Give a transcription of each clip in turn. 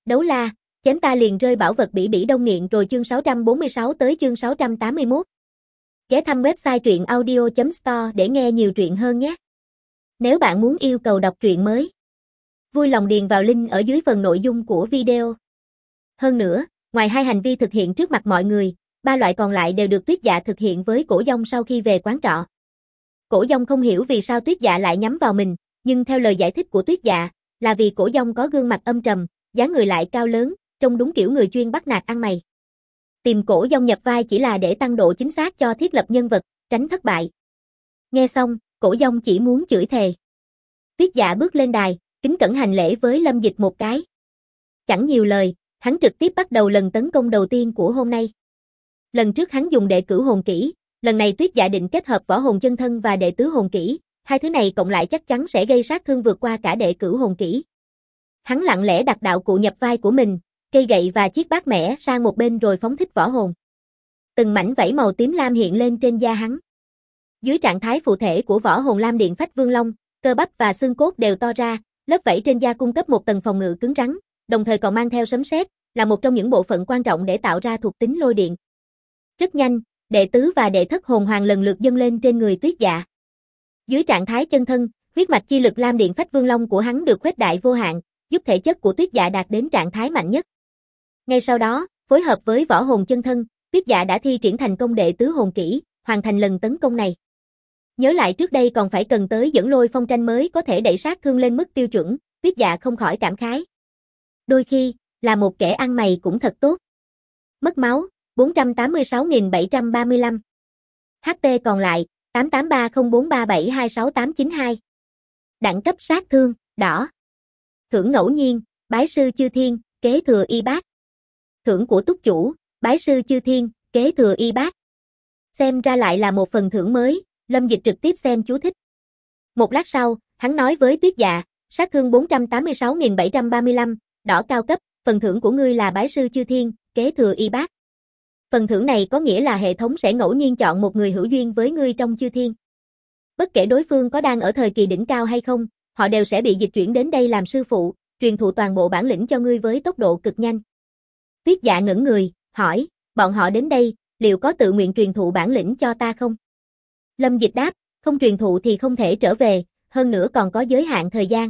Đấu la, chém ta liền rơi bảo vật bỉ bỉ đông nghiện rồi chương 646 tới chương 681. Ghé thăm website truyện audio.store để nghe nhiều truyện hơn nhé. Nếu bạn muốn yêu cầu đọc truyện mới, vui lòng điền vào link ở dưới phần nội dung của video. Hơn nữa, ngoài hai hành vi thực hiện trước mặt mọi người, ba loại còn lại đều được Tuyết Dạ thực hiện với Cổ Dông sau khi về quán trọ. Cổ Dông không hiểu vì sao Tuyết Dạ lại nhắm vào mình, nhưng theo lời giải thích của Tuyết Dạ, là vì Cổ Dông có gương mặt âm trầm, dáng người lại cao lớn, trông đúng kiểu người chuyên bắt nạt ăn mày. Tìm Cổ Dông nhập vai chỉ là để tăng độ chính xác cho thiết lập nhân vật, tránh thất bại. Nghe xong, Cổ Dông chỉ muốn chửi thề. Tuyết Dạ bước lên đài, kính cẩn hành lễ với Lâm Dịch một cái. Chẳng nhiều lời, hắn trực tiếp bắt đầu lần tấn công đầu tiên của hôm nay. Lần trước hắn dùng đệ cửu hồn kỹ, lần này Tuyết Dạ định kết hợp võ hồn chân thân và đệ tứ hồn kỹ, hai thứ này cộng lại chắc chắn sẽ gây sát thương vượt qua cả đệ cửu hồn kỹ. Hắn lặng lẽ đặt đạo cụ nhập vai của mình, cây gậy và chiếc bát mẻ sang một bên rồi phóng thích võ hồn. Từng mảnh vảy màu tím lam hiện lên trên da hắn. Dưới trạng thái phụ thể của võ hồn lam điện phách vương long, cơ bắp và xương cốt đều to ra, lớp vảy trên da cung cấp một tầng phòng ngự cứng rắn, đồng thời còn mang theo sấm sét, là một trong những bộ phận quan trọng để tạo ra thuộc tính lôi điện. Rất nhanh, đệ tứ và đệ thất hồn hoàng lần lượt dâng lên trên người Tuyết Dạ. Dưới trạng thái chân thân, huyết mạch chi lực lam điện phách vương long của hắn được khuếch đại vô hạn, giúp thể chất của Tuyết Dạ đạt đến trạng thái mạnh nhất. Ngay sau đó, phối hợp với võ hồn chân thân, Tuyết Dạ đã thi triển thành công đệ tứ hồn kỹ, hoàn thành lần tấn công này. Nhớ lại trước đây còn phải cần tới dẫn lôi phong tranh mới có thể đẩy sát thương lên mức tiêu chuẩn, Tuyết Dạ không khỏi cảm khái. Đôi khi, là một kẻ ăn mày cũng thật tốt. Mất máu, 486.735. HP còn lại, 883043726892. Đẳng cấp sát thương, đỏ. Thưởng ngẫu nhiên, bái sư chư thiên, kế thừa y bát. Thưởng của túc chủ, bái sư chư thiên, kế thừa y bát. Xem ra lại là một phần thưởng mới, Lâm Dịch trực tiếp xem chú thích. Một lát sau, hắn nói với Tuyết Dạ, sát thương 486.735, đỏ cao cấp, phần thưởng của ngươi là bái sư chư thiên, kế thừa y bát. Phần thưởng này có nghĩa là hệ thống sẽ ngẫu nhiên chọn một người hữu duyên với ngươi trong chư thiên. Bất kể đối phương có đang ở thời kỳ đỉnh cao hay không, họ đều sẽ bị dịch chuyển đến đây làm sư phụ, truyền thụ toàn bộ bản lĩnh cho ngươi với tốc độ cực nhanh. Tuyết Dạ ngẩn người, hỏi, bọn họ đến đây, liệu có tự nguyện truyền thụ bản lĩnh cho ta không? Lâm Dịch đáp, không truyền thụ thì không thể trở về, hơn nữa còn có giới hạn thời gian.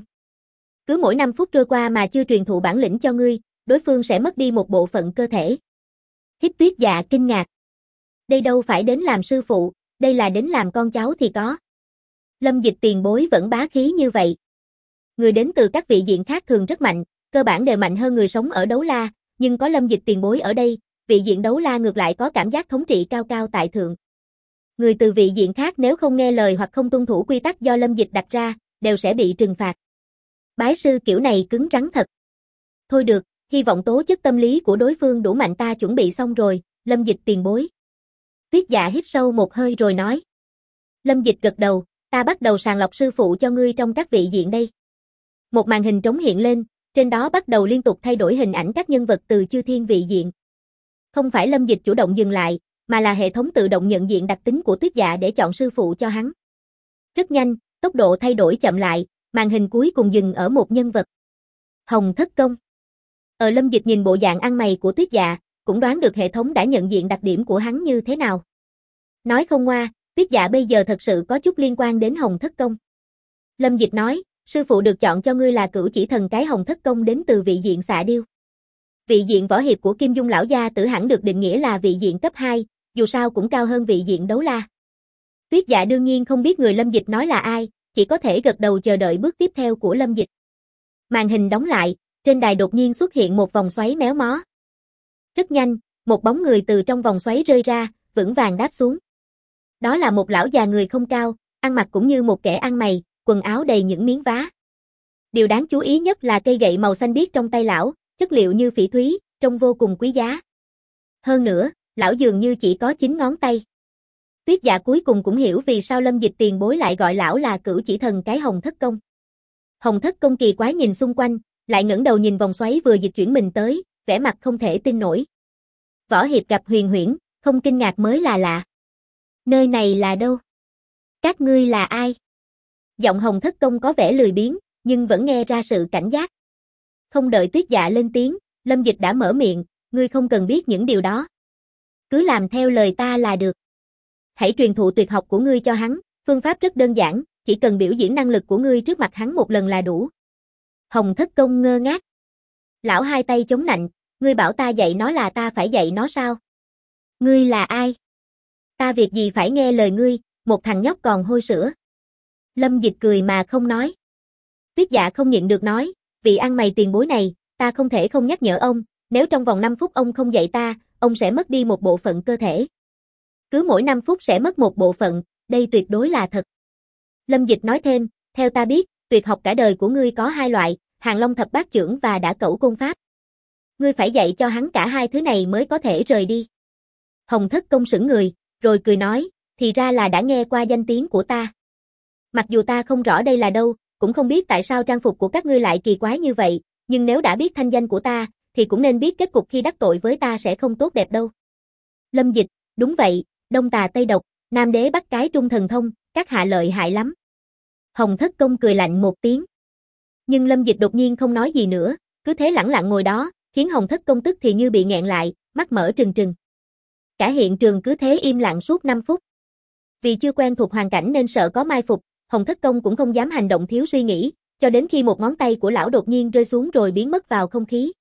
Cứ mỗi 5 phút trôi qua mà chưa truyền thụ bản lĩnh cho ngươi, đối phương sẽ mất đi một bộ phận cơ thể. Hít Tuyết Dạ kinh ngạc. Đây đâu phải đến làm sư phụ, đây là đến làm con cháu thì có. Lâm Dịch tiền bối vẫn bá khí như vậy. Người đến từ các vị diện khác thường rất mạnh, cơ bản đều mạnh hơn người sống ở Đấu La, nhưng có Lâm Dịch tiền bối ở đây, vị diện Đấu La ngược lại có cảm giác thống trị cao cao tại thượng. Người từ vị diện khác nếu không nghe lời hoặc không tuân thủ quy tắc do Lâm Dịch đặt ra, đều sẽ bị trừng phạt. Bái sư kiểu này cứng rắn thật. Thôi được, hy vọng tố chất tâm lý của đối phương đủ mạnh, ta chuẩn bị xong rồi, Lâm Dịch tiền bối. Tuyết Dạ hít sâu một hơi rồi nói. Lâm Dịch gật đầu, ta bắt đầu sàng lọc sư phụ cho ngươi trong các vị diện đây. Một màn hình trống hiện lên, trên đó bắt đầu liên tục thay đổi hình ảnh các nhân vật từ chư thiên vị diện. Không phải Lâm Dịch chủ động dừng lại, mà là hệ thống tự động nhận diện đặc tính của Tuyết Dạ để chọn sư phụ cho hắn. Rất nhanh, tốc độ thay đổi chậm lại, màn hình cuối cùng dừng ở một nhân vật. Hồng Thất Công. Lâm Dịch nhìn bộ dạng ăn mày của Tuyết Dạ, cũng đoán được hệ thống đã nhận diện đặc điểm của hắn như thế nào. Nói không ngoa, Tuyết Dạ bây giờ thật sự có chút liên quan đến Hồng Thất Công. Lâm Dịch nói, sư phụ được chọn cho ngươi là Cửu Chỉ Thần cái Hồng Thất Công đến từ vị diện Xạ Điêu. Vị diện võ hiệp của Kim Dung lão gia tử hẳn được định nghĩa là vị diện cấp 2, dù sao cũng cao hơn vị diện Đấu La. Tuyết Dạ đương nhiên không biết người Lâm Dịch nói là ai, chỉ có thể gật đầu chờ đợi bước tiếp theo của Lâm Dịch. Màn hình đóng lại, trên đài đột nhiên xuất hiện một vòng xoáy méo mó. Rất nhanh, một bóng người từ trong vòng xoáy rơi ra, vững vàng đáp xuống. Đó là một lão già người không cao, ăn mặc cũng như một kẻ ăn mày, quần áo đầy những miếng vá. Điều đáng chú ý nhất là cây gậy màu xanh biếc trong tay lão, chất liệu như phỉ thúy, trông vô cùng quý giá. Hơn nữa, lão dường như chỉ có 9 ngón tay. Tuyết Dạ cuối cùng cũng hiểu vì sao Lâm Dịch tiền bối lại gọi lão là Cửu Chỉ Thần cái Hồng Thất Công. Hồng Thất Công kỳ quái nhìn xung quanh, lại ngẩng đầu nhìn vòng xoáy vừa dịch chuyển mình tới, vẻ mặt không thể tin nổi. Võ hiệp gặp huyền huyễn, không kinh ngạc mới là lạ. Nơi này là đâu? Các ngươi là ai? Giọng Hồng Thất Công có vẻ lười biếng, nhưng vẫn nghe ra sự cảnh giác. Không đợi Tuyết Dạ lên tiếng, Lâm Dịch đã mở miệng, ngươi không cần biết những điều đó. Cứ làm theo lời ta là được. Hãy truyền thụ tuyệt học của ngươi cho hắn, phương pháp rất đơn giản, chỉ cần biểu diễn năng lực của ngươi trước mặt hắn một lần là đủ. Hồng Thất Công ngơ ngác. Lão hai tay chống nạnh, ngươi bảo ta dạy nó là ta phải dạy nó sao? Ngươi là ai? Ta việc gì phải nghe lời ngươi, một thằng nhóc còn hôi sữa. Lâm Dịch cười mà không nói. Tuyết Dạ không nhịn được nói, vị ăn mày tiền bối này, ta không thể không nhắc nhở ông, nếu trong vòng 5 phút ông không dạy ta, ông sẽ mất đi một bộ phận cơ thể. Cứ mỗi 5 phút sẽ mất một bộ phận, đây tuyệt đối là thật. Lâm Dịch nói thêm, theo ta biết, tuyệt học cả đời của ngươi có 2 loại, Hàng Long thập bát chưởng và Đả Cẩu côn pháp. Ngươi phải dạy cho hắn cả 2 thứ này mới có thể rời đi. Hồng Thất Công sững người, rồi cười nói, thì ra là đã nghe qua danh tiếng của ta. Mặc dù ta không rõ đây là đâu, cũng không biết tại sao trang phục của các ngươi lại kỳ quái như vậy, nhưng nếu đã biết thanh danh của ta, thì cũng nên biết kết cục khi đắc tội với ta sẽ không tốt đẹp đâu. Lâm Dịch, đúng vậy, Đông Tà Tây Độc, Nam Đế Bắc Cái Trung Thần Thông, các hạ lợi hại lắm. Hồng Thất Công cười lạnh một tiếng. Nhưng Lâm Dịch đột nhiên không nói gì nữa, cứ thế lẳng lặng ngồi đó, khiến Hồng Thất Công tức thì như bị nghẹn lại, mắt mở trừng trừng. Cả hiện trường cứ thế im lặng suốt 5 phút. Vì chưa quen thuộc hoàn cảnh nên sợ có mai phục, Hồng Thất Công cũng không dám hành động thiếu suy nghĩ, cho đến khi một ngón tay của lão đột nhiên rơi xuống rồi biến mất vào không khí.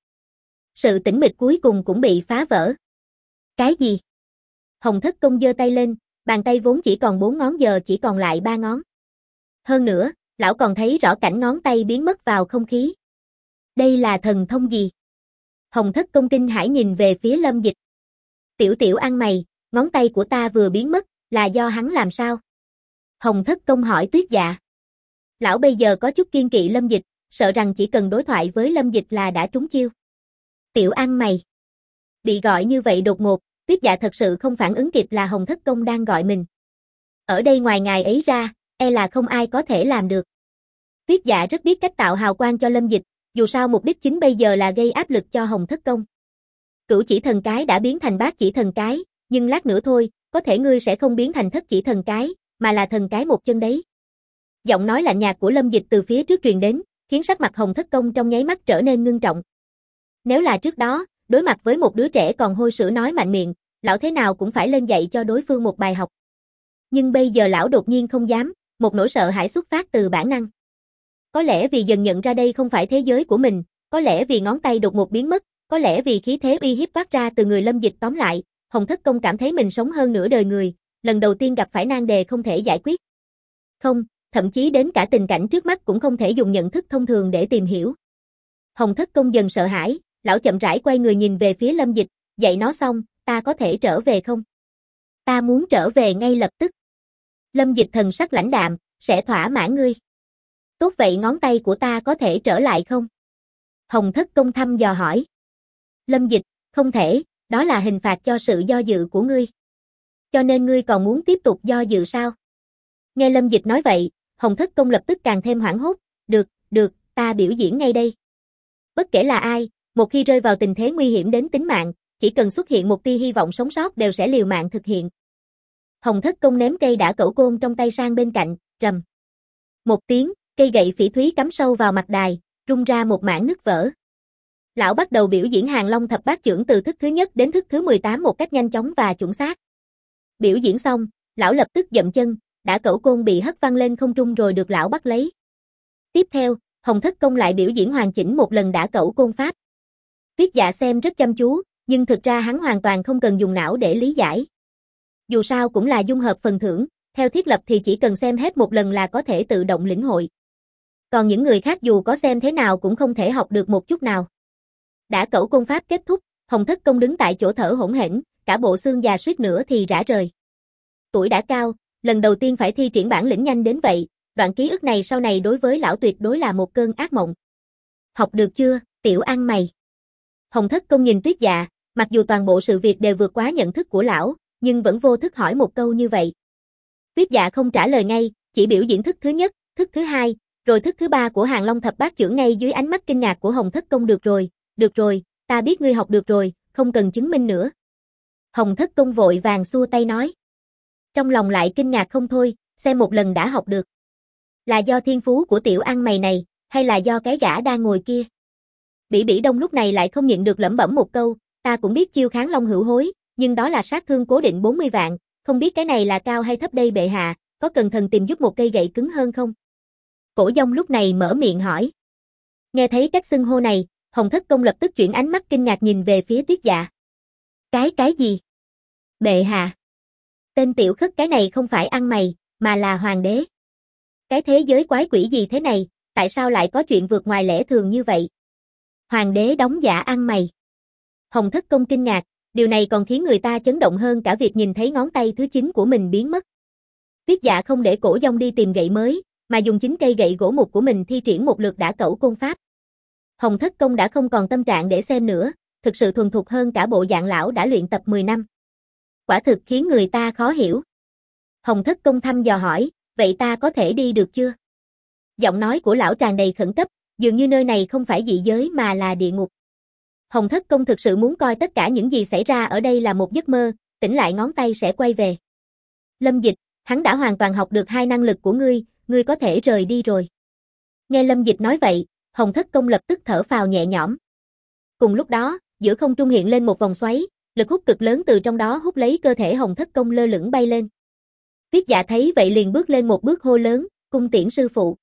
Sự tĩnh mịch cuối cùng cũng bị phá vỡ. Cái gì? Hồng Thất Công giơ tay lên, bàn tay vốn chỉ còn 4 ngón giờ chỉ còn lại 3 ngón. Hơn nữa, lão còn thấy rõ cảnh ngón tay biến mất vào không khí. Đây là thần thông gì? Hồng Thất Công kinh hãi nhìn về phía Lâm Dịch. Tiểu tiểu ăn mày, ngón tay của ta vừa biến mất, là do hắn làm sao? Hồng Thất Công hỏi Tuyết Dạ. Lão bây giờ có chút kiên kỵ Lâm Dịch, sợ rằng chỉ cần đối thoại với Lâm Dịch là đã trúng chiêu. Tiểu ăn mày. Bị gọi như vậy đột ngột, Tuyết Dạ thật sự không phản ứng kịp là Hồng Thất Công đang gọi mình. Ở đây ngoài ngài ấy ra, e là không ai có thể làm được. Tuyết Dạ rất biết cách tạo hào quang cho Lâm Dịch, dù sao mục đích chính bây giờ là gây áp lực cho Hồng Thất Công. Cửu chỉ thần cái đã biến thành bát chỉ thần cái, nhưng lát nữa thôi, có thể ngươi sẽ không biến thành thất chỉ thần cái, mà là thần cái một chân đấy. Giọng nói lạnh nhạt của Lâm Dịch từ phía trước truyền đến, khiến sắc mặt Hồng Thất Công trong nháy mắt trở nên ngưng trọng. Nếu là trước đó, đối mặt với một đứa trẻ còn hôi sữa nói mạnh miệng, lão thế nào cũng phải lên dạy cho đối phương một bài học. Nhưng bây giờ lão đột nhiên không dám, một nỗi sợ hãi xuất phát từ bản năng. Có lẽ vì dần nhận ra đây không phải thế giới của mình, có lẽ vì ngón tay đột ngột biến mất, có lẽ vì khí thế uy hiếp toát ra từ người Lâm Dịch tóm lại, Hồng Thất Công cảm thấy mình sống hơn nửa đời người, lần đầu tiên gặp phải nan đề không thể giải quyết. Không, thậm chí đến cả tình cảnh trước mắt cũng không thể dùng nhận thức thông thường để tìm hiểu. Hồng Thất Công dần sợ hãi, lão chậm rãi quay người nhìn về phía Lâm Dịch, dạy nó xong, ta có thể trở về không? Ta muốn trở về ngay lập tức. Lâm Dịch thần sắc lãnh đạm, sẽ thỏa mãn ngươi. Tốt vậy ngón tay của ta có thể trở lại không? Hồng Thất Công thăm dò hỏi. Lâm Dịch, không thể, đó là hình phạt cho sự do dự của ngươi. Cho nên ngươi còn muốn tiếp tục do dự sao? Nghe Lâm Dịch nói vậy, Hồng Thất Công lập tức càng thêm hoảng hốt, được, ta biểu diễn ngay đây. Bất kể là ai, một khi rơi vào tình thế nguy hiểm đến tính mạng, chỉ cần xuất hiện một tia hy vọng sống sót đều sẽ liều mạng thực hiện. Hồng Thất Công ném cây Đả Cẩu côn trong tay sang bên cạnh, rầm. Một tiếng, cây gậy phỉ thúy cắm sâu vào mặt đài, rung ra một mảng nứt vỡ. Lão bắt đầu biểu diễn Hàng Long thập bát chưởng từ thức thứ nhất đến thức thứ 18 một cách nhanh chóng và chuẩn xác. Biểu diễn xong, lão lập tức dậm chân, Đả Cẩu côn bị hất văng lên không trung rồi được lão bắt lấy. Tiếp theo, Hồng Thất Công lại biểu diễn hoàn chỉnh một lần Đả Cẩu côn pháp. Tuyết Dạ xem rất chăm chú, nhưng thực ra hắn hoàn toàn không cần dùng não để lý giải. Dù sao cũng là dung hợp phần thưởng, theo thiết lập thì chỉ cần xem hết một lần là có thể tự động lĩnh hội. Còn những người khác dù có xem thế nào cũng không thể học được một chút nào. Đả Cẩu côn pháp kết thúc, Hồng Thất Công đứng tại chỗ thở hổn hển, cả bộ xương già suýt nữa thì rã rời. Tuổi đã cao, lần đầu tiên phải thi triển bản lĩnh nhanh đến vậy, đoạn ký ức này sau này đối với lão tuyệt đối là một cơn ác mộng. Học được chưa, tiểu ăn mày? Hồng Thất Công nhìn Tuyết Dạ, mặc dù toàn bộ sự việc đều vượt quá nhận thức của lão, nhưng vẫn vô thức hỏi một câu như vậy. Tuyết Dạ không trả lời ngay, chỉ biểu diễn thức thứ nhất, thức thứ hai, rồi thức thứ ba của Hàng Long thập bát chưởng ngay dưới ánh mắt kinh ngạc của Hồng Thất Công. Được rồi, ta biết ngươi học được rồi, không cần chứng minh nữa. Hồng Thất Công vội vàng xua tay nói. Trong lòng lại kinh ngạc không thôi, xem một lần đã học được. Là do thiên phú của tiểu ăn mày này, hay là do cái gã đang ngồi kia? Bỉ Bỉ Đông lúc này lại không nhịn được lẩm bẩm một câu, ta cũng biết chiêu kháng long hữu hối, nhưng đó là sát thương cố định 40 vạn, không biết cái này là cao hay thấp đây bệ hạ, có cần thần tìm giúp một cây gậy cứng hơn không? Cổ Dông lúc này mở miệng hỏi. Nghe thấy cách xưng hô này, Hồng Thất Công lập tức chuyển ánh mắt kinh ngạc nhìn về phía Tuyết Dạ. Cái gì? Bệ hạ. Tên tiểu khất cái này không phải ăn mày, mà là hoàng đế. Cái thế giới quái quỷ gì thế này, tại sao lại có chuyện vượt ngoài lẽ thường như vậy? Hoàng đế đóng giả ăn mày. Hồng Thất Công kinh ngạc, điều này còn khiến người ta chấn động hơn cả việc nhìn thấy ngón tay thứ 9 của mình biến mất. Tuyết Dạ không để Cổ Dông đi tìm gậy mới, mà dùng chính cây gậy gỗ mục của mình thi triển một lượt đả cẩu côn pháp. Hồng Thất Công đã không còn tâm trạng để xem nữa, thực sự thuần thục hơn cả bộ dạng lão đã luyện tập 10 năm. Quả thực khiến người ta khó hiểu. Hồng Thất Công thăm dò hỏi, vậy ta có thể đi được chưa? Giọng nói của lão tràn đầy khẩn cấp, dường như nơi này không phải dị giới mà là địa ngục. Hồng Thất Công thực sự muốn coi tất cả những gì xảy ra ở đây là một giấc mơ, tỉnh lại ngón tay sẽ quay về. Lâm Dịch, hắn đã hoàn toàn học được 2 năng lực của ngươi có thể rời đi rồi. Nghe Lâm Dịch nói vậy, Hồng Thất Công lập tức thở phào nhẹ nhõm. Cùng lúc đó, giữa không trung hiện lên một vòng xoáy, lực hút cực lớn từ trong đó hút lấy cơ thể Hồng Thất Công lơ lửng bay lên. Tuyết Dạ thấy vậy liền bước lên một bước hô lớn, cung tiễn sư phụ.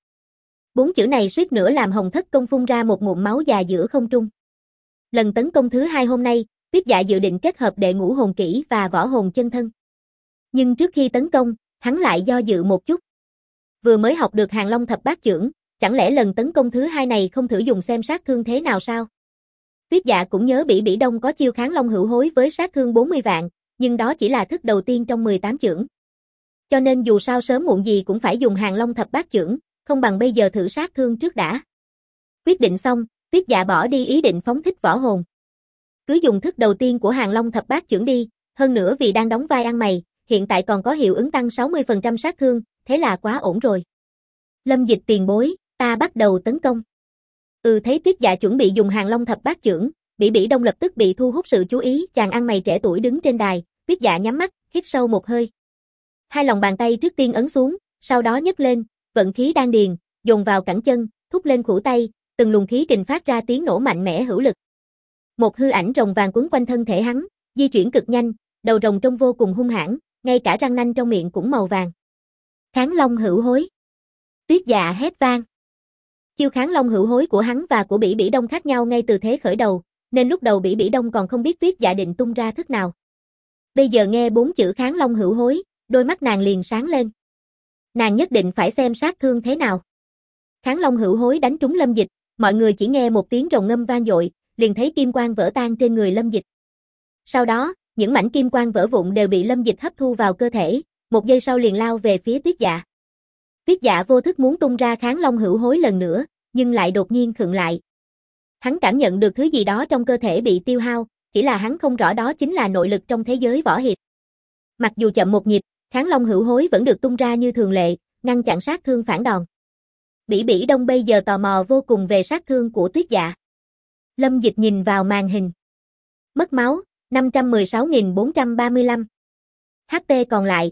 4 chữ này suýt nữa làm Hồng Thất Công phun ra một ngụm máu già giữa không trung. Lần tấn công thứ 2 hôm nay, Tuyết Dạ dự định kết hợp đệ ngũ hồn kỹ và võ hồn chân thân. Nhưng trước khi tấn công, hắn lại do dự một chút. Vừa mới học được Hàng Long thập bát chưởng, chẳng lẽ lần tấn công thứ 2 này không thử dùng xem sát thương thế nào sao? Tuyết Dạ cũng nhớ Bỉ Bỉ Đông có chiêu kháng long hữu hối với sát thương 40 vạn, nhưng đó chỉ là thức đầu tiên trong 18 chưởng. Cho nên dù sao sớm muộn gì cũng phải dùng Hàng Long thập bát chưởng, không bằng bây giờ thử sát thương trước đã. Quyết định xong, Tuyết Dạ bỏ đi ý định phóng thích võ hồn. Cứ dùng thức đầu tiên của Hàng Long thập bát chưởng đi, hơn nữa vì đang đóng vai ăn mày, hiện tại còn có hiệu ứng tăng 60% sát thương, thế là quá ổn rồi. Lâm Dịch tiền bối, ta bắt đầu tấn công. Thấy Tuyết Dạ chuẩn bị dùng Hàng Long thập bát chưởng, Bỉ Bỉ Đông lập tức bị thu hút sự chú ý, chàng ăn mày trẻ tuổi đứng trên đài, Tuyết Dạ nhắm mắt, hít sâu một hơi. Hai lòng bàn tay trước tiên ấn xuống, sau đó nhấc lên, vận khí đan điền, dồn vào cẳng chân, thúc lên khuỷu tay, từng luồng khí kình phát ra tiếng nổ mạnh mẽ hữu lực. Một hư ảnh rồng vàng quấn quanh thân thể hắn, di chuyển cực nhanh, đầu rồng trông vô cùng hung hãn, ngay cả răng nanh trong miệng cũng màu vàng. Kháng long hữu hối. Tuyết Dạ hét vang. Chiêu kháng long hữu hối của hắn và của Bỉ Bỉ Đông khác nhau ngay từ thế khởi đầu, nên lúc đầu Bỉ Bỉ Đông còn không biết Tuyết Dạ định tung ra thức nào. Bây giờ nghe 4 chữ kháng long hữu hối, đôi mắt nàng liền sáng lên. Nàng nhất định phải xem sát thương thế nào. Kháng long hữu hối đánh trúng Lâm Dịch, mọi người chỉ nghe một tiếng rồng ngâm vang dội, liền thấy kim quang vỡ tan trên người Lâm Dịch. Sau đó, những mảnh kim quang vỡ vụn đều bị Lâm Dịch hấp thu vào cơ thể, một giây sau liền lao về phía Tuyết Dạ. Tuyết Dạ vô thức muốn tung ra kháng long hữu hối lần nữa, nhưng lại đột nhiên khựng lại. Hắn cảm nhận được thứ gì đó trong cơ thể bị tiêu hao, chỉ là hắn không rõ đó chính là nội lực trong thế giới võ hiệp. Mặc dù chậm một nhịp, kháng long hữu hối vẫn được tung ra như thường lệ, ngăn chặn sát thương phản đòn. Bỉ Bỉ Đông bây giờ tò mò vô cùng về sát thương của Tuyết Dạ. Lâm Dịch nhìn vào màn hình. Mất máu, 516.435. HP còn lại,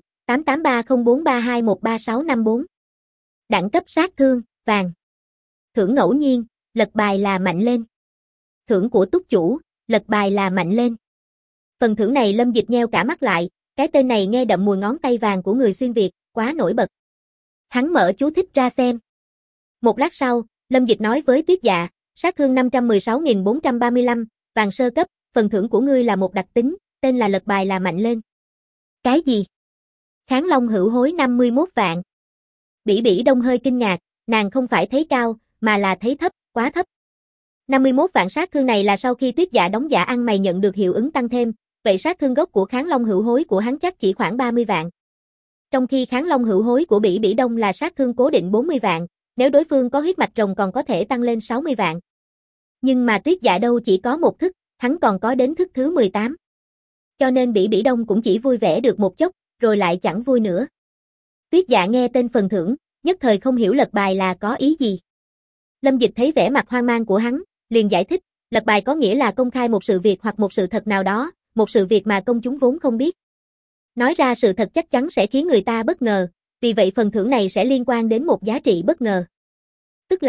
883043213654. Đẳng cấp sát thương, vàng. Thưởng ngẫu nhiên, lật bài là mạnh lên. Thưởng của túc chủ, lật bài là mạnh lên. Phần thưởng này Lâm Dịch nheo cả mắt lại, cái tên này nghe đậm mùi ngón tay vàng của người xuyên Việt, quá nổi bật. Hắn mở chú thích ra xem. Một lát sau, Lâm Dịch nói với Tuyết Dạ, sát thương 516.435, vàng sơ cấp, phần thưởng của ngươi là một đặc tính, tên là lật bài là mạnh lên. Cái gì? Kháng long hữu hối 51 vạn. Bỉ Bỉ Đông hơi kinh ngạc, nàng không phải thấy cao, mà là thấy thấp, quá thấp. 51 vạn sát thương này là sau khi Tuyết Dạ đóng giả ăn mày nhận được hiệu ứng tăng thêm, vậy sát thương gốc của kháng long hữu hối của hắn chắc chỉ khoảng 30 vạn. Trong khi kháng long hữu hối của Bỉ Bỉ Đông là sát thương cố định 40 vạn, nếu đối phương có huyết mạch rồng còn có thể tăng lên 60 vạn. Nhưng mà Tuyết Dạ đâu chỉ có một thức, hắn còn có đến thức thứ 18. Cho nên Bỉ Bỉ Đông cũng chỉ vui vẻ được một chốc, rồi lại chẳng vui nữa. Tuyết Dạ nghe tên phần thưởng, nhất thời không hiểu lật bài là có ý gì. Lâm Dịch thấy vẻ mặt hoang mang của hắn, liền giải thích, lật bài có nghĩa là công khai một sự việc hoặc một sự thật nào đó, một sự việc mà công chúng vốn không biết. Nói ra sự thật chắc chắn sẽ khiến người ta bất ngờ, vì vậy phần thưởng này sẽ liên quan đến một giá trị bất ngờ. Tức là,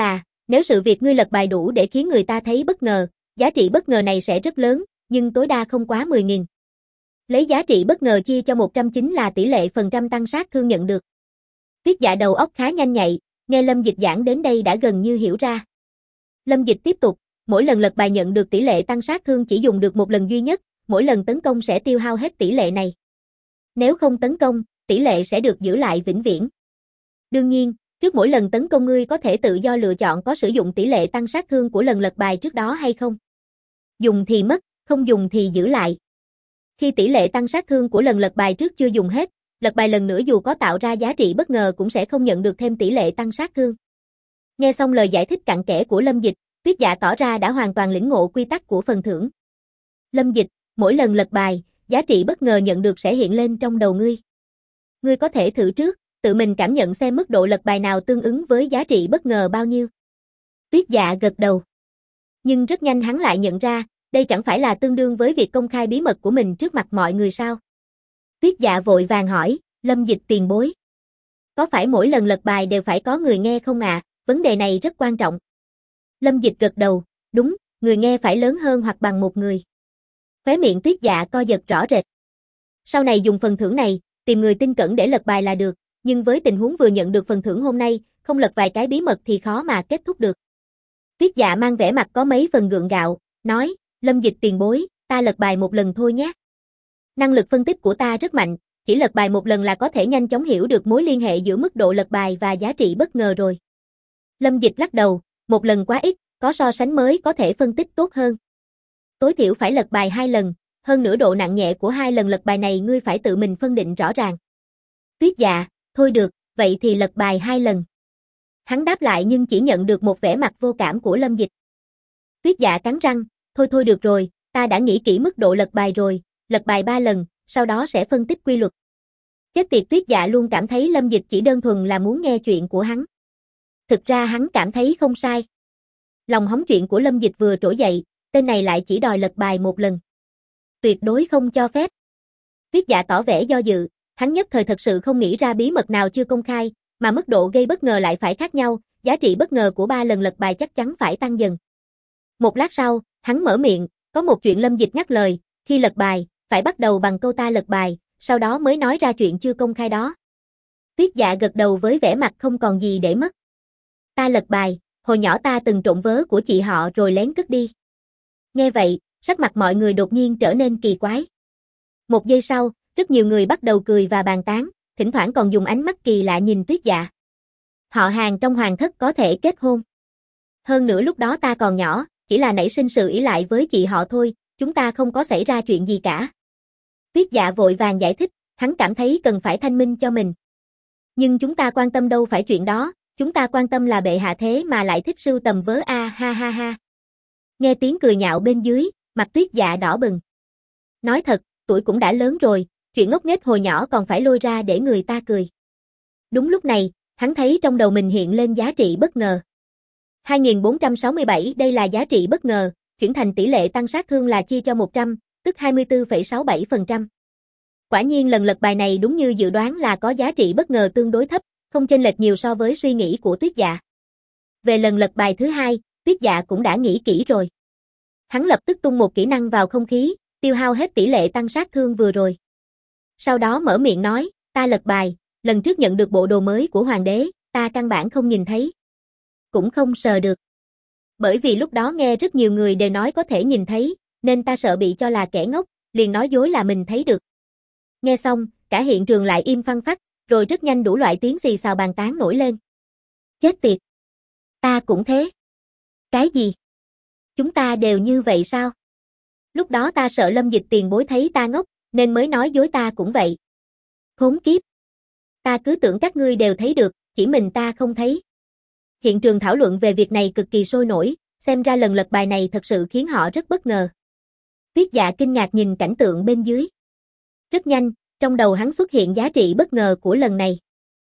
Nếu sự việc ngươi lật bài đủ để khiến người ta thấy bất ngờ, giá trị bất ngờ này sẽ rất lớn, nhưng tối đa không quá 10.000. Lấy giá trị bất ngờ chia cho 100 chính là tỷ lệ phần trăm tăng sát thương nhận được. Tuyết Dạ đầu óc khá nhanh nhạy, nghe Lâm Dịch giảng đến đây đã gần như hiểu ra. Lâm Dịch tiếp tục, mỗi lần lật bài nhận được tỷ lệ tăng sát thương chỉ dùng được một lần duy nhất, mỗi lần tấn công sẽ tiêu hao hết tỷ lệ này. Nếu không tấn công, tỷ lệ sẽ được giữ lại vĩnh viễn. Đương nhiên, trước mỗi lần tấn công ngươi có thể tự do lựa chọn có sử dụng tỷ lệ tăng sát thương của lần lật bài trước đó hay không. Dùng thì mất, không dùng thì giữ lại. Khi tỷ lệ tăng sát thương của lần lật bài trước chưa dùng hết, lật bài lần nữa dù có tạo ra giá trị bất ngờ cũng sẽ không nhận được thêm tỷ lệ tăng sát thương. Nghe xong lời giải thích cặn kẽ của Lâm Dịch, Tuyết Dạ tỏ ra đã hoàn toàn lĩnh ngộ quy tắc của phần thưởng. Lâm Dịch, mỗi lần lật bài, giá trị bất ngờ nhận được sẽ hiện lên trong đầu ngươi. Ngươi có thể thử trước, tự mình cảm nhận xem mức độ lật bài nào tương ứng với giá trị bất ngờ bao nhiêu. Tuyết Dạ gật đầu. Nhưng rất nhanh hắn lại nhận ra, đây chẳng phải là tương đương với việc công khai bí mật của mình trước mặt mọi người sao? Tuyết Dạ vội vàng hỏi, Lâm Dịch tiền bối. Có phải mỗi lần lật bài đều phải có người nghe không ạ? Vấn đề này rất quan trọng. Lâm Dịch gật đầu, đúng, người nghe phải lớn hơn hoặc bằng một người. Khóe miệng Tuyết Dạ co giật rõ rệt. Sau này dùng phần thưởng này, tìm người tin cẩn để lật bài là được, nhưng với tình huống vừa nhận được phần thưởng hôm nay, không lật vài cái bí mật thì khó mà kết thúc được. Tuyết Dạ mang vẻ mặt có mấy phần gượng gạo, nói, Lâm Dịch tiền bối, ta lật bài một lần thôi nhé. Năng lực phân tích của ta rất mạnh, chỉ lật bài một lần là có thể nhanh chóng hiểu được mối liên hệ giữa mức độ lật bài và giá trị bất ngờ rồi. Lâm Dịch lắc đầu, một lần quá ít, có so sánh mới có thể phân tích tốt hơn. Tối thiểu phải lật bài 2 lần, hơn nữa độ nặng nhẹ của 2 lần lật bài này ngươi phải tự mình phân định rõ ràng. Tuyết Dạ, thôi được, vậy thì lật bài 2 lần. Hắn đáp lại nhưng chỉ nhận được một vẻ mặt vô cảm của Lâm Dịch. Tuyết Dạ cắn răng, thôi được rồi, ta đã nghĩ kỹ mức độ lật bài rồi, lật bài 3 lần, sau đó sẽ phân tích quy luật. Chết tiệt, Tuyết Dạ luôn cảm thấy Lâm Dịch chỉ đơn thuần là muốn nghe chuyện của hắn. Thực ra hắn cảm thấy không sai. Lòng hóng chuyện của Lâm Dịch vừa trỗi dậy, tên này lại chỉ đòi lật bài một lần. Tuyệt đối không cho phép. Tuyết Dạ tỏ vẻ do dự, hắn nhất thời thật sự không nghĩ ra bí mật nào chưa công khai, mà mức độ gây bất ngờ lại phải khác nhau, giá trị bất ngờ của 3 lần lật bài chắc chắn phải tăng dần. Một lát sau, hắn mở miệng, có một chuyện Lâm Dịch nhắc lời, khi lật bài, phải bắt đầu bằng câu ta lật bài, sau đó mới nói ra chuyện chưa công khai đó. Tuyết Dạ gật đầu với vẻ mặt không còn gì để mất. Ta lật bài, hồi nhỏ ta từng trộm vớ của chị họ rồi lén cất đi. Nghe vậy, sắc mặt mọi người đột nhiên trở nên kỳ quái. Một giây sau, rất nhiều người bắt đầu cười và bàn tán, thỉnh thoảng còn dùng ánh mắt kỳ lạ nhìn Tuyết Dạ. Họ hàng trong hoàng thất có thể kết hôn. Hơn nữa lúc đó ta còn nhỏ, chỉ là nảy sinh sự ỷ lại với chị họ thôi, chúng ta không có xảy ra chuyện gì cả. Tuyết Dạ vội vàng giải thích, hắn cảm thấy cần phải thanh minh cho mình. Nhưng chúng ta quan tâm đâu phải chuyện đó, chúng ta quan tâm là bệ hạ thế mà lại thích sưu tầm vớ a ha ha ha. Nghe tiếng cười nhạo bên dưới, mặt Tuyết Dạ đỏ bừng. Nói thật, tuổi cũng đã lớn rồi, chuyện ngốc nghếch hồi nhỏ còn phải lôi ra để người ta cười. Đúng lúc này, hắn thấy trong đầu mình hiện lên giá trị bất ngờ. 2467 đây là giá trị bất ngờ, chuyển thành tỷ lệ tăng sát thương là chia cho 100, tức 24,67%. Quả nhiên lần lật bài này đúng như dự đoán là có giá trị bất ngờ tương đối thấp, không chênh lệch nhiều so với suy nghĩ của Tuyết Dạ. Về lần lật bài thứ hai, Tuyết Dạ cũng đã nghĩ kỹ rồi. Hắn lập tức tung một kỹ năng vào không khí, tiêu hao hết tỷ lệ tăng sát thương vừa rồi. Sau đó mở miệng nói, ta lật bài, lần trước nhận được bộ đồ mới của hoàng đế, ta căn bản không nhìn thấy. Cũng không sờ được. Bởi vì lúc đó nghe rất nhiều người đều nói có thể nhìn thấy, nên ta sợ bị cho là kẻ ngốc, liền nói dối là mình thấy được. Nghe xong, cả hiện trường lại im phăng phắc, rồi rất nhanh đủ loại tiếng xì xào bàn tán nổi lên. Chết tiệt! Ta cũng thế. Cái gì? Chúng ta đều như vậy sao? Lúc đó ta sợ Lâm Dịch tiền bối thấy ta ngốc, nên mới nói dối ta cũng vậy. Khốn kiếp! Ta cứ tưởng các ngươi đều thấy được, chỉ mình ta không thấy. Hiện trường thảo luận về việc này cực kỳ sôi nổi, xem ra lần lật bài này thật sự khiến họ rất bất ngờ. Tuyết Dạ kinh ngạc nhìn cảnh tượng bên dưới. Rất nhanh, trong đầu hắn xuất hiện giá trị bất ngờ của lần này.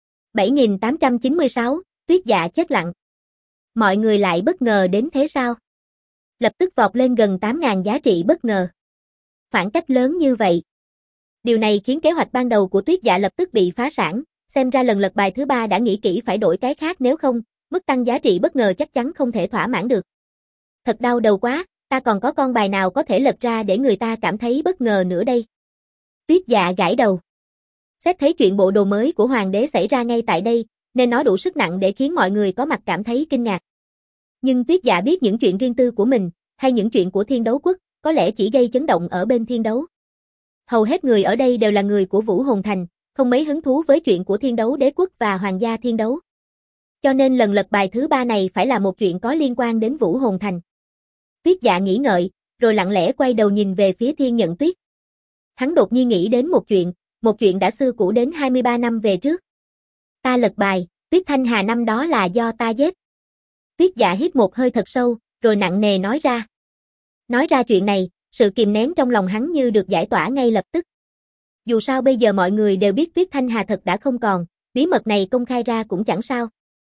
7896, Tuyết Dạ chết lặng. Mọi người lại bất ngờ đến thế sao? Lập tức vọt lên gần 8.000 giá trị bất ngờ. Khoảng cách lớn như vậy. Điều này khiến kế hoạch ban đầu của Tuyết Dạ lập tức bị phá sản, xem ra lần lật bài thứ ba đã nghĩ kỹ phải đổi cái khác nếu không, Mức tăng giá trị bất ngờ chắc chắn không thể thỏa mãn được. Thật đau đầu quá, ta còn có con bài nào có thể lật ra để người ta cảm thấy bất ngờ nữa đây. Tuyết Dạ gãi đầu. Xét thấy chuyện bộ đồ mới của hoàng đế xảy ra ngay tại đây, nên nó đủ sức nặng để khiến mọi người có mặt cảm thấy kinh ngạc. Nhưng Tuyết Dạ biết những chuyện riêng tư của mình, hay những chuyện của Thiên Đấu Quốc, có lẽ chỉ gây chấn động ở bên Thiên Đấu. Hầu hết người ở đây đều là người của Vũ Hồn Thành, không mấy hứng thú với chuyện của Thiên Đấu Đế Quốc và Hoàng gia Thiên Đấu. Cho nên lần lật bài thứ 3 này phải là một chuyện có liên quan đến Vũ Hồn Thành. Tuyết Dạ nghĩ ngợi, rồi lặng lẽ quay đầu nhìn về phía Thiên Nhận Tuyết. Hắn đột nhiên nghĩ đến một chuyện đã xưa cũ đến 23 năm về trước. Ta lật bài, Tuyết Thanh Hà năm đó là do ta giết. Tuyết Dạ hít một hơi thật sâu, rồi nặng nề nói ra. Nói ra chuyện này, sự kìm nén trong lòng hắn như được giải tỏa ngay lập tức. Dù sao bây giờ mọi người đều biết Tuyết Thanh Hà thật đã không còn, bí mật này công khai ra cũng chẳng sao.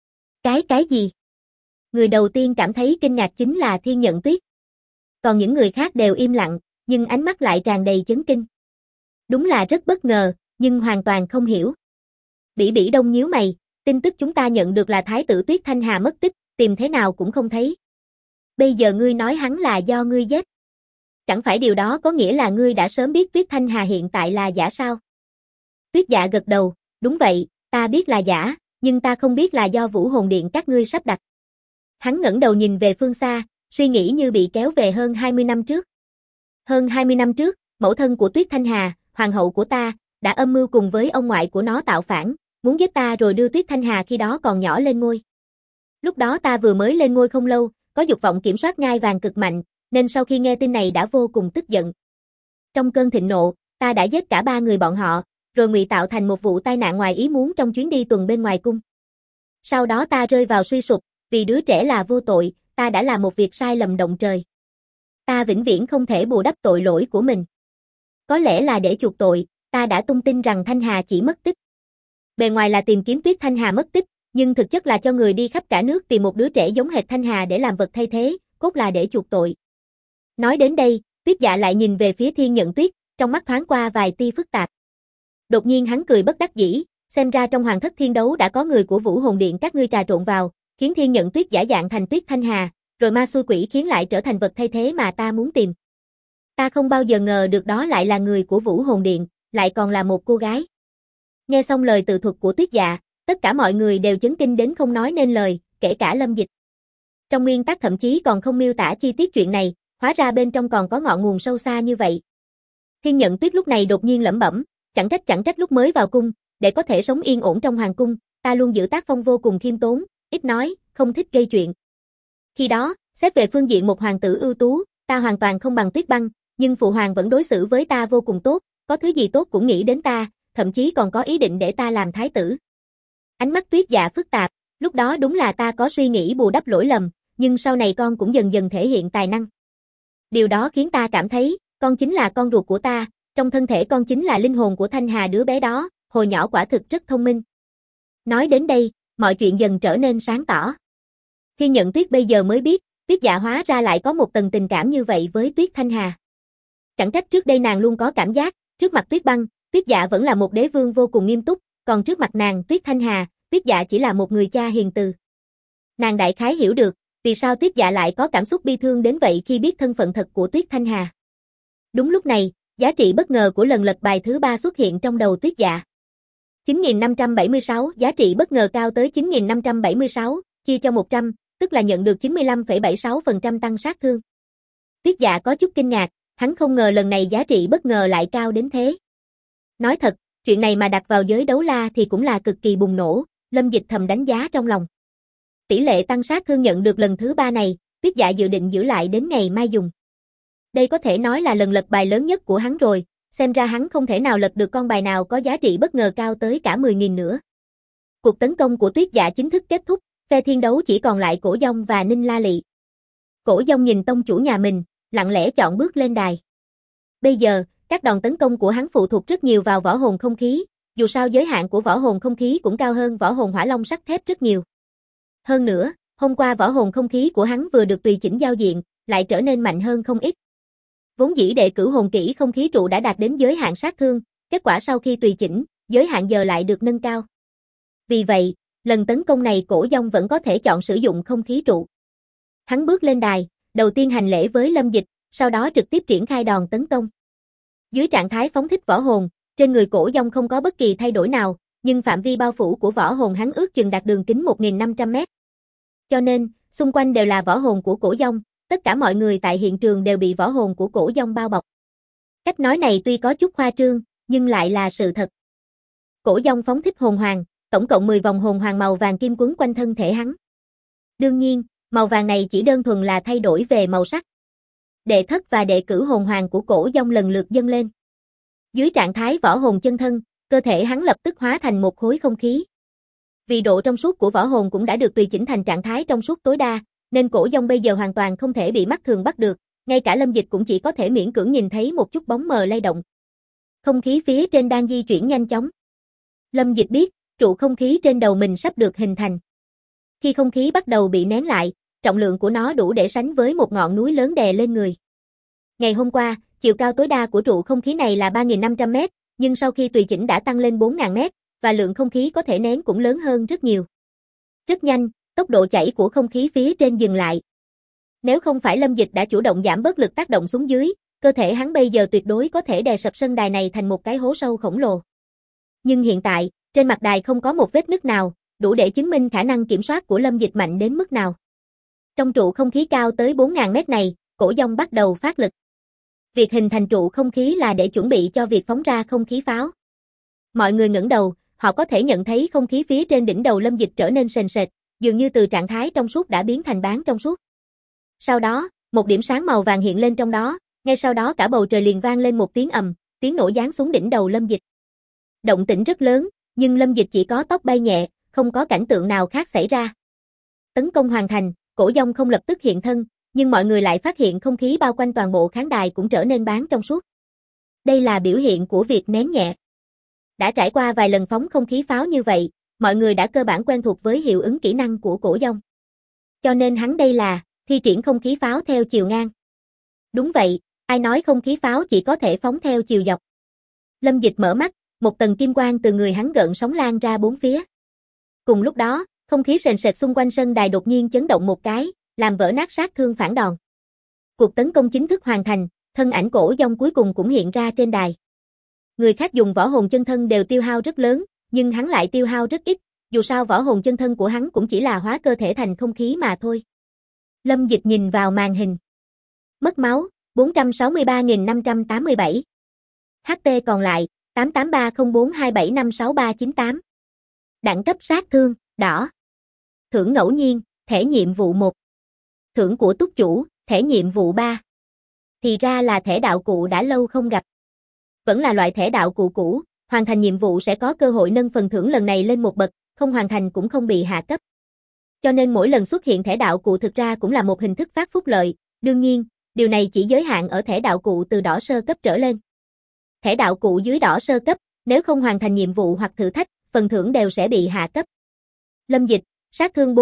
Cái gì? Người đầu tiên cảm thấy kinh ngạc chính là Thiên Nhận Tuyết. Còn những người khác đều im lặng, nhưng ánh mắt lại tràn đầy chấn kinh. Đúng là rất bất ngờ, nhưng hoàn toàn không hiểu. Bỉ Bỉ Đông nhíu mày, tin tức chúng ta nhận được là Thái tử Tuyết Thanh Hà mất tích, tìm thế nào cũng không thấy. Bây giờ ngươi nói hắn là do ngươi giết. Chẳng phải điều đó có nghĩa là ngươi đã sớm biết Tuyết Thanh Hà hiện tại là giả sao? Tuyết Dạ gật đầu, đúng vậy, ta biết là giả, nhưng ta không biết là do Vũ Hồn Điện các ngươi sắp đặt. Hắn ngẩng đầu nhìn về phương xa, suy nghĩ như bị kéo về hơn 20 năm trước. Hơn 20 năm trước, mẫu thân của Tuyết Thanh Hà, hoàng hậu của ta, đã âm mưu cùng với ông ngoại của nó tạo phản, muốn giết ta rồi đưa Tuyết Thanh Hà khi đó còn nhỏ lên ngôi. Lúc đó ta vừa mới lên ngôi không lâu, có dục vọng kiểm soát ngai vàng cực mạnh, nên sau khi nghe tin này đã vô cùng tức giận. Trong cơn thịnh nộ, ta đã giết cả 3 người bọn họ, rồi ngụy tạo thành một vụ tai nạn ngoài ý muốn trong chuyến đi tuần bên ngoài cung. Sau đó ta rơi vào suy sụp, vì đứa trẻ là vô tội, ta đã làm một việc sai lầm động trời. Ta vĩnh viễn không thể bù đắp tội lỗi của mình. Có lẽ là để chuộc tội, ta đã tung tin rằng Thanh Hà chỉ mất tích. Bề ngoài là tìm kiếm Tuyết Thanh Hà mất tích, nhưng thực chất là cho người đi khắp cả nước tìm một đứa trẻ giống hệt Thanh Hà để làm vật thay thế, cốt là để chuộc tội. Nói đến đây, Tuyết Dạ lại nhìn về phía Thiên Nhận Tuyết, trong mắt thoáng qua vài tia phức tạp. Đột nhiên hắn cười bất đắc dĩ, xem ra trong Hoàng thất Thiên Đấu đã có người của Vũ Hồn Điện các ngươi trà trộn vào, khiến Thiên Nhận Tuyết giả dạng thành Tuyết Thanh Hà, rồi ma xui quỷ khiến lại trở thành vật thay thế mà ta muốn tìm. Ta không bao giờ ngờ được đó lại là người của Vũ Hồn Điện, lại còn là một cô gái. Nghe xong lời tự thuật của Tuyết Dạ, tất cả mọi người đều chấn kinh đến không nói nên lời, kể cả Lâm Dịch. Trong nguyên tắc thậm chí còn không miêu tả chi tiết chuyện này, hóa ra bên trong còn có ngọn nguồn sâu xa như vậy. Thiên Nhận Tuyết lúc này đột nhiên lẩm bẩm, chẳng trách lúc mới vào cung, để có thể sống yên ổn trong hoàng cung, ta luôn giữ tác phong vô cùng khiêm tốn, ít nói, không thích gây chuyện. Khi đó, xét về phương diện một hoàng tử ưu tú, ta hoàn toàn không bằng Tuyết Băng, nhưng phụ hoàng vẫn đối xử với ta vô cùng tốt, có thứ gì tốt cũng nghĩ đến ta, thậm chí còn có ý định để ta làm thái tử. Ánh mắt Tuyết Dạ phức tạp, lúc đó đúng là ta có suy nghĩ bù đắp lỗi lầm, nhưng sau này con cũng dần dần thể hiện tài năng. Điều đó khiến ta cảm thấy, con chính là con ruột của ta, trong thân thể con chính là linh hồn của Thanh Hà đứa bé đó, hồi nhỏ quả thực rất thông minh. Nói đến đây, mọi chuyện dần trở nên sáng tỏ. Thiên Nhận Tuyết bây giờ mới biết, Tuyết Dạ hóa ra lại có một tầng tình cảm như vậy với Tuyết Thanh Hà. Chẳng trách trước đây nàng luôn có cảm giác, trước mặt Tuyết Băng, Tuyết Dạ vẫn là một đế vương vô cùng nghiêm túc, còn trước mặt nàng, Tuyết Thanh Hà, Tuyết Dạ chỉ là một người cha hiền từ. Nàng đại khái hiểu được, vì sao Tuyết Dạ lại có cảm xúc bi thương đến vậy khi biết thân phận thật của Tuyết Thanh Hà. Đúng lúc này, giá trị bất ngờ của lần lật bài thứ 3 xuất hiện trong đầu Tuyết Dạ. 9.576, giá trị bất ngờ cao tới 9.576, chia cho 100, tức là nhận được 95,76% tăng sát thương. Tuyết Dạ có chút kinh ngạc, hắn không ngờ lần này giá trị bất ngờ lại cao đến thế. Nói thật, chuyện này mà đặt vào giới đấu la thì cũng là cực kỳ bùng nổ, Lâm Dịch thầm đánh giá trong lòng. Tỷ lệ tăng sát thương nhận được lần thứ 3 này, Tuyết Dạ dự định giữ lại đến ngày mai dùng. Đây có thể nói là lần lật bài lớn nhất của hắn rồi, xem ra hắn không thể nào lật được con bài nào có giá trị bất ngờ cao tới cả 10.000 nữa. Cuộc tấn công của Tuyết Dạ chính thức kết thúc, phe thiên đấu chỉ còn lại Cổ Dông và Ninh La Lị. Cổ Dông nhìn tông chủ nhà mình, lặng lẽ chọn bước lên đài. Bây giờ, các đòn tấn công của hắn phụ thuộc rất nhiều vào võ hồn không khí, dù sao giới hạn của võ hồn không khí cũng cao hơn võ hồn hỏa long sắt thép rất nhiều. Hơn nữa, hôm qua võ hồn không khí của hắn vừa được tùy chỉnh giao diện, lại trở nên mạnh hơn không ít. Vốn dĩ đệ cửu hồn kỹ không khí trụ đã đạt đến giới hạn sát thương, kết quả sau khi tùy chỉnh, giới hạn giờ lại được nâng cao. Vì vậy, Lần tấn công này Cổ Dông vẫn có thể chọn sử dụng không khí trụ. Hắn bước lên đài, đầu tiên hành lễ với Lâm Dịch, sau đó trực tiếp triển khai đòn tấn công. Dưới trạng thái phóng thích võ hồn, trên người Cổ Dông không có bất kỳ thay đổi nào, nhưng phạm vi bao phủ của võ hồn hắn ước chừng đạt đường kính 1.500 mét. Cho nên, xung quanh đều là võ hồn của Cổ Dông, tất cả mọi người tại hiện trường đều bị võ hồn của Cổ Dông bao bọc. Cách nói này tuy có chút khoa trương, nhưng lại là sự thật. Cổ Dông phóng thích hồn hoàng, tổng cộng 10 vòng hồn hoàng màu vàng kim quấn quanh thân thể hắn. Đương nhiên, màu vàng này chỉ đơn thuần là thay đổi về màu sắc. Đệ thất và đệ cửu hồn hoàng của Cổ Dông lần lượt dâng lên. Dưới trạng thái võ hồn chân thân, cơ thể hắn lập tức hóa thành một khối không khí. Vì độ trong suốt của võ hồn cũng đã được tùy chỉnh thành trạng thái trong suốt tối đa, nên Cổ Dông bây giờ hoàn toàn không thể bị mắt thường bắt được, ngay cả Lâm Dịch cũng chỉ có thể miễn cưỡng nhìn thấy một chút bóng mờ lay động. Không khí phía trên đang di chuyển nhanh chóng. Lâm Dịch biết, trụ không khí trên đầu mình sắp được hình thành. Khi không khí bắt đầu bị nén lại, trọng lượng của nó đủ để sánh với một ngọn núi lớn đè lên người. Ngày hôm qua, chiều cao tối đa của trụ không khí này là 3.500 mét, nhưng sau khi tùy chỉnh đã tăng lên 4.000 mét, và lượng không khí có thể nén cũng lớn hơn rất nhiều. Rất nhanh, tốc độ chảy của không khí phía trên dừng lại. Nếu không phải Lâm Dịch đã chủ động giảm bớt lực tác động xuống dưới, cơ thể hắn bây giờ tuyệt đối có thể đè sập sân đài này thành một cái hố sâu khổng lồ. Nhưng hiện tại, trên mặt đài không có một vết nứt nào, đủ để chứng minh khả năng kiểm soát của Lâm Dịch mạnh đến mức nào. Trong trụ không khí cao tới 4.000 mét này, Cổ Dông bắt đầu phát lực. Việc hình thành trụ không khí là để chuẩn bị cho việc phóng ra không khí pháo. Mọi người ngẩng đầu, họ có thể nhận thấy không khí phía trên đỉnh đầu Lâm Dịch trở nên sền sệt, dường như từ trạng thái trong suốt đã biến thành bán trong suốt. Sau đó, một điểm sáng màu vàng hiện lên trong đó, ngay sau đó cả bầu trời liền vang lên một tiếng ầm, tiếng nổ giáng xuống đỉnh đầu Lâm Dịch. Động tĩnh rất lớn, nhưng Lâm Dịch chỉ có tóc bay nhẹ, không có cảnh tượng nào khác xảy ra. Tấn công hoàn thành, Cổ Dông không lập tức hiện thân, nhưng mọi người lại phát hiện không khí bao quanh toàn bộ khán đài cũng trở nên bán trong suốt. Đây là biểu hiện của việc nén nhẹ. Đã trải qua vài lần phóng không khí pháo như vậy, mọi người đã cơ bản quen thuộc với hiệu ứng kỹ năng của Cổ Dông. Cho nên hắn đây là thi triển không khí pháo theo chiều ngang. Đúng vậy, ai nói không khí pháo chỉ có thể phóng theo chiều dọc. Lâm Dịch mở mắt, một tầng kim quang từ người hắn gợn sóng lan ra bốn phía. Cùng lúc đó, không khí sền sệt xung quanh sân đài đột nhiên chấn động một cái, làm vỡ nát sát thương phản đòn. Cuộc tấn công chính thức hoàn thành, thân ảnh Cổ Dông cuối cùng cũng hiện ra trên đài. Người khác dùng võ hồn chân thân đều tiêu hao rất lớn, nhưng hắn lại tiêu hao rất ít, dù sao võ hồn chân thân của hắn cũng chỉ là hóa cơ thể thành không khí mà thôi. Lâm Dịch nhìn vào màn hình. Mất máu, 463.587. HP còn lại, 883042756398. Đẳng cấp sát thương, đỏ. Thưởng ngẫu nhiên, thẻ nhiệm vụ 1. Thưởng của túc chủ, thẻ nhiệm vụ 3. Thì ra là thẻ đạo cụ đã lâu không gặp. Vẫn là loại thẻ đạo cụ cũ, hoàn thành nhiệm vụ sẽ có cơ hội nâng phần thưởng lần này lên một bậc, không hoàn thành cũng không bị hạ cấp. Cho nên mỗi lần xuất hiện thẻ đạo cụ thực ra cũng là một hình thức phát phúc lợi, đương nhiên, điều này chỉ giới hạn ở thẻ đạo cụ từ đỏ sơ cấp trở lên. Thẻ đạo cụ dưới đỏ sơ cấp, nếu không hoàn thành nhiệm vụ hoặc thử thách, phần thưởng đều sẽ bị hạ cấp. Lâm Dịch, sát thương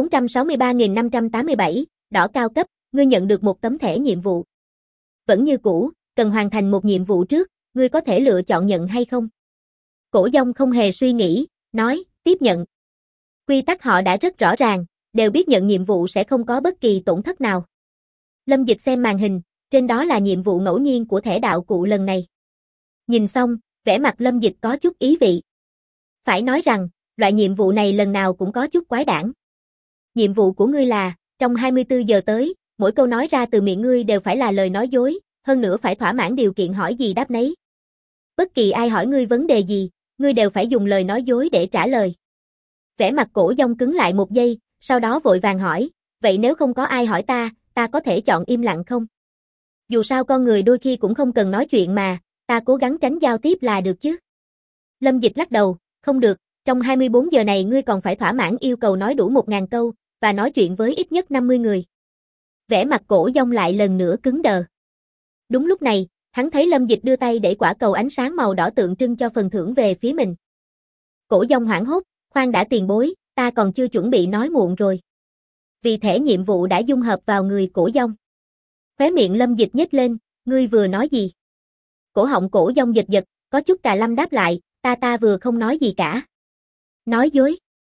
463.587, đỏ cao cấp, ngươi nhận được một tấm thẻ nhiệm vụ. Vẫn như cũ, cần hoàn thành một nhiệm vụ trước, ngươi có thể lựa chọn nhận hay không? Cổ Dông không hề suy nghĩ, nói, tiếp nhận. Quy tắc họ đã rất rõ ràng, đều biết nhận nhiệm vụ sẽ không có bất kỳ tổn thất nào. Lâm Dịch xem màn hình, trên đó là nhiệm vụ ngẫu nhiên của thẻ đạo cụ lần này. Nhìn xong, vẻ mặt Lâm Dịch có chút ý vị. Phải nói rằng, loại nhiệm vụ này lần nào cũng có chút quái đản. Nhiệm vụ của ngươi là, trong 24 giờ tới, mỗi câu nói ra từ miệng ngươi đều phải là lời nói dối, hơn nữa phải thỏa mãn điều kiện hỏi gì đáp nấy. Bất kỳ ai hỏi ngươi vấn đề gì, ngươi đều phải dùng lời nói dối để trả lời. Vẻ mặt Cổ Dông cứng lại một giây, sau đó vội vàng hỏi, vậy nếu không có ai hỏi ta có thể chọn im lặng không? Dù sao con người đôi khi cũng không cần nói chuyện mà, ta cố gắng tránh giao tiếp là được chứ. Lâm Dịch lắc đầu, không được, trong 24 giờ này ngươi còn phải thỏa mãn yêu cầu nói đủ 1.000 câu, và nói chuyện với ít nhất 50 người. Vẻ mặt Cổ Dông lại lần nữa cứng đờ. Đúng lúc này, hắn thấy Lâm Dịch đưa tay để quả cầu ánh sáng màu đỏ tượng trưng cho phần thưởng về phía mình. Cổ Dông hoảng hốt, khoan đã tiền bối, ta còn chưa chuẩn bị nói muộn rồi. Vì thẻ nhiệm vụ đã dung hợp vào người Cổ Dông. Khóe miệng Lâm Dịch nhếch lên, ngươi vừa nói gì? Cổ họng Cổ Dông giật giật, có chút cà lâm đáp lại, ta vừa không nói gì cả. Nói dối.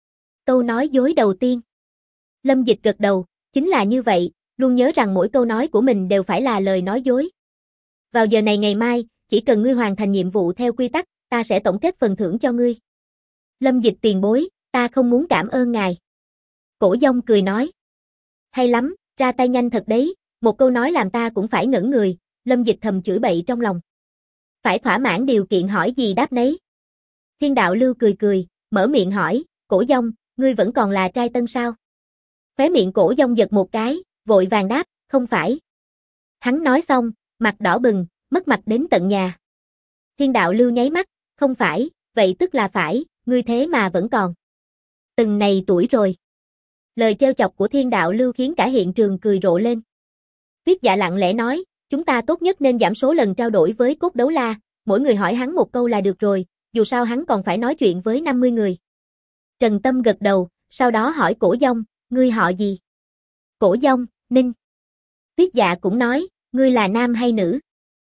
câu nói dối đầu tiên. Lâm Dịch gật đầu, chính là như vậy, luôn nhớ rằng mỗi câu nói của mình đều phải là lời nói dối. Vào giờ này ngày mai, chỉ cần ngươi hoàn thành nhiệm vụ theo quy tắc, ta sẽ tổng kết phần thưởng cho ngươi. Lâm Dịch tiền bối, ta không muốn cảm ơn ngài. Cổ Dông cười nói. Hay lắm, ra tay nhanh thật đấy, một câu nói làm ta cũng phải ngẩn người, Lâm Dịch thầm chửi bậy trong lòng. Phải thỏa mãn điều kiện hỏi gì đáp nấy. Thiên đạo lưu cười cười, mở miệng hỏi, Cổ Dông, ngươi vẫn còn là trai tân sao? Khóe miệng Cổ Dông giật một cái, vội vàng đáp, không phải. Hắn nói xong, mặt đỏ bừng, mất mặt đến tận nhà. Thiên đạo lưu nháy mắt, không phải, vậy tức là phải, ngươi thế mà vẫn còn. Từng này tuổi rồi. Lời trêu chọc của thiên đạo lưu khiến cả hiện trường cười rộ lên. Tuyết Dạ lặng lẽ nói, chúng ta tốt nhất nên giảm số lần trao đổi với Cốt Đấu La, mỗi người hỏi hắn một câu là được rồi, dù sao hắn còn phải nói chuyện với 50 người. Trần Tâm gật đầu, sau đó hỏi Cổ Dông, ngươi họ gì? Cổ Dông, Ninh. Tuyết Dạ cũng nói, ngươi là nam hay nữ?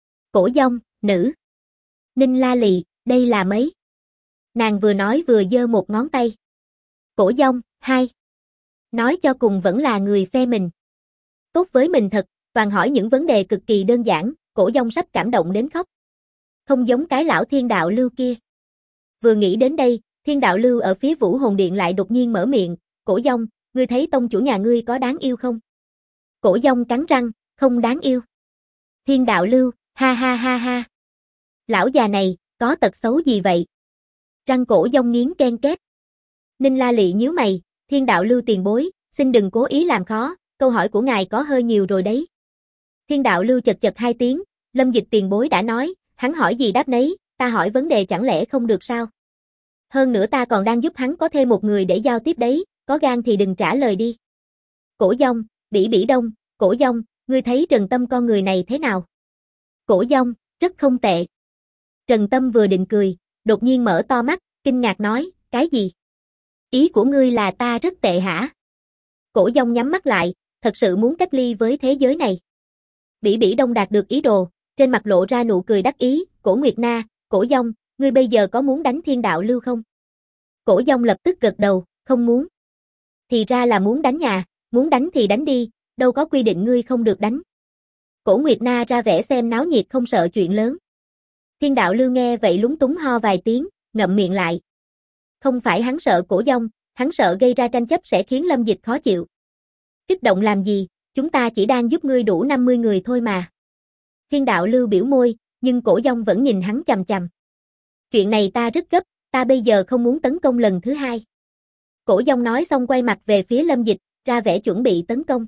Cổ Dông, nữ. Ninh la lì, đây là mấy? Nàng vừa nói vừa giơ một ngón tay. Cổ Dông, 2. Nói cho cùng vẫn là người phe mình. Tốt với mình thật, toàn hỏi những vấn đề cực kỳ đơn giản, Cổ Dông sắp cảm động đến khóc. Không giống cái lão thiên đạo lưu kia. Vừa nghĩ đến đây, thiên đạo lưu ở phía Vũ Hồn Điện lại đột nhiên mở miệng, Cổ Dông, ngươi thấy tông chủ nhà ngươi có đáng yêu không? Cổ Dông cắn răng, không đáng yêu. Thiên đạo lưu, ha ha ha ha. Lão già này, có tật xấu gì vậy? Răng Cổ Dông nghiến ken két. Ninh La Lị nhíu mày, thiên đạo lưu tiền bối, xin đừng cố ý làm khó, câu hỏi của ngài có hơi nhiều rồi đấy. Thiên đạo lưu chật chật 2 tiếng, Lâm Dịch tiền bối đã nói, hắn hỏi gì đáp nấy, ta hỏi vấn đề chẳng lẽ không được sao? Hơn nữa ta còn đang giúp hắn có thêm một người để giao tiếp đấy, có gan thì đừng trả lời đi. Cổ Dông, Bỉ Bỉ Đông, Cổ Dông, ngươi thấy Trần Tâm con người này thế nào? Cổ Dông, rất không tệ. Trần Tâm vừa định cười, đột nhiên mở to mắt, kinh ngạc nói, cái gì? Ý của ngươi là ta rất tệ hả? Cổ Dông nhắm mắt lại, thật sự muốn cách ly với thế giới này. Bỉ Bỉ Đông đạt được ý đồ, trên mặt lộ ra nụ cười đắc ý, Cổ Nguyệt Na, Cổ Dông, ngươi bây giờ có muốn đánh thiên đạo lưu không? Cổ Dông lập tức gật đầu, không muốn. Thì ra là muốn đánh nhà, muốn đánh thì đánh đi, đâu có quy định ngươi không được đánh. Cổ Nguyệt Na ra vẻ xem náo nhiệt không sợ chuyện lớn. Thiên đạo lưu nghe vậy lúng túng ho vài tiếng, ngậm miệng lại. Không phải hắn sợ Cổ Dông, hắn sợ gây ra tranh chấp sẽ khiến Lâm Dịch khó chịu. Kích động làm gì, chúng ta chỉ đang giúp ngươi đủ 50 người thôi mà. Thiên đạo lưu biểu môi, nhưng Cổ Dông vẫn nhìn hắn chằm chằm. Chuyện này ta rất gấp, ta bây giờ không muốn tấn công lần thứ 2. Cổ Dông nói xong quay mặt về phía Lâm Dịch, ra vẻ chuẩn bị tấn công.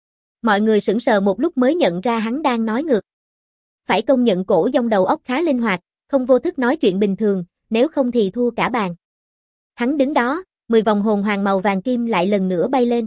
Mọi người sững sờ một lúc mới nhận ra hắn đang nói ngược. Phải công nhận Cổ Dông đầu óc khá linh hoạt, không vô thức nói chuyện bình thường, nếu không thì thua cả bàn. Hắn đứng đó, 10 vòng hồn hoàng màu vàng kim lại lần nữa bay lên.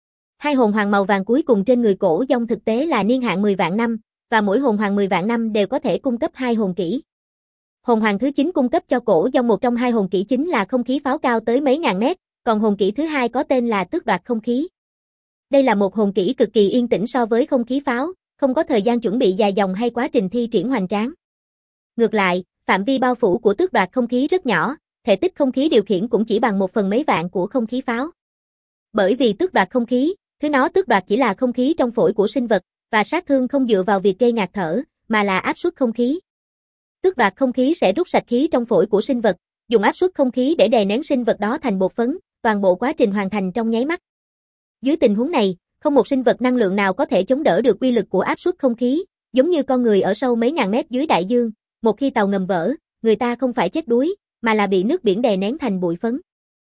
2 hồn hoàng màu vàng cuối cùng trên người Cổ Dông thực tế là niên hạn 10 vạn năm, và mỗi hồn hoàng 10 vạn năm đều có thể cung cấp 2 hồn kỹ. Hồn hoàng thứ 9 cung cấp cho Cổ Dông một trong 2 hồn kỹ chính là không khí pháo cao tới mấy ngàn mét, còn hồn kỹ thứ 2 có tên là tước đoạt không khí. Đây là một hồn kỹ cực kỳ yên tĩnh so với không khí pháo, không có thời gian chuẩn bị dài dòng hay quá trình thi triển hoành tráng. Ngược lại, phạm vi bao phủ của tước đoạt không khí rất nhỏ, thể tích không khí điều khiển cũng chỉ bằng 1 phần mấy vạn của không khí pháo. Bởi vì tước đoạt không khí, thứ nó tước đoạt chỉ là không khí trong phổi của sinh vật, và sát thương không dựa vào việc gây ngạt thở, mà là áp suất không khí. Tước đoạt không khí sẽ rút sạch khí trong phổi của sinh vật, dùng áp suất không khí để đè nén sinh vật đó thành bột phấn, toàn bộ quá trình hoàn thành trong nháy mắt. Dưới tình huống này, không một sinh vật năng lượng nào có thể chống đỡ được uy lực của áp suất không khí, giống như con người ở sâu mấy ngàn mét dưới đại dương, một khi tàu ngầm vỡ, người ta không phải chết đuối, mà là bị nước biển đè nén thành bụi phấn.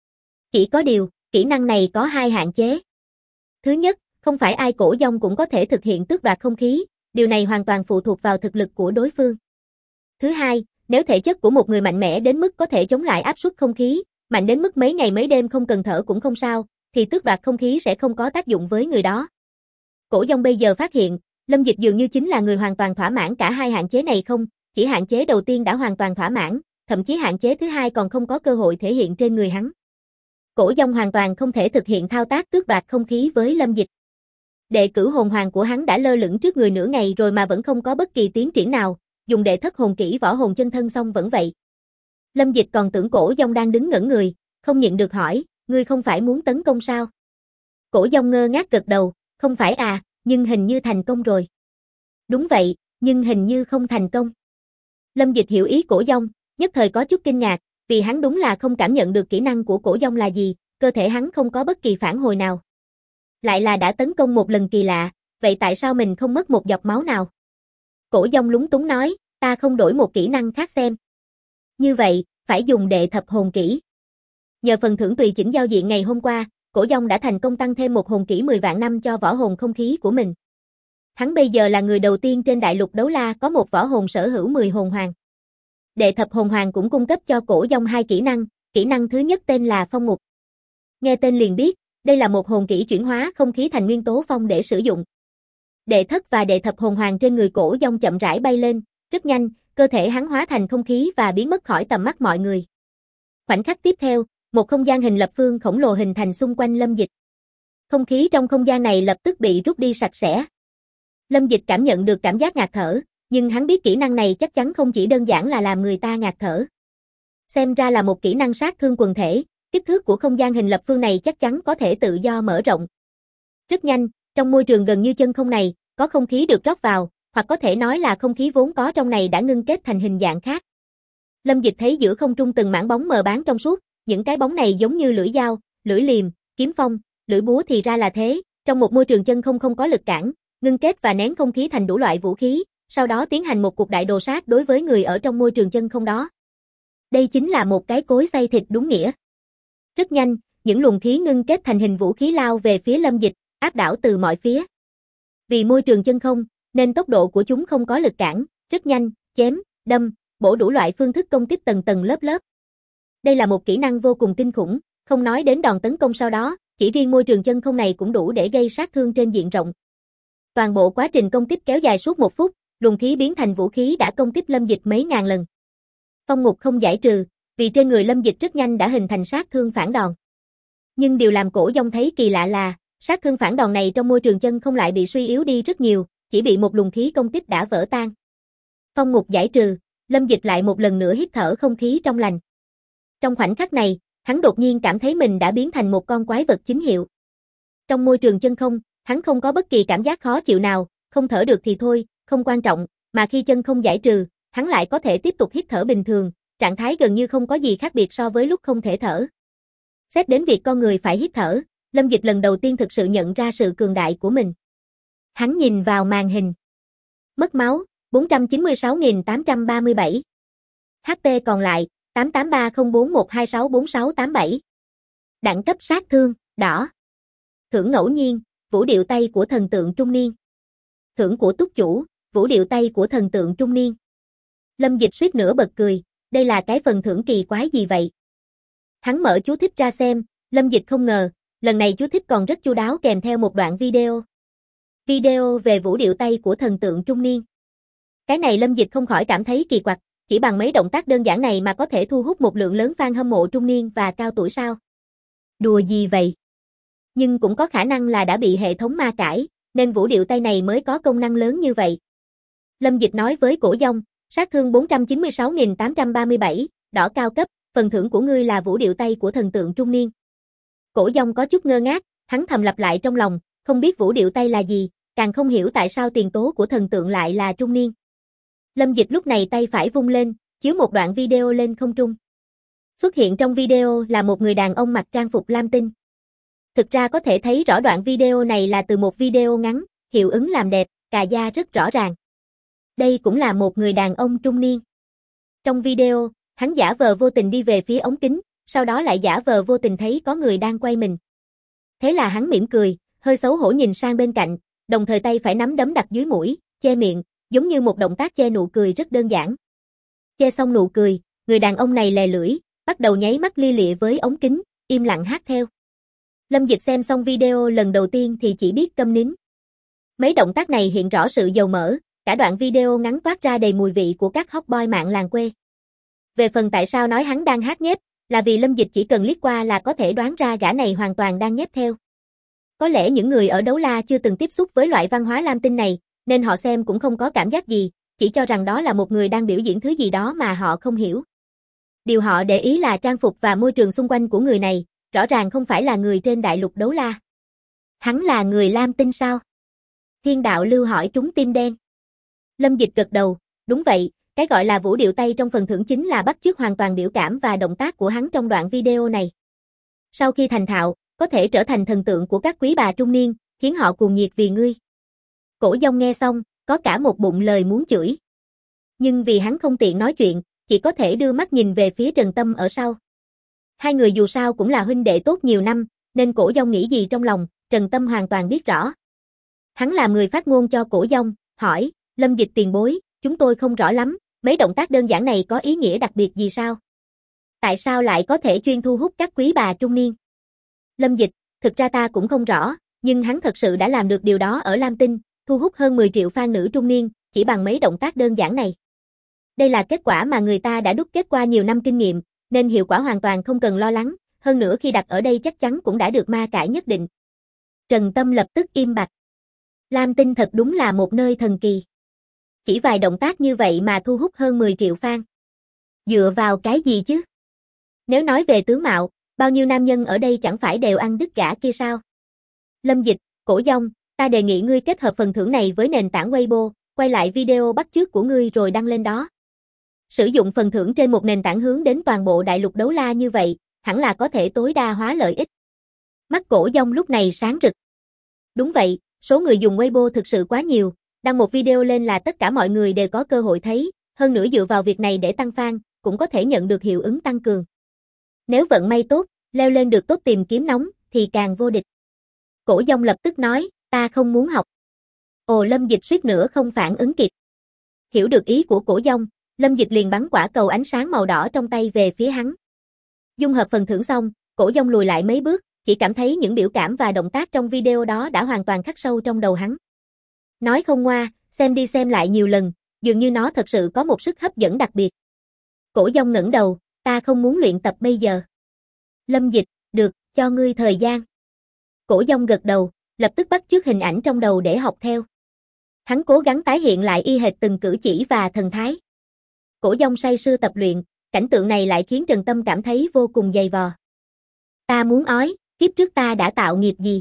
Chỉ có điều, kỹ năng này có 2 hạn chế. Thứ nhất, không phải ai Cổ Dông cũng có thể thực hiện tước đoạt không khí, điều này hoàn toàn phụ thuộc vào thực lực của đối phương. Thứ hai, nếu thể chất của một người mạnh mẽ đến mức có thể chống lại áp suất không khí, mạnh đến mức mấy ngày mấy đêm không cần thở cũng không sao, thì tước đoạt không khí sẽ không có tác dụng với người đó. Cổ Dông bây giờ phát hiện, Lâm Dịch dường như chính là người hoàn toàn thỏa mãn cả 2 hạn chế này không, chỉ hạn chế đầu tiên đã hoàn toàn thỏa mãn, thậm chí hạn chế thứ 2 còn không có cơ hội thể hiện trên người hắn. Cổ Dông hoàn toàn không thể thực hiện thao tác tước đoạt không khí với Lâm Dịch. Đệ cửu hồn hoàng của hắn đã lơ lửng trước người nửa ngày rồi mà vẫn không có bất kỳ tiến triển nào, dùng đệ thất hồn kỹ võ hồn chân thân xong vẫn vậy. Lâm Dịch còn tưởng Cổ Dông đang đứng ngẩn người, không nhịn được hỏi, ngươi không phải muốn tấn công sao? Cổ Dông ngơ ngác gật đầu, không phải à, nhưng hình như thành công rồi. Đúng vậy, nhưng hình như không thành công. Lâm Dịch hiểu ý Cổ Dông, nhất thời có chút kinh ngạc, vì hắn đúng là không cảm nhận được kỹ năng của Cổ Dông là gì, cơ thể hắn không có bất kỳ phản hồi nào. Lại là đã tấn công một lần kỳ lạ, vậy tại sao mình không mất một giọt máu nào? Cổ Dông lúng túng nói, ta không đổi một kỹ năng khác xem. Như vậy, phải dùng đệ thập hồn kỹ. Nhờ phần thưởng tùy chỉnh giao diện ngày hôm qua, Cổ Dông đã thành công tăng thêm một hồn kỹ 10 vạn năm cho võ hồn không khí của mình. Hắn bây giờ là người đầu tiên trên đại lục đấu la có một võ hồn sở hữu 10 hồn hoàng. Đệ thập hồn hoàng cũng cung cấp cho Cổ Dông 2 kỹ năng thứ nhất tên là Phong Ngục. Nghe tên liền biết, đây là một hồn kỹ chuyển hóa không khí thành nguyên tố phong để sử dụng. Đệ thất và đệ thập hồn hoàng trên người Cổ Dông chậm rãi bay lên, rất nhanh, cơ thể hắn hóa thành không khí và biến mất khỏi tầm mắt mọi người. Khoảnh khắc tiếp theo, một không gian hình lập phương khổng lồ hình thành xung quanh Lâm Dịch. Không khí trong không gian này lập tức bị rút đi sạch sẽ. Lâm Dịch cảm nhận được cảm giác ngạt thở, nhưng hắn biết kỹ năng này chắc chắn không chỉ đơn giản là làm người ta ngạt thở. Xem ra là một kỹ năng sát thương quần thể, kích thước của không gian hình lập phương này chắc chắn có thể tự do mở rộng. Rất nhanh, trong môi trường gần như chân không này, có không khí được rót vào, hoặc có thể nói là không khí vốn có trong này đã ngưng kết thành hình dạng khác. Lâm Dịch thấy giữa không trung từng mảng bóng mờ bám trong suốt, những cái bóng này giống như lưỡi dao, lưỡi liềm, kiếm phong, lưỡi búa thì ra là thế, trong một môi trường chân không không có lực cản, ngưng kết và nén không khí thành đủ loại vũ khí, sau đó tiến hành một cuộc đại đồ sát đối với người ở trong môi trường chân không đó. Đây chính là một cái cối xay thịt đúng nghĩa. Rất nhanh, những luồng khí ngưng kết thành hình vũ khí lao về phía Lâm Dịch, áp đảo từ mọi phía. Vì môi trường chân không, nên tốc độ của chúng không có lực cản, rất nhanh, chém, đâm, bổ đủ loại phương thức công kích tầng tầng lớp lớp. Đây là một kỹ năng vô cùng kinh khủng, không nói đến đòn tấn công sau đó, chỉ riêng môi trường chân không này cũng đủ để gây sát thương trên diện rộng. Toàn bộ quá trình công kích kéo dài suốt 1 phút, luồng khí biến thành vũ khí đã công kích Lâm Dịch mấy ngàn lần. Phong ngục không giải trừ, vì trên người Lâm Dịch rất nhanh đã hình thành sát thương phản đòn. Nhưng điều làm Cổ Dông thấy kỳ lạ là, sát thương phản đòn này trong môi trường chân không lại bị suy yếu đi rất nhiều, chỉ bị một luồng khí công kích đã vỡ tan. Phong ngục giải trừ, Lâm Dịch lại một lần nữa hít thở không khí trong lành. Trong khoảnh khắc này, hắn đột nhiên cảm thấy mình đã biến thành một con quái vật chính hiệu. Trong môi trường chân không, hắn không có bất kỳ cảm giác khó chịu nào, không thở được thì thôi, không quan trọng, mà khi chân không giải trừ, hắn lại có thể tiếp tục hít thở bình thường, trạng thái gần như không có gì khác biệt so với lúc không thể thở. Xét đến việc con người phải hít thở, Lâm Dịch lần đầu tiên thực sự nhận ra sự cường đại của mình. Hắn nhìn vào màn hình. Mất máu, 496.837. HP còn lại, 883041264687. Đẳng cấp sát thương, đỏ. Thưởng ngẫu nhiên, vũ điệu tay của thần tượng trung niên. Thưởng của túc chủ, vũ điệu tay của thần tượng trung niên. Lâm Dịch suýt nữa bật cười, đây là cái phần thưởng kỳ quái gì vậy? Hắn mở chú thích ra xem, Lâm Dịch không ngờ, lần này chú thích còn rất chu đáo kèm theo một đoạn video. Video về vũ điệu tay của thần tượng trung niên. Cái này Lâm Dịch không khỏi cảm thấy kỳ quặc, chỉ bằng mấy động tác đơn giản này mà có thể thu hút một lượng lớn fan hâm mộ trung niên và cao tuổi sao? Đùa gì vậy? Nhưng cũng có khả năng là đã bị hệ thống ma cải, nên vũ điệu tay này mới có công năng lớn như vậy. Lâm Dịch nói với Cổ Dông, sát thương 496.837, đỏ cao cấp, phần thưởng của ngươi là vũ điệu tay của thần tượng trung niên. Cổ Dông có chút ngơ ngác, hắn thầm lặp lại trong lòng, không biết vũ điệu tay là gì, càng không hiểu tại sao tiền tố của thần tượng lại là trung niên. Lâm Dịch lúc này tay phải vung lên, chiếu một đoạn video lên không trung. Xuất hiện trong video là một người đàn ông mặc trang phục lam tinh. Thực ra có thể thấy rõ đoạn video này là từ một video ngắn, hiệu ứng làm đẹp, cà da rất rõ ràng. Đây cũng là một người đàn ông trung niên. Trong video, hắn giả vờ vô tình đi về phía ống kính, sau đó lại giả vờ vô tình thấy có người đang quay mình. Thế là hắn mỉm cười, hơi xấu hổ nhìn sang bên cạnh, đồng thời tay phải nắm đấm đặt dưới mũi, che miệng, giống như một động tác che nụ cười rất đơn giản. Che xong nụ cười, người đàn ông này lè lưỡi, bắt đầu nháy mắt lia lịa với ống kính, im lặng hát theo. Lâm Dịch xem xong video lần đầu tiên thì chỉ biết câm nín. Mấy động tác này hiện rõ sự dầu mỡ, cả đoạn video ngắn toát ra đầy mùi vị của các hot boy mạng làng quê. Về phần tại sao nói hắn đang hát nhép, là vì Lâm Dịch chỉ cần liếc qua là có thể đoán ra gã này hoàn toàn đang nhép theo. Có lẽ những người ở đấu la chưa từng tiếp xúc với loại văn hóa lam tinh này, nên họ xem cũng không có cảm giác gì, chỉ cho rằng đó là một người đang biểu diễn thứ gì đó mà họ không hiểu. Điều họ để ý là trang phục và môi trường xung quanh của người này, rõ ràng không phải là người trên đại lục đấu la. Hắn là người Lam Tinh sao? Thiên đạo lưu hỏi trúng tim đen. Lâm Dịch gật đầu, đúng vậy, cái gọi là vũ điệu tay trong phần thưởng chính là bắt chước hoàn toàn biểu cảm và động tác của hắn trong đoạn video này. Sau khi thành thạo, có thể trở thành thần tượng của các quý bà trung niên, khiến họ cuồng nhiệt vì ngươi. Cổ Dông nghe xong, có cả một bụng lời muốn chửi. Nhưng vì hắn không tiện nói chuyện, chỉ có thể đưa mắt nhìn về phía Trần Tâm ở sau. Hai người dù sao cũng là huynh đệ tốt nhiều năm, nên Cổ Dông nghĩ gì trong lòng, Trần Tâm hoàn toàn biết rõ. Hắn làm người phát ngôn cho Cổ Dông, hỏi, Lâm Dịch tiền bối, chúng tôi không rõ lắm, mấy động tác đơn giản này có ý nghĩa đặc biệt gì sao? Tại sao lại có thể chuyên thu hút các quý bà trung niên? Lâm Dịch, thực ra ta cũng không rõ, nhưng hắn thật sự đã làm được điều đó ở Lam Tinh, thu hút hơn 10 triệu fan nữ trung niên, chỉ bằng mấy động tác đơn giản này. Đây là kết quả mà người ta đã đúc kết qua nhiều năm kinh nghiệm, nên hiệu quả hoàn toàn không cần lo lắng, hơn nữa khi đặt ở đây chắc chắn cũng đã được ma cải nhất định. Trần Tâm lập tức im bặt. Lam Tinh thật đúng là một nơi thần kỳ. Chỉ vài động tác như vậy mà thu hút hơn 10 triệu fan. Dựa vào cái gì chứ? Nếu nói về tướng mạo, bao nhiêu nam nhân ở đây chẳng phải đều ăn đứt gã kia sao? Lâm Dịch, Cổ Dông, ta đề nghị ngươi kết hợp phần thưởng này với nền tảng Weibo, quay lại video bắt chước của ngươi rồi đăng lên đó. Sử dụng phần thưởng trên một nền tảng hướng đến toàn bộ đại lục đấu la như vậy, hẳn là có thể tối đa hóa lợi ích. Mắt Cổ Dông lúc này sáng rực. Đúng vậy, số người dùng Weibo thực sự quá nhiều, đăng một video lên là tất cả mọi người đều có cơ hội thấy, hơn nữa dựa vào việc này để tăng fan, cũng có thể nhận được hiệu ứng tăng cường. Nếu vận may tốt, leo lên được top tìm kiếm nóng, thì càng vô địch. Cổ Dông lập tức nói, ta không muốn học. Ồ, Lâm Dịch suýt nữa không phản ứng kịp. Hiểu được ý của Cổ Dông, Lâm Dịch liền bắn quả cầu ánh sáng màu đỏ trong tay về phía hắn. Dung hợp phần thưởng xong, Cổ Dông lùi lại mấy bước, chỉ cảm thấy những biểu cảm và động tác trong video đó đã hoàn toàn khắc sâu trong đầu hắn. Nói không ngoa, xem đi xem lại nhiều lần, dường như nó thật sự có một sức hấp dẫn đặc biệt. Cổ Dông ngẩng đầu, ta không muốn luyện tập bây giờ. Lâm Dịch, được, cho ngươi thời gian. Cổ Dông gật đầu, lập tức bắt chước hình ảnh trong đầu để học theo. Hắn cố gắng tái hiện lại y hệt từng cử chỉ và thần thái. Cổ Dông say sưa tập luyện, cảnh tượng này lại khiến Trần Tâm cảm thấy vô cùng dày vò. Ta muốn ói, kiếp trước ta đã tạo nghiệp gì?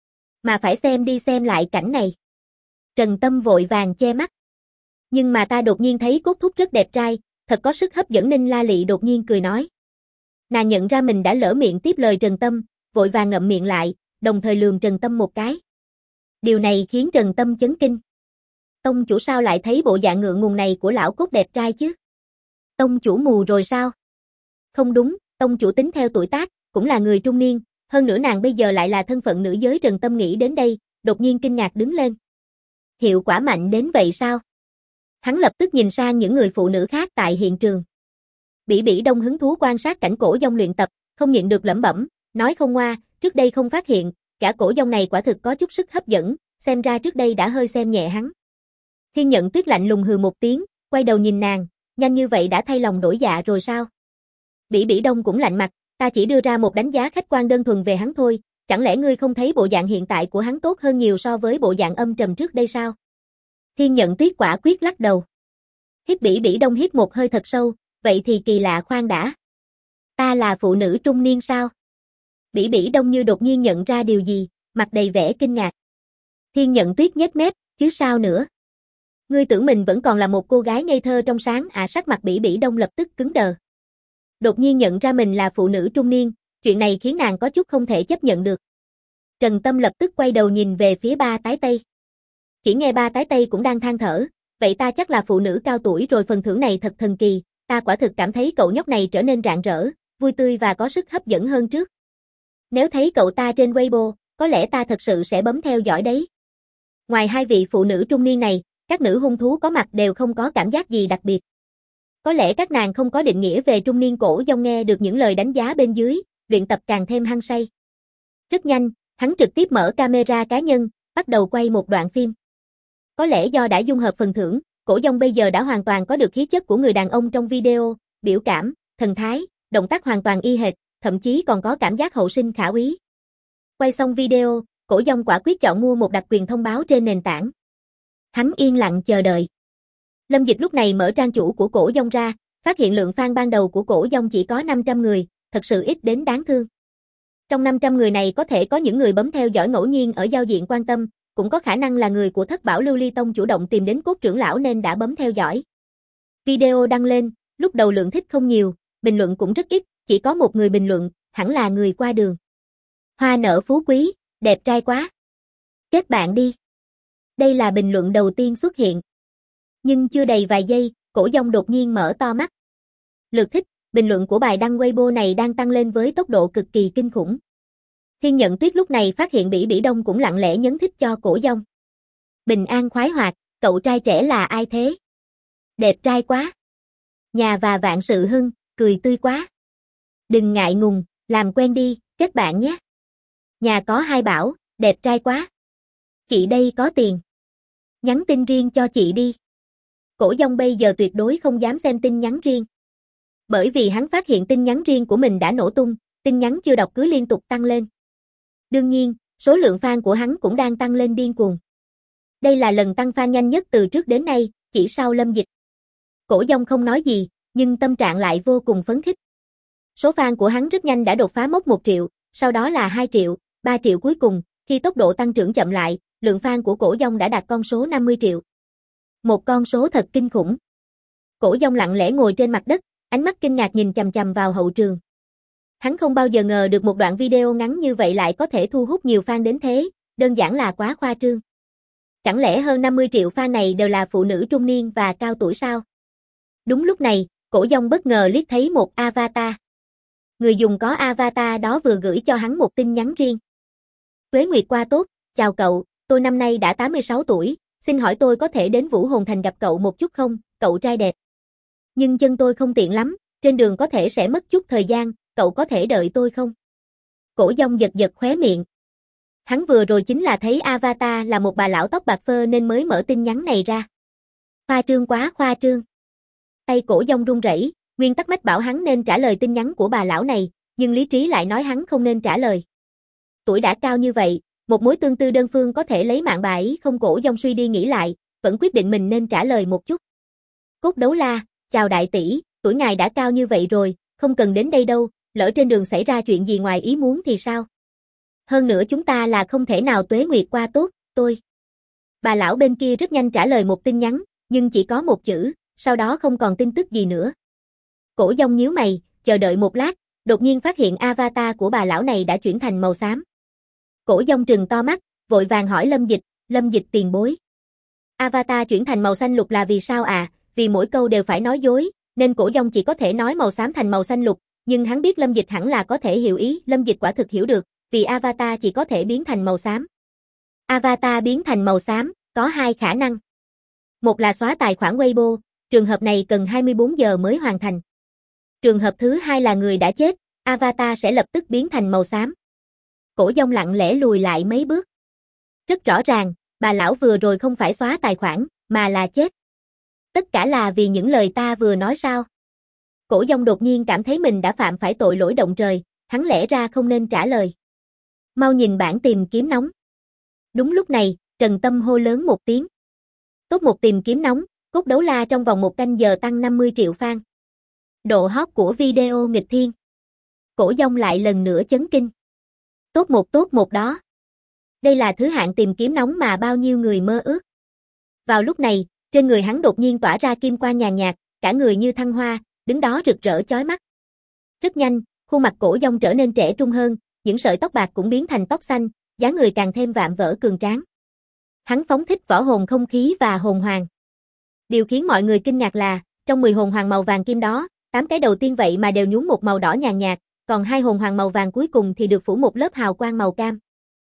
Mà phải xem đi xem lại cảnh này. Trần Tâm vội vàng che mắt. Nhưng mà ta đột nhiên thấy Cốt Thúc rất đẹp trai, thật có sức hấp dẫn. Ninh La Lị đột nhiên cười nói. Nàng nhận ra mình đã lỡ miệng tiếp lời Trần Tâm, vội vàng ngậm miệng lại, đồng thời lườm Trần Tâm một cái. Điều này khiến Trần Tâm chấn kinh. Tông chủ sao lại thấy bộ dạng ngượng ngùng này của lão Cốt đẹp trai chứ? Tông chủ mù rồi sao? Không đúng, tông chủ tính theo tuổi tác, cũng là người trung niên, hơn nữa nàng bây giờ lại là thân phận nữ giới. Trần Tâm nghĩ đến đây, đột nhiên kinh ngạc đứng lên. Hiệu quả mạnh đến vậy sao? Hắn lập tức nhìn sang những người phụ nữ khác tại hiện trường. Bỉ Bỉ Đông hứng thú quan sát cảnh Cổ Dông luyện tập, không nhịn được lẩm bẩm, nói không ngoa, trước đây không phát hiện, cả Cổ Dông này quả thực có chút sức hấp dẫn, xem ra trước đây đã hơi xem nhẹ hắn. Thiên Nhận Tuyết lạnh lùng hừ một tiếng, quay đầu nhìn nàng, nhanh như vậy đã thay lòng đổi dạ rồi sao? Bỉ Bỉ Đông cũng lạnh mặt, ta chỉ đưa ra một đánh giá khách quan đơn thuần về hắn thôi, chẳng lẽ ngươi không thấy bộ dạng hiện tại của hắn tốt hơn nhiều so với bộ dạng âm trầm trước đây sao? Thiên Nhận Tuyết quả quyết lắc đầu. Bỉ Bỉ Đông hít một hơi thật sâu, vậy thì kỳ lạ, khoan đã. Ta là phụ nữ trung niên sao? Bỉ Bỉ Đông như đột nhiên nhận ra điều gì, mặt đầy vẻ kinh ngạc. Thiên Nhận Tuyết nhếch mép, chứ sao nữa? Ngươi tưởng mình vẫn còn là một cô gái ngây thơ trong sáng à? Sắc mặt Bỉ Bỉ Đông lập tức cứng đờ. Đột nhiên nhận ra mình là phụ nữ trung niên, chuyện này khiến nàng có chút không thể chấp nhận được. Trần Tâm lập tức quay đầu nhìn về phía Ba Tái Tây. Chỉ nghe Ba Tái Tây cũng đang than thở, vậy ta chắc là phụ nữ cao tuổi rồi, phần thưởng này thật thần kỳ, ta quả thực cảm thấy cậu nhóc này trở nên rạng rỡ, vui tươi và có sức hấp dẫn hơn trước. Nếu thấy cậu ta trên Weibo, có lẽ ta thật sự sẽ bấm theo dõi đấy. Ngoài hai vị phụ nữ trung niên này, các nữ hung thú có mặt đều không có cảm giác gì đặc biệt. Có lẽ các nàng không có định nghĩa về trung niên. Cổ Dông nghe được những lời đánh giá bên dưới, luyện tập càng thêm hăng say. Rất nhanh, hắn trực tiếp mở camera cá nhân, bắt đầu quay một đoạn phim. Có lẽ do đã dung hợp phần thưởng, Cổ Dông bây giờ đã hoàn toàn có được khí chất của người đàn ông trong video, biểu cảm, thần thái, động tác hoàn toàn y hệt, thậm chí còn có cảm giác hậu sinh khả úy. Quay xong video, Cổ Dông quả quyết chọn mua một đặc quyền thông báo trên nền tảng. Hắn yên lặng chờ đợi. Lâm Dịch lúc này mở trang chủ của Cổ Dông ra, phát hiện lượng fan ban đầu của Cổ Dông chỉ có 500 người, thật sự ít đến đáng thương. Trong 500 người này có thể có những người bấm theo dõi ngẫu nhiên ở giao diện quan tâm, cũng có khả năng là người của Thất Bảo Lưu Ly Tông chủ động tìm đến Cốt trưởng lão nên đã bấm theo dõi. Video đăng lên, lúc đầu lượng thích không nhiều, bình luận cũng rất ít, chỉ có một người bình luận, hẳn là người qua đường. Hoa nở phú quý, đẹp trai quá. Kết bạn đi. Đây là bình luận đầu tiên xuất hiện. Nhưng chưa đầy vài giây, Cổ Dông đột nhiên mở to mắt. Lượt thích, bình luận của bài đăng Weibo này đang tăng lên với tốc độ cực kỳ kinh khủng. Thiên Nhận Tuyết lúc này phát hiện Bỉ Bỉ Đông cũng lặng lẽ nhấn thích cho Cổ Dông. Bình an khoái hoạt, cậu trai trẻ là ai thế? Đẹp trai quá. Nhà và vạn sự hưng, cười tươi quá. Đừng ngại ngùng, làm quen đi, kết bạn nhé. Nhà có hai bảo, đẹp trai quá. Chị đây có tiền. Nhắn tin riêng cho chị đi. Cổ Dông bây giờ tuyệt đối không dám xem tin nhắn riêng. Bởi vì hắn phát hiện tin nhắn riêng của mình đã nổ tung, tin nhắn chưa đọc cứ liên tục tăng lên. Đương nhiên, số lượng fan của hắn cũng đang tăng lên điên cuồng. Đây là lần tăng fan nhanh nhất từ trước đến nay, chỉ sau Lâm Dịch. Cổ Dông không nói gì, nhưng tâm trạng lại vô cùng phấn khích. Số fan của hắn rất nhanh đã đột phá mốc 1 triệu, sau đó là 2 triệu, 3 triệu cuối cùng, khi tốc độ tăng trưởng chậm lại, lượng fan của Cổ Dông đã đạt con số 50 triệu. Một con số thật kinh khủng. Cổ Dông lặng lẽ ngồi trên mặt đất, ánh mắt kinh ngạc nhìn chằm chằm vào hậu trường. Hắn không bao giờ ngờ được một đoạn video ngắn như vậy lại có thể thu hút nhiều fan đến thế, đơn giản là quá khoa trương. Chẳng lẽ hơn 50 triệu fan này đều là phụ nữ trung niên và cao tuổi sao? Đúng lúc này, Cổ Dông bất ngờ liếc thấy một avatar. Người dùng có avatar đó vừa gửi cho hắn một tin nhắn riêng. Tuế Nguyệt qua tốt, chào cậu, tôi năm nay đã 86 tuổi, xin hỏi tôi có thể đến Vũ Hồn Thành gặp cậu một chút không, cậu trai đẹp. Nhưng chân tôi không tiện lắm, trên đường có thể sẽ mất chút thời gian, cậu có thể đợi tôi không? Cổ Dông giật giật khóe miệng. Hắn vừa rồi chính là thấy avatar là một bà lão tóc bạc phơ nên mới mở tin nhắn này ra. Khoa trương quá khoa trương. Tay Cổ Dông run rẩy, nguyên tắc mách bảo hắn nên trả lời tin nhắn của bà lão này, nhưng lý trí lại nói hắn không nên trả lời. Tuổi đã cao như vậy, một mối tương tư đơn phương có thể lấy mạng bà ấy không? Cổ Dông suy đi nghĩ lại, vẫn quyết định mình nên trả lời một chút. Cốt Đấu La, chào đại tỷ, tuổi ngài đã cao như vậy rồi, không cần đến đây đâu, lỡ trên đường xảy ra chuyện gì ngoài ý muốn thì sao? Hơn nữa chúng ta là không thể nào Tuế Nguyệt qua tốt, tôi. Bà lão bên kia rất nhanh trả lời một tin nhắn, nhưng chỉ có một chữ, sau đó không còn tin tức gì nữa. Cổ Dông nhíu mày, chờ đợi một lát, đột nhiên phát hiện avatar của bà lão này đã chuyển thành màu xám. Cổ Dông trừng to mắt, vội vàng hỏi Lâm Dịch tiền bối. Avatar chuyển thành màu xanh lục là vì sao à? Vì mỗi câu đều phải nói dối, nên Cổ Dông chỉ có thể nói màu xám thành màu xanh lục, nhưng hắn biết Lâm Dịch hẳn là có thể hiểu ý, Lâm Dịch quả thực hiểu được, vì avatar chỉ có thể biến thành màu xám. Avatar biến thành màu xám, có hai khả năng. Một là xóa tài khoản Weibo, trường hợp này cần 24 giờ mới hoàn thành. Trường hợp thứ hai là người đã chết, avatar sẽ lập tức biến thành màu xám. Cổ Dông lặng lẽ lùi lại mấy bước. Rất rõ ràng, bà lão vừa rồi không phải xóa tài khoản, mà là chết. Tất cả là vì những lời ta vừa nói sao? Cổ Dông đột nhiên cảm thấy mình đã phạm phải tội lỗi động trời, hắn lẽ ra không nên trả lời. Mau nhìn bảng tìm kiếm nóng. Đúng lúc này, Trần Tâm hô lớn một tiếng. Top 1 tìm kiếm nóng, Cốt Đấu La trong vòng 1 canh giờ tăng 50 triệu fan. Độ hot của video nghịch thiên. Cổ Dông lại lần nữa chấn kinh. Top 1 đó. Đây là thứ hạng tìm kiếm nóng mà bao nhiêu người mơ ước. Vào lúc này, trên người hắn đột nhiên tỏa ra kim quang nhàn nhạt, cả người như thăng hoa, đứng đó rực rỡ chói mắt. Rất nhanh, khuôn mặt Cổ Dông trở nên trẻ trung hơn, những sợi tóc bạc cũng biến thành tóc xanh, dáng người càng thêm vạm vỡ cường tráng. Hắn phóng thích võ hồn không khí và hồn hoàng. Điều khiến mọi người kinh ngạc là, trong 10 hồn hoàng màu vàng kim đó, 8 cái đầu tiên vậy mà đều nhuốm một màu đỏ nhàn nhạt, còn 2 hồn hoàng màu vàng cuối cùng thì được phủ một lớp hào quang màu cam.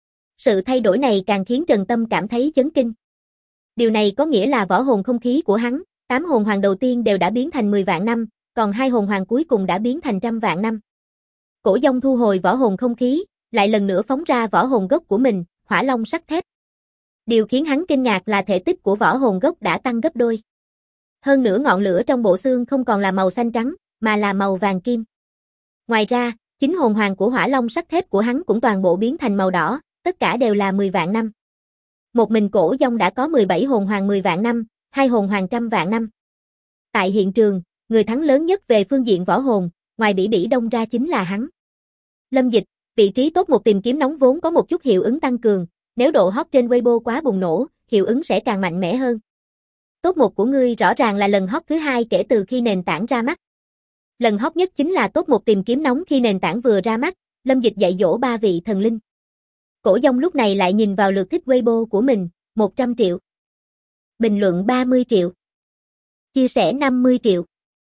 Sự thay đổi này càng khiến Trần Tâm cảm thấy chấn kinh. Điều này có nghĩa là võ hồn không khí của hắn, 8 hồn hoàng đầu tiên đều đã biến thành 10 vạn năm, còn 2 hồn hoàng cuối cùng đã biến thành trăm vạn năm. Cổ Dông thu hồi võ hồn không khí, lại lần nữa phóng ra võ hồn gốc của mình, Hỏa Long sắt thép. Điều khiến hắn kinh ngạc là thể tích của võ hồn gốc đã tăng gấp đôi. Hơn nữa ngọn lửa trong bộ xương không còn là màu xanh trắng, mà là màu vàng kim. Ngoài ra, 9 hồn hoàng của Hỏa Long sắt thép của hắn cũng toàn bộ biến thành màu đỏ, tất cả đều là 10 vạn năm. Một mình Cổ Dông đã có 17 hồn hoàng 10 vạn năm, 2 hồn hoàng trăm vạn năm. Tại hiện trường, người thắng lớn nhất về phương diện võ hồn, ngoài Bỉ Bỉ Đông ra chính là hắn. Lâm Dịch, Vị trí top 1 tìm kiếm nóng vốn có một chút hiệu ứng tăng cường, nếu độ hot trên Weibo quá bùng nổ, hiệu ứng sẽ càng mạnh mẽ hơn. Top 1 của ngươi rõ ràng là lần hot thứ hai kể từ khi nền tảng ra mắt. Lần hot nhất chính là top 1 tìm kiếm nóng khi nền tảng vừa ra mắt, Lâm Dịch dạy dỗ 3 vị thần linh. Cổ Dông lúc này lại nhìn vào lượt thích Weibo của mình, 100 triệu. Bình luận 30 triệu. Chia sẻ 50 triệu.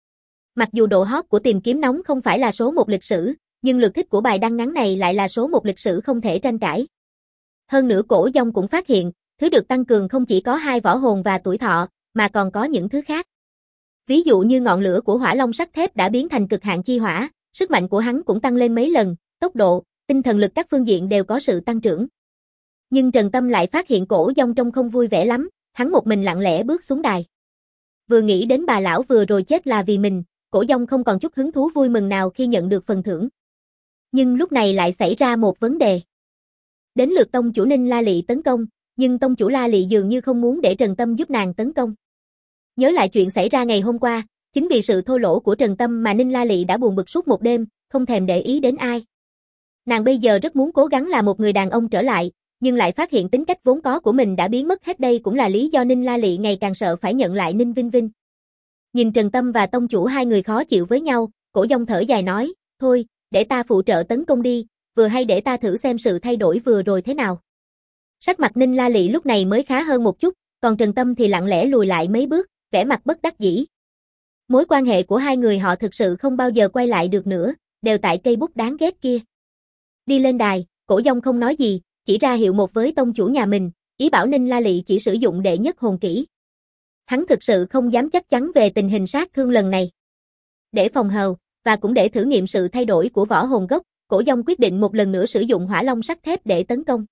Mặc dù độ hot của tìm kiếm nóng không phải là số 1 lịch sử, nhưng lượt thích của bài đăng ngắn này lại là số 1 lịch sử không thể tranh cãi. Hơn nữa Cổ Dông cũng phát hiện, thứ được tăng cường không chỉ có 2 võ hồn và tuổi thọ, mà còn có những thứ khác. Ví dụ như ngọn lửa của hỏa long sắt thép đã biến thành cực hạn chi hỏa, sức mạnh của hắn cũng tăng lên mấy lần, tốc độ, tinh thần lực các phương diện đều có sự tăng trưởng. Nhưng Trần Tâm lại phát hiện Cổ Dông trông không vui vẻ lắm, hắn một mình lặng lẽ bước xuống đài. Vừa nghĩ đến bà lão vừa rồi chết là vì mình, Cổ Dông không còn chút hứng thú vui mừng nào khi nhận được phần thưởng. Nhưng lúc này lại xảy ra một vấn đề. Đến lượt tông chủ Ninh La Lị tấn công, nhưng tông chủ La Lị dường như không muốn để Trần Tâm giúp nàng tấn công. Nhớ lại chuyện xảy ra ngày hôm qua, chính vì sự thô lỗ của Trần Tâm mà Ninh La Lị đã buồn bực suốt một đêm, không thèm để ý đến ai. Nàng bây giờ rất muốn cố gắng là một người đàn ông trở lại, nhưng lại phát hiện tính cách vốn có của mình đã biến mất hết, đây cũng là lý do Ninh La Lị ngày càng sợ phải nhận lại Ninh Vinh Vinh. Nhìn Trần Tâm và tông chủ hai người khó chịu với nhau, Cổ Dông thở dài nói, thôi, để ta phụ trợ tấn công đi, vừa hay để ta thử xem sự thay đổi vừa rồi thế nào. Sắc mặt Ninh La Lị lúc này mới khá hơn một chút, còn Trần Tâm thì lặng lẽ lùi lại mấy bước, vẻ mặt bất đắc dĩ. Mối quan hệ của hai người họ thực sự không bao giờ quay lại được nữa, đều tại cây bút đáng ghét kia. Đi lên đài, Cổ Dông không nói gì, chỉ ra hiệu một với tông chủ nhà mình, ý bảo Ninh La Lị chỉ sử dụng đệ nhất hồn kỹ. Hắn thực sự không dám chắc chắn về tình hình sát thương lần này. Để phòng hờ, và cũng để thử nghiệm sự thay đổi của võ hồn gốc, Cổ Dông quyết định một lần nữa sử dụng hỏa long sắt thép để tấn công.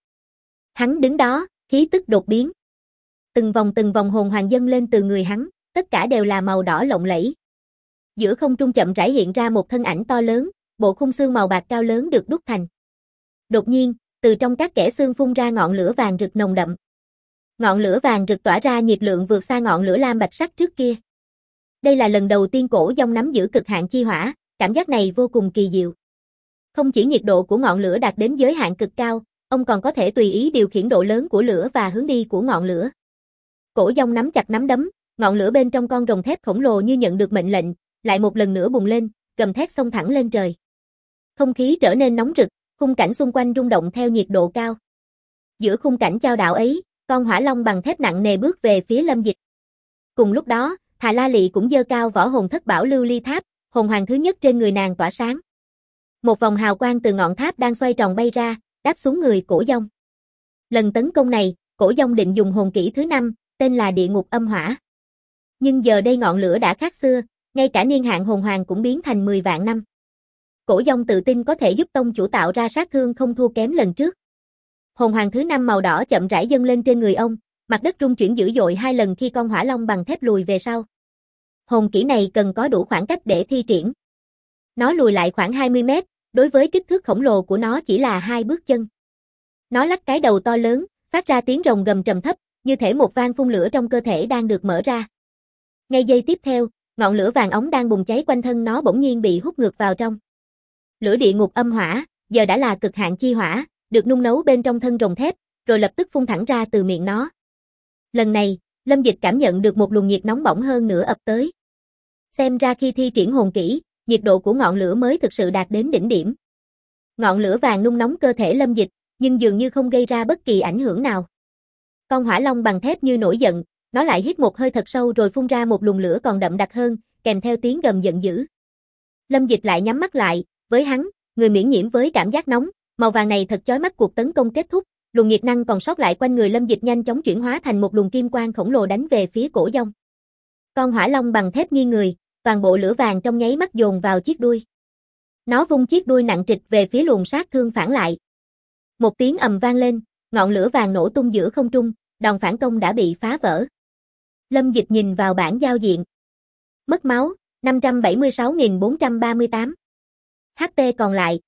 Hắn đứng đó, khí tức đột biến. Từng vòng hồn hoàng dâng lên từ người hắn, tất cả đều là màu đỏ lộng lẫy. Giữa không trung chậm rãi hiện ra một thân ảnh to lớn, bộ khung xương màu bạc cao lớn được đúc thành. Đột nhiên, từ trong các kẽ xương phun ra ngọn lửa vàng rực nồng đậm. Ngọn lửa vàng rực tỏa ra nhiệt lượng vượt xa ngọn lửa lam bạch sắc trước kia. Đây là lần đầu tiên Cổ Dông nắm giữ cực hạn chi hỏa, cảm giác này vô cùng kỳ diệu. Không chỉ nhiệt độ của ngọn lửa đạt đến giới hạn cực cao, ông còn có thể tùy ý điều khiển độ lớn của lửa và hướng đi của ngọn lửa. Cổ Dông nắm chặt nắm đấm, ngọn lửa bên trong con rồng thép khổng lồ như nhận được mệnh lệnh, lại một lần nữa bùng lên, gầm thét xông thẳng lên trời. Không khí trở nên nóng rực, khung cảnh xung quanh rung động theo nhiệt độ cao. Giữa khung cảnh chao đảo ấy, con hỏa long bằng thép nặng nề bước về phía Lâm Dịch. Cùng lúc đó, Hà La Lị cũng giơ cao võ hồn thất bảo lưu ly tháp, hồn hoàng thứ nhất trên người nàng tỏa sáng. Một vòng hào quang từ ngọn tháp đang xoay tròn bay ra, đáp xuống người Cổ Dông. Lần tấn công này, Cổ Dông định dùng hồn kỹ thứ 5, tên là Địa Ngục Âm Hỏa. Nhưng giờ đây ngọn lửa đã khác xưa, ngay cả niên hạn hồn hoàng cũng biến thành 10 vạn năm. Cổ Dông tự tin có thể giúp tông chủ tạo ra sát thương không thua kém lần trước. Hồn hoàng thứ 5 màu đỏ chậm rãi dâng lên trên người ông, mặt đất rung chuyển dữ dội 2 lần khi con hỏa long bằng thép lùi về sau. Hồn kỹ này cần có đủ khoảng cách để thi triển. Nó lùi lại khoảng 20 mét, đối với kích thước khổng lồ của nó chỉ là 2 bước chân. Nó lắc cái đầu to lớn, phát ra tiếng rồng gầm trầm thấp, như thể một van phun lửa trong cơ thể đang được mở ra. Ngay giây tiếp theo, ngọn lửa vàng óng đang bùng cháy quanh thân nó bỗng nhiên bị hút ngược vào trong. Lửa địa ngục âm hỏa, giờ đã là cực hạn chi hỏa, được nung nấu bên trong thân rồng thép, rồi lập tức phun thẳng ra từ miệng nó. Lần này, Lâm Dịch cảm nhận được một luồng nhiệt nóng bỏng hơn nữa ập tới. Xem ra khi thi triển hồn kỹ, nhiệt độ của ngọn lửa mới thực sự đạt đến đỉnh điểm. Ngọn lửa vàng nung nóng cơ thể Lâm Dịch, nhưng dường như không gây ra bất kỳ ảnh hưởng nào. Con hỏa long bằng thép như nổi giận, nó lại hít một hơi thật sâu rồi phun ra một luồng lửa còn đậm đặc hơn, kèm theo tiếng gầm giận dữ. Lâm Dịch lại nhắm mắt lại, với hắn, người miễn nhiễm với cảm giác nóng, màu vàng này thật chói mắt. Cuộc tấn công kết thúc, luồng nhiệt năng còn sót lại quanh người Lâm Dịch nhanh chóng chuyển hóa thành một luồng kim quang khổng lồ đánh về phía Cổ Dông. Con hỏa long bằng thép nghiêng người, toàn bộ lửa vàng trong nháy mắt dồn vào chiếc đuôi. Nó vung chiếc đuôi nặng trịch về phía luồng sát thương phản lại. Một tiếng ầm vang lên, ngọn lửa vàng nổ tung giữa không trung, đòn phản công đã bị phá vỡ. Lâm Dịch nhìn vào bảng giao diện. Mất máu, 576.438. HP còn lại,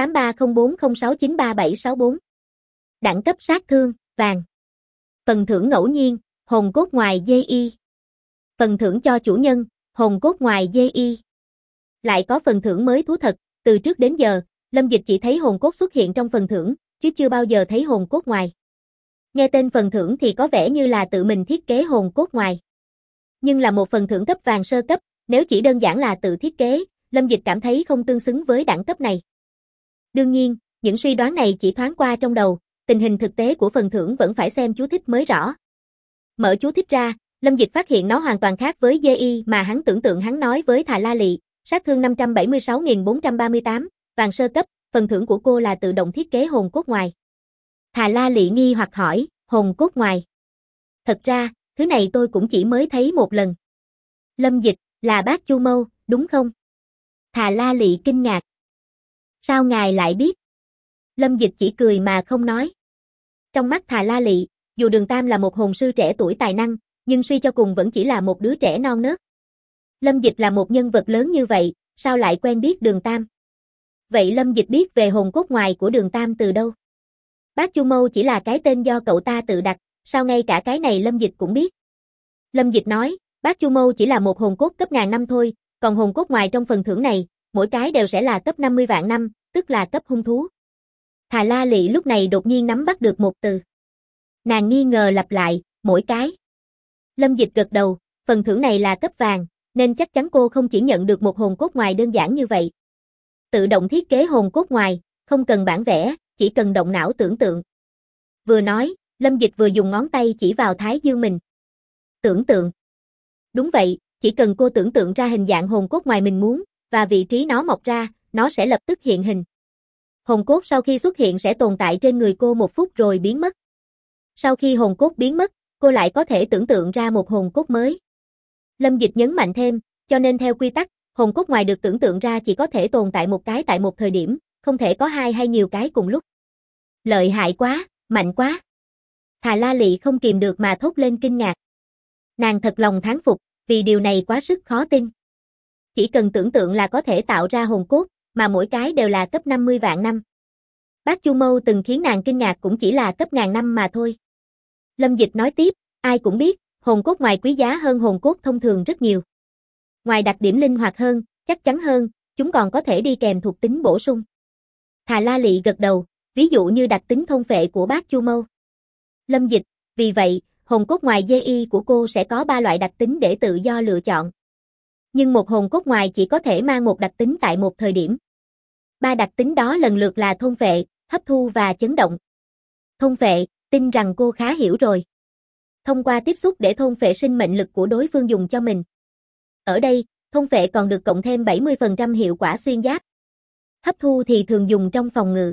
883040693764. Đẳng cấp sát thương, vàng. Phần thưởng ngẫu nhiên, hồn cốt ngoài GI. Phần thưởng cho chủ nhân, hồn cốt ngoài GI. Lại có phần thưởng mới thú thật, từ trước đến giờ, Lâm Dịch chỉ thấy hồn cốt xuất hiện trong phần thưởng, chứ chưa bao giờ thấy hồn cốt ngoài. Nghe tên phần thưởng thì có vẻ như là tự mình thiết kế hồn cốt ngoài. Nhưng là một phần thưởng cấp vàng sơ cấp, nếu chỉ đơn giản là tự thiết kế, Lâm Dịch cảm thấy không tương xứng với đẳng cấp này. Đương nhiên, những suy đoán này chỉ thoáng qua trong đầu, tình hình thực tế của phần thưởng vẫn phải xem chú thích mới rõ. Mở chú thích ra, Lâm Dịch phát hiện nó hoàn toàn khác với GI mà hắn tưởng tượng. Hắn nói với Thà La Lị, sát thương 576.438, vàng sơ cấp, phần thưởng của cô là tự động thiết kế hồn cốt ngoài. Thà La Lị nghi hoặc hỏi, hồn cốt ngoài. Thật ra, thứ này tôi cũng chỉ mới thấy một lần. Lâm Dịch, là bác Chu Mâu, đúng không? Thà La Lị kinh ngạc. Sao ngài lại biết? Lâm Dịch chỉ cười mà không nói. Trong mắt Thà La Lị, dù Đường Tam là một hồn sư trẻ tuổi tài năng, nhưng suy cho cùng vẫn chỉ là một đứa trẻ non nớt. Lâm Dịch là một nhân vật lớn như vậy, sao lại quen biết Đường Tam? Vậy Lâm Dịch biết về hồn cốt ngoài của Đường Tam từ đâu? Bác Chu Mâu chỉ là cái tên do cậu ta tự đặt, sao ngay cả cái này Lâm Dịch cũng biết? Lâm Dịch nói, bác Chu Mâu chỉ là một hồn cốt cấp ngàn năm thôi, còn hồn cốt ngoài trong phần thưởng này, mỗi cái đều sẽ là cấp 50 vạn năm, tức là cấp hung thú. Thà La Lị lúc này đột nhiên nắm bắt được một từ. Nàng nghi ngờ lặp lại, mỗi cái. Lâm Dịch gật đầu, phần thưởng này là cấp vàng, nên chắc chắn cô không chỉ nhận được một hồn cốt ngoài đơn giản như vậy. Tự động thiết kế hồn cốt ngoài, không cần bản vẽ, chỉ cần động não tưởng tượng. Vừa nói, Lâm Dịch vừa dùng ngón tay chỉ vào thái dương mình. Tưởng tượng. Đúng vậy, chỉ cần cô tưởng tượng ra hình dạng hồn cốt ngoài mình muốn, và vị trí nó mọc ra, nó sẽ lập tức hiện hình. Hồn cốt sau khi xuất hiện sẽ tồn tại trên người cô 1 phút rồi biến mất. Sau khi hồn cốt biến mất, cô lại có thể tưởng tượng ra một hồn cốt mới. Lâm Dịch nhấn mạnh thêm, cho nên theo quy tắc, hồn cốt ngoài được tưởng tượng ra chỉ có thể tồn tại một cái tại một thời điểm, không thể có 2 hay nhiều cái cùng lúc. Lợi hại quá, mạnh quá. Thà La Lị không kìm được mà thốt lên kinh ngạc. Nàng thật lòng thán phục, vì điều này quá sức khó tin. Chỉ cần tưởng tượng là có thể tạo ra hồn cốt, mà mỗi cái đều là cấp 50 vạn năm. Bác Chu Mâu từng khiến nàng kinh ngạc cũng chỉ là cấp ngàn năm mà thôi. Lâm Dịch nói tiếp, ai cũng biết, hồn cốt ngoài quý giá hơn hồn cốt thông thường rất nhiều. Ngoài đặc điểm linh hoạt hơn, chắc chắn hơn, chúng còn có thể đi kèm thuộc tính bổ sung. Thà La Lị gật đầu, ví dụ như đặc tính thôn phệ của bác Chu Mâu. Lâm Dịch, vì vậy, hồn cốt ngoài GI của cô sẽ có 3 loại đặc tính để tự do lựa chọn. Nhưng một hồn cốt ngoài chỉ có thể mang một đặc tính tại một thời điểm. 3 đặc tính đó lần lượt là thôn phệ, hấp thu và chấn động. Thôn phệ, tin rằng cô khá hiểu rồi. Thông qua tiếp xúc để thôn phệ sinh mệnh lực của đối phương dùng cho mình. Ở đây, thôn phệ còn được cộng thêm 70% hiệu quả xuyên giáp. Hấp thu thì thường dùng trong phòng ngự.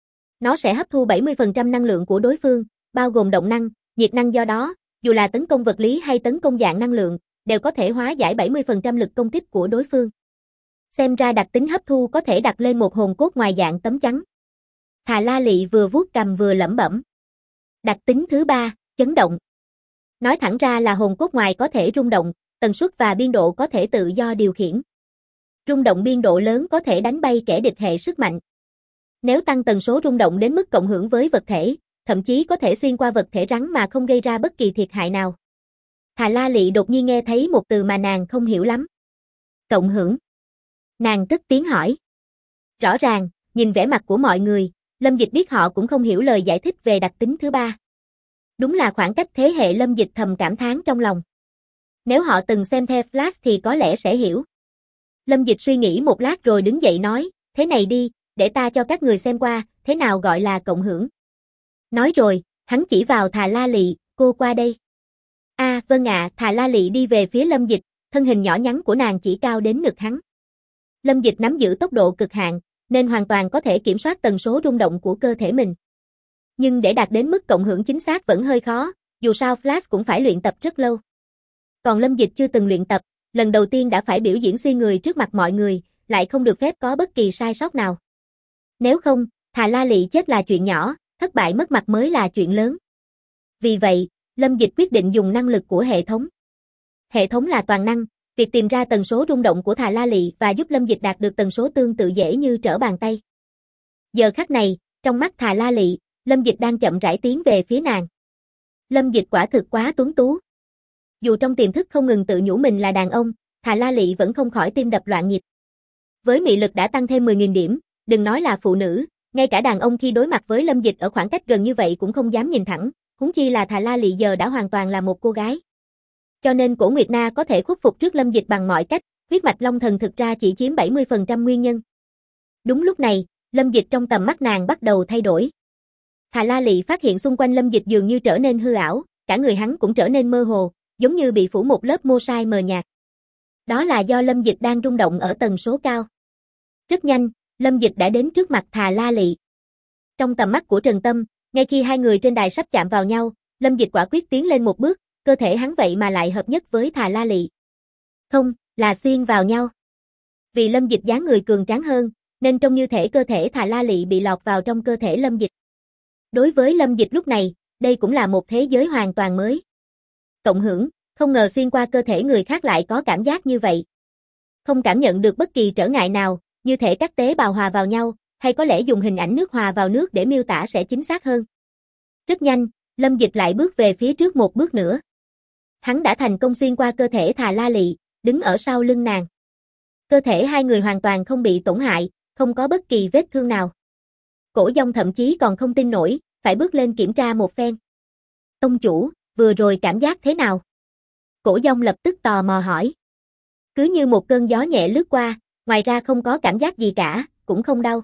Nó sẽ hấp thu 70% năng lượng của đối phương, bao gồm động năng, nhiệt năng, do đó, dù là tấn công vật lý hay tấn công dạng năng lượng, đều có thể hóa giải 70% lực công kích của đối phương. Xem ra đặc tính hấp thu có thể đặt lên một hồn cốt ngoài dạng tấm chắn. Thà La Lị vừa vuốt cằm vừa lẩm bẩm. Đặc tính thứ 3, chấn động. Nói thẳng ra là hồn cốt ngoài có thể rung động, tần suất và biên độ có thể tự do điều khiển. Rung động biên độ lớn có thể đánh bay kẻ địch hệ sức mạnh. Nếu tăng tần số rung động đến mức cộng hưởng với vật thể, thậm chí có thể xuyên qua vật thể rắn mà không gây ra bất kỳ thiệt hại nào. Thà La Lị đột nhiên nghe thấy một từ mà nàng không hiểu lắm. Cộng hưởng. Nàng tức tiếng hỏi. Rõ ràng, nhìn vẻ mặt của mọi người, Lâm Dịch biết họ cũng không hiểu lời giải thích về đặc tính thứ 3. Đúng là khoảng cách thế hệ. Lâm Dịch thầm cảm thán trong lòng. Nếu họ từng xem The Flash thì có lẽ sẽ hiểu. Lâm Dịch suy nghĩ một lát rồi đứng dậy nói, thế này đi, để ta cho các người xem qua, thế nào gọi là cộng hưởng. Nói rồi, hắn chỉ vào Thà La Lị, cô qua đây. Vâng ạ. Thà La Lị đi về phía Lâm Dịch, thân hình nhỏ nhắn của nàng chỉ cao đến ngực hắn. Lâm Dịch nắm giữ tốc độ cực hạn, nên hoàn toàn có thể kiểm soát tần số rung động của cơ thể mình. Nhưng để đạt đến mức cộng hưởng chính xác vẫn hơi khó, dù sao Flash cũng phải luyện tập rất lâu. Còn Lâm Dịch chưa từng luyện tập, lần đầu tiên đã phải biểu diễn xoay người trước mặt mọi người, lại không được phép có bất kỳ sai sót nào. Nếu không, Thà La Lị chết là chuyện nhỏ, thất bại mất mặt mới là chuyện lớn. Vì vậy, Lâm Dịch quyết định dùng năng lực của hệ thống. Hệ thống là toàn năng, việc tìm ra tần số rung động của Thà La Lị và giúp Lâm Dịch đạt được tần số tương tự dễ như trở bàn tay. Giờ khắc này, trong mắt Thà La Lị, Lâm Dịch đang chậm rãi tiến về phía nàng. Lâm Dịch quả thực quá tuấn tú. Dù trong tiềm thức không ngừng tự nhủ mình là đàn ông, Thà La Lị vẫn không khỏi tim đập loạn nhịp. Với mị lực đã tăng thêm 10.000 điểm, đừng nói là phụ nữ, ngay cả đàn ông khi đối mặt với Lâm Dịch ở khoảng cách gần như vậy cũng không dám nhìn thẳng, huống chi là Thà La Lị giờ đã hoàn toàn là một cô gái. Cho nên Cổ Nguyệt Na có thể khuất phục trước Lâm Dịch bằng mọi cách, huyết mạch Long Thần thực ra chỉ chiếm 70% nguyên nhân. Đúng lúc này, Lâm Dịch trong tầm mắt nàng bắt đầu thay đổi. Thà La Lị phát hiện xung quanh Lâm Dịch dường như trở nên hư ảo, cả người hắn cũng trở nên mơ hồ, giống như bị phủ một lớp mô sai mờ nhạt. Đó là do Lâm Dịch đang rung động ở tần số cao. Rất nhanh, Lâm Dịch đã đến trước mặt Thà La Lị. Trong tầm mắt của Trần Tâm, ngay khi hai người trên đài sắp chạm vào nhau, Lâm Dịch quả quyết tiến lên một bước, cơ thể hắn vậy mà lại hợp nhất với Thà La Lị. Không, là xuyên vào nhau. Vì Lâm Dịch dáng người cường tráng hơn, nên trông như thể cơ thể Thà La Lị bị lọt vào trong cơ thể Lâm Dịch. Đối với Lâm Dịch lúc này, đây cũng là một thế giới hoàn toàn mới. Cộng hưởng, không ngờ xuyên qua cơ thể người khác lại có cảm giác như vậy. Không cảm nhận được bất kỳ trở ngại nào, như thể các tế bào hòa vào nhau, hay có lẽ dùng hình ảnh nước hòa vào nước để miêu tả sẽ chính xác hơn. Rất nhanh, Lâm Dịch lại bước về phía trước một bước nữa. Hắn đã thành công xuyên qua cơ thể Thà La Lị, đứng ở sau lưng nàng. Cơ thể hai người hoàn toàn không bị tổn hại, không có bất kỳ vết thương nào. Cổ Dông thậm chí còn không tin nổi, phải bước lên kiểm tra một phen. Tông chủ, vừa rồi cảm giác thế nào? Cổ Dông lập tức tò mò hỏi. Cứ như một cơn gió nhẹ lướt qua, ngoài ra không có cảm giác gì cả, cũng không đau.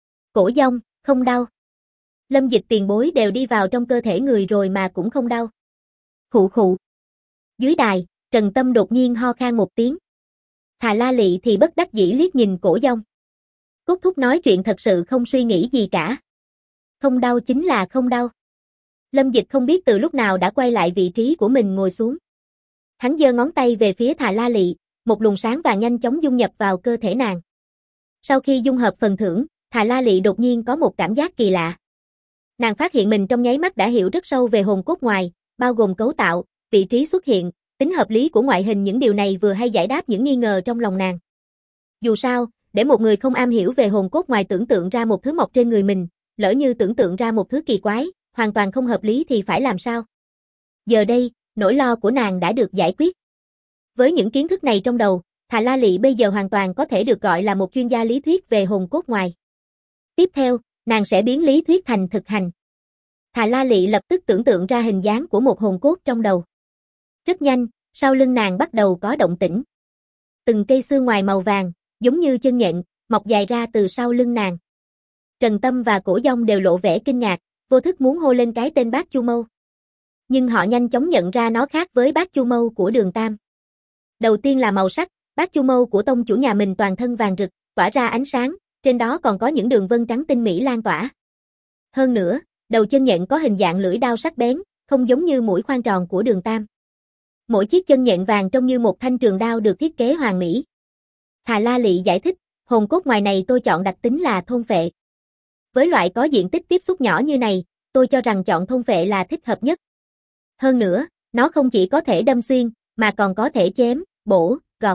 Cổ Dông, không đau. Lâm Dịch tiền bối đều đi vào trong cơ thể người rồi mà cũng không đau. Khụ khụ. Dưới đài, Trần Tâm đột nhiên ho khan một tiếng. Thà La Lị thì bất đắc dĩ liếc nhìn Cổ Dông. Cốt thúc nói chuyện thật sự không suy nghĩ gì cả. Không đau chính là không đau. Lâm Dịch không biết từ lúc nào đã quay lại vị trí của mình ngồi xuống. Hắn giơ ngón tay về phía Thà La Lị, một luồng sáng vàng nhanh chóng dung nhập vào cơ thể nàng. Sau khi dung hợp phần thưởng, Thà La Lị đột nhiên có một cảm giác kỳ lạ. Nàng phát hiện mình trong nháy mắt đã hiểu rất sâu về hồn cốt ngoài, bao gồm cấu tạo, vị trí xuất hiện, tính hợp lý của ngoại hình, những điều này vừa hay giải đáp những nghi ngờ trong lòng nàng. Dù sao, để một người không am hiểu về hồn cốt ngoài tưởng tượng ra một thứ mọc trên người mình, lỡ như tưởng tượng ra một thứ kỳ quái, hoàn toàn không hợp lý thì phải làm sao? Giờ đây, nỗi lo của nàng đã được giải quyết. Với những kiến thức này trong đầu, Thà La Lị bây giờ hoàn toàn có thể được gọi là một chuyên gia lý thuyết về hồn cốt ngoài. Tiếp theo, nàng sẽ biến lý thuyết thành thực hành. Thà La Lị lập tức tưởng tượng ra hình dáng của một hồn cốt trong đầu. Rất nhanh, sau lưng nàng bắt đầu có động tĩnh. Từng cây xương ngoài màu vàng, giống như chân nhện, mọc dài ra từ sau lưng nàng. Trần Tâm và Cổ Dông đều lộ vẻ kinh ngạc, vô thức muốn hô lên cái tên Bát Chu Mâu. Nhưng họ nhanh chóng nhận ra nó khác với Bát Chu Mâu của Đường Tam. Đầu tiên là màu sắc, Bát Chu Mâu của tông chủ nhà mình toàn thân vàng rực, tỏa ra ánh sáng, trên đó còn có những đường vân trắng tinh mỹ lan tỏa. Hơn nữa, đầu chân nhện có hình dạng lưỡi đao sắc bén, không giống như mũi khoan tròn của Đường Tam. Mỗi chiếc chân nhện vàng trông như một thanh trường đao được thiết kế hoàn mỹ. Thà La Lị giải thích, hồn cốt ngoài này tôi chọn đặc tính là thôn phệ. Với loại có diện tích tiếp xúc nhỏ như này, tôi cho rằng chọn thôn phệ là thích hợp nhất. Hơn nữa, nó không chỉ có thể đâm xuyên, mà còn có thể chém, bổ, gọt.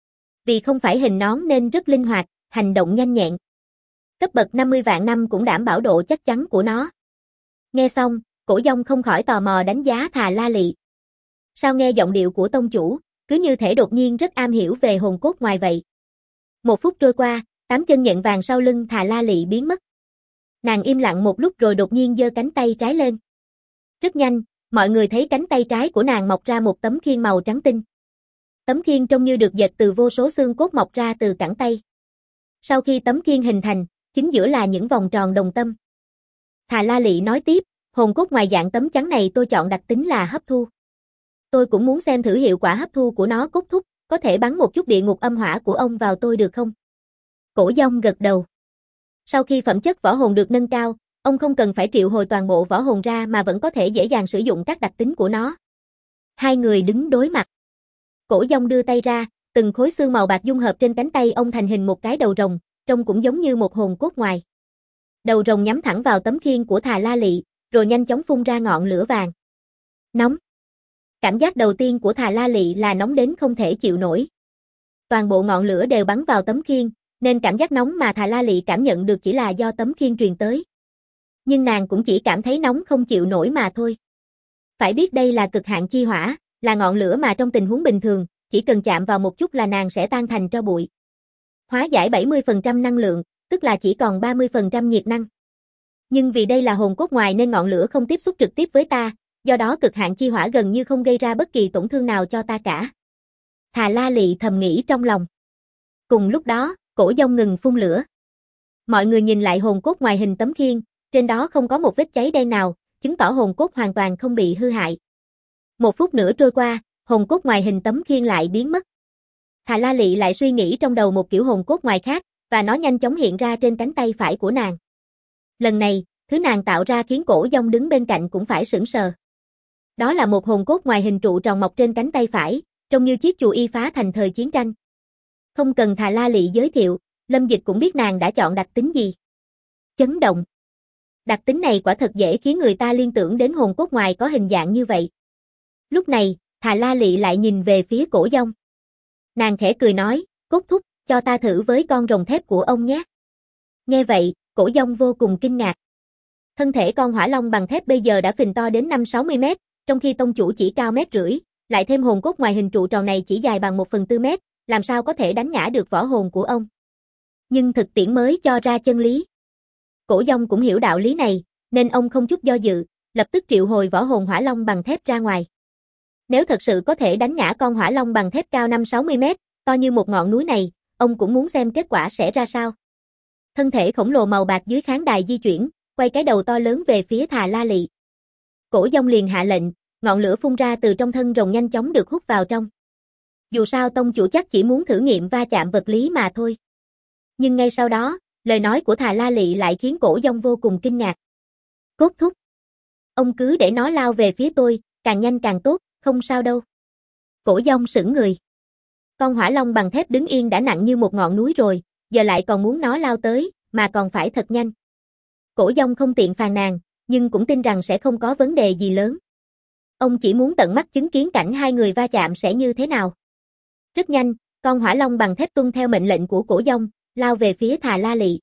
Vì không phải hình nón nên rất linh hoạt, hành động nhanh nhẹn. Cấp bậc 50 vạn năm cũng đảm bảo độ chắc chắn của nó. Nghe xong, Cổ Dông không khỏi tò mò đánh giá Thà La Lị. Sao nghe giọng điệu của tông chủ, cứ như thể đột nhiên rất am hiểu về hồn cốt ngoài vậy. Một phút trôi qua, 8 chân nhện vàng sau lưng Thà La Lị biến mất. Nàng im lặng một lúc rồi đột nhiên giơ cánh tay trái lên. Rất nhanh, mọi người thấy cánh tay trái của nàng mọc ra một tấm khiên màu trắng tinh. Tấm khiên trông như được dệt từ vô số xương cốt mọc ra từ cẳng tay. Sau khi tấm khiên hình thành, chính giữa là những vòng tròn đồng tâm. Thà La Lị nói tiếp, hồn cốt ngoài dạng tấm trắng này tôi chọn đặc tính là hấp thu. Tôi cũng muốn xem thử hiệu quả hấp thu của nó. Cốt thúc, có thể bắn một chút địa ngục âm hỏa của ông vào tôi được không? Cổ Dông gật đầu. Sau khi phẩm chất võ hồn được nâng cao, ông không cần phải triệu hồi toàn bộ võ hồn ra mà vẫn có thể dễ dàng sử dụng các đặc tính của nó. Hai người đứng đối mặt. Cổ Dông đưa tay ra, từng khối xương màu bạc dung hợp trên cánh tay ông thành hình một cái đầu rồng, trông cũng giống như một hồn cốt ngoài. Đầu rồng nhắm thẳng vào tấm khiên của Thà La Lị, rồi nhanh chóng phun ra ngọn lửa vàng. Nóng. Cảm giác đầu tiên của Thà La Lị là nóng đến không thể chịu nổi. Toàn bộ ngọn lửa đều bắn vào tấm khiên, nên cảm giác nóng mà Thà La Lị cảm nhận được chỉ là do tấm khiên truyền tới. Nhưng nàng cũng chỉ cảm thấy nóng không chịu nổi mà thôi. Phải biết đây là cực hạn chi hỏa, là ngọn lửa mà trong tình huống bình thường, chỉ cần chạm vào một chút là nàng sẽ tan thành tro bụi. Hóa giải 70% năng lượng, tức là chỉ còn 30% nhiệt năng. Nhưng vì đây là hồn cốt ngoài nên ngọn lửa không tiếp xúc trực tiếp với ta, do đó cực hạn chi hỏa gần như không gây ra bất kỳ tổn thương nào cho ta cả. Thà La Lị thầm nghĩ trong lòng. Cùng lúc đó, cổ dông ngừng phun lửa. Mọi người nhìn lại hồn cốt ngoài hình tấm khiên, trên đó không có một vết cháy đen nào, chứng tỏ hồn cốt hoàn toàn không bị hư hại. 1 phút nữa trôi qua, hồn cốt ngoài hình tấm khiên lại biến mất. Thà La Lị lại suy nghĩ trong đầu một kiểu hồn cốt ngoài khác, và nó nhanh chóng hiện ra trên cánh tay phải của nàng. Lần này, thứ nàng tạo ra khiến cổ dông đứng bên cạnh cũng phải sững sờ. Đó là một hồn cốt ngoài hình trụ tròn mọc trên cánh tay phải, trông như chiếc chù y phá thành thời chiến tranh. Không cần Thà La Lị giới thiệu, Lâm Dịch cũng biết nàng đã chọn đặc tính gì. Chấn động. Đặc tính này quả thật dễ khiến người ta liên tưởng đến hồn cốt ngoài có hình dạng như vậy. Lúc này, Thà La Lị lại nhìn về phía cổ dông. Nàng khẽ cười nói, cốt thúc, cho ta thử với con rồng thép của ông nhé. Nghe vậy, cổ dông vô cùng kinh ngạc. Thân thể con hỏa long bằng thép bây giờ đã phình to đến 5-60 mét, trong khi tông chủ chỉ cao 1,5 mét, lại thêm hồn cốt ngoài hình trụ tròn này chỉ dài bằng 1/4 mét, làm sao có thể đánh ngã được võ hồn của ông. Nhưng thực tiễn mới cho ra chân lý. Cổ dông cũng hiểu đạo lý này, nên ông không chút do dự, lập tức triệu hồi võ hồn hỏa long bằng thép ra ngoài. Nếu thật sự có thể đánh ngã con hỏa long bằng thép cao 5-60 mét, to như một ngọn núi này, ông cũng muốn xem kết quả sẽ ra sao. Thân thể khổng lồ màu bạc dưới khán đài di chuyển, quay cái đầu to lớn về phía Thà La Lị. Cổ dông liền hạ lệnh, ngọn lửa phun ra từ trong thân rồng nhanh chóng được hút vào trong. Dù sao tông chủ chắc chỉ muốn thử nghiệm va chạm vật lý mà thôi. Nhưng ngay sau đó, lời nói của Thà La Lị lại khiến cổ dông vô cùng kinh ngạc. Cốt thúc. Ông cứ để nó lao về phía tôi, càng nhanh càng tốt, không sao đâu. Cổ dông sững người. Con hỏa long bằng thép đứng yên đã nặng như một ngọn núi rồi, giờ lại còn muốn nó lao tới, mà còn phải thật nhanh. Cổ dông không tiện phàn nàn, nhưng cũng tin rằng sẽ không có vấn đề gì lớn. Ông chỉ muốn tận mắt chứng kiến cảnh hai người va chạm sẽ như thế nào. Rất nhanh, con hỏa long bằng thép tuân theo mệnh lệnh của cổ dông, lao về phía Thà La Lị.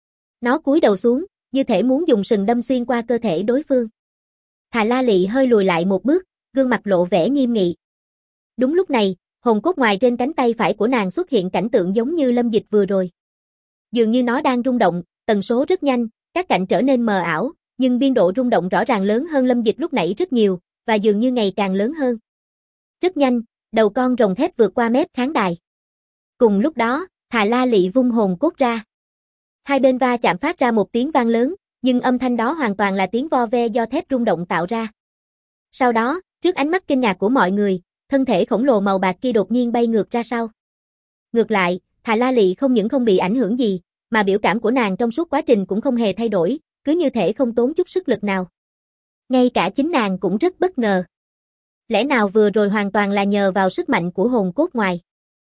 Nó cúi đầu xuống, như thể muốn dùng sừng đâm xuyên qua cơ thể đối phương. Thà La Lị hơi lùi lại một bước, gương mặt lộ vẻ nghiêm nghị. Đúng lúc này, hồn cốt ngoài trên cánh tay phải của nàng xuất hiện cảnh tượng giống như Lâm Dịch vừa rồi. Dường như nó đang rung động, tần số rất nhanh, các cạnh trở nên mờ ảo, nhưng biên độ rung động rõ ràng lớn hơn Lâm Dịch lúc nãy rất nhiều, và dường như ngày càng lớn hơn. Rất nhanh, đầu con rồng thép vượt qua mép khán đài. Cùng lúc đó, Thà La Lị vung hồn cốt ra. Hai bên va chạm phát ra một tiếng vang lớn, nhưng âm thanh đó hoàn toàn là tiếng vo ve do thép rung động tạo ra. Sau đó, trước ánh mắt kinh ngạc của mọi người, thân thể khổng lồ màu bạc kia đột nhiên bay ngược ra sau. Ngược lại, Thà La Lị không những không bị ảnh hưởng gì, mà biểu cảm của nàng trong suốt quá trình cũng không hề thay đổi, cứ như thể không tốn chút sức lực nào. Ngay cả chính nàng cũng rất bất ngờ. Lẽ nào vừa rồi hoàn toàn là nhờ vào sức mạnh của hồn cốt ngoài.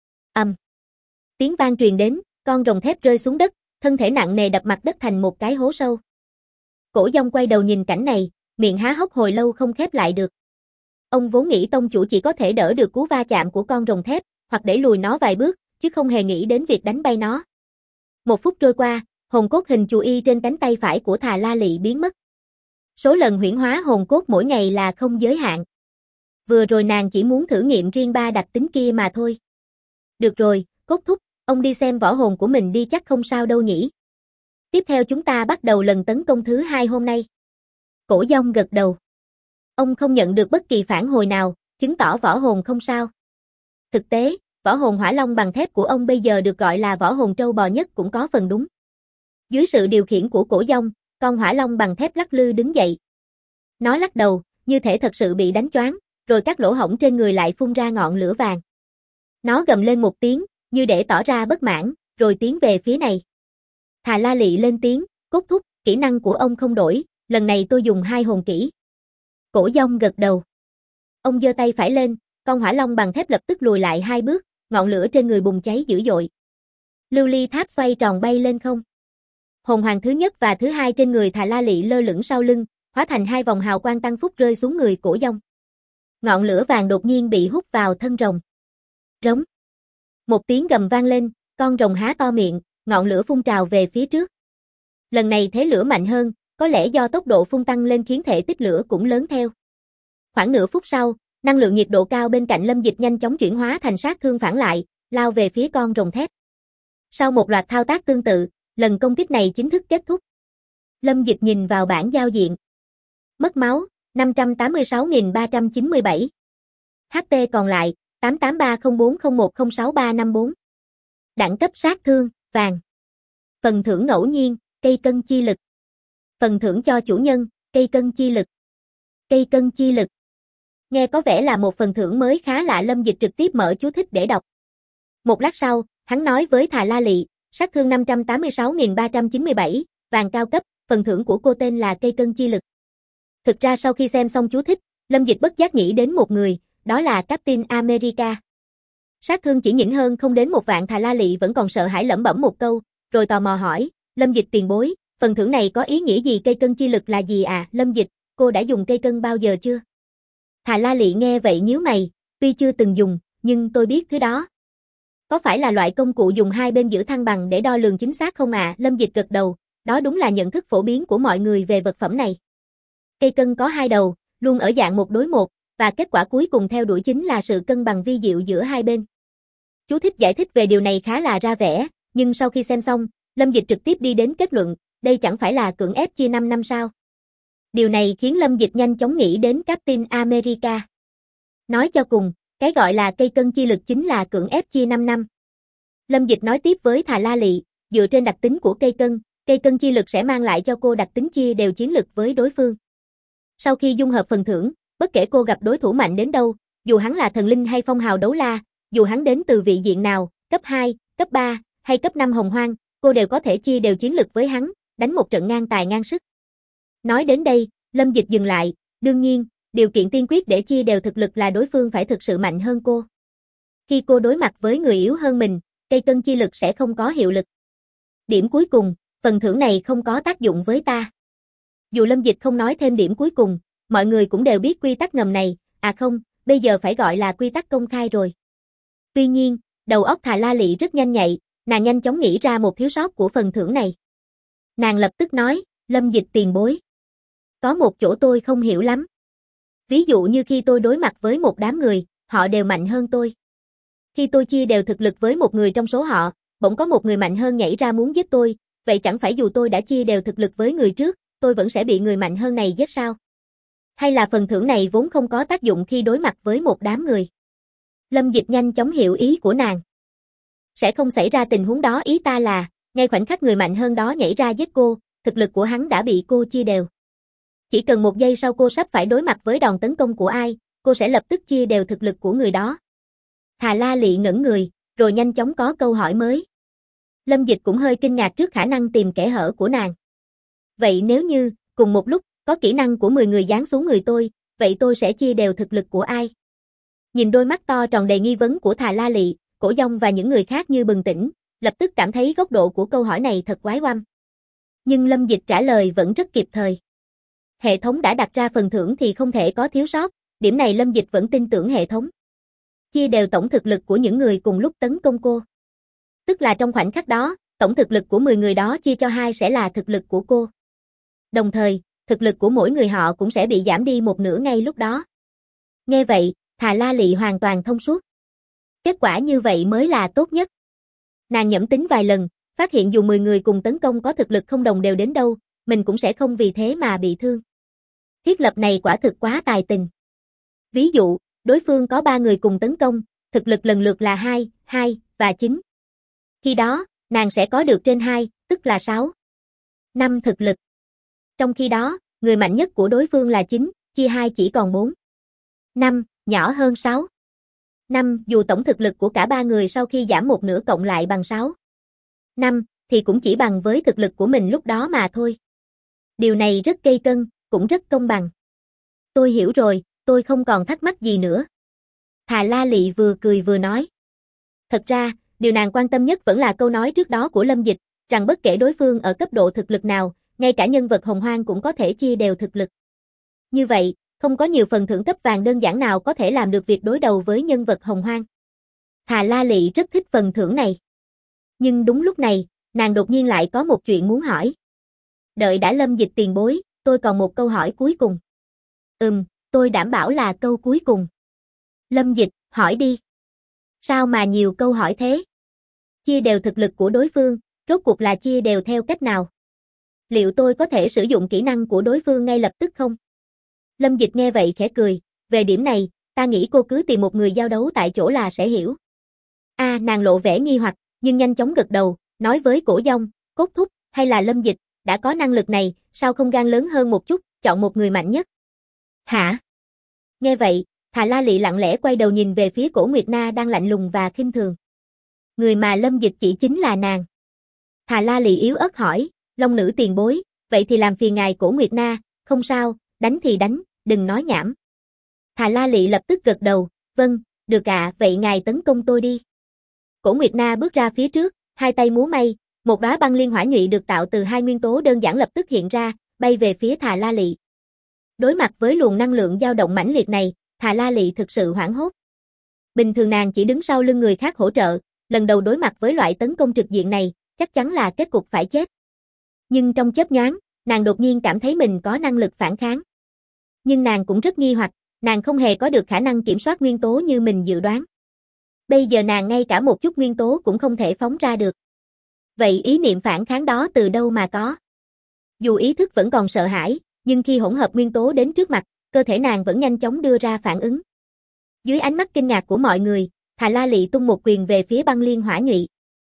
Tiếng vang truyền đến, con rồng thép rơi xuống đất, thân thể nặng nề đập mặt đất thành một cái hố sâu. Cổ dông quay đầu nhìn cảnh này, miệng há hốc hồi lâu không khép lại được. Ông vốn nghĩ tông chủ chỉ có thể đỡ được cú va chạm của con rồng thép, hoặc đẩy lùi nó vài bước, chứ không hề nghĩ đến việc đánh bay nó. 1 phút trôi qua, hồn cốt hình chù y trên cánh tay phải của Thà La Lị biến mất. Số lần huyễn hóa hồn cốt mỗi ngày là không giới hạn. Vừa rồi nàng chỉ muốn thử nghiệm riêng 3 đặc tính kia mà thôi. Được rồi, cốt thúc, ông đi xem võ hồn của mình đi chắc không sao đâu nhỉ. Tiếp theo chúng ta bắt đầu lần tấn công thứ 2 hôm nay. Cổ dông gật đầu. Ông không nhận được bất kỳ phản hồi nào, chứng tỏ võ hồn không sao. Thực tế, võ hồn hỏa long bằng thép của ông bây giờ được gọi là võ hồn trâu bò nhất cũng có phần đúng. Dưới sự điều khiển của cổ dông, con hỏa long bằng thép lắc lư đứng dậy. Nó lắc đầu, như thể thật sự bị đánh choáng, rồi các lỗ hổng trên người lại phun ra ngọn lửa vàng. Nó gầm lên một tiếng, như để tỏ ra bất mãn, rồi tiến về phía này. Thà La Lị lên tiếng, cốt thúc, kỹ năng của ông không đổi, lần này tôi dùng 2 hồn kỹ. Cổ dông gật đầu. Ông giơ tay phải lên, con hỏa long bằng thép lập tức lùi lại 2 bước, ngọn lửa trên người bùng cháy dữ dội. Lưu ly tháp xoay tròn bay lên không. Hồn hoàng thứ nhất và thứ 2 trên người Thà La Lị lơ lửng sau lưng, hóa thành 2 vòng hào quang tăng phúc rơi xuống người cổ dông. Ngọn lửa vàng đột nhiên bị hút vào thân rồng. Rống. Một tiếng gầm vang lên, con rồng há to miệng, ngọn lửa phun trào về phía trước. Lần này thế lửa mạnh hơn, có lẽ do tốc độ phun tăng lên khiến thể tích lửa cũng lớn theo. Khoảng nửa phút sau, năng lượng nhiệt độ cao bên cạnh Lâm Dịch nhanh chóng chuyển hóa thành sát thương phản lại, lao về phía con rồng thép. Sau một loạt thao tác tương tự, Lần công kích này chính thức kết thúc. Lâm Dịch nhìn vào bảng giao diện. Mất máu, 586.397. HP còn lại, 883040106354. Đẳng cấp sát thương, vàng. Phần thưởng ngẫu nhiên, cây cân chi lực. Phần thưởng cho chủ nhân, cây cân chi lực. Cây cân chi lực. Nghe có vẻ là một phần thưởng mới khá lạ. Lâm Dịch trực tiếp mở chú thích để đọc. Một lát sau, hắn nói với Thà La Lị, sát thương 586.397, vàng cao cấp, phần thưởng của cô tên là cây cân chi lực. Thực ra sau khi xem xong chú thích, Lâm Dịch bất giác nghĩ đến một người, đó là Captain America. Sát thương chỉ nhỉnh hơn không đến 1 vạn. Thà La Lị vẫn còn sợ hãi lẩm bẩm một câu, rồi tò mò hỏi, Lâm Dịch tiền bối, phần thưởng này có ý nghĩa gì? Cây cân chi lực là gì à? Lâm Dịch, cô đã dùng cây cân bao giờ chưa? Thà La Lị nghe vậy nhíu mày, tuy chưa từng dùng, nhưng tôi biết thứ đó. Có phải là loại công cụ dùng hai bên giữ thăng bằng để đo lường chính xác không ạ? Lâm Dịch gật đầu, đó đúng là nhận thức phổ biến của mọi người về vật phẩm này. Cây cân có hai đầu, luôn ở dạng 1 đối 1, và kết quả cuối cùng theo đuổi chính là sự cân bằng vi diệu giữa hai bên. Chú thích giải thích về điều này khá là ra vẻ, nhưng sau khi xem xong, Lâm Dịch trực tiếp đi đến kết luận, đây chẳng phải là cưỡng ép chia 5 năm sao? Điều này khiến Lâm Dịch nhanh chóng nghĩ đến Captain America. Nói cho cùng, cái gọi là cây cân chi lực chính là cưỡng ép chia 5 năm. Lâm Dịch nói tiếp với Thà La Lị, dựa trên đặc tính của cây cân chi lực sẽ mang lại cho cô đặc tính chia đều chiến lực với đối phương. Sau khi dung hợp phần thưởng, bất kể cô gặp đối thủ mạnh đến đâu, dù hắn là thần linh hay phong hào đấu la, dù hắn đến từ vị diện nào, cấp 2, cấp 3 hay cấp 5 hồng hoang, cô đều có thể chia đều chiến lực với hắn, đánh một trận ngang tài ngang sức. Nói đến đây, Lâm Dịch dừng lại, đương nhiên, điều kiện tiên quyết để chia đều thực lực là đối phương phải thực sự mạnh hơn cô. Khi cô đối mặt với người yếu hơn mình, cây cân chi lực sẽ không có hiệu lực. Điểm cuối cùng, phần thưởng này không có tác dụng với ta. Dù Lâm Dịch không nói thêm điểm cuối cùng, mọi người cũng đều biết quy tắc ngầm này, à không, bây giờ phải gọi là quy tắc công khai rồi. Tuy nhiên, đầu óc Thà La Lị rất nhanh nhạy, nàng nhanh chóng nghĩ ra một thiếu sót của phần thưởng này. Nàng lập tức nói, Lâm Dịch tiền bối. Có một chỗ tôi không hiểu lắm. Ví dụ như khi tôi đối mặt với một đám người, họ đều mạnh hơn tôi. Khi tôi chia đều thực lực với một người trong số họ, bỗng có một người mạnh hơn nhảy ra muốn giết tôi, vậy chẳng phải dù tôi đã chia đều thực lực với người trước, tôi vẫn sẽ bị người mạnh hơn này giết sao? Hay là phần thưởng này vốn không có tác dụng khi đối mặt với một đám người? Lâm Dịch nhanh chóng hiểu ý của nàng. Sẽ không xảy ra tình huống đó, ý ta là, ngay khoảnh khắc người mạnh hơn đó nhảy ra giết cô, thực lực của hắn đã bị cô chia đều. Chỉ cần một giây sau cô sắp phải đối mặt với đòn tấn công của ai, cô sẽ lập tức chia đều thực lực của người đó. Thà La Lị ngẩn người, rồi nhanh chóng có câu hỏi mới. Lâm Dịch cũng hơi kinh ngạc trước khả năng tìm kẽ hở của nàng. Vậy nếu như, cùng một lúc, có kỹ năng của 10 người giáng xuống người tôi, vậy tôi sẽ chia đều thực lực của ai? Nhìn đôi mắt to tròn đầy nghi vấn của Thà La Lị, Cổ Dông và những người khác như bừng tỉnh, lập tức cảm thấy góc độ của câu hỏi này thật quái oăm. Nhưng Lâm Dịch trả lời vẫn rất kịp thời. Hệ thống đã đặt ra phần thưởng thì không thể có thiếu sót, điểm này Lâm Dịch vẫn tin tưởng hệ thống. Chia đều tổng thực lực của những người cùng lúc tấn công cô. Tức là trong khoảnh khắc đó, tổng thực lực của 10 người đó chia cho 2 sẽ là thực lực của cô. Đồng thời, thực lực của mỗi người họ cũng sẽ bị giảm đi một nửa ngay lúc đó. Nghe vậy, Thà La Lị hoàn toàn thông suốt. Kết quả như vậy mới là tốt nhất. Nàng nhẩm tính vài lần, phát hiện dù 10 người cùng tấn công có thực lực không đồng đều đến đâu, mình cũng sẽ không vì thế mà bị thương. Thiết lập này quả thực quá tài tình. Ví dụ, đối phương có 3 người cùng tấn công, thực lực lần lượt là 2, 2 và 9. Khi đó, nàng sẽ có được trên 2, tức là 6, 5 thực lực. Trong khi đó, người mạnh nhất của đối phương là 9, chia 2 chỉ còn 4, 5, nhỏ hơn 6. 5, dù tổng thực lực của cả 3 người sau khi giảm một nửa cộng lại bằng 6, 5, thì cũng chỉ bằng với thực lực của mình lúc đó mà thôi. Điều này rất cây cân, cũng rất công bằng. Tôi hiểu rồi, tôi không còn thắc mắc gì nữa. Thà La Lị vừa cười vừa nói. Thật ra, điều nàng quan tâm nhất vẫn là câu nói trước đó của Lâm Dịch, rằng bất kể đối phương ở cấp độ thực lực nào, ngay cả nhân vật hồng hoang cũng có thể chia đều thực lực. Như vậy, không có nhiều phần thưởng cấp vàng đơn giản nào có thể làm được việc đối đầu với nhân vật hồng hoang. Thà La Lị rất thích phần thưởng này. Nhưng đúng lúc này, nàng đột nhiên lại có một chuyện muốn hỏi. Đợi đã Lâm Dịch tiền bối, tôi còn một câu hỏi cuối cùng. Tôi đảm bảo là câu cuối cùng. Lâm Dịch, hỏi đi. Sao mà nhiều câu hỏi thế? Chia đều thực lực của đối phương, Rốt cuộc là chia đều theo cách nào? Liệu tôi có thể sử dụng kỹ năng của đối phương ngay lập tức không? Lâm Dịch nghe vậy khẽ cười, về điểm này, ta nghĩ cô cứ tìm một người giao đấu tại chỗ là sẽ hiểu. Nàng lộ vẻ nghi hoặc, nhưng nhanh chóng gật đầu, nói với Cổ Dông, Cốt Thúc, hay là Lâm Dịch, đã có năng lực này, sao không gan lớn hơn một chút, chọn một người mạnh nhất? Hả? Nghe vậy, Thà La Lị lặng lẽ quay đầu nhìn về phía Cổ Nguyệt Na đang lạnh lùng và khinh thường. Người mà Lâm Dịch chỉ chính là nàng. Thà La Lị yếu ớt hỏi, Long nữ tiền bối, vậy thì làm phiền ngài Cổ Nguyệt Na, không sao, đánh thì đánh, đừng nói nhảm. Thà La Lị lập tức gật đầu, vâng, được ạ, vậy ngài tấn công tôi đi. Cổ Nguyệt Na bước ra phía trước, hai tay múa may, một đóa băng liên hỏa nhụy được tạo từ hai nguyên tố đơn giản lập tức hiện ra, bay về phía Thà La Lị. Đối mặt với luồng năng lượng dao động mãnh liệt này, Thà La Lị thực sự hoảng hốt. Bình thường nàng chỉ đứng sau lưng người khác hỗ trợ, lần đầu đối mặt với loại tấn công trực diện này, chắc chắn là kết cục phải chết. Nhưng trong chớp nhoáng, nàng đột nhiên cảm thấy mình có năng lực phản kháng. Nhưng nàng cũng rất nghi hoặc, nàng không hề có được khả năng kiểm soát nguyên tố như mình dự đoán. Bây giờ nàng ngay cả một chút nguyên tố cũng không thể phóng ra được. Vậy ý niệm phản kháng đó từ đâu mà có? Dù ý thức vẫn còn sợ hãi, nhưng khi hỗn hợp nguyên tố đến trước mặt, cơ thể nàng vẫn nhanh chóng đưa ra phản ứng. Dưới ánh mắt kinh ngạc của mọi người, Thà La Lị tung một quyền về phía băng liên hỏa nhụy.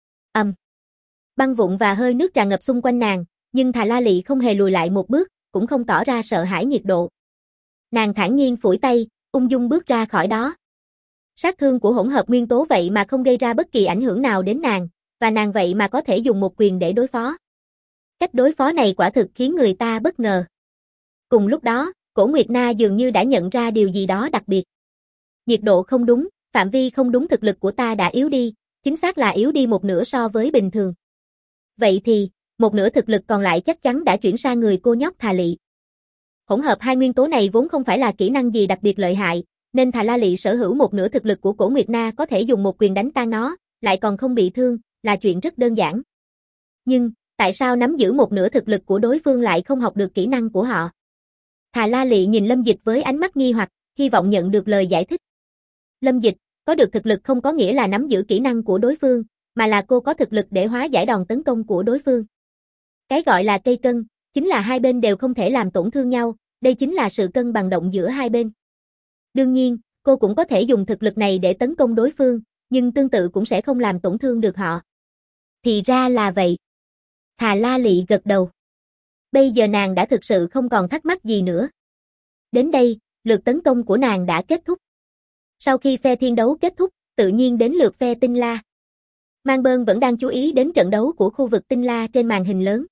Băng vụn và hơi nước tràn ngập xung quanh nàng, nhưng Thà La Lị không hề lùi lại một bước, cũng không tỏ ra sợ hãi nhiệt độ. Nàng thản nhiên phủi tay, ung dung bước ra khỏi đó. Sát thương của hỗn hợp nguyên tố vậy mà không gây ra bất kỳ ảnh hưởng nào đến nàng, và nàng vậy mà có thể dùng một quyền để đối phó. Cách đối phó này quả thực khiến người ta bất ngờ. Cùng lúc đó, Cổ Nguyệt Na dường như đã nhận ra điều gì đó đặc biệt. Nhiệt độ không đúng, phạm vi không đúng, thực lực của ta đã yếu đi, chính xác là yếu đi một nửa so với bình thường. Vậy thì, một nửa thực lực còn lại chắc chắn đã chuyển sang người cô nhóc Thà Lị. Hỗn hợp hai nguyên tố này vốn không phải là kỹ năng gì đặc biệt lợi hại, nên Thà La Lị sở hữu một nửa thực lực của Cổ Nguyệt Na có thể dùng một quyền đánh tan nó, lại còn không bị thương, là chuyện rất đơn giản. Nhưng, tại sao nắm giữ một nửa thực lực của đối phương lại không học được kỹ năng của họ? Thà La Lị nhìn Lâm Dịch với ánh mắt nghi hoặc, hy vọng nhận được lời giải thích. Lâm Dịch, có được thực lực không có nghĩa là nắm giữ kỹ năng của đối phương, mà là cô có thực lực để hóa giải đòn tấn công của đối phương. Cái gọi là cây cân, chính là hai bên đều không thể làm tổn thương nhau, đây chính là sự cân bằng động giữa hai bên. Đương nhiên, cô cũng có thể dùng thực lực này để tấn công đối phương, nhưng tương tự cũng sẽ không làm tổn thương được họ. Thì ra là vậy. Thà La Lị gật đầu. Bây giờ nàng đã thực sự không còn thắc mắc gì nữa. Đến đây, lượt tấn công của nàng đã kết thúc. Sau khi phe thiên đấu kết thúc, tự nhiên đến lượt phe Tinh La. Mang Bơn vẫn đang chú ý đến trận đấu của khu vực Tinh La trên màn hình lớn.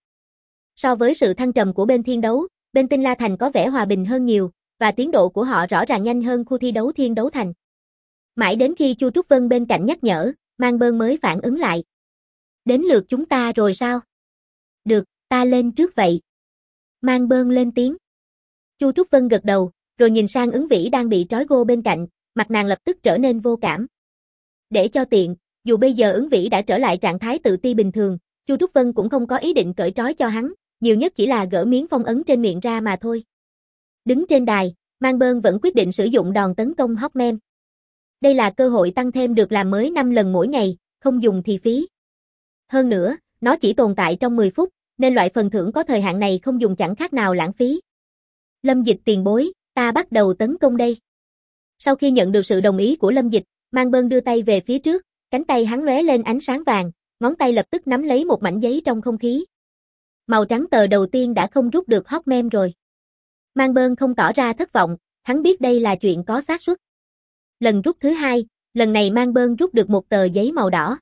So với sự thăng trầm của bên thiên đấu, bên Tinh La Thành có vẻ hòa bình hơn nhiều, và tiến độ của họ rõ ràng nhanh hơn khu thi đấu Thiên Đấu Thành. Mãi đến khi Chu Trúc Vân bên cạnh nhắc nhở, Mang Bơn mới phản ứng lại. Đến lượt chúng ta rồi sao? Được, ta lên trước vậy. Mang Bơn lên tiếng. Chu Trúc Vân gật đầu, rồi nhìn sang Ứng Vĩ đang bị trói gô bên cạnh, mặt nàng lập tức trở nên vô cảm. Để cho tiện, dù bây giờ Ứng Vĩ đã trở lại trạng thái tự ti bình thường, Chu Trúc Vân cũng không có ý định cởi trói cho hắn, nhiều nhất chỉ là gỡ miếng phong ấn trên miệng ra mà thôi. Đứng trên đài, Mang Bơn vẫn quyết định sử dụng đòn tấn công hóc mem. Đây là cơ hội tăng thêm được làm mới 5 lần mỗi ngày, không dùng thì phí. Hơn nữa, nó chỉ tồn tại trong 10 phút, nên loại phần thưởng có thời hạn này không dùng chẳng khác nào lãng phí. Lâm Dịch tiền bối, ta bắt đầu tấn công đây. Sau khi nhận được sự đồng ý của Lâm Dịch, Mang Bơn đưa tay về phía trước, cánh tay hắn lóe lên ánh sáng vàng, ngón tay lập tức nắm lấy một mảnh giấy trong không khí. Màu trắng tờ đầu tiên đã không rút được hóc mem rồi. Mang Bơn không tỏ ra thất vọng, hắn biết đây là chuyện có xác suất. Lần rút thứ hai, lần này Mang Bơn rút được một tờ giấy màu đỏ.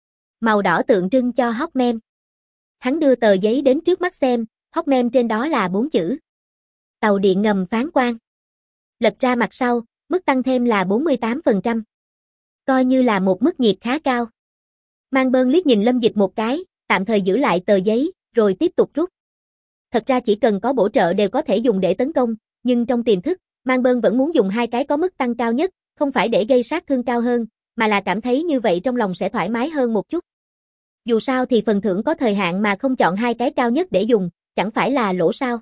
Màu đỏ tượng trưng cho hóc mem. Hắn đưa tờ giấy đến trước mắt xem, hóc mem trên đó là 4 chữ. Tàu điện ngầm Phán Quan. Lật ra mặt sau, mức tăng thêm là 48%. Coi như là một mức nhiệt khá cao. Mang Bơn liếc nhìn Lâm Dịch một cái, tạm thời giữ lại tờ giấy, rồi tiếp tục rút. Thật ra chỉ cần có bổ trợ đều có thể dùng để tấn công, nhưng trong tiềm thức, Mang Bơn vẫn muốn dùng hai cái có mức tăng cao nhất, không phải để gây sát thương cao hơn, mà là cảm thấy như vậy trong lòng sẽ thoải mái hơn một chút. Dù sao thì phần thưởng có thời hạn mà không chọn hai cái cao nhất để dùng, chẳng phải là lỗ sao.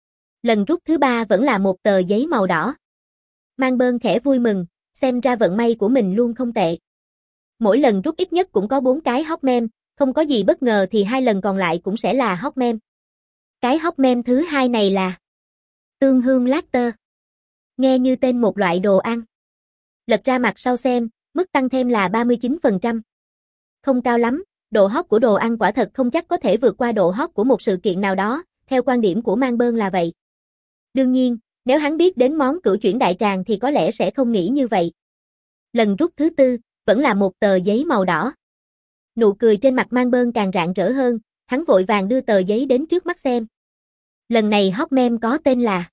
Lần rút thứ ba vẫn là một tờ giấy màu đỏ. Mang Bơn khẽ vui mừng, xem ra vận may của mình luôn không tệ. Mỗi lần rút ít nhất cũng có 4 cái hóc mem, Không có gì bất ngờ thì 2 lần còn lại cũng sẽ là hot meme. Cái hot meme thứ 2 này là tương hương lát tơ. Nghe như tên một loại đồ ăn. Lật ra mặt sau xem, mức tăng thêm là 39%. Không cao lắm, độ hot của đồ ăn quả thật không chắc có thể vượt qua độ hot của một sự kiện nào đó, theo quan điểm của Mang Bơn là vậy. Đương nhiên, nếu hắn biết đến món cửu chuyển đại tràng thì có lẽ sẽ không nghĩ như vậy. Lần rút thứ 4, vẫn là một tờ giấy màu đỏ. Nụ cười trên mặt Mang Bơn càng rạng rỡ hơn, hắn vội vàng đưa tờ giấy đến trước mắt xem. Lần này hot meme có tên là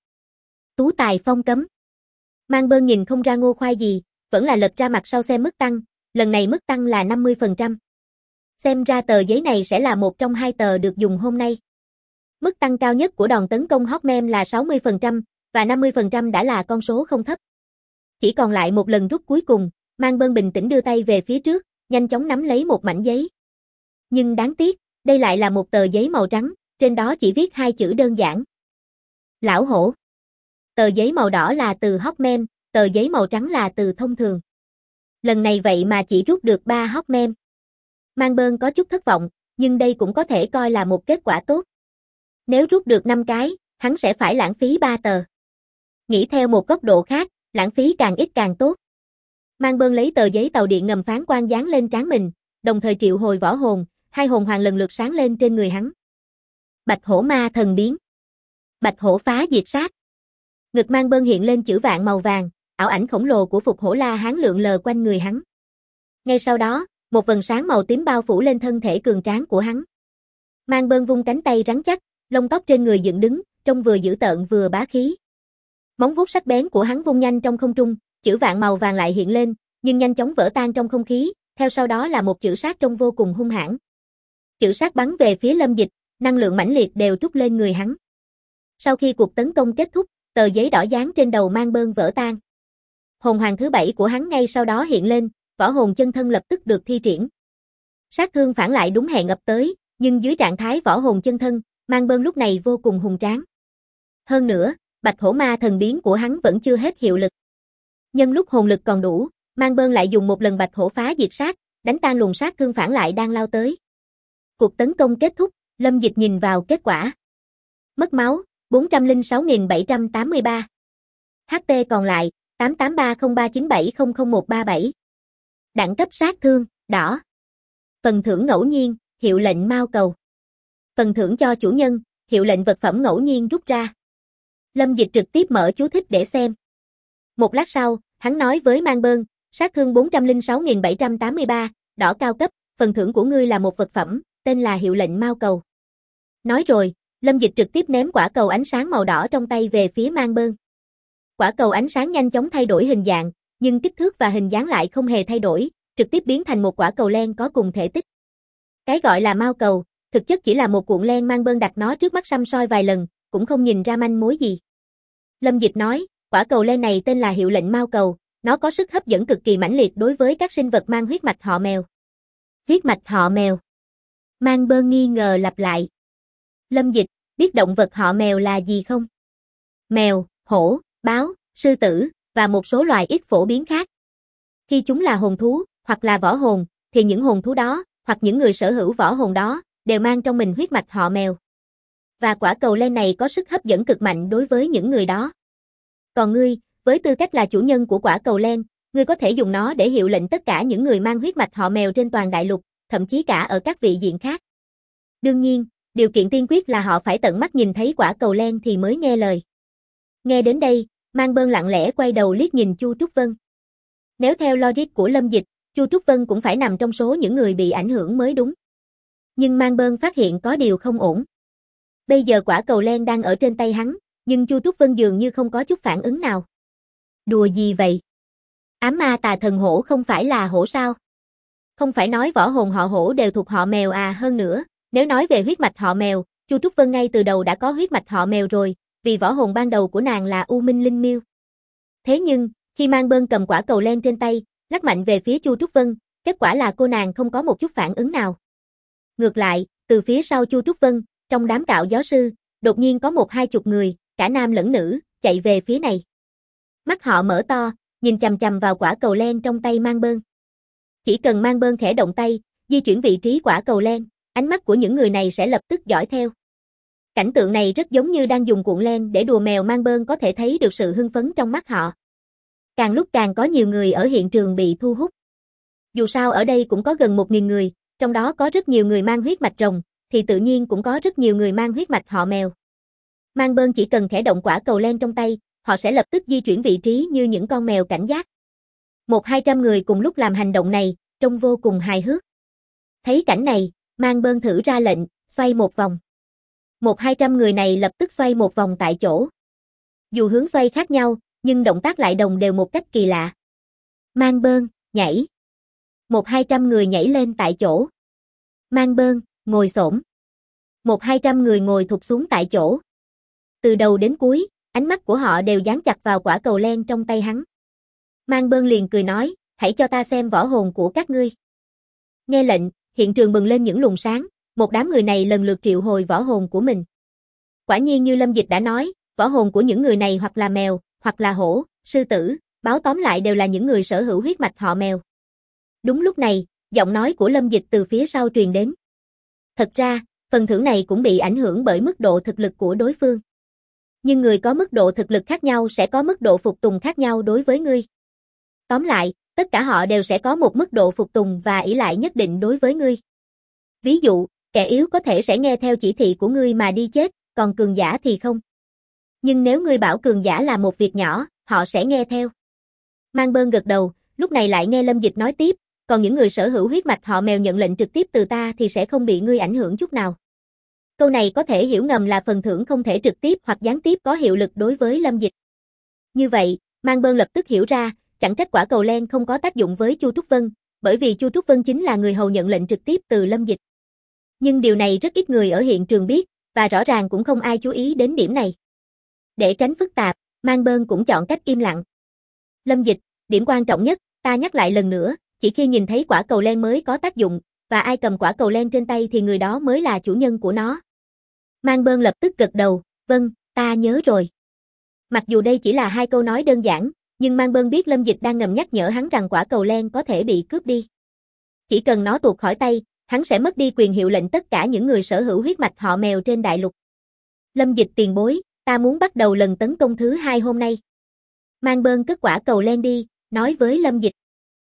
Tú tài phong cấm. Mang Bơn nhìn không ra ngô khoai gì, vẫn là lật ra mặt sau xem mức tăng, lần này mức tăng là 50%. Xem ra tờ giấy này sẽ là một trong 2 tờ được dùng hôm nay. Mức tăng cao nhất của đòn tấn công hot meme là 60%, và 50% đã là con số không thấp. Chỉ còn lại một lần rút cuối cùng, Mang Bơn bình tĩnh đưa tay về phía trước, nhanh chóng nắm lấy một mảnh giấy. Nhưng đáng tiếc, đây lại là một tờ giấy màu trắng, trên đó chỉ viết 2 chữ đơn giản. Lão hổ. Tờ giấy màu đỏ là từ hot meme, tờ giấy màu trắng là từ thông thường. Lần này vậy mà chỉ rút được 3 hot meme. Mang Bơn có chút thất vọng, nhưng đây cũng có thể coi là một kết quả tốt. Nếu rút được 5 cái, hắn sẽ phải lãng phí 3 tờ. Nghĩ theo một góc độ khác, lãng phí càng ít càng tốt. Mang Bơn lấy tờ giấy tàu điện ngầm phán quan dán lên trán mình, đồng thời triệu hồi võ hồn, 2 hồn hoàng lần lượt sáng lên trên người hắn. Bạch hổ ma thần biến. Bạch hổ phá diệt sát. Ngực Mang Bơn hiện lên chữ vạn màu vàng, ảo ảnh khổng lồ của Phục Hổ La Hán lượn lờ quanh người hắn. Ngay sau đó, một vầng sáng màu tím bao phủ lên thân thể cường tráng của hắn. Mang Bơn vung cánh tay rắn chắc, lông tóc trên người dựng đứng, trông vừa dữ tợn vừa bá khí. Móng vuốt sắc bén của hắn vung nhanh trong không trung, chữ vạn màu vàng lại hiện lên, nhưng nhanh chóng vỡ tan trong không khí, theo sau đó là một chữ sát trông vô cùng hung hãn. Chữ sát bắn về phía Lâm Dịch, năng lượng mãnh liệt đều trút lên người hắn. Sau khi cuộc tấn công kết thúc, tờ giấy đỏ dán trên đầu Mang Bơn vỡ tan. Hồn hoàng thứ 7 của hắn ngay sau đó hiện lên, võ hồn chân thân lập tức được thi triển. Sát thương phản lại đúng hẹn ập tới, nhưng dưới trạng thái võ hồn chân thân, Mang Bơn lúc này vô cùng hùng tráng. Hơn nữa, Bạch hổ ma thần biến của hắn vẫn chưa hết hiệu lực. Nhân lúc hồn lực còn đủ, Mang Bơn lại dùng một lần Bạch hổ phá diệt sát, đánh tan luồng sát thương phản lại đang lao tới. Cuộc tấn công kết thúc, Lâm Dịch nhìn vào kết quả. Mất máu, 406.783. HP còn lại, 883039700137. Đẳng cấp sát thương, đỏ. Phần thưởng ngẫu nhiên, hiệu lệnh mao cầu. Phần thưởng cho chủ nhân, hiệu lệnh vật phẩm ngẫu nhiên rút ra. Lâm Dịch trực tiếp mở chú thích để xem. Một lát sau, hắn nói với Mang Bơn, sát thương 406.783, đỏ cao cấp, phần thưởng của ngươi là một vật phẩm, tên là hiệu lệnh mao cầu. Nói rồi, Lâm Dịch trực tiếp ném quả cầu ánh sáng màu đỏ trong tay về phía Mang Bơn. Quả cầu ánh sáng nhanh chóng thay đổi hình dạng, nhưng kích thước và hình dáng lại không hề thay đổi, trực tiếp biến thành một quả cầu len có cùng thể tích. Cái gọi là mao cầu, thực chất chỉ là một cuộn len. Mang Bơn đặt nó trước mắt săm soi vài lần, cũng không nhìn ra manh mối gì. Lâm Dịch nói, quả cầu len này tên là hiệu lệnh mao cầu, nó có sức hấp dẫn cực kỳ mãnh liệt đối với các sinh vật mang huyết mạch họ mèo. Huyết mạch họ mèo. Mang Bơn nghi ngờ lặp lại. Lâm Dịch, biết động vật họ mèo là gì không? Mèo, hổ, báo, sư tử, và một số loài ít phổ biến khác. Khi chúng là hồn thú, hoặc là võ hồn, thì những hồn thú đó, hoặc những người sở hữu võ hồn đó, đều mang trong mình huyết mạch họ mèo. Và quả cầu len này có sức hấp dẫn cực mạnh đối với những người đó. Còn ngươi, với tư cách là chủ nhân của quả cầu len, ngươi có thể dùng nó để hiệu lệnh tất cả những người mang huyết mạch họ mèo trên toàn đại lục, thậm chí cả ở các vị diện khác. Đương nhiên, điều kiện tiên quyết là họ phải tận mắt nhìn thấy quả cầu len thì mới nghe lời. Nghe đến đây, Mang Bơn lặng lẽ quay đầu liếc nhìn Chu Trúc Vân. Nếu theo logic của Lâm Dịch, Chu Trúc Vân cũng phải nằm trong số những người bị ảnh hưởng mới đúng. Nhưng Mang Bơn phát hiện có điều không ổn. Bây giờ quả cầu len đang ở trên tay hắn, nhưng Chu Trúc Vân dường như không có chút phản ứng nào. Đùa gì vậy? Ám ma tà thần hổ không phải là hổ sao? Không phải nói võ hồn họ hổ đều thuộc họ mèo à? Hơn nữa, nếu nói về huyết mạch họ mèo, Chu Trúc Vân ngay từ đầu đã có huyết mạch họ mèo rồi, vì võ hồn ban đầu của nàng là U Minh Linh Miêu. Thế nhưng, khi Mang Bơn cầm quả cầu len trên tay, lắc mạnh về phía Chu Trúc Vân, kết quả là cô nàng không có một chút phản ứng nào. Ngược lại, từ phía sau Chu Trúc Vân, trong đám cạo gió sư, đột nhiên có 1-20 người, cả nam lẫn nữ, chạy về phía này. Mắt họ mở to, nhìn chằm chằm vào quả cầu len trong tay Mang Bơn. Chỉ cần Mang Bơn khẽ động tay, di chuyển vị trí quả cầu len, ánh mắt của những người này sẽ lập tức dõi theo. Cảnh tượng này rất giống như đang dùng cuộn len để đùa mèo mang bơn, có thể thấy được sự hưng phấn trong mắt họ. Càng lúc càng có nhiều người ở hiện trường bị thu hút. Dù sao ở đây cũng có gần 1.000 người, trong đó có rất nhiều người mang huyết mạch rồng, thì tự nhiên cũng có rất nhiều người mang huyết mạch họ mèo. Mang bơn chỉ cần khẽ động quả cầu len trong tay, họ sẽ lập tức di chuyển vị trí như những con mèo cảnh giác. 100-200 người cùng lúc làm hành động này, trông vô cùng hài hước. Thấy cảnh này, mang bơn thử ra lệnh, xoay một vòng. 100-200 người này lập tức xoay một vòng tại chỗ. Dù hướng xoay khác nhau, nhưng động tác lại đồng đều một cách kỳ lạ. Mang bơn, nhảy. 100-200 người nhảy lên tại chỗ. Mang bơn, ngồi xổm. 100-200 người ngồi thụp xuống tại chỗ. Từ đầu đến cuối, ánh mắt của họ đều dán chặt vào quả cầu len trong tay hắn. Mang bơn liền cười nói, hãy cho ta xem võ hồn của các ngươi. Nghe lệnh, hiện trường bừng lên những luồng sáng, một đám người này lần lượt triệu hồi võ hồn của mình. Quả nhiên như Lâm Dịch đã nói, võ hồn của những người này hoặc là mèo, hoặc là hổ, sư tử, báo, tóm lại đều là những người sở hữu huyết mạch họ mèo. Đúng lúc này, giọng nói của Lâm Dịch từ phía sau truyền đến. Thật ra, phần thưởng này cũng bị ảnh hưởng bởi mức độ thực lực của đối phương. Nhưng người có mức độ thực lực khác nhau sẽ có mức độ phục tùng khác nhau đối với ngươi. Tóm lại, tất cả họ đều sẽ có một mức độ phục tùng và ỷ lại nhất định đối với ngươi. Ví dụ, kẻ yếu có thể sẽ nghe theo chỉ thị của ngươi mà đi chết, còn cường giả thì không. Nhưng nếu ngươi bảo cường giả là một việc nhỏ, họ sẽ nghe theo. Mang bơn gật đầu, lúc này lại nghe Lâm Dịch nói tiếp, còn những người sở hữu huyết mạch họ mèo nhận lệnh trực tiếp từ ta thì sẽ không bị ngươi ảnh hưởng chút nào. Câu này có thể hiểu ngầm là phần thưởng không thể trực tiếp hoặc gián tiếp có hiệu lực đối với Lâm Dịch. Như vậy, Mang bơn lập tức hiểu ra, chẳng trách quả cầu len không có tác dụng với Chu Trúc Vân, bởi vì Chu Trúc Vân chính là người hầu nhận lệnh trực tiếp từ Lâm Dịch. Nhưng điều này rất ít người ở hiện trường biết, và rõ ràng cũng không ai chú ý đến điểm này. Để tránh phức tạp, Mang bơn cũng chọn cách im lặng. Lâm Dịch, điểm quan trọng nhất, ta nhắc lại lần nữa, chỉ khi nhìn thấy quả cầu len mới có tác dụng, và ai cầm quả cầu len trên tay thì người đó mới là chủ nhân của nó. Mang bơn lập tức gật đầu, vâng, ta nhớ rồi. Mặc dù đây chỉ là 2 câu nói đơn giản, nhưng Mang bơn biết Lâm Dịch đang ngầm nhắc nhở hắn rằng quả cầu len có thể bị cướp đi. Chỉ cần nó tuột khỏi tay, hắn sẽ mất đi quyền hiệu lệnh tất cả những người sở hữu huyết mạch họ mèo trên đại lục. Lâm Dịch tiền bối, ta muốn bắt đầu lần tấn công thứ 2 hôm nay. Mang bơn cất quả cầu len đi, nói với Lâm Dịch.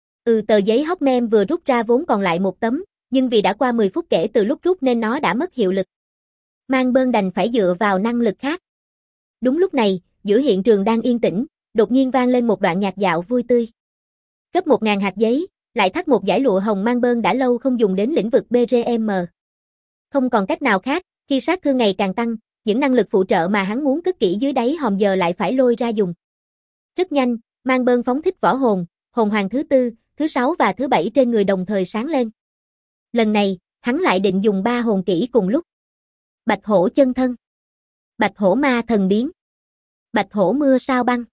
Tờ giấy hóc mem vừa rút ra vốn còn lại 1 tấm, nhưng vì đã qua 10 phút kể từ lúc rút nên nó đã mất hiệu lực. Mang bơn đành phải dựa vào năng lực khác. Đúng lúc này, giữa hiện trường đang yên tĩnh, đột nhiên vang lên một đoạn nhạc dạo vui tươi. Cấp 1.000 hạt giấy, lại thắt một dải lụa hồng. Mang bơn đã lâu không dùng đến lĩnh vực BRM. Không còn cách nào khác, khi sát thương ngày càng tăng, những năng lực phụ trợ mà hắn muốn cất kỹ dưới đáy hòm giờ lại phải lôi ra dùng. Rất nhanh, Mang bơn phóng thích võ hồn, hồn hoàng thứ 4, thứ 6 và thứ 7 trên người đồng thời sáng lên. Lần này, hắn lại định dùng 3 hồn kỹ cùng lúc. Bạch hổ chân thân, bạch hổ ma thần biến, bạch hổ mưa sao băng.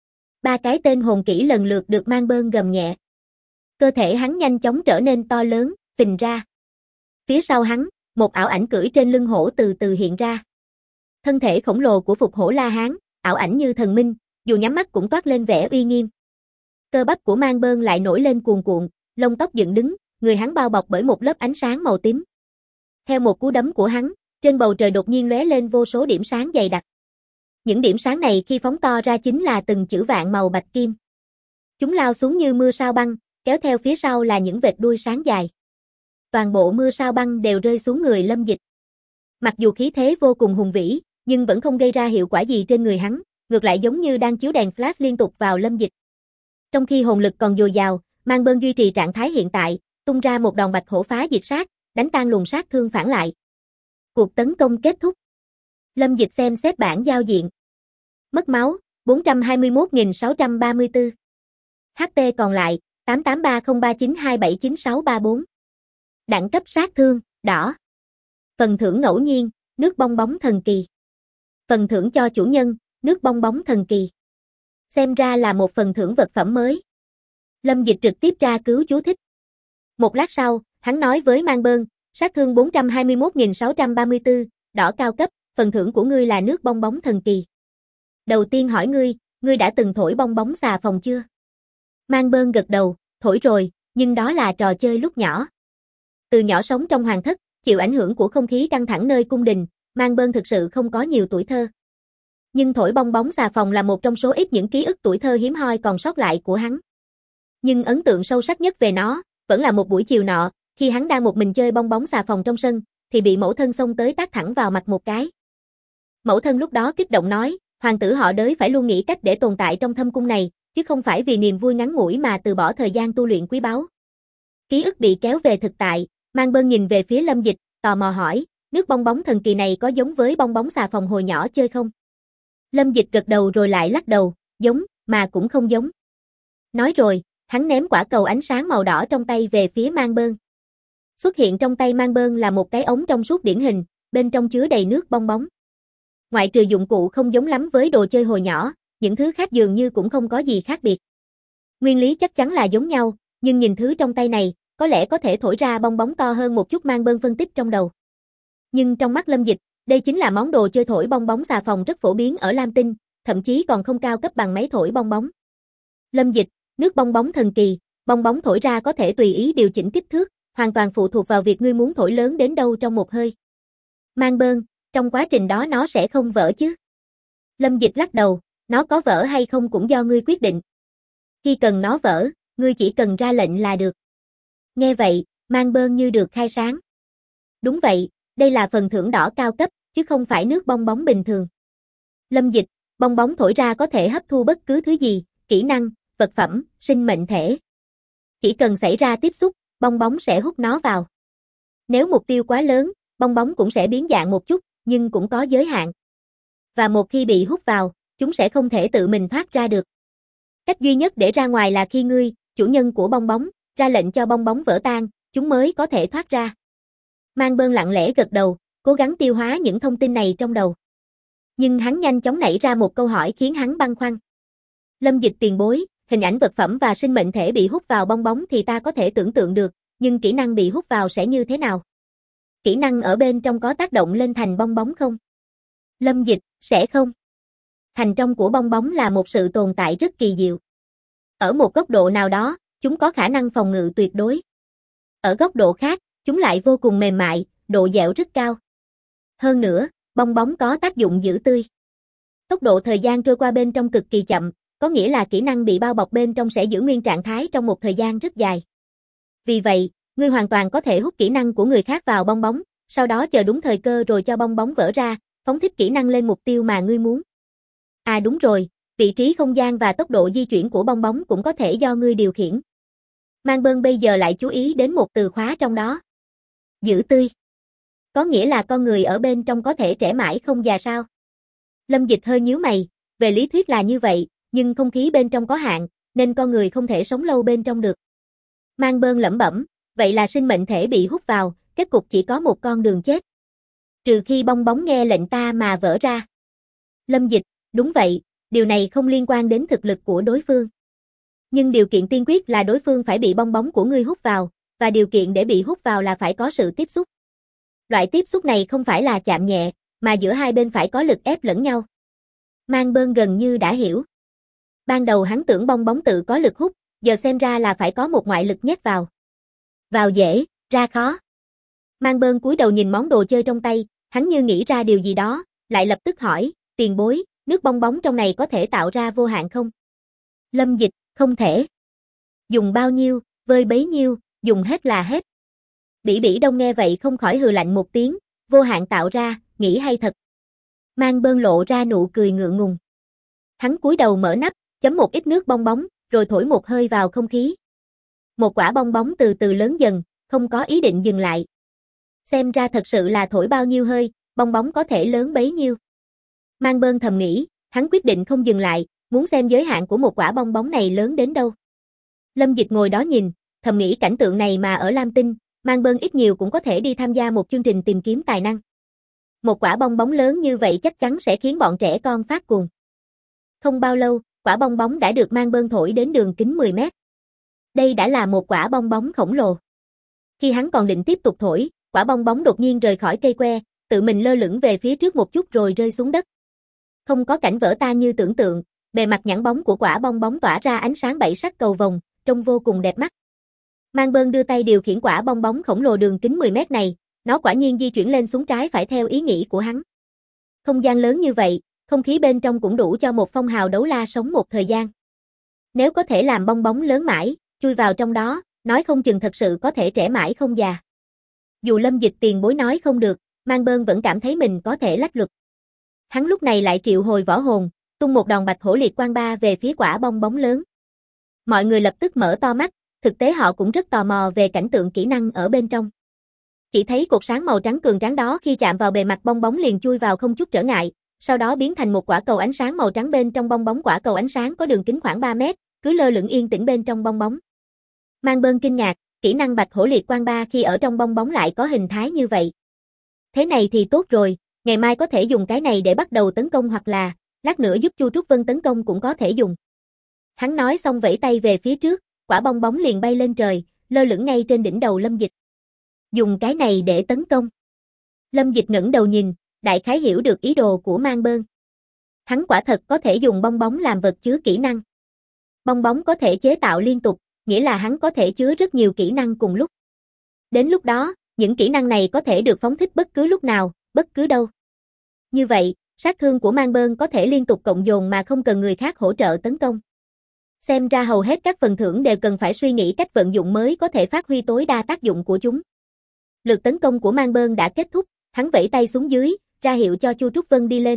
3 cái tên hồn kỹ lần lượt được Mang bơn gầm nhẹ. Cơ thể hắn nhanh chóng trở nên to lớn, phình ra. Phía sau hắn, một ảo ảnh cưỡi trên lưng hổ từ từ hiện ra. Thân thể khổng lồ của Phục Hổ La Hán, ảo ảnh như thần minh, dù nhắm mắt cũng toát lên vẻ uy nghiêm. Cơ bắp của Mang bơn lại nổi lên cuồn cuộn, lông tóc dựng đứng, người hắn bao bọc bởi một lớp ánh sáng màu tím. Theo một cú đấm của hắn, trên bầu trời đột nhiên lóe lên vô số điểm sáng dày đặc. Những điểm sáng này khi phóng to ra chính là từng chữ vạn màu bạch kim. Chúng lao xuống như mưa sao băng, kéo theo phía sau là những vệt đuôi sáng dài. Toàn bộ mưa sao băng đều rơi xuống người Lâm Dịch. Mặc dù khí thế vô cùng hùng vĩ, nhưng vẫn không gây ra hiệu quả gì trên người hắn, ngược lại giống như đang chiếu đèn flash liên tục vào Lâm Dịch. Trong khi hồn lực còn dồi dào, Mang bơn duy trì trạng thái hiện tại, tung ra một đòn bạch hổ phá diệt sát, đánh tan luồng sát thương phản lại. Cuộc tấn công kết thúc. Lâm Dịch xem xét bảng giao diện. Mất máu, 421.634. HP còn lại, 883039279634. Đẳng cấp sát thương, đỏ. Phần thưởng ngẫu nhiên, nước bong bóng thần kỳ. Phần thưởng cho chủ nhân, nước bong bóng thần kỳ. Xem ra là một phần thưởng vật phẩm mới. Lâm Dịch trực tiếp tra cứu chú thích. Một lát sau, hắn nói với Mang bơn, sát thương 421.634, đỏ cao cấp, phần thưởng của ngươi là nước bong bóng thần kỳ. Đầu tiên hỏi ngươi đã từng thổi bong bóng xà phòng chưa? Mang bơn gật đầu, thổi rồi, nhưng đó là trò chơi lúc nhỏ. Từ nhỏ sống trong hoàng thất, chịu ảnh hưởng của không khí căng thẳng nơi cung đình, Mang Bơn thực sự không có nhiều tuổi thơ. Nhưng thổi bong bóng xà phòng là một trong số ít những ký ức tuổi thơ hiếm hoi còn sót lại của hắn. Nhưng ấn tượng sâu sắc nhất về nó, vẫn là một buổi chiều nọ, khi hắn đang một mình chơi bong bóng xà phòng trong sân, thì bị mẫu thân xông tới tát thẳng vào mặt một cái. Mẫu thân lúc đó kích động nói, hoàng tử họ Đới phải luôn nghĩ cách để tồn tại trong thâm cung này, chứ không phải vì niềm vui ngắn ngủi mà từ bỏ thời gian tu luyện quý báu. Ký ức bị kéo về thực tại, Mang Bơn nhìn về phía Lâm Dịch, tò mò hỏi, nước bong bóng thần kỳ này có giống với bong bóng xà phòng hồi nhỏ chơi không? Lâm Dịch gật đầu rồi lại lắc đầu, giống, mà cũng không giống. Nói rồi, hắn ném quả cầu ánh sáng màu đỏ trong tay về phía Mang Bơn. Xuất hiện trong tay Mang Bơn là một cái ống trong suốt điển hình, bên trong chứa đầy nước bong bóng. Ngoại trừ dụng cụ không giống lắm với đồ chơi hồi nhỏ, những thứ khác dường như cũng không có gì khác biệt. Nguyên lý chắc chắn là giống nhau, nhưng nhìn thứ trong tay này, có lẽ có thể thổi ra bong bóng to hơn một chút, Mang Bơn phân tích trong đầu. Nhưng trong mắt Lâm Dịch, đây chính là món đồ chơi thổi bong bóng xà phòng rất phổ biến ở Lam Tinh, thậm chí còn không cao cấp bằng máy thổi bong bóng. Lâm Dịch, nước bong bóng thần kỳ, bong bóng thổi ra có thể tùy ý điều chỉnh kích thước, hoàn toàn phụ thuộc vào việc ngươi muốn thổi lớn đến đâu trong một hơi. Mang Bơn, trong quá trình đó nó sẽ không vỡ chứ? Lâm Dịch lắc đầu, nó có vỡ hay không cũng do ngươi quyết định. Khi cần nó vỡ, ngươi chỉ cần ra lệnh là được. Nghe vậy, Mang Bơn như được khai sáng. Đúng vậy, đây là phần thưởng đỏ cao cấp, chứ không phải nước bong bóng bình thường. Lâm Dịch, bong bóng thổi ra có thể hấp thu bất cứ thứ gì, kỹ năng, vật phẩm, sinh mệnh thể. Chỉ cần xảy ra tiếp xúc, bong bóng sẽ hút nó vào. Nếu mục tiêu quá lớn, bong bóng cũng sẽ biến dạng một chút, nhưng cũng có giới hạn. Và một khi bị hút vào, chúng sẽ không thể tự mình thoát ra được. Cách duy nhất để ra ngoài là khi ngươi, chủ nhân của bong bóng, ra lệnh cho bong bóng vỡ tan, chúng mới có thể thoát ra. Mang Bơn lặng lẽ gật đầu, cố gắng tiêu hóa những thông tin này trong đầu. Nhưng hắn nhanh chóng nảy ra một câu hỏi khiến hắn băn khoăn. Lâm Dịch tiền bối, hình ảnh vật phẩm và sinh mệnh thể bị hút vào bong bóng thì ta có thể tưởng tượng được, nhưng kỹ năng bị hút vào sẽ như thế nào? Kỹ năng ở bên trong có tác động lên thành bong bóng không? Lâm Dịch, sẽ không. Thành trong của bong bóng là một sự tồn tại rất kỳ diệu. Ở một góc độ nào đó, chúng có khả năng phòng ngự tuyệt đối. Ở góc độ khác, chúng lại vô cùng mềm mại, độ dẻo rất cao. Hơn nữa, bong bóng có tác dụng giữ tươi. Tốc độ thời gian trôi qua bên trong cực kỳ chậm, có nghĩa là kỹ năng bị bao bọc bên trong sẽ giữ nguyên trạng thái trong một thời gian rất dài. Vì vậy, ngươi hoàn toàn có thể hút kỹ năng của người khác vào bong bóng, sau đó chờ đúng thời cơ rồi cho bong bóng vỡ ra, phóng thích kỹ năng lên mục tiêu mà ngươi muốn. À đúng rồi, vị trí không gian và tốc độ di chuyển của bong bóng cũng có thể do ngươi điều khiển. Mang Bơn bây giờ lại chú ý đến một từ khóa trong đó. Giữ tươi. Có nghĩa là con người ở bên trong có thể trẻ mãi không già sao? Lâm Dịch hơi nhíu mày, về lý thuyết là như vậy, nhưng không khí bên trong có hạn, nên con người không thể sống lâu bên trong được. Mang Bơn lẩm bẩm, vậy là sinh mệnh thể bị hút vào, kết cục chỉ có một con đường chết. Trừ khi bong bóng nghe lệnh ta mà vỡ ra. Lâm Dịch, đúng vậy, điều này không liên quan đến thực lực của đối phương. Nhưng điều kiện tiên quyết là đối phương phải bị bong bóng của ngươi hút vào, và điều kiện để bị hút vào là phải có sự tiếp xúc. Loại tiếp xúc này không phải là chạm nhẹ, mà giữa hai bên phải có lực ép lẫn nhau. Mang Bơn gần như đã hiểu. Ban đầu hắn tưởng bong bóng tự có lực hút, giờ xem ra là phải có một ngoại lực nhét vào. Vào dễ, ra khó. Mang Bơn cúi đầu nhìn món đồ chơi trong tay, hắn như nghĩ ra điều gì đó, lại lập tức hỏi, tiền bối, nước bong bóng trong này có thể tạo ra vô hạn không? Lâm Dịch, không thể. Dùng bao nhiêu, vơi bấy nhiêu, dùng hết là hết. Bỉ Bỉ Đông nghe vậy không khỏi hừ lạnh một tiếng, vô hạn tạo ra, nghĩ hay thật. Mang Bơn lộ ra nụ cười ngượng ngùng. Hắn cúi đầu mở nắp, chấm một ít nước bong bóng, rồi thổi một hơi vào không khí. Một quả bong bóng từ từ lớn dần, không có ý định dừng lại. Xem ra thật sự là thổi bao nhiêu hơi, bong bóng có thể lớn bấy nhiêu. Mang Bơn thầm nghĩ, hắn quyết định không dừng lại, muốn xem giới hạn của một quả bong bóng này lớn đến đâu. Lâm Dịch ngồi đó nhìn, thầm nghĩ cảnh tượng này mà ở Lam Tinh, Mang Bơn ít nhiều cũng có thể đi tham gia một chương trình tìm kiếm tài năng. Một quả bong bóng lớn như vậy chắc chắn sẽ khiến bọn trẻ con phát cuồng. Không bao lâu, quả bong bóng đã được Mang Bơn thổi đến đường kính 10 mét. Đây đã là một quả bong bóng khổng lồ. Khi hắn còn định tiếp tục thổi, quả bong bóng đột nhiên rời khỏi cây que, tự mình lơ lửng về phía trước một chút rồi rơi xuống đất. Không có cảnh vỡ tan như tưởng tượng, bề mặt nhẵn bóng của quả bong bóng tỏa ra ánh sáng bảy sắc cầu vồng, trông vô cùng đẹp mắt. Mang Bơn đưa tay điều khiển quả bong bóng khổng lồ đường kính 10 mét này, nó quả nhiên di chuyển lên xuống trái phải theo ý nghĩ của hắn. Không gian lớn như vậy, không khí bên trong cũng đủ cho một phong hào đấu la sống một thời gian. Nếu có thể làm bong bóng lớn mãi, chui vào trong đó, nói không chừng thật sự có thể trẻ mãi không già. Dù Lâm Dịch tiền bối nói không được, Mang Bơn vẫn cảm thấy mình có thể lách luật. Hắn lúc này lại triệu hồi võ hồn, tung một đòn bạch hổ liệt quang ba về phía quả bong bóng lớn. Mọi người lập tức mở to mắt, thực tế họ cũng rất tò mò về cảnh tượng kỹ năng ở bên trong. Chỉ thấy cột sáng màu trắng cường tráng đó khi chạm vào bề mặt bong bóng liền chui vào không chút trở ngại, sau đó biến thành một quả cầu ánh sáng màu trắng. Bên trong bong bóng quả cầu ánh sáng có đường kính khoảng 3 mét, cứ lơ lửng yên tĩnh bên trong bong bóng. Mang Bơn kinh ngạc, kỹ năng bạch hổ liệt quang ba khi ở trong bong bóng lại có hình thái như vậy. Thế này thì tốt rồi, ngày mai có thể dùng cái này để bắt đầu tấn công hoặc là, lát nữa giúp Chu Trúc Vân tấn công cũng có thể dùng. Hắn nói xong vẫy tay về phía trước, quả bong bóng liền bay lên trời, lơ lửng ngay trên đỉnh đầu Lâm Dịch. Dùng cái này để tấn công. Lâm Dịch ngẩng đầu nhìn, đại khái hiểu được ý đồ của Mang Bơn. Hắn quả thật có thể dùng bong bóng làm vật chứa kỹ năng. Bong bóng có thể chế tạo liên tục, nghĩa là hắn có thể chứa rất nhiều kỹ năng cùng lúc. Đến lúc đó, những kỹ năng này có thể được phóng thích bất cứ lúc nào, bất cứ đâu. Như vậy, sát thương của Mang Bơn có thể liên tục cộng dồn mà không cần người khác hỗ trợ tấn công. Xem ra hầu hết các phần thưởng đều cần phải suy nghĩ cách vận dụng mới có thể phát huy tối đa tác dụng của chúng. Lượt tấn công của Mang Bơn đã kết thúc, hắn vẫy tay xuống dưới, ra hiệu cho Chu Trúc Vân đi lên.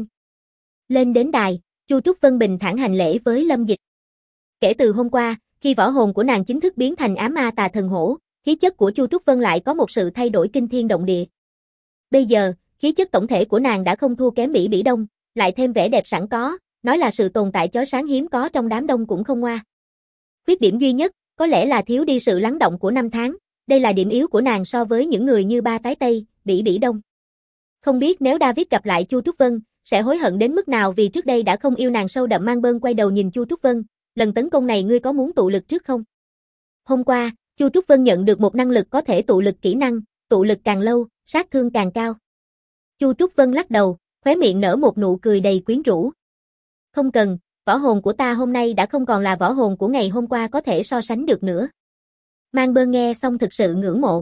Lên đến đài, Chu Trúc Vân bình thản hành lễ với Lâm Dịch. Kể từ hôm qua, khi võ hồn của nàng chính thức biến thành ám ma tà thần hổ, khí chất của Chu Trúc Vân lại có một sự thay đổi kinh thiên động địa. Bây giờ, khí chất tổng thể của nàng đã không thua kém Bỉ Bỉ Đông, lại thêm vẻ đẹp sẵn có, nói là sự tồn tại chói sáng hiếm có trong đám đông cũng không ngoa. Khuyết điểm duy nhất, có lẽ là thiếu đi sự lắng động của năm tháng, đây là điểm yếu của nàng so với những người như Ba Tái Tây, Bỉ Bỉ Đông. Không biết nếu David gặp lại Chu Trúc Vân, sẽ hối hận đến mức nào vì trước đây đã không yêu nàng sâu đậm. Mang Bơn quay đầu nhìn Chu Trúc Vân, lần tấn công này ngươi có muốn tụ lực trước không? Hôm qua, Chu Trúc Vân nhận được một năng lực có thể tụ lực kỹ năng, tụ lực càng lâu, sát thương càng cao. Chu Trúc Vân lắc đầu, khóe miệng nở một nụ cười đầy quyến rũ. Không cần, võ hồn của ta hôm nay đã không còn là võ hồn của ngày hôm qua có thể so sánh được nữa. Mang Bơn nghe xong thực sự ngưỡng mộ.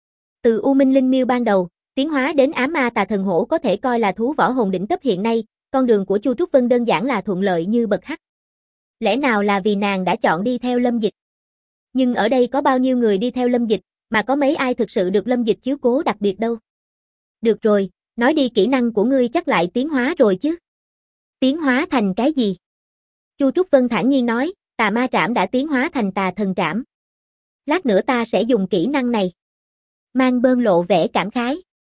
Từ U Minh Linh Miêu ban đầu, tiến hóa đến ám ma tà thần hổ có thể coi là thú võ hồn đỉnh cấp hiện nay, con đường của Chu Trúc Vân đơn giản là thuận lợi như bậc hắc. Lẽ nào là vì nàng đã chọn đi theo Lâm Dịch? Nhưng ở đây có bao nhiêu người đi theo Lâm Dịch, mà có mấy ai thực sự được Lâm Dịch chiếu cố đặc biệt đâu. Được rồi, nói đi, kỹ năng của ngươi chắc lại tiến hóa rồi chứ? Tiến hóa thành cái gì? Chu Trúc Vân thản nhiên nói, tà ma trảm đã tiến hóa thành tà thần trảm. Lát nữa ta sẽ dùng kỹ năng này. Mang Bơn lộ vẻ cảm khái.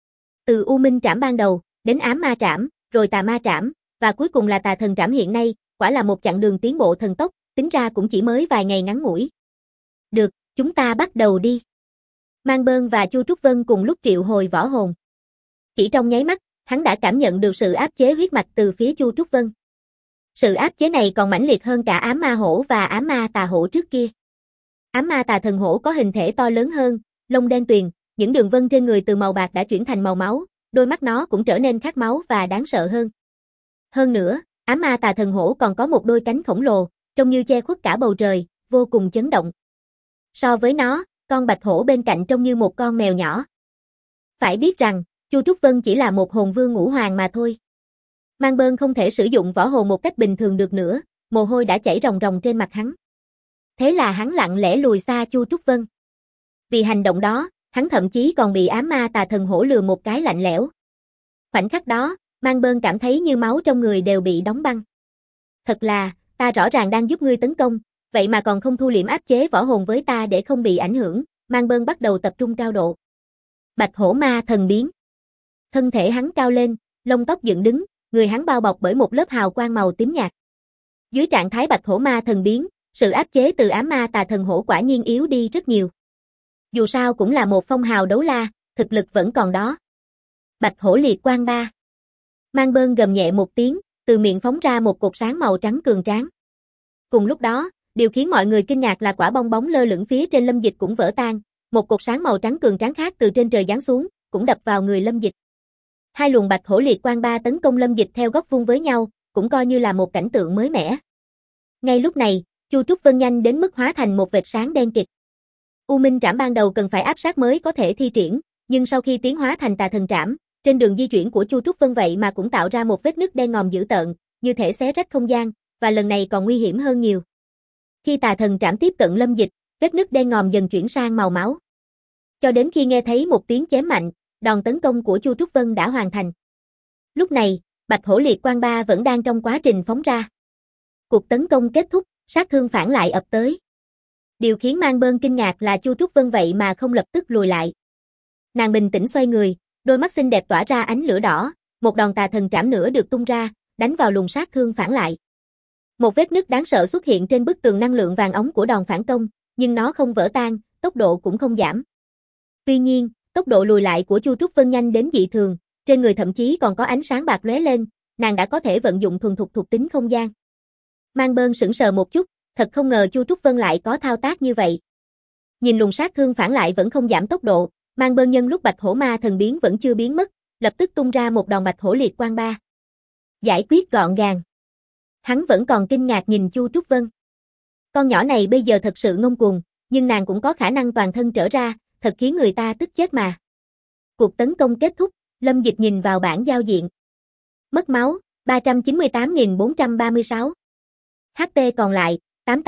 Từ U Minh trảm ban đầu, đến ám ma trảm, rồi tà ma trảm, và cuối cùng là tà thần trảm hiện nay, quả là một chặng đường tiến bộ thần tốc, tính ra cũng chỉ mới vài ngày ngắn ngủi. Được, chúng ta bắt đầu đi. Mang Bơn và Chu Trúc Vân cùng lúc triệu hồi võ hồn. Chỉ trong nháy mắt, hắn đã cảm nhận được sự áp chế huyết mạch từ phía Chu Trúc Vân. Sự áp chế này còn mãnh liệt hơn cả ám ma hổ và ám ma tà hổ trước kia. Ám ma tà thần hổ có hình thể to lớn hơn, lông đen tuyền, những đường vân trên người từ màu bạc đã chuyển thành màu máu, đôi mắt nó cũng trở nên khát máu và đáng sợ hơn. Hơn nữa, ám ma tà thần hổ còn có một đôi cánh khổng lồ, trông như che khuất cả bầu trời, vô cùng chấn động. So với nó, con bạch hổ bên cạnh trông như một con mèo nhỏ. Phải biết rằng, Chu Trúc Vân chỉ là một hồn vương ngũ hoàng mà thôi. Mang Bơn không thể sử dụng võ hồn một cách bình thường được nữa, mồ hôi đã chảy ròng ròng trên mặt hắn. Thế là hắn lặng lẽ lùi xa Chu Trúc Vân. Vì hành động đó, hắn thậm chí còn bị ám ma tà thần hổ lừa một cái lạnh lẽo. Khoảnh khắc đó, Mang Bơn cảm thấy như máu trong người đều bị đóng băng. Thật là, ta rõ ràng đang giúp ngươi tấn công, vậy mà còn không thu liễm áp chế võ hồn với ta để không bị ảnh hưởng. Mang Bơn bắt đầu tập trung cao độ. Bạch hổ ma thần biến. Thân thể hắn cao lên, lông tóc dựng đứng, người hắn bao bọc bởi một lớp hào quang màu tím nhạt. Dưới trạng thái bạch hổ ma thần biến, sự áp chế từ ám ma tà thần hổ quả nhiên yếu đi rất nhiều. Dù sao cũng là một phong hào đấu la, thực lực vẫn còn đó. Bạch hổ liệt quang ba. Mang Bơn gầm nhẹ một tiếng, từ miệng phóng ra một cột sáng màu trắng cường tráng. Cùng lúc đó, điều khiến mọi người kinh ngạc là quả bong bóng lơ lửng phía trên Lâm Dịch cũng vỡ tan, một cột sáng màu trắng cường tráng khác từ trên trời giáng xuống, cũng đập vào người Lâm Dịch. Hai luồng bạch hổ liệt quang ba tấn công Lâm Dịch theo góc vuông với nhau, cũng coi như là một cảnh tượng mới mẻ. Ngay lúc này, Chu Trúc Vân nhanh đến mức hóa thành một vệt sáng đen kịt. U Minh Trảm ban đầu cần phải áp sát mới có thể thi triển, nhưng sau khi tiến hóa thành Tà Thần Trảm, trên đường di chuyển của Chu Trúc Vân vậy mà cũng tạo ra một vết nứt đen ngòm dữ tợn, như thể xé rách không gian, và lần này còn nguy hiểm hơn nhiều. Khi Tà Thần Trảm tiếp cận Lâm Dịch, vết nứt đen ngòm dần chuyển sang màu máu. Cho đến khi nghe thấy một tiếng chém mạnh, đòn tấn công của Chu Trúc Vân đã hoàn thành. Lúc này, Bạch Hổ Liệt Quang Ba vẫn đang trong quá trình phóng ra. Cuộc tấn công kết thúc, sát thương phản lại ập tới. Điều khiến Mang Bơn kinh ngạc là Chu Trúc Vân vậy mà không lập tức lùi lại. Nàng bình tĩnh xoay người, đôi mắt xinh đẹp tỏa ra ánh lửa đỏ, một đòn Tà Thần Trảm nữa được tung ra, đánh vào luồng sát thương phản lại. Một vết nứt đáng sợ xuất hiện trên bức tường năng lượng vàng óng của đòn phản công, nhưng nó không vỡ tan, tốc độ cũng không giảm. Tuy nhiên, tốc độ lùi lại của Chu Trúc Vân nhanh đến dị thường, trên người thậm chí còn có ánh sáng bạc lóe lên, nàng đã có thể vận dụng thuần thục thuộc tính không gian. Mang Bơn sững sờ một chút, thật không ngờ Chu Trúc Vân lại có thao tác như vậy. Nhìn luồng sát thương phản lại vẫn không giảm tốc độ, Mang Bơn nhân lúc Bạch Hổ Ma thần biến vẫn chưa biến mất, lập tức tung ra một đòn Bạch Hổ Liệt Quang Ba. Giải quyết gọn gàng. Hắn vẫn còn kinh ngạc nhìn Chu Trúc Vân. Con nhỏ này bây giờ thật sự ngông cuồng, nhưng nàng cũng có khả năng toàn thân trở ra, thật khiến người ta tức chết mà. Cuộc tấn công kết thúc, Lâm Dịch nhìn vào bảng giao diện. Mất máu, 398.436. HP còn lại,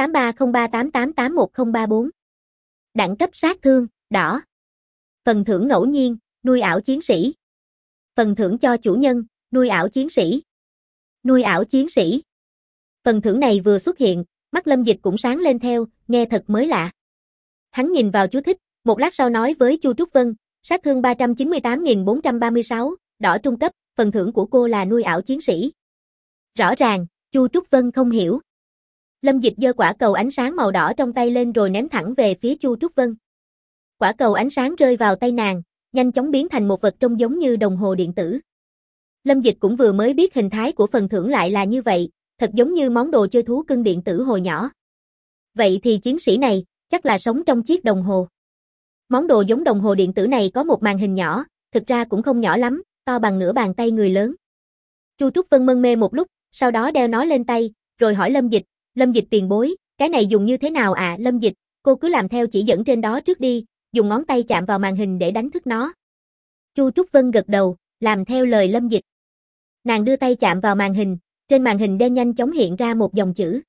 883038881034. Đẳng cấp sát thương, đỏ. Phần thưởng ngẫu nhiên, nuôi ảo chiến sĩ. Phần thưởng cho chủ nhân, nuôi ảo chiến sĩ. Nuôi ảo chiến sĩ. Phần thưởng này vừa xuất hiện, mắt Lâm Dịch cũng sáng lên theo, nghe thật mới lạ. Hắn nhìn vào chú thích, một lát sau nói với Chu Trúc Vân, sát thương 398.436, đỏ trung cấp, phần thưởng của cô là nuôi ảo chiến sĩ. Rõ ràng, Chu Trúc Vân không hiểu. Lâm Dịch giơ quả cầu ánh sáng màu đỏ trong tay lên rồi ném thẳng về phía Chu Trúc Vân. Quả cầu ánh sáng rơi vào tay nàng, nhanh chóng biến thành một vật trông giống như đồng hồ điện tử. Lâm Dịch cũng vừa mới biết hình thái của phần thưởng lại là như vậy, thật giống như món đồ chơi thú cưng điện tử hồi nhỏ. Vậy thì chiến sĩ này, chắc là sống trong chiếc đồng hồ. Món đồ giống đồng hồ điện tử này có một màn hình nhỏ, thực ra cũng không nhỏ lắm, to bằng nửa bàn tay người lớn. Chu Trúc Vân mân mê một lúc, sau đó đeo nó lên tay, rồi hỏi Lâm Dịch tiền bối, cái này dùng như thế nào à? Lâm Dịch, cô cứ làm theo chỉ dẫn trên đó trước đi, dùng ngón tay chạm vào màn hình để đánh thức nó. Chu Trúc Vân gật đầu, làm theo lời Lâm Dịch. Nàng đưa tay chạm vào màn hình, trên màn hình đen nhanh chóng hiện ra một dòng chữ.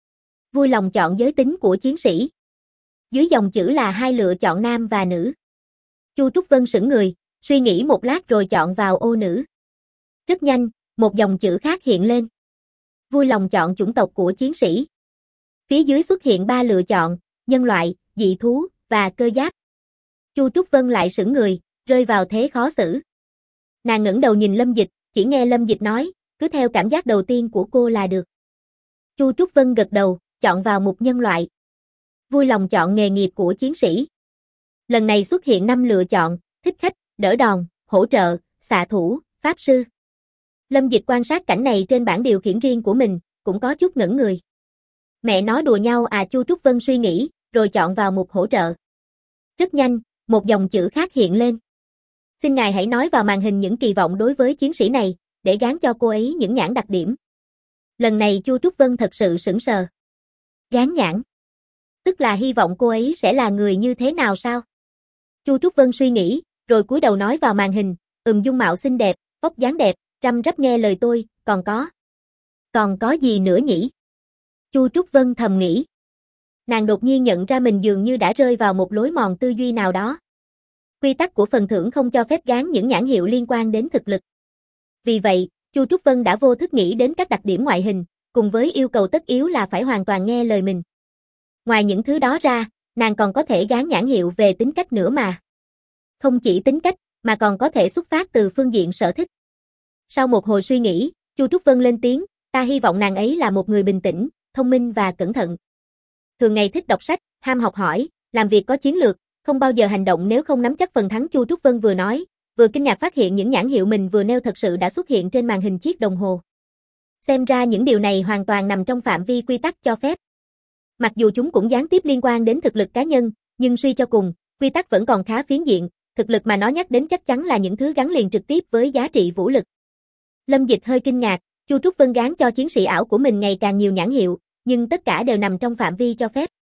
Vui lòng chọn giới tính của chiến sĩ. Dưới dòng chữ là hai lựa chọn nam và nữ. Chu Trúc Vân sững người, suy nghĩ một lát rồi chọn vào ô nữ. Rất nhanh, một dòng chữ khác hiện lên. Vui lòng chọn chủng tộc của chiến sĩ. Phía dưới xuất hiện 3 lựa chọn, nhân loại, dị thú, và cơ giáp. Chu Trúc Vân lại sững người, rơi vào thế khó xử. Nàng ngẩng đầu nhìn Lâm Dịch, chỉ nghe Lâm Dịch nói, cứ theo cảm giác đầu tiên của cô là được. Chu Trúc Vân gật đầu, chọn vào mục nhân loại. Vui lòng chọn nghề nghiệp của chiến sĩ. Lần này xuất hiện 5 lựa chọn, thích khách, đỡ đòn, hỗ trợ, xạ thủ, pháp sư. Lâm Dịch quan sát cảnh này trên bảng điều khiển riêng của mình, cũng có chút ngẩn người. Mẹ nói đùa nhau à? Chu Trúc Vân suy nghĩ, rồi chọn vào mục hỗ trợ. Rất nhanh, một dòng chữ khác hiện lên. Xin ngài hãy nói vào màn hình những kỳ vọng đối với chiến sĩ này, để gán cho cô ấy những nhãn đặc điểm. Lần này Chu Trúc Vân thật sự sững sờ. Gán nhãn. Tức là hy vọng cô ấy sẽ là người như thế nào sao? Chu Trúc Vân suy nghĩ, rồi cúi đầu nói vào màn hình, dung mạo xinh đẹp, vóc dáng đẹp, răm rắp nghe lời tôi, còn có gì nữa nhỉ? Chu Trúc Vân thầm nghĩ. Nàng đột nhiên nhận ra mình dường như đã rơi vào một lối mòn tư duy nào đó. Quy tắc của phần thưởng không cho phép gán những nhãn hiệu liên quan đến thực lực. Vì vậy, Chu Trúc Vân đã vô thức nghĩ đến các đặc điểm ngoại hình, cùng với yêu cầu tất yếu là phải hoàn toàn nghe lời mình. Ngoài những thứ đó ra, nàng còn có thể gán nhãn hiệu về tính cách nữa mà. Không chỉ tính cách, mà còn có thể xuất phát từ phương diện sở thích. Sau một hồi suy nghĩ, Chu Trúc Vân lên tiếng, ta hy vọng nàng ấy là một người bình tĩnh, thông minh và cẩn thận. Thường ngày thích đọc sách, ham học hỏi, làm việc có chiến lược, không bao giờ hành động nếu không nắm chắc phần thắng. Chu Trúc Vân vừa nói, vừa kinh ngạc phát hiện những nhãn hiệu mình vừa nêu thật sự đã xuất hiện trên màn hình chiếc đồng hồ. Xem ra những điều này hoàn toàn nằm trong phạm vi quy tắc cho phép. Mặc dù chúng cũng gián tiếp liên quan đến thực lực cá nhân, nhưng suy cho cùng, quy tắc vẫn còn khá phiến diện, thực lực mà nó nhắc đến chắc chắn là những thứ gắn liền trực tiếp với giá trị vũ lực. Lâm Dịch hơi kinh ngạc, Chu Trúc Vân gán cho chiến sĩ ảo của mình ngày càng nhiều nhãn hiệu, nhưng tất cả đều nằm trong phạm vi cho phép.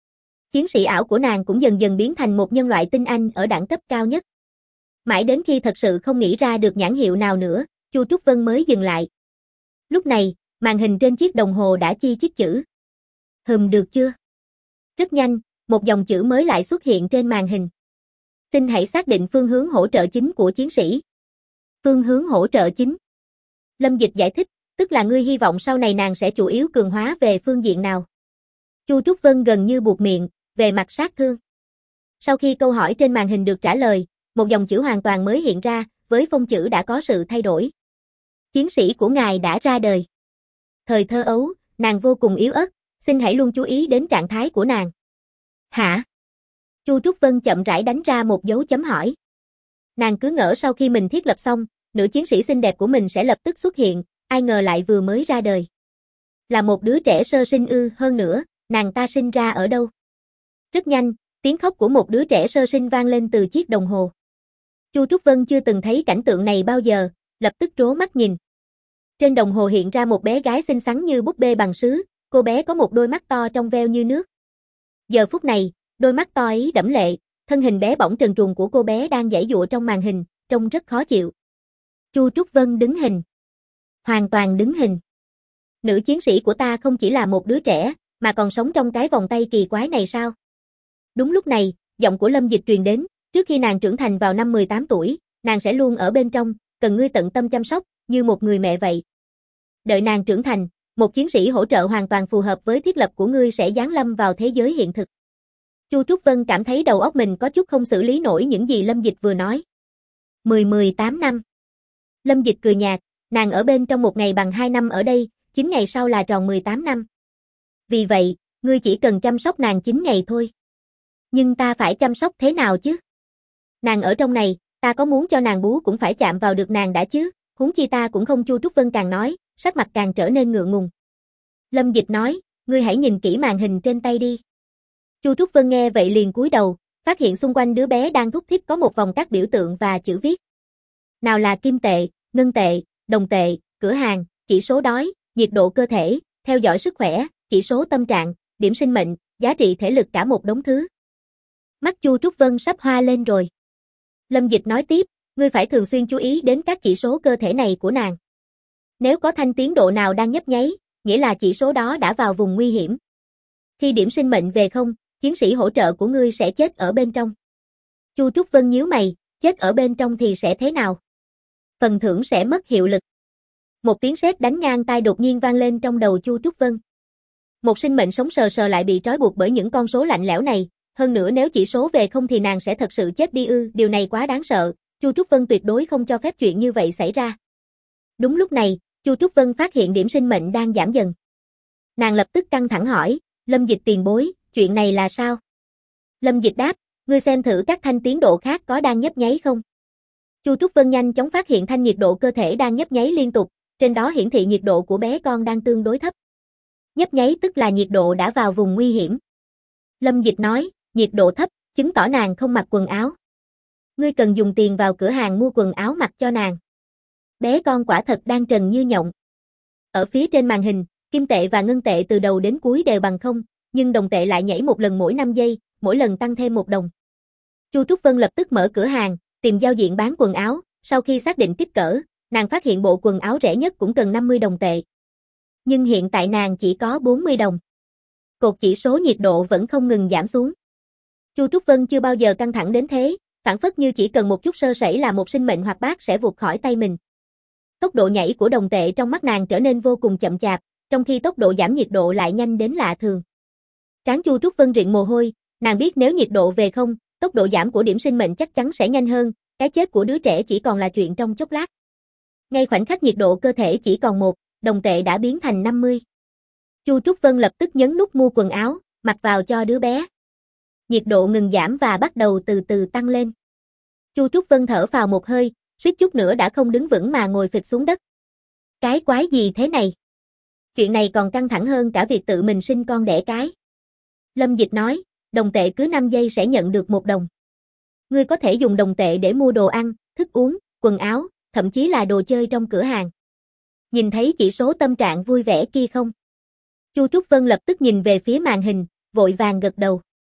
Chiến sĩ ảo của nàng cũng dần dần biến thành một nhân loại tinh anh ở đẳng cấp cao nhất. Mãi đến khi thật sự không nghĩ ra được nhãn hiệu nào nữa, Chu Trúc Vân mới dừng lại. Lúc này, màn hình trên chiếc đồng hồ đã chi chít chữ. Được chưa? Rất nhanh, một dòng chữ mới lại xuất hiện trên màn hình. Xin hãy xác định phương hướng hỗ trợ chính của chiến sĩ. Phương hướng hỗ trợ chính. Lâm Dịch giải thích, tức là ngươi hy vọng sau này nàng sẽ chủ yếu cường hóa về phương diện nào. Chu Trúc Vân gần như buột miệng, về mặt sát thương. Sau khi câu hỏi trên màn hình được trả lời, một dòng chữ hoàn toàn mới hiện ra, với phông chữ đã có sự thay đổi. Chiến sĩ của ngài đã ra đời. Thời thơ ấu, nàng vô cùng yếu ớt, xin hãy luôn chú ý đến trạng thái của nàng. Hả? Chu Trúc Vân chậm rãi đánh ra một dấu chấm hỏi. Nàng cứ ngỡ sau khi mình thiết lập xong, nữ chiến sĩ xinh đẹp của mình sẽ lập tức xuất hiện, ai ngờ lại vừa mới ra đời. Là một đứa trẻ sơ sinh ư, hơn nữa, nàng ta sinh ra ở đâu? Rất nhanh, tiếng khóc của một đứa trẻ sơ sinh vang lên từ chiếc đồng hồ. Chu Trúc Vân chưa từng thấy cảnh tượng này bao giờ, lập tức trố mắt nhìn. Trên đồng hồ hiện ra một bé gái xinh xắn như búp bê bằng sứ, cô bé có một đôi mắt to trong veo như nước. Giờ phút này, đôi mắt to ấy đẫm lệ, thân hình bé bỏng trần truồng của cô bé đang giãy giụa trong màn hình, trông rất khó chịu. Chu Trúc Vân đứng hình. Hoàn toàn đứng hình. Nữ chiến sĩ của ta không chỉ là một đứa trẻ, mà còn sống trong cái vòng tay kỳ quái này sao? Đúng lúc này, giọng của Lâm Dịch truyền đến, trước khi nàng trưởng thành vào năm 18 tuổi, nàng sẽ luôn ở bên trong, cần ngươi tận tâm chăm sóc, như một người mẹ vậy. Đợi nàng trưởng thành, một chiến sĩ hỗ trợ hoàn toàn phù hợp với thiết lập của ngươi sẽ giáng lâm vào thế giới hiện thực. Chu Trúc Vân cảm thấy đầu óc mình có chút không xử lý nổi những gì Lâm Dịch vừa nói. 18 năm. Lâm Dịch cười nhạt, nàng ở bên trong một ngày bằng 2 năm ở đây, 9 ngày sau là tròn 18 năm. Vì vậy, ngươi chỉ cần chăm sóc nàng 9 ngày thôi. Nhưng ta phải chăm sóc thế nào chứ? Nàng ở trong này, ta có muốn cho nàng bú cũng phải chạm vào được nàng đã chứ, huống chi ta cũng không. Chu Trúc Vân càng nói, sắc mặt càng trở nên ngượng ngùng. Lâm Dịch nói, ngươi hãy nhìn kỹ màn hình trên tay đi. Chu Trúc Vân nghe vậy liền cúi đầu, phát hiện xung quanh đứa bé đang thúc thít có một vòng các biểu tượng và chữ viết. Nào là kim tệ, ngân tệ, đồng tệ, cửa hàng, chỉ số đói, nhiệt độ cơ thể, theo dõi sức khỏe, chỉ số tâm trạng, điểm sinh mệnh, giá trị thể lực, cả một đống thứ. Mắt Chu Trúc Vân sắp hoa lên rồi. Lâm Dịch nói tiếp, ngươi phải thường xuyên chú ý đến các chỉ số cơ thể này của nàng. Nếu có thanh tiến độ nào đang nhấp nháy, nghĩa là chỉ số đó đã vào vùng nguy hiểm. Khi điểm sinh mệnh về không, chiến sĩ hỗ trợ của ngươi sẽ chết ở bên trong. Chu Trúc Vân nhíu mày, chết ở bên trong thì sẽ thế nào? Phần thưởng sẽ mất hiệu lực. Một tiếng sét đánh ngang tai đột nhiên vang lên trong đầu Chu Trúc Vân. Một sinh mệnh sống sờ sờ lại bị trói buộc bởi những con số lạnh lẽo này, hơn nữa nếu chỉ số về không thì nàng sẽ thật sự chết đi ư, điều này quá đáng sợ, Chu Trúc Vân tuyệt đối không cho phép chuyện như vậy xảy ra. Đúng lúc này, Chu Trúc Vân phát hiện điểm sinh mệnh đang giảm dần. Nàng lập tức căng thẳng hỏi, Lâm Dịch tiền bối, chuyện này là sao? Lâm Dịch đáp, ngươi xem thử các thanh tiến độ khác có đang nhấp nháy không? Chu Trúc Vân nhanh chóng phát hiện thanh nhiệt độ cơ thể đang nhấp nháy liên tục, trên đó hiển thị nhiệt độ của bé con đang tương đối thấp. Nhấp nháy tức là nhiệt độ đã vào vùng nguy hiểm. Lâm Dịch nói, nhiệt độ thấp, chứng tỏ nàng không mặc quần áo. Ngươi cần dùng tiền vào cửa hàng mua quần áo mặc cho nàng. Bé con quả thật đang trần như nhộng. Ở phía trên màn hình, kim tệ và ngân tệ từ đầu đến cuối đều bằng không, nhưng đồng tệ lại nhảy một lần mỗi 5 giây, mỗi lần tăng thêm 1 đồng. Chu Trúc Vân lập tức mở cửa hàng, tìm giao diện bán quần áo, sau khi xác định kích cỡ, nàng phát hiện bộ quần áo rẻ nhất cũng cần 50 đồng tệ. Nhưng hiện tại nàng chỉ có 40 đồng. Cột chỉ số nhiệt độ vẫn không ngừng giảm xuống. Chu Trúc Vân chưa bao giờ căng thẳng đến thế, phảng phất như chỉ cần một chút sơ sẩy là một sinh mệnh hoạt bát sẽ vụt khỏi tay mình. Tốc độ nhảy của đồng tệ trong mắt nàng trở nên vô cùng chậm chạp, trong khi tốc độ giảm nhiệt độ lại nhanh đến lạ thường. Trán Chu Trúc Vân rịn mồ hôi, nàng biết nếu nhiệt độ về không, tốc độ giảm của điểm sinh mệnh chắc chắn sẽ nhanh hơn, cái chết của đứa trẻ chỉ còn là chuyện trong chốc lát. Ngay khoảnh khắc nhiệt độ cơ thể chỉ còn 1, đồng tệ đã biến thành 50. Chu Trúc Vân lập tức nhấn nút mua quần áo, mặc vào cho đứa bé. Nhiệt độ ngừng giảm và bắt đầu từ từ tăng lên. Chu Trúc Vân thở phào một hơi, suýt chút nữa đã không đứng vững mà ngồi phịch xuống đất. Cái quái gì thế này? Chuyện này còn căng thẳng hơn cả việc tự mình sinh con đẻ cái. Lâm Dịch nói, đồng tệ cứ 5 giây sẽ nhận được 1 đồng. Ngươi có thể dùng đồng tệ để mua đồ ăn, thức uống, quần áo, thậm chí là đồ chơi trong cửa hàng. Nhìn thấy chỉ số tâm trạng vui vẻ kia không? Chu Trúc Vân lập tức nhìn về phía màn hình, vội vàng gật đầu.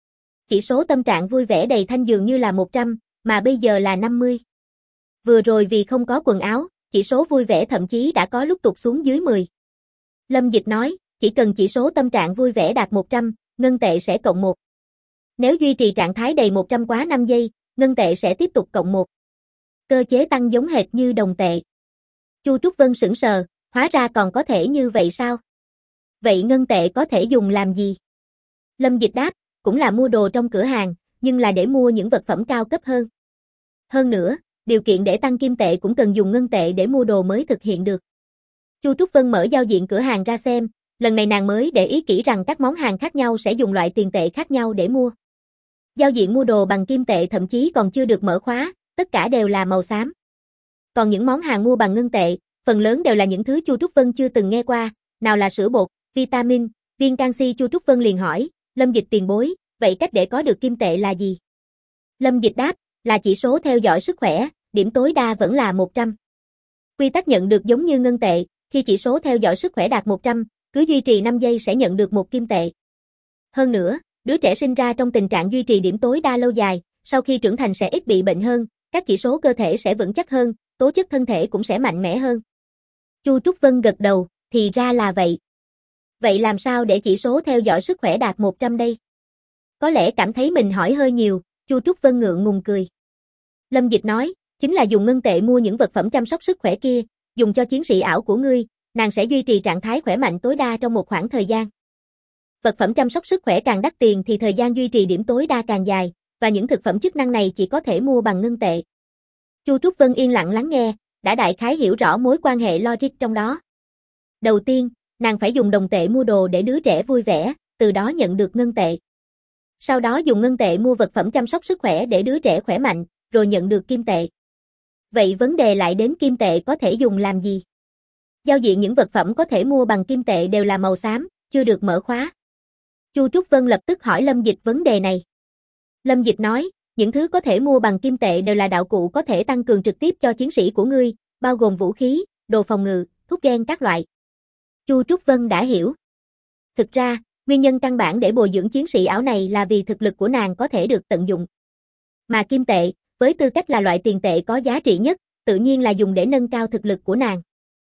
Chỉ số tâm trạng vui vẻ đầy thanh dường như là 100, mà bây giờ là 50. Vừa rồi vì không có quần áo, chỉ số vui vẻ thậm chí đã có lúc tụt xuống dưới 10. Lâm Dịch nói, chỉ cần chỉ số tâm trạng vui vẻ đạt 100, ngân tệ sẽ cộng 1. Nếu duy trì trạng thái đầy 100 quá 5 giây, ngân tệ sẽ tiếp tục cộng 1. Cơ chế tăng giống hệt như đồng tệ. Chu Trúc Vân sững sờ, hóa ra còn có thể như vậy sao? Vậy ngân tệ có thể dùng làm gì? Lâm Dịch đáp, cũng là mua đồ trong cửa hàng, nhưng là để mua những vật phẩm cao cấp hơn. Hơn nữa, điều kiện để tăng kim tệ cũng cần dùng ngân tệ để mua đồ mới thực hiện được. Chu Trúc Vân mở giao diện cửa hàng ra xem, lần này nàng mới để ý kỹ rằng các món hàng khác nhau sẽ dùng loại tiền tệ khác nhau để mua. Giao diện mua đồ bằng kim tệ thậm chí còn chưa được mở khóa, tất cả đều là màu xám. Còn những món hàng mua bằng ngân tệ, phần lớn đều là những thứ Chu Trúc Vân chưa từng nghe qua, nào là sữa bột, vitamin, viên canxi. Chu Trúc Vân liền hỏi, Lâm Dịch tiền bối, vậy cách để có được kim tệ là gì? Lâm Dịch đáp, là chỉ số theo dõi sức khỏe, điểm tối đa vẫn là 100. Quy tắc nhận được giống như ngân tệ, khi chỉ số theo dõi sức khỏe đạt 100, cứ duy trì 5 giây sẽ nhận được 1 kim tệ. Hơn nữa, đứa trẻ sinh ra trong tình trạng duy trì điểm tối đa lâu dài, sau khi trưởng thành sẽ ít bị bệnh hơn, các chỉ số cơ thể sẽ vững chắc hơn, tố chất thân thể cũng sẽ mạnh mẽ hơn. Chu Trúc Vân gật đầu, thì ra là vậy. Vậy làm sao để chỉ số theo dõi sức khỏe đạt 100 đây? Có lẽ cảm thấy mình hỏi hơi nhiều, Chu Trúc Vân ngượng ngùng cười. Lâm Dịch nói, chính là dùng ngân tệ mua những vật phẩm chăm sóc sức khỏe kia, dùng cho chiến sĩ ảo của ngươi, nàng sẽ duy trì trạng thái khỏe mạnh tối đa trong một khoảng thời gian. Vật phẩm chăm sóc sức khỏe càng đắt tiền thì thời gian duy trì điểm tối đa càng dài, và những thực phẩm chức năng này chỉ có thể mua bằng ngân tệ. Chu Trúc Vân yên lặng lắng nghe, đã đại khái hiểu rõ mối quan hệ logic trong đó. Đầu tiên, nàng phải dùng đồng tệ mua đồ để đứa trẻ vui vẻ, từ đó nhận được ngân tệ. Sau đó dùng ngân tệ mua vật phẩm chăm sóc sức khỏe để đứa trẻ khỏe mạnh, rồi nhận được kim tệ. Vậy vấn đề lại đến kim tệ có thể dùng làm gì? Giao diện những vật phẩm có thể mua bằng kim tệ đều là màu xám, chưa được mở khóa. Chu Trúc Vân lập tức hỏi Lâm Dịch vấn đề này. Lâm Dịch nói, những thứ có thể mua bằng kim tệ đều là đạo cụ có thể tăng cường trực tiếp cho chiến sĩ của ngươi, bao gồm vũ khí, đồ phòng ngự, thuốc gen các loại. Chu Trúc Vân đã hiểu. Thực ra, nguyên nhân căn bản để bồi dưỡng chiến sĩ ảo này là vì thực lực của nàng có thể được tận dụng. Mà kim tệ, với tư cách là loại tiền tệ có giá trị nhất, tự nhiên là dùng để nâng cao thực lực của nàng.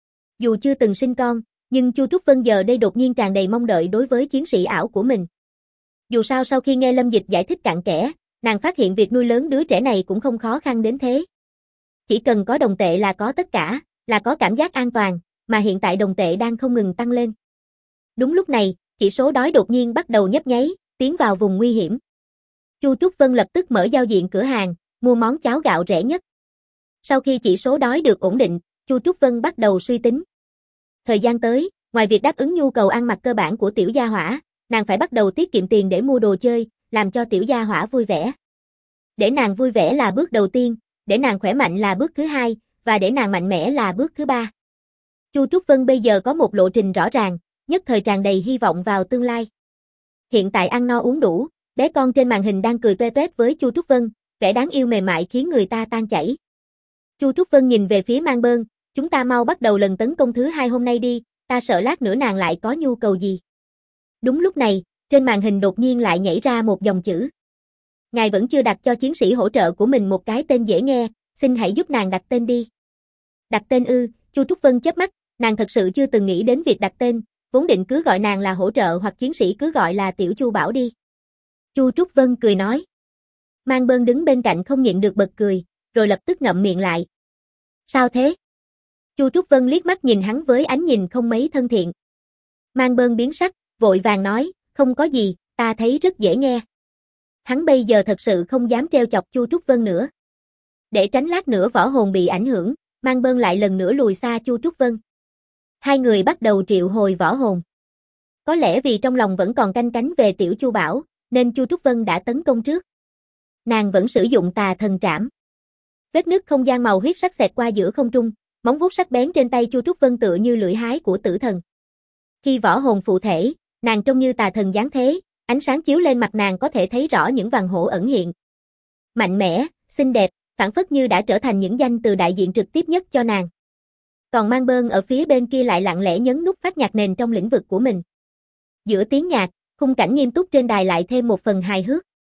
Dù chưa từng sinh con, nhưng Chu Trúc Vân giờ đây đột nhiên tràn đầy mong đợi đối với chiến sĩ ảo của mình. Dù sao sau khi nghe Lâm Dịch giải thích cặn kẽ, nàng phát hiện việc nuôi lớn đứa trẻ này cũng không khó khăn đến thế. Chỉ cần có đồng tệ là có tất cả, là có cảm giác an toàn, mà hiện tại đồng tệ đang không ngừng tăng lên. Đúng lúc này, chỉ số đói đột nhiên bắt đầu nhấp nháy, tiến vào vùng nguy hiểm. Chu Trúc Vân lập tức mở giao diện cửa hàng, mua món cháo gạo rẻ nhất. Sau khi chỉ số đói được ổn định, Chu Trúc Vân bắt đầu suy tính. Thời gian tới, ngoài việc đáp ứng nhu cầu ăn mặc cơ bản của tiểu gia hỏa, nàng phải bắt đầu tiết kiệm tiền để mua đồ chơi, làm cho tiểu gia hỏa vui vẻ. Để nàng vui vẻ là bước đầu tiên, để nàng khỏe mạnh là bước thứ hai, và để nàng mạnh mẽ là bước thứ ba. Chu Trúc Vân bây giờ có một lộ trình rõ ràng, nhất thời tràn đầy hy vọng vào tương lai. Hiện tại ăn no uống đủ, bé con trên màn hình đang cười toe toét với Chu Trúc Vân, vẻ đáng yêu mềm mại khiến người ta tan chảy. Chu Trúc Vân nhìn về phía Mang Bơn, chúng ta mau bắt đầu lần tấn công thứ hai hôm nay đi, ta sợ lát nữa nàng lại có nhu cầu gì. Đúng lúc này, trên màn hình đột nhiên lại nhảy ra một dòng chữ. Ngài vẫn chưa đặt cho chiến sĩ hỗ trợ của mình một cái tên dễ nghe, xin hãy giúp nàng đặt tên đi. Đặt tên ư? Chu Trúc Vân chớp mắt, nàng thật sự chưa từng nghĩ đến việc đặt tên, vốn định cứ gọi nàng là hỗ trợ hoặc chiến sĩ cứ gọi là Tiểu Chu Bảo đi. Chu Trúc Vân cười nói. Mang Bơn đứng bên cạnh không nhịn được bật cười, rồi lập tức ngậm miệng lại. Sao thế? Chu Trúc Vân liếc mắt nhìn hắn với ánh nhìn không mấy thân thiện. Mang Bơn biến sắc, vội vàng nói, không có gì, ta thấy rất dễ nghe. Hắn bây giờ thật sự không dám trêu chọc Chu Trúc Vân nữa. Để tránh lát nữa võ hồn bị ảnh hưởng, Mang Bơn lại lần nữa lùi xa Chu Trúc Vân. Hai người bắt đầu triệu hồi võ hồn. Có lẽ vì trong lòng vẫn còn canh cánh về Tiểu Chu Bảo, nên Chu Trúc Vân đã tấn công trước. Nàng vẫn sử dụng tà thần trảm. Vết nứt không gian màu huyết sắc xẹt qua giữa không trung, móng vuốt sắc bén trên tay Chu Trúc Vân tựa như lưỡi hái của tử thần. Khi võ hồn phụ thể, nàng trông như tà thần giáng thế, ánh sáng chiếu lên mặt nàng có thể thấy rõ những vằn hổ ẩn hiện. Mạnh mẽ, xinh đẹp, phảng phất như đã trở thành những danh từ đại diện trực tiếp nhất cho nàng. Còn Mang Bơn ở phía bên kia lại lặng lẽ nhấn nút phát nhạc nền trong lĩnh vực của mình. Giữa tiếng nhạc, khung cảnh nghiêm túc trên đài lại thêm một phần hài hước.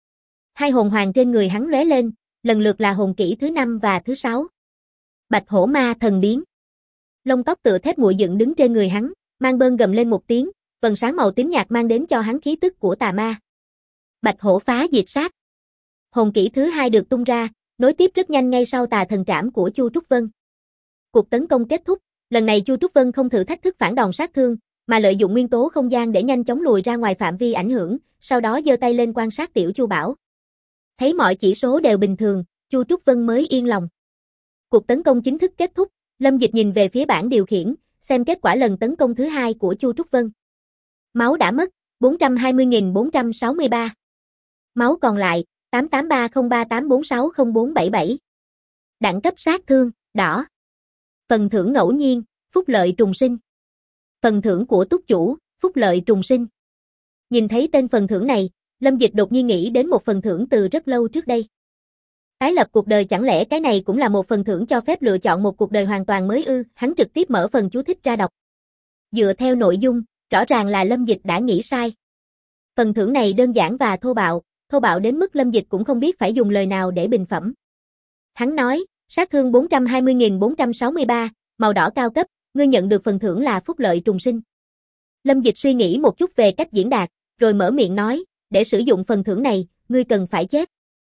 Hai hồn hoàng trên người hắn lóe lên, lần lượt là hồn kỹ thứ 5 và thứ 6. Bạch hổ ma thần biến. Lông tóc tựa thép nguội dựng đứng trên người hắn, Mang Bơn gầm lên một tiếng, vầng sáng màu tím nhạt mang đến cho hắn khí tức của tà ma. Bạch hổ phá diệt sát. Hồn kỹ thứ 2 được tung ra, nối tiếp rất nhanh ngay sau tà thần trảm của Chu Trúc Vân. Cuộc tấn công kết thúc, lần này Chu Trúc Vân không thử thách thức phản đòn sát thương, mà lợi dụng nguyên tố không gian để nhanh chóng lùi ra ngoài phạm vi ảnh hưởng, sau đó giơ tay lên quan sát Tiểu Chu Bảo. Thấy mọi chỉ số đều bình thường, Chu Trúc Vân mới yên lòng. Cuộc tấn công chính thức kết thúc, Lâm Dịch nhìn về phía bảng điều khiển, xem kết quả lần tấn công thứ 2 của Chu Trúc Vân. Máu đã mất, 420.463. Máu còn lại, 883038460477. Đẳng cấp sát thương, đỏ. Phần thưởng ngẫu nhiên, phúc lợi trùng sinh. Phần thưởng của túc chủ, phúc lợi trùng sinh. Nhìn thấy tên phần thưởng này, Lâm Dịch đột nhiên nghĩ đến một phần thưởng từ rất lâu trước đây. Tái lập cuộc đời, chẳng lẽ cái này cũng là một phần thưởng cho phép lựa chọn một cuộc đời hoàn toàn mới ư? Hắn trực tiếp mở phần chú thích ra đọc. Dựa theo nội dung, rõ ràng là Lâm Dịch đã nghĩ sai. Phần thưởng này đơn giản và thô bạo đến mức Lâm Dịch cũng không biết phải dùng lời nào để bình phẩm. Hắn nói, sát thương 420.463, màu đỏ cao cấp, ngươi nhận được phần thưởng là phúc lợi trùng sinh. Lâm Dịch suy nghĩ một chút về cách diễn đạt, rồi mở miệng nói, để sử dụng phần thưởng này, ngươi cần phải chết.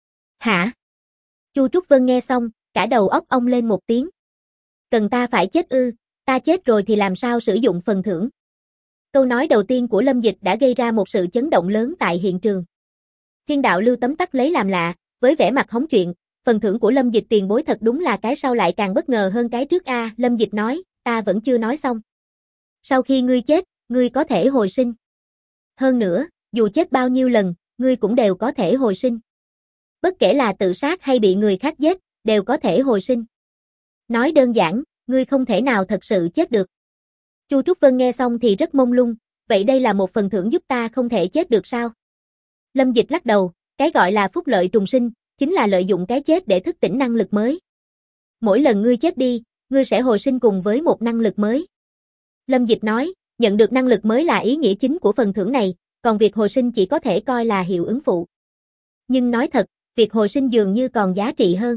Hả? Chu Trúc Vân nghe xong, cả đầu óc ong lên một tiếng. Cần ta phải chết ư? Ta chết rồi thì làm sao sử dụng phần thưởng? Câu nói đầu tiên của Lâm Dịch đã gây ra một sự chấn động lớn tại hiện trường. Thiên đạo Lưu tấm tắc lấy làm lạ, với vẻ mặt hóng chuyện, phần thưởng của Lâm Dịch tiền bối thật đúng là cái sau lại càng bất ngờ hơn cái trước a. Lâm Dịch nói, ta vẫn chưa nói xong. Sau khi ngươi chết, ngươi có thể hồi sinh. Hơn nữa, dù chết bao nhiêu lần, ngươi cũng đều có thể hồi sinh. Bất kể là tự sát hay bị người khác giết, đều có thể hồi sinh. Nói đơn giản, ngươi không thể nào thật sự chết được. Chu Trúc Vân nghe xong thì rất mông lung, vậy đây là một phần thưởng giúp ta không thể chết được sao? Lâm Dịch lắc đầu, cái gọi là phúc lợi trùng sinh, chính là lợi dụng cái chết để thức tỉnh năng lực mới. Mỗi lần ngươi chết đi, ngươi sẽ hồi sinh cùng với một năng lực mới. Lâm Dịch nói, nhận được năng lực mới là ý nghĩa chính của phần thưởng này, còn việc hồi sinh chỉ có thể coi là hiệu ứng phụ. Nhưng nói thật, việc hồi sinh dường như còn giá trị hơn.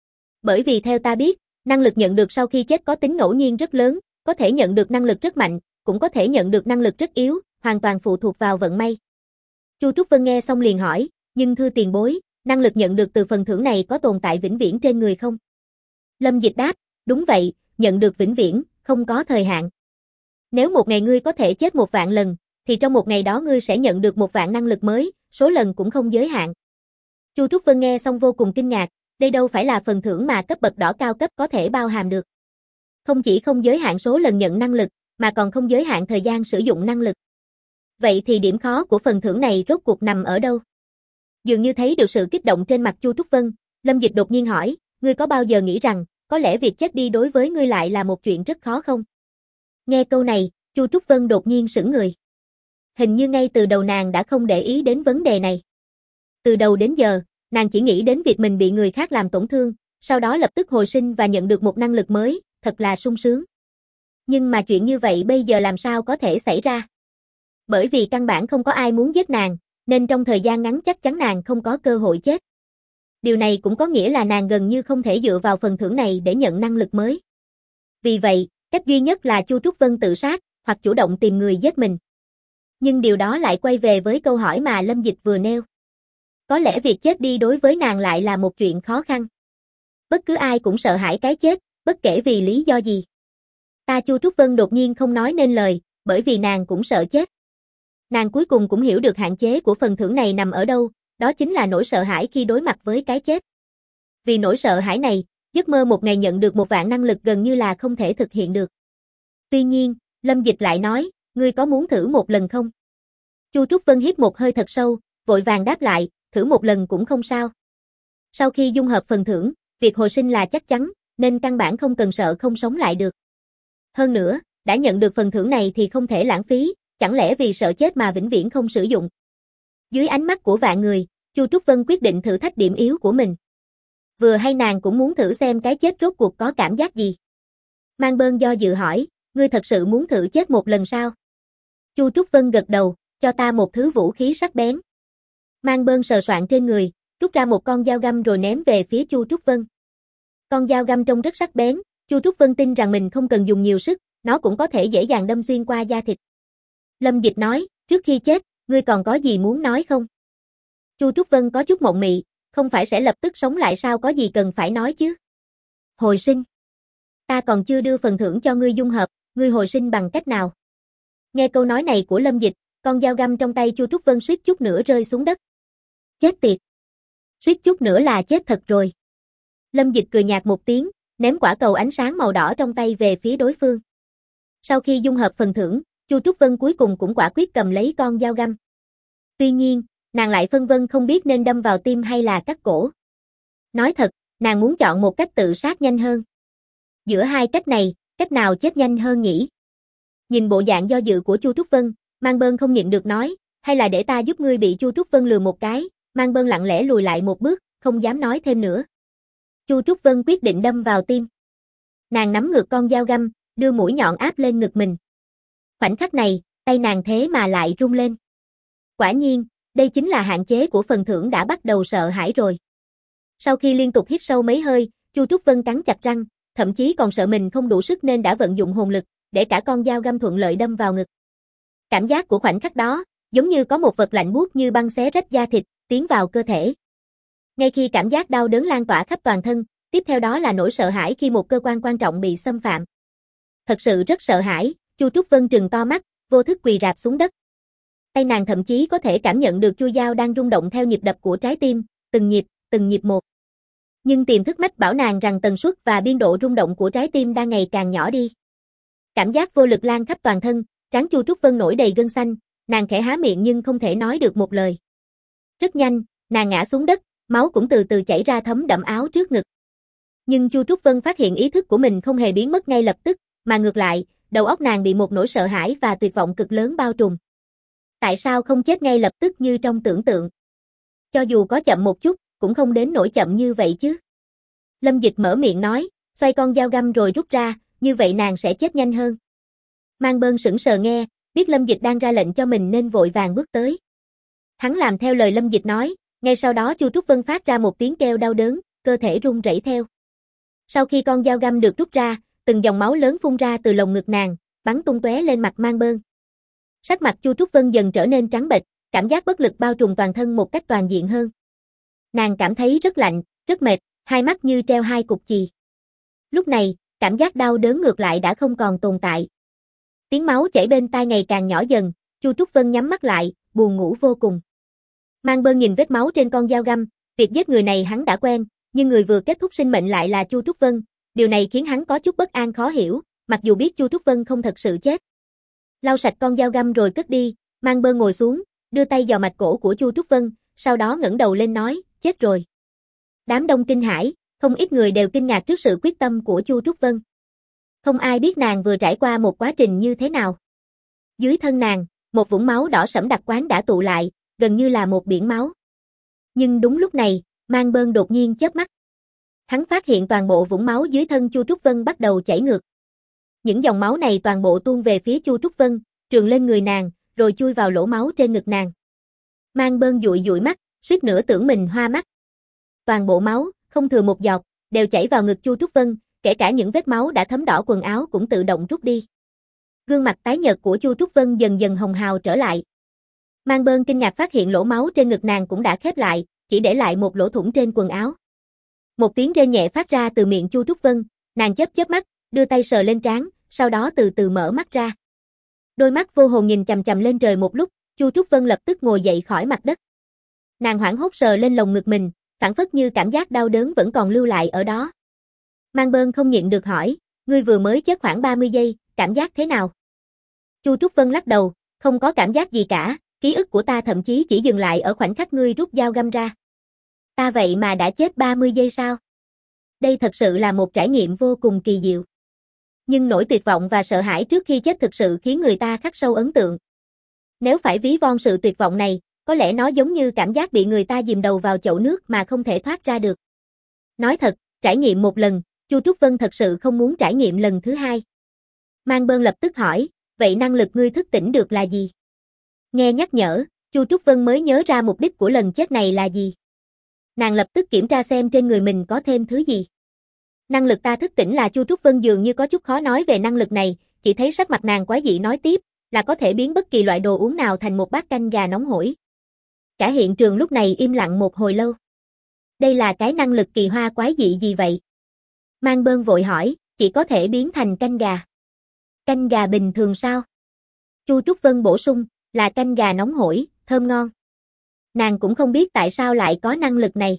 Bởi vì theo ta biết, năng lực nhận được sau khi chết có tính ngẫu nhiên rất lớn, có thể nhận được năng lực rất mạnh, cũng có thể nhận được năng lực rất yếu, hoàn toàn phụ thuộc vào vận may. Chu Trúc Vân nghe xong liền hỏi, nhưng thưa tiền bối, năng lực nhận được từ phần thưởng này có tồn tại vĩnh viễn trên người không? Lâm Dịch đáp, đúng vậy, nhận được vĩnh viễn, không có thời hạn. Nếu một ngày ngươi có thể chết 1.000.000 lần, thì trong một ngày đó ngươi sẽ nhận được 1.000.000 năng lực mới, số lần cũng không giới hạn. Chu Trúc Vân nghe xong vô cùng kinh ngạc, đây đâu phải là phần thưởng mà cấp bậc đỏ cao cấp có thể bao hàm được. Không chỉ không giới hạn số lần nhận năng lực, mà còn không giới hạn thời gian sử dụng năng lực. Vậy thì điểm khó của phần thưởng này rốt cuộc nằm ở đâu? Dường như thấy được sự kích động trên mặt Chu Trúc Vân, Lâm Dịch đột nhiên hỏi, ngươi có bao giờ nghĩ rằng, có lẽ việc chết đi đối với ngươi lại là một chuyện rất khó không? Nghe câu này, Chu Trúc Vân đột nhiên sững người. Hình như ngay từ đầu nàng đã không để ý đến vấn đề này. Từ đầu đến giờ, nàng chỉ nghĩ đến việc mình bị người khác làm tổn thương, sau đó lập tức hồi sinh và nhận được một năng lực mới, thật là sung sướng. Nhưng mà chuyện như vậy bây giờ làm sao có thể xảy ra? Bởi vì căn bản không có ai muốn giết nàng, nên trong thời gian ngắn chắc chắn nàng không có cơ hội chết. Điều này cũng có nghĩa là nàng gần như không thể dựa vào phần thưởng này để nhận năng lực mới. Vì vậy, cách duy nhất là Chu Trúc Vân tự sát, hoặc chủ động tìm người giết mình. Nhưng điều đó lại quay về với câu hỏi mà Lâm Dịch vừa nêu. Có lẽ việc chết đi đối với nàng lại là một chuyện khó khăn. Bất cứ ai cũng sợ hãi cái chết, bất kể vì lý do gì. Chu Trúc Vân đột nhiên không nói nên lời, bởi vì nàng cũng sợ chết. Nàng cuối cùng cũng hiểu được hạn chế của phần thưởng này nằm ở đâu, đó chính là nỗi sợ hãi khi đối mặt với cái chết. Vì nỗi sợ hãi này, giấc mơ một ngày nhận được 1.000.000 năng lực gần như là không thể thực hiện được. Tuy nhiên, Lâm Dịch lại nói, ngươi có muốn thử một lần không? Chu Trúc Vân hít một hơi thật sâu, vội vàng đáp lại, thử một lần cũng không sao. Sau khi dung hợp phần thưởng, việc hồi sinh là chắc chắn, nên căn bản không cần sợ không sống lại được. Hơn nữa, đã nhận được phần thưởng này thì không thể lãng phí, chẳng lẽ vì sợ chết mà vĩnh viễn không sử dụng. Dưới ánh mắt của vạn người, Chu Trúc Vân quyết định thử thách điểm yếu của mình. Vừa hay nàng cũng muốn thử xem cái chết rốt cuộc có cảm giác gì. Mang Bơn do dự hỏi, ngươi thật sự muốn thử chết một lần sao? Chu Trúc Vân gật đầu, cho ta một thứ vũ khí sắc bén. Mang Bơn sờ soạn trên người, rút ra một con dao găm rồi ném về phía Chu Trúc Vân. Con dao găm trông rất sắc bén, Chu Trúc Vân tin rằng mình không cần dùng nhiều sức, nó cũng có thể dễ dàng đâm xuyên qua da thịt. Lâm Dịch nói, trước khi chết, ngươi còn có gì muốn nói không? Chu Trúc Vân có chút mộng mị, không phải sẽ lập tức sống lại sao, có gì cần phải nói chứ? Hồi sinh. Ta còn chưa đưa phần thưởng cho ngươi dung hợp, ngươi hồi sinh bằng cách nào? Nghe câu nói này của Lâm Dịch, con dao găm trong tay Chu Trúc Vân suýt chút nữa rơi xuống đất. Chết tiệt. Suýt chút nữa là chết thật rồi. Lâm Dịch cười nhạt một tiếng, ném quả cầu ánh sáng màu đỏ trong tay về phía đối phương. Sau khi dung hợp phần thưởng, Chu Trúc Vân cuối cùng cũng quả quyết cầm lấy con dao găm. Tuy nhiên, nàng lại phân vân không biết nên đâm vào tim hay là cắt cổ. Nói thật, nàng muốn chọn một cách tự sát nhanh hơn. Giữa hai cách này, cách nào chết nhanh hơn nhỉ? Nhìn bộ dạng do dự của Chu Trúc Vân, Mang Bơn không nhịn được nói, hay là để ta giúp ngươi. Bị Chu Trúc Vân lừa một cái, Mang Bơn lặng lẽ lùi lại một bước, không dám nói thêm nữa. Chu Trúc Vân quyết định đâm vào tim. Nàng nắm ngược con dao găm, đưa mũi nhọn áp lên ngực mình. Khoảnh khắc này, tay nàng thế mà lại rung lên. Quả nhiên, đây chính là hạn chế của phần thưởng, đã bắt đầu sợ hãi rồi. Sau khi liên tục hít sâu mấy hơi, Chu Trúc Vân cắn chặt răng, thậm chí còn sợ mình không đủ sức nên đã vận dụng hồn lực, để cả con dao găm thuận lợi đâm vào ngực. Cảm giác của khoảnh khắc đó, giống như có một vật lạnh buốt như băng xé rách da thịt, tiến vào cơ thể. Ngay khi cảm giác đau đớn lan tỏa khắp toàn thân, tiếp theo đó là nỗi sợ hãi khi một cơ quan quan trọng bị xâm phạm. Thật sự rất sợ hãi, Chu Trúc Vân trừng to mắt, vô thức quỳ rạp xuống đất. Tay nàng thậm chí có thể cảm nhận được chuôi dao đang rung động theo nhịp đập của trái tim, từng nhịp một. Nhưng tiềm thức mách bảo nàng rằng tần suất và biên độ rung động của trái tim đang ngày càng nhỏ đi. Cảm giác vô lực lan khắp toàn thân, trán Chu Trúc Vân nổi đầy gân xanh, nàng khẽ há miệng nhưng không thể nói được một lời. Rất nhanh, nàng ngã xuống đất, máu cũng từ từ chảy ra thấm đẫm áo trước ngực. Nhưng Chu Trúc Vân phát hiện ý thức của mình không hề biến mất ngay lập tức, mà ngược lại, đầu óc nàng bị một nỗi sợ hãi và tuyệt vọng cực lớn bao trùm. Tại sao không chết ngay lập tức như trong tưởng tượng? Cho dù có chậm một chút, cũng không đến nỗi chậm như vậy chứ. Lâm Dịch mở miệng nói, xoay con dao găm rồi rút ra, như vậy nàng sẽ chết nhanh hơn. Mang Bơn sững sờ nghe, biết Lâm Dịch đang ra lệnh cho mình nên vội vàng bước tới. Hắn làm theo lời Lâm Dịch nói, ngay sau đó Chu Trúc Vân phát ra một tiếng kêu đau đớn, cơ thể run rẩy theo. Sau khi con dao găm được rút ra, từng dòng máu lớn phun ra từ lồng ngực nàng, bắn tung tóe lên mặt Mang Bơn. Sắc mặt Chu Trúc Vân dần trở nên trắng bệch, cảm giác bất lực bao trùm toàn thân một cách toàn diện hơn. Nàng cảm thấy rất lạnh, rất mệt, hai mắt như treo hai cục chì. Lúc này, cảm giác đau đớn ngược lại đã không còn tồn tại. Tiếng máu chảy bên tai ngày càng nhỏ dần, Chu Trúc Vân nhắm mắt lại, buồn ngủ vô cùng. Mang Bơn nhìn vết máu trên con dao găm, việc giết người này hắn đã quen, nhưng người vừa kết thúc sinh mệnh lại là Chu Trúc Vân, điều này khiến hắn có chút bất an khó hiểu, mặc dù biết Chu Trúc Vân không thật sự chết. Lau sạch con dao găm rồi cất đi, Mang Bơn ngồi xuống, đưa tay vào mạch cổ của Chu Trúc Vân, sau đó ngẩng đầu lên nói, chết rồi. Đám đông kinh hãi, không ít người đều kinh ngạc trước sự quyết tâm của Chu Trúc Vân. Không ai biết nàng vừa trải qua một quá trình như thế nào. Dưới thân nàng, một vũng máu đỏ sẫm đặc quánh đã tụ lại, gần như là một biển máu. Nhưng đúng lúc này, Mang Bơn đột nhiên chớp mắt. Hắn phát hiện toàn bộ vũng máu dưới thân Chu Trúc Vân bắt đầu chảy ngược. Những dòng máu này toàn bộ tuôn về phía Chu Trúc Vân, trườn lên người nàng, rồi chui vào lỗ máu trên ngực nàng. Mang Bơn dụi dụi mắt, suýt nữa tưởng mình hoa mắt. Toàn bộ máu, không thừa một giọt, đều chảy vào ngực Chu Trúc Vân, kể cả những vết máu đã thấm đỏ quần áo cũng tự động rút đi. Gương mặt tái nhợt của Chu Trúc Vân dần dần hồng hào trở lại. Mang Bơn kinh ngạc phát hiện lỗ máu trên ngực nàng cũng đã khép lại, chỉ để lại một lỗ thủng trên quần áo. Một tiếng rên nhẹ phát ra từ miệng Chu Trúc Vân, nàng chớp chớp mắt, đưa tay sờ lên trán, sau đó từ từ mở mắt ra. Đôi mắt vô hồn nhìn chằm chằm lên trời một lúc, Chu Trúc Vân lập tức ngồi dậy khỏi mặt đất. Nàng hoảng hốt sờ lên lồng ngực mình, phảng phất như cảm giác đau đớn vẫn còn lưu lại ở đó. Mang Bơn không nhịn được hỏi, ngươi vừa mới chết khoảng 30 giây, cảm giác thế nào? Chu Trúc Vân lắc đầu, không có cảm giác gì cả, ký ức của ta thậm chí chỉ dừng lại ở khoảnh khắc ngươi rút dao găm ra. Ta vậy mà đã chết 30 giây sao? Đây thật sự là một trải nghiệm vô cùng kỳ diệu. Nhưng nỗi tuyệt vọng và sợ hãi trước khi chết thực sự khiến người ta khắc sâu ấn tượng. Nếu phải ví von sự tuyệt vọng này, có lẽ nó giống như cảm giác bị người ta dìm đầu vào chậu nước mà không thể thoát ra được. Nói thật, trải nghiệm một lần, Chu Trúc Vân thật sự không muốn trải nghiệm lần thứ hai. Mang Bơn lập tức hỏi, vậy năng lực ngươi thức tỉnh được là gì? Nghe nhắc nhở, Chu Trúc Vân mới nhớ ra mục đích của lần chết này là gì. Nàng lập tức kiểm tra xem trên người mình có thêm thứ gì. Năng lực ta thức tỉnh là Chu Trúc Vân dường như có chút khó nói về năng lực này, chỉ thấy sắc mặt nàng quái dị nói tiếp, là có thể biến bất kỳ loại đồ uống nào thành một bát canh gà nóng hổi. Cả hiện trường lúc này im lặng một hồi lâu. Đây là cái năng lực kỳ hoa quái dị gì vậy? Mang Bơn vội hỏi, chỉ có thể biến thành canh gà. Canh gà bình thường sao? Chu Trúc Vân bổ sung, là canh gà nóng hổi, thơm ngon. Nàng cũng không biết tại sao lại có năng lực này.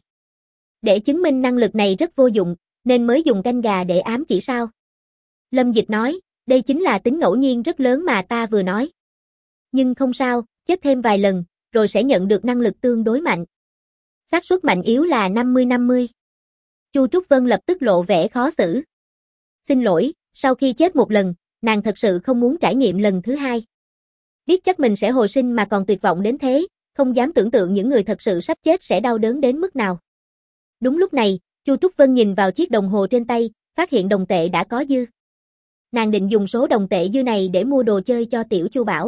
Để chứng minh năng lực này rất vô dụng, nên mới dùng canh gà để ám chỉ sao? Lâm Dịch nói, đây chính là tính ngẫu nhiên rất lớn mà ta vừa nói. Nhưng không sao, chết thêm vài lần, rồi sẽ nhận được năng lực tương đối mạnh. Xác suất mạnh yếu là 50-50. Chu Trúc Vân lập tức lộ vẻ khó xử. Xin lỗi, sau khi chết một lần, nàng thật sự không muốn trải nghiệm lần thứ hai. Biết chắc mình sẽ hồi sinh mà còn tuyệt vọng đến thế, không dám tưởng tượng những người thật sự sắp chết sẽ đau đớn đến mức nào. Đúng lúc này, Chu Trúc Vân nhìn vào chiếc đồng hồ trên tay, phát hiện đồng tệ đã có dư. Nàng định dùng số đồng tệ dư này để mua đồ chơi cho tiểu Chu Bảo.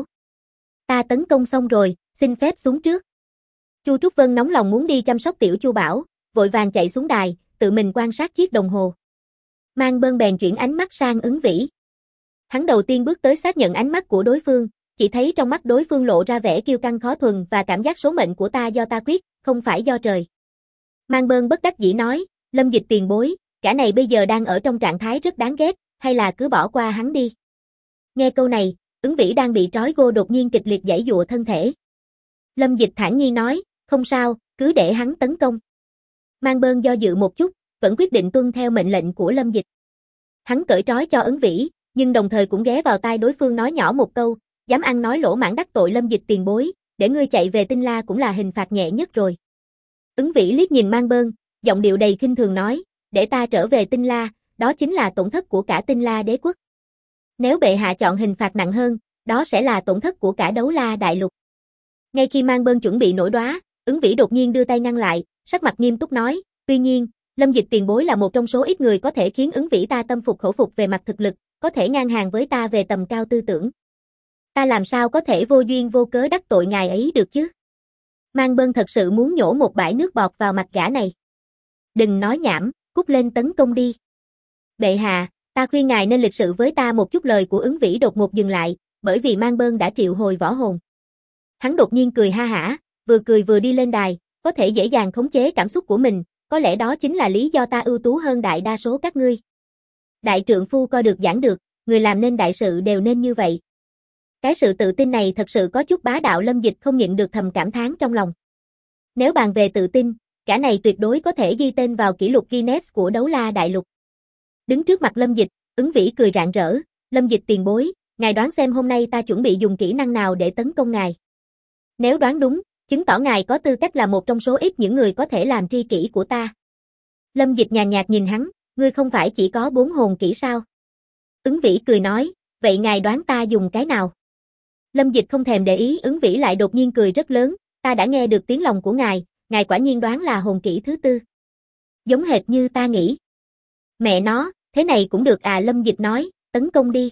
Ta tấn công xong rồi, xin phép xuống trước. Chu Trúc Vân nóng lòng muốn đi chăm sóc tiểu Chu Bảo, vội vàng chạy xuống đài, tự mình quan sát chiếc đồng hồ. Mang Bơn bèn chuyển ánh mắt sang Ứng Vĩ. Hắn đầu tiên bước tới xác nhận ánh mắt của đối phương, chỉ thấy trong mắt đối phương lộ ra vẻ kiêu căng khó thuần và cảm giác số mệnh của ta do ta quyết, không phải do trời. Mang Bơn bất đắc dĩ nói, Lâm Dịch tiền bối, cả này bây giờ đang ở trong trạng thái rất đáng ghét, hay là cứ bỏ qua hắn đi. Nghe câu này, Ứng Vĩ đang bị trói gô đột nhiên kịch liệt giãy giụa thân thể. Lâm Dịch thản nhiên nói, không sao, cứ để hắn tấn công. Mang Bơn do dự một chút, vẫn quyết định tuân theo mệnh lệnh của Lâm Dịch. Hắn cởi trói cho Ứng Vĩ, nhưng đồng thời cũng ghé vào tai đối phương nói nhỏ một câu, dám ăn nói lỗ mãng đắc tội Lâm Dịch tiền bối, để ngươi chạy về Tinh La cũng là hình phạt nhẹ nhất rồi. Ứng Vĩ liếc nhìn Mang Bơn, giọng điệu đầy khinh thường nói, để ta trở về Tinh La, đó chính là tổn thất của cả Tinh La đế quốc. Nếu bệ hạ chọn hình phạt nặng hơn, đó sẽ là tổn thất của cả Đấu La đại lục. Ngay khi Mang Bơn chuẩn bị nổi đoá, Ứng Vĩ đột nhiên đưa tay ngăn lại, sắc mặt nghiêm túc nói, tuy nhiên, Lâm Dịch tiền bối là một trong số ít người có thể khiến Ứng Vĩ ta tâm phục khẩu phục về mặt thực lực, có thể ngang hàng với ta về tầm cao tư tưởng. Ta làm sao có thể vô duyên vô cớ đắc tội ngài ấy được chứ? Mang Bơn thật sự muốn nhổ một bãi nước bọt vào mặt gã này. Đừng nói nhảm, cút lên tấn công đi. Bệ hạ, ta khuyên ngài nên lịch sự với ta một chút. Lời của Ứng Vĩ đột ngột dừng lại, bởi vì Mang Bơn đã triệu hồi võ hồn. Hắn đột nhiên cười ha hả, vừa cười vừa đi lên đài, có thể dễ dàng khống chế cảm xúc của mình, có lẽ đó chính là lý do ta ưu tú hơn đại đa số các ngươi. Đại trượng phu coi được giảng được, người làm nên đại sự đều nên như vậy. Cái sự tự tin này thật sự có chút bá đạo. Lâm Dịch không nhịn được thầm cảm thán trong lòng. Nếu bàn về tự tin, cả này tuyệt đối có thể ghi tên vào kỷ lục Guinness của Đấu La đại lục. Đứng trước mặt Lâm Dịch, Ứng Vĩ cười rạng rỡ, Lâm Dịch tiền bối, ngài đoán xem hôm nay ta chuẩn bị dùng kỹ năng nào để tấn công ngài. Nếu đoán đúng, chứng tỏ ngài có tư cách là một trong số ít những người có thể làm tri kỷ của ta. Lâm Dịch nhàn nhạt nhìn hắn, ngươi không phải chỉ có 4 hồn kỹ sao? Ứng Vĩ cười nói, vậy ngài đoán ta dùng cái nào? Lâm Dịch không thèm để ý, Ứng Vĩ lại đột nhiên cười rất lớn, ta đã nghe được tiếng lòng của ngài quả nhiên đoán là hồn kỹ thứ 4. Giống hệt như ta nghĩ. Mẹ nó, thế này cũng được à? Lâm Dịch nói, tấn công đi.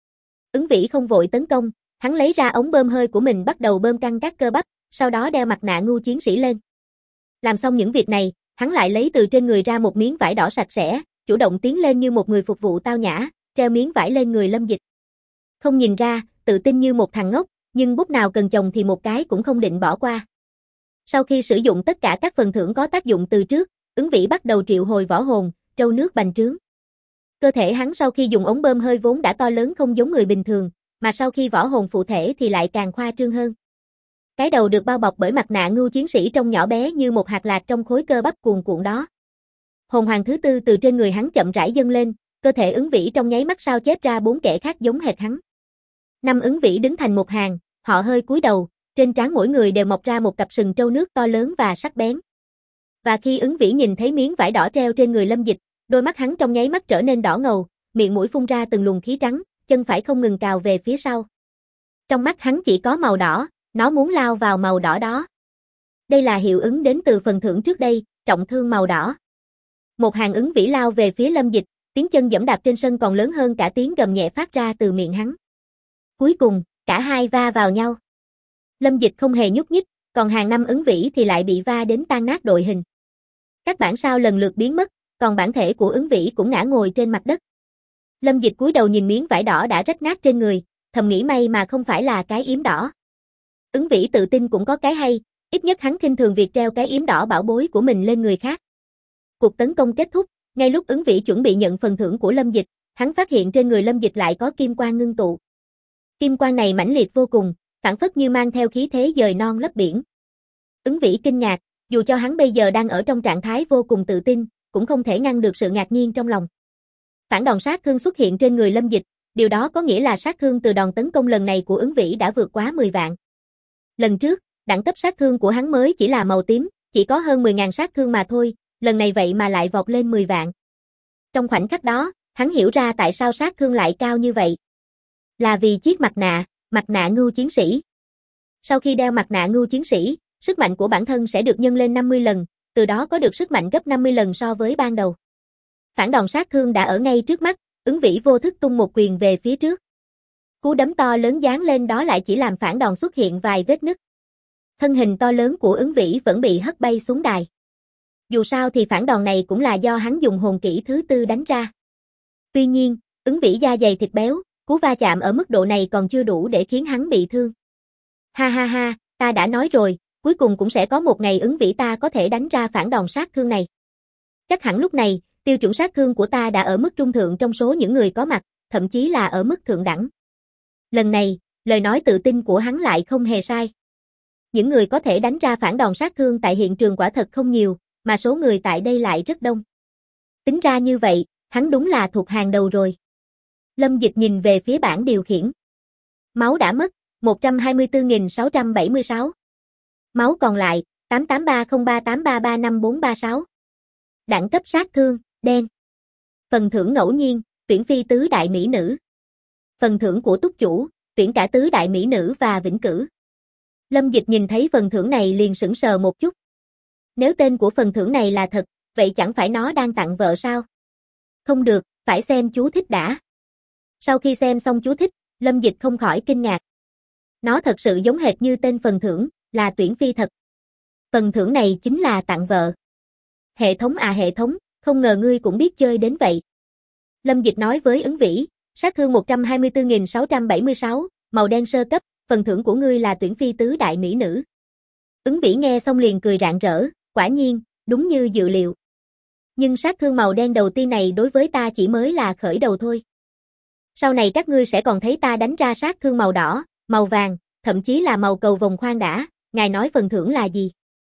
Ứng Vĩ không vội tấn công, hắn lấy ra ống bơm hơi của mình bắt đầu bơm căng các cơ bắp, sau đó đeo mặt nạ ngu chiến sĩ lên. Làm xong những việc này, hắn lại lấy từ trên người ra một miếng vải đỏ sạch sẽ, chủ động tiến lên như một người phục vụ tao nhã, treo miếng vải lên người Lâm Dịch. Không nhìn ra, tự tin như một thằng ngốc, nhưng bút nào cần chồng thì một cái cũng không định bỏ qua. Sau khi sử dụng tất cả các phần thưởng có tác dụng từ trước, Ứng Vĩ bắt đầu triệu hồi võ hồn, trâu nước bành trướng. Cơ thể hắn sau khi dùng ống bơm hơi vốn đã to lớn không giống người bình thường, mà sau khi võ hồn phụ thể thì lại càng khoa trương hơn. Cái đầu được bao bọc bởi mặt nạ ngưu chiến sĩ trông nhỏ bé như một hạt lạc trong khối cơ bắp cuồn cuộn đó. Hồn hoàng thứ 4 từ trên người hắn chậm rãi dâng lên, cơ thể Ứng Vĩ trong nháy mắt sao chép ra 4 kẻ khác giống hệt hắn. 5 Ứng Vĩ đứng thành một hàng, họ hơi cúi đầu, trên trán mỗi người đều mọc ra một cặp sừng trâu nước to lớn và sắc bén. Và khi Ứng Vĩ nhìn thấy miếng vải đỏ treo trên người Lâm Dịch, đôi mắt hắn trong nháy mắt trở nên đỏ ngầu, miệng mũi phun ra từng luồng khí trắng, chân phải không ngừng cào về phía sau. Trong mắt hắn chỉ có màu đỏ, nó muốn lao vào màu đỏ đó. Đây là hiệu ứng đến từ phần thưởng trước đây, trọng thương màu đỏ. Một hàng Ứng Vĩ lao về phía Lâm Dịch, tiếng chân giẫm đạp trên sân còn lớn hơn cả tiếng gầm nhẹ phát ra từ miệng hắn. Cuối cùng, cả hai va vào nhau. Lâm Dịch không hề nhúc nhích, còn hàng 5 Ứng Vĩ thì lại bị va đến tan nát đội hình. Các bản sao lần lượt biến mất, còn bản thể của Ứng Vĩ cũng ngã ngồi trên mặt đất. Lâm Dịch cúi đầu nhìn miếng vải đỏ đã rách nát trên người, thầm nghĩ may mà không phải là cái yếm đỏ. Ứng Vĩ tự tin cũng có cái hay, ít nhất hắn khinh thường việc treo cái yếm đỏ bảo bối của mình lên người khác. Cuộc tấn công kết thúc, ngay lúc Ứng Vĩ chuẩn bị nhận phần thưởng của Lâm Dịch, hắn phát hiện trên người Lâm Dịch lại có kim quang ngưng tụ. Kim quang này mãnh liệt vô cùng, phảng phất như mang theo khí thế dời non lấp biển. Ứng Vĩ kinh ngạc, dù cho hắn bây giờ đang ở trong trạng thái vô cùng tự tin, cũng không thể ngăn được sự ngạc nhiên trong lòng. Phản đòn sát thương xuất hiện trên người Lâm Dịch, điều đó có nghĩa là sát thương từ đòn tấn công lần này của Ứng Vĩ đã vượt quá 10 vạn. Lần trước, đẳng cấp sát thương của hắn mới chỉ là màu tím, chỉ có hơn 10.000 sát thương mà thôi, lần này vậy mà lại vọt lên 10 vạn. Trong khoảnh khắc đó, hắn hiểu ra tại sao sát thương lại cao như vậy. Là vì chiếc mặt nạ ngưu chiến sĩ. Sau khi đeo mặt nạ ngưu chiến sĩ, sức mạnh của bản thân sẽ được nhân lên 50 lần, từ đó có được sức mạnh gấp 50 lần so với ban đầu. Phản đòn sát thương đã ở ngay trước mắt, Ứng Vĩ vô thức tung một quyền về phía trước. Cú đấm to lớn giáng lên đó lại chỉ làm phản đòn xuất hiện vài vết nứt. Thân hình to lớn của Ứng Vĩ vẫn bị hất bay xuống đài. Dù sao thì phản đòn này cũng là do hắn dùng hồn kỹ thứ tư đánh ra. Tuy nhiên, Ứng Vĩ da dày thịt béo, cú va chạm ở mức độ này còn chưa đủ để khiến hắn bị thương. Ha ha ha, ta đã nói rồi, cuối cùng cũng sẽ có một ngày Ứng Vĩ ta có thể đánh ra phản đòn sát thương này. Chắc hẳn lúc này, tiêu chuẩn sát thương của ta đã ở mức trung thượng trong số những người có mặt, thậm chí là ở mức thượng đẳng. Lần này, lời nói tự tin của hắn lại không hề sai. Những người có thể đánh ra phản đòn sát thương tại hiện trường quả thật không nhiều, mà số người tại đây lại rất đông. Tính ra như vậy, hắn đúng là thuộc hàng đầu rồi. Lâm Dịch nhìn về phía bảng điều khiển. Máu đã mất, 124.676. Máu còn lại, 883038335436. Đẳng cấp sát thương, đen. Phần thưởng ngẫu nhiên, tuyển phi tứ đại mỹ nữ. Phần thưởng của túc chủ, tuyển cả tứ đại mỹ nữ và vĩnh cửu. Lâm Dịch nhìn thấy phần thưởng này liền sững sờ một chút. Nếu tên của phần thưởng này là thật, vậy chẳng phải nó đang tặng vợ sao? Không được, phải xem chú thích đã. Sau khi xem xong chú thích, Lâm Dịch không khỏi kinh ngạc. Nó thật sự giống hệt như tên phần thưởng, là tuyển phi thật. Phần thưởng này chính là tặng vợ. Hệ thống à hệ thống, không ngờ ngươi cũng biết chơi đến vậy. Lâm Dịch nói với Ứng Vĩ, sát thương 124.676, màu đen sơ cấp, phần thưởng của ngươi là tuyển phi tứ đại mỹ nữ. Ứng Vĩ nghe xong liền cười rạng rỡ, quả nhiên, đúng như dự liệu. Nhưng sát thương màu đen đầu tiên này đối với ta chỉ mới là khởi đầu thôi. Sau này các ngươi sẽ còn thấy ta đánh ra sát thương màu đỏ, màu vàng, thậm chí là màu cầu vồng. Khoan đã, ngài nói phần thưởng là gì?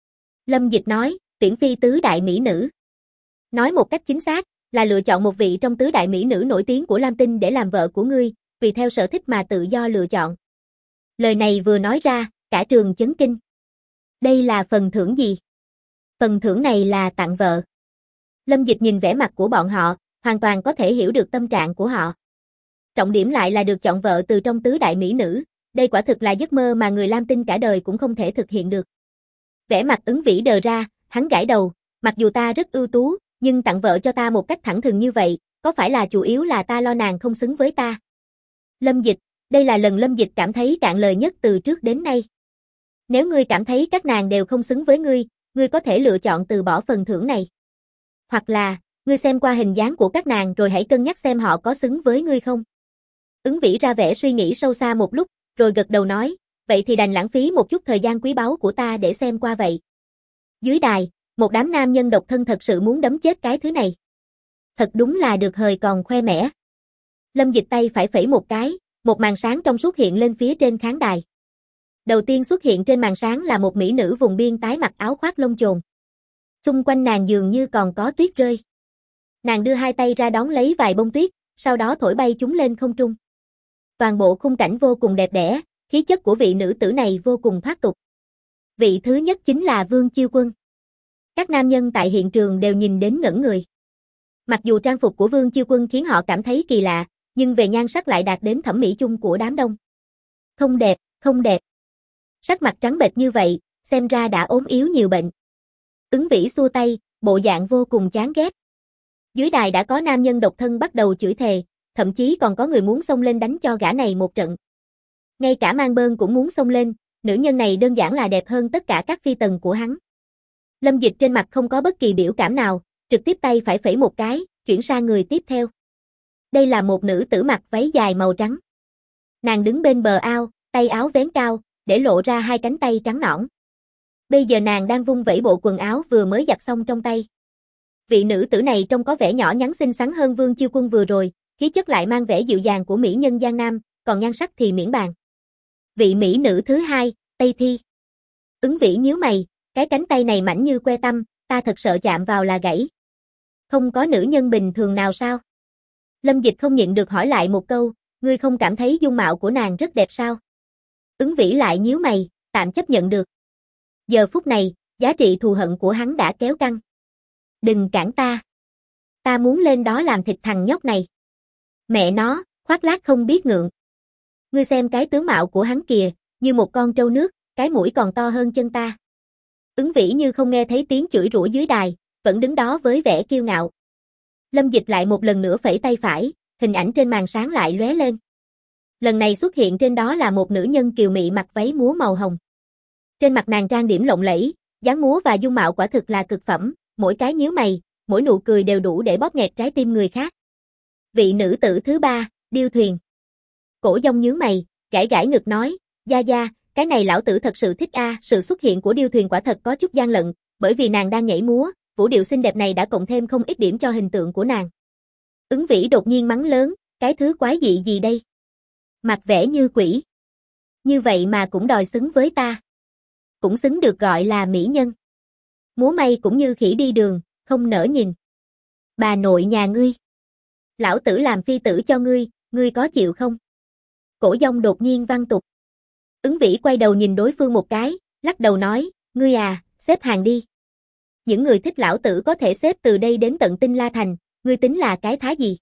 Lâm Dịch nói, tuyển phi tứ đại mỹ nữ. Nói một cách chính xác, là lựa chọn một vị trong tứ đại mỹ nữ nổi tiếng của Lam Tinh để làm vợ của ngươi, tùy theo sở thích mà tự do lựa chọn. Lời này vừa nói ra, cả trường chấn kinh. Đây là phần thưởng gì? Phần thưởng này là tặng vợ. Lâm Dịch nhìn vẻ mặt của bọn họ, hoàn toàn có thể hiểu được tâm trạng của họ. Trọng điểm lại là được chọn vợ từ trong tứ đại mỹ nữ, đây quả thực là giấc mơ mà người Lam Tinh cả đời cũng không thể thực hiện được. Vẻ mặt Ứng Vĩ đờ ra, hắn gãi đầu, mặc dù ta rất ưu tú, nhưng tặng vợ cho ta một cách thẳng thừng như vậy, có phải là chủ yếu là ta lo nàng không xứng với ta? Lâm Dịch, đây là lần Lâm Dịch cảm thấy cạn lời nhất từ trước đến nay. Nếu ngươi cảm thấy các nàng đều không xứng với ngươi có thể lựa chọn từ bỏ phần thưởng này. Hoặc là, ngươi xem qua hình dáng của các nàng rồi hãy cân nhắc xem họ có xứng với ngươi không. Ứng Vĩ ra vẻ suy nghĩ sâu xa một lúc, rồi gật đầu nói, vậy thì đành lãng phí một chút thời gian quý báu của ta để xem qua vậy. Dưới đài, một đám nam nhân độc thân thật sự muốn đấm chết cái thứ này. Thật đúng là được hời còn khoe mẽ. Lâm Dịch tay phải phẩy một cái, một màn sáng trong suốt hiện lên phía trên khán đài. Đầu tiên xuất hiện trên màn sáng là một mỹ nữ vùng biên tái mặc áo khoác lông chồn. Xung quanh nàng dường như còn có tuyết rơi. Nàng đưa hai tay ra đón lấy vài bông tuyết, sau đó thổi bay chúng lên không trung. Toàn bộ khung cảnh vô cùng đẹp đẽ, khí chất của vị nữ tử này vô cùng thoát tục. Vị thứ nhất chính là Vương Chiêu Quân. Các nam nhân tại hiện trường đều nhìn đến ngẩn người. Mặc dù trang phục của Vương Chiêu Quân khiến họ cảm thấy kỳ lạ, nhưng về nhan sắc lại đạt đến thẩm mỹ chung của đám đông. Không đẹp, không đẹp. Sắc mặt trắng bệch như vậy, xem ra đã ốm yếu nhiều bệnh. Ứng Vĩ xua tay, bộ dạng vô cùng chán ghét. Dưới đài đã có nam nhân độc thân bắt đầu chửi thề, thậm chí còn có người muốn xông lên đánh cho gã này một trận. Ngay cả Mang Bơn cũng muốn xông lên, nữ nhân này đơn giản là đẹp hơn tất cả các phi tần của hắn. Lâm Dịch trên mặt không có bất kỳ biểu cảm nào, trực tiếp tay phải phẩy một cái, chuyển sang người tiếp theo. Đây là một nữ tử mặc váy dài màu trắng. Nàng đứng bên bờ ao, tay áo vén cao, để lộ ra hai cánh tay trắng nõn. Bây giờ nàng đang vung vẩy bộ quần áo vừa mới giặt xong trong tay. Vị nữ tử này trông có vẻ nhỏ nhắn xinh xắn hơn Vương Chiêu Quân vừa rồi, khí chất lại mang vẻ dịu dàng của mỹ nhân Giang Nam, còn nhan sắc thì miễn bàn. Vị mỹ nữ thứ hai, Tây Thi. Ứng Vĩ nhíu mày, cái cánh tay này mảnh như que tăm, ta thật sợ chạm vào là gãy. Không có nữ nhân bình thường nào sao? Lâm Dịch không nhịn được hỏi lại một câu, ngươi không cảm thấy dung mạo của nàng rất đẹp sao? Ứng Vĩ lại nhíu mày, tạm chấp nhận được. Giờ phút này, giá trị thù hận của hắn đã kéo căng. Đừng cản ta. Ta muốn lên đó làm thịt thằng nhóc này. Mẹ nó, khoác lác không biết ngượng. Ngươi xem cái tướng mạo của hắn kìa, như một con trâu nước, cái mũi còn to hơn chân ta. Ứng Vĩ như không nghe thấy tiếng chửi rủa dưới đài, vẫn đứng đó với vẻ kiêu ngạo. Lâm Dịch lại một lần nữa phẩy tay phải, hình ảnh trên màn sáng lại lóe lên. Lần này xuất hiện trên đó là một nữ nhân kiều mị mặc váy múa màu hồng. Trên mặt nàng trang điểm lộng lẫy, dáng múa và dung mạo quả thực là cực phẩm, mỗi cái nhíu mày, mỗi nụ cười đều đủ để bóp nghẹt trái tim người khác. Vị nữ tử thứ ba, Điêu Thuyền. Cổ Dông nhướng mày, gãi gãi ngực nói, gia gia, cái này lão tử thật sự thích a, sự xuất hiện của Điêu Thuyền quả thật có chút gian lận, bởi vì nàng đang nhảy múa, vũ điệu xinh đẹp này đã cộng thêm không ít điểm cho hình tượng của nàng. Ứng Vĩ đột nhiên mắng lớn, cái thứ quái dị gì đây? Mặt vẻ như quỷ. Như vậy mà cũng đòi xứng với ta. Cũng xứng được gọi là mỹ nhân. Múa may cũng như khỉ đi đường, không nỡ nhìn. Bà nội nhà ngươi. Lão tử làm phi tử cho ngươi có chịu không? Cổ Dông đột nhiên văng tục. Ứng Vĩ quay đầu nhìn đối phương một cái, lắc đầu nói, ngươi à, xếp hàng đi. Những người thích lão tử có thể xếp từ đây đến tận Tinh La Thành, ngươi tính là cái thá gì?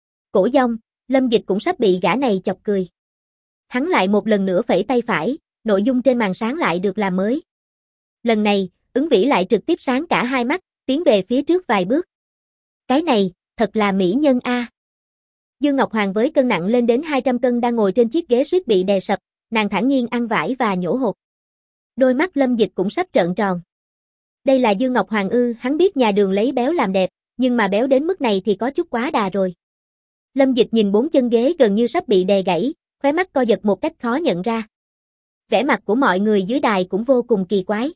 Cổ Dông, Lâm Dịch cũng sắp bị gã này chọc cười. Hắn lại một lần nữa phẩy tay phải, nội dung trên màn sáng lại được làm mới. Lần này, Ứng Vĩ lại trực tiếp sáng cả hai mắt, tiến về phía trước vài bước. Cái này, thật là mỹ nhân a. Dương Ngọc Hoàng với cân nặng lên đến 200 cân đang ngồi trên chiếc ghế suýt bị đè sập, nàng thản nhiên ăn vải và nhổ hột. Đôi mắt Lâm Dịch cũng sắp trợn tròn. Đây là Dương Ngọc Hoàng ư? Hắn biết nhà Đường lấy béo làm đẹp, nhưng mà béo đến mức này thì có chút quá đà rồi. Lâm Dịch nhìn bốn chân ghế gần như sắp bị đè gãy, khóe mắt co giật một cách khó nhận ra. Vẻ mặt của mọi người dưới đài cũng vô cùng kỳ quái.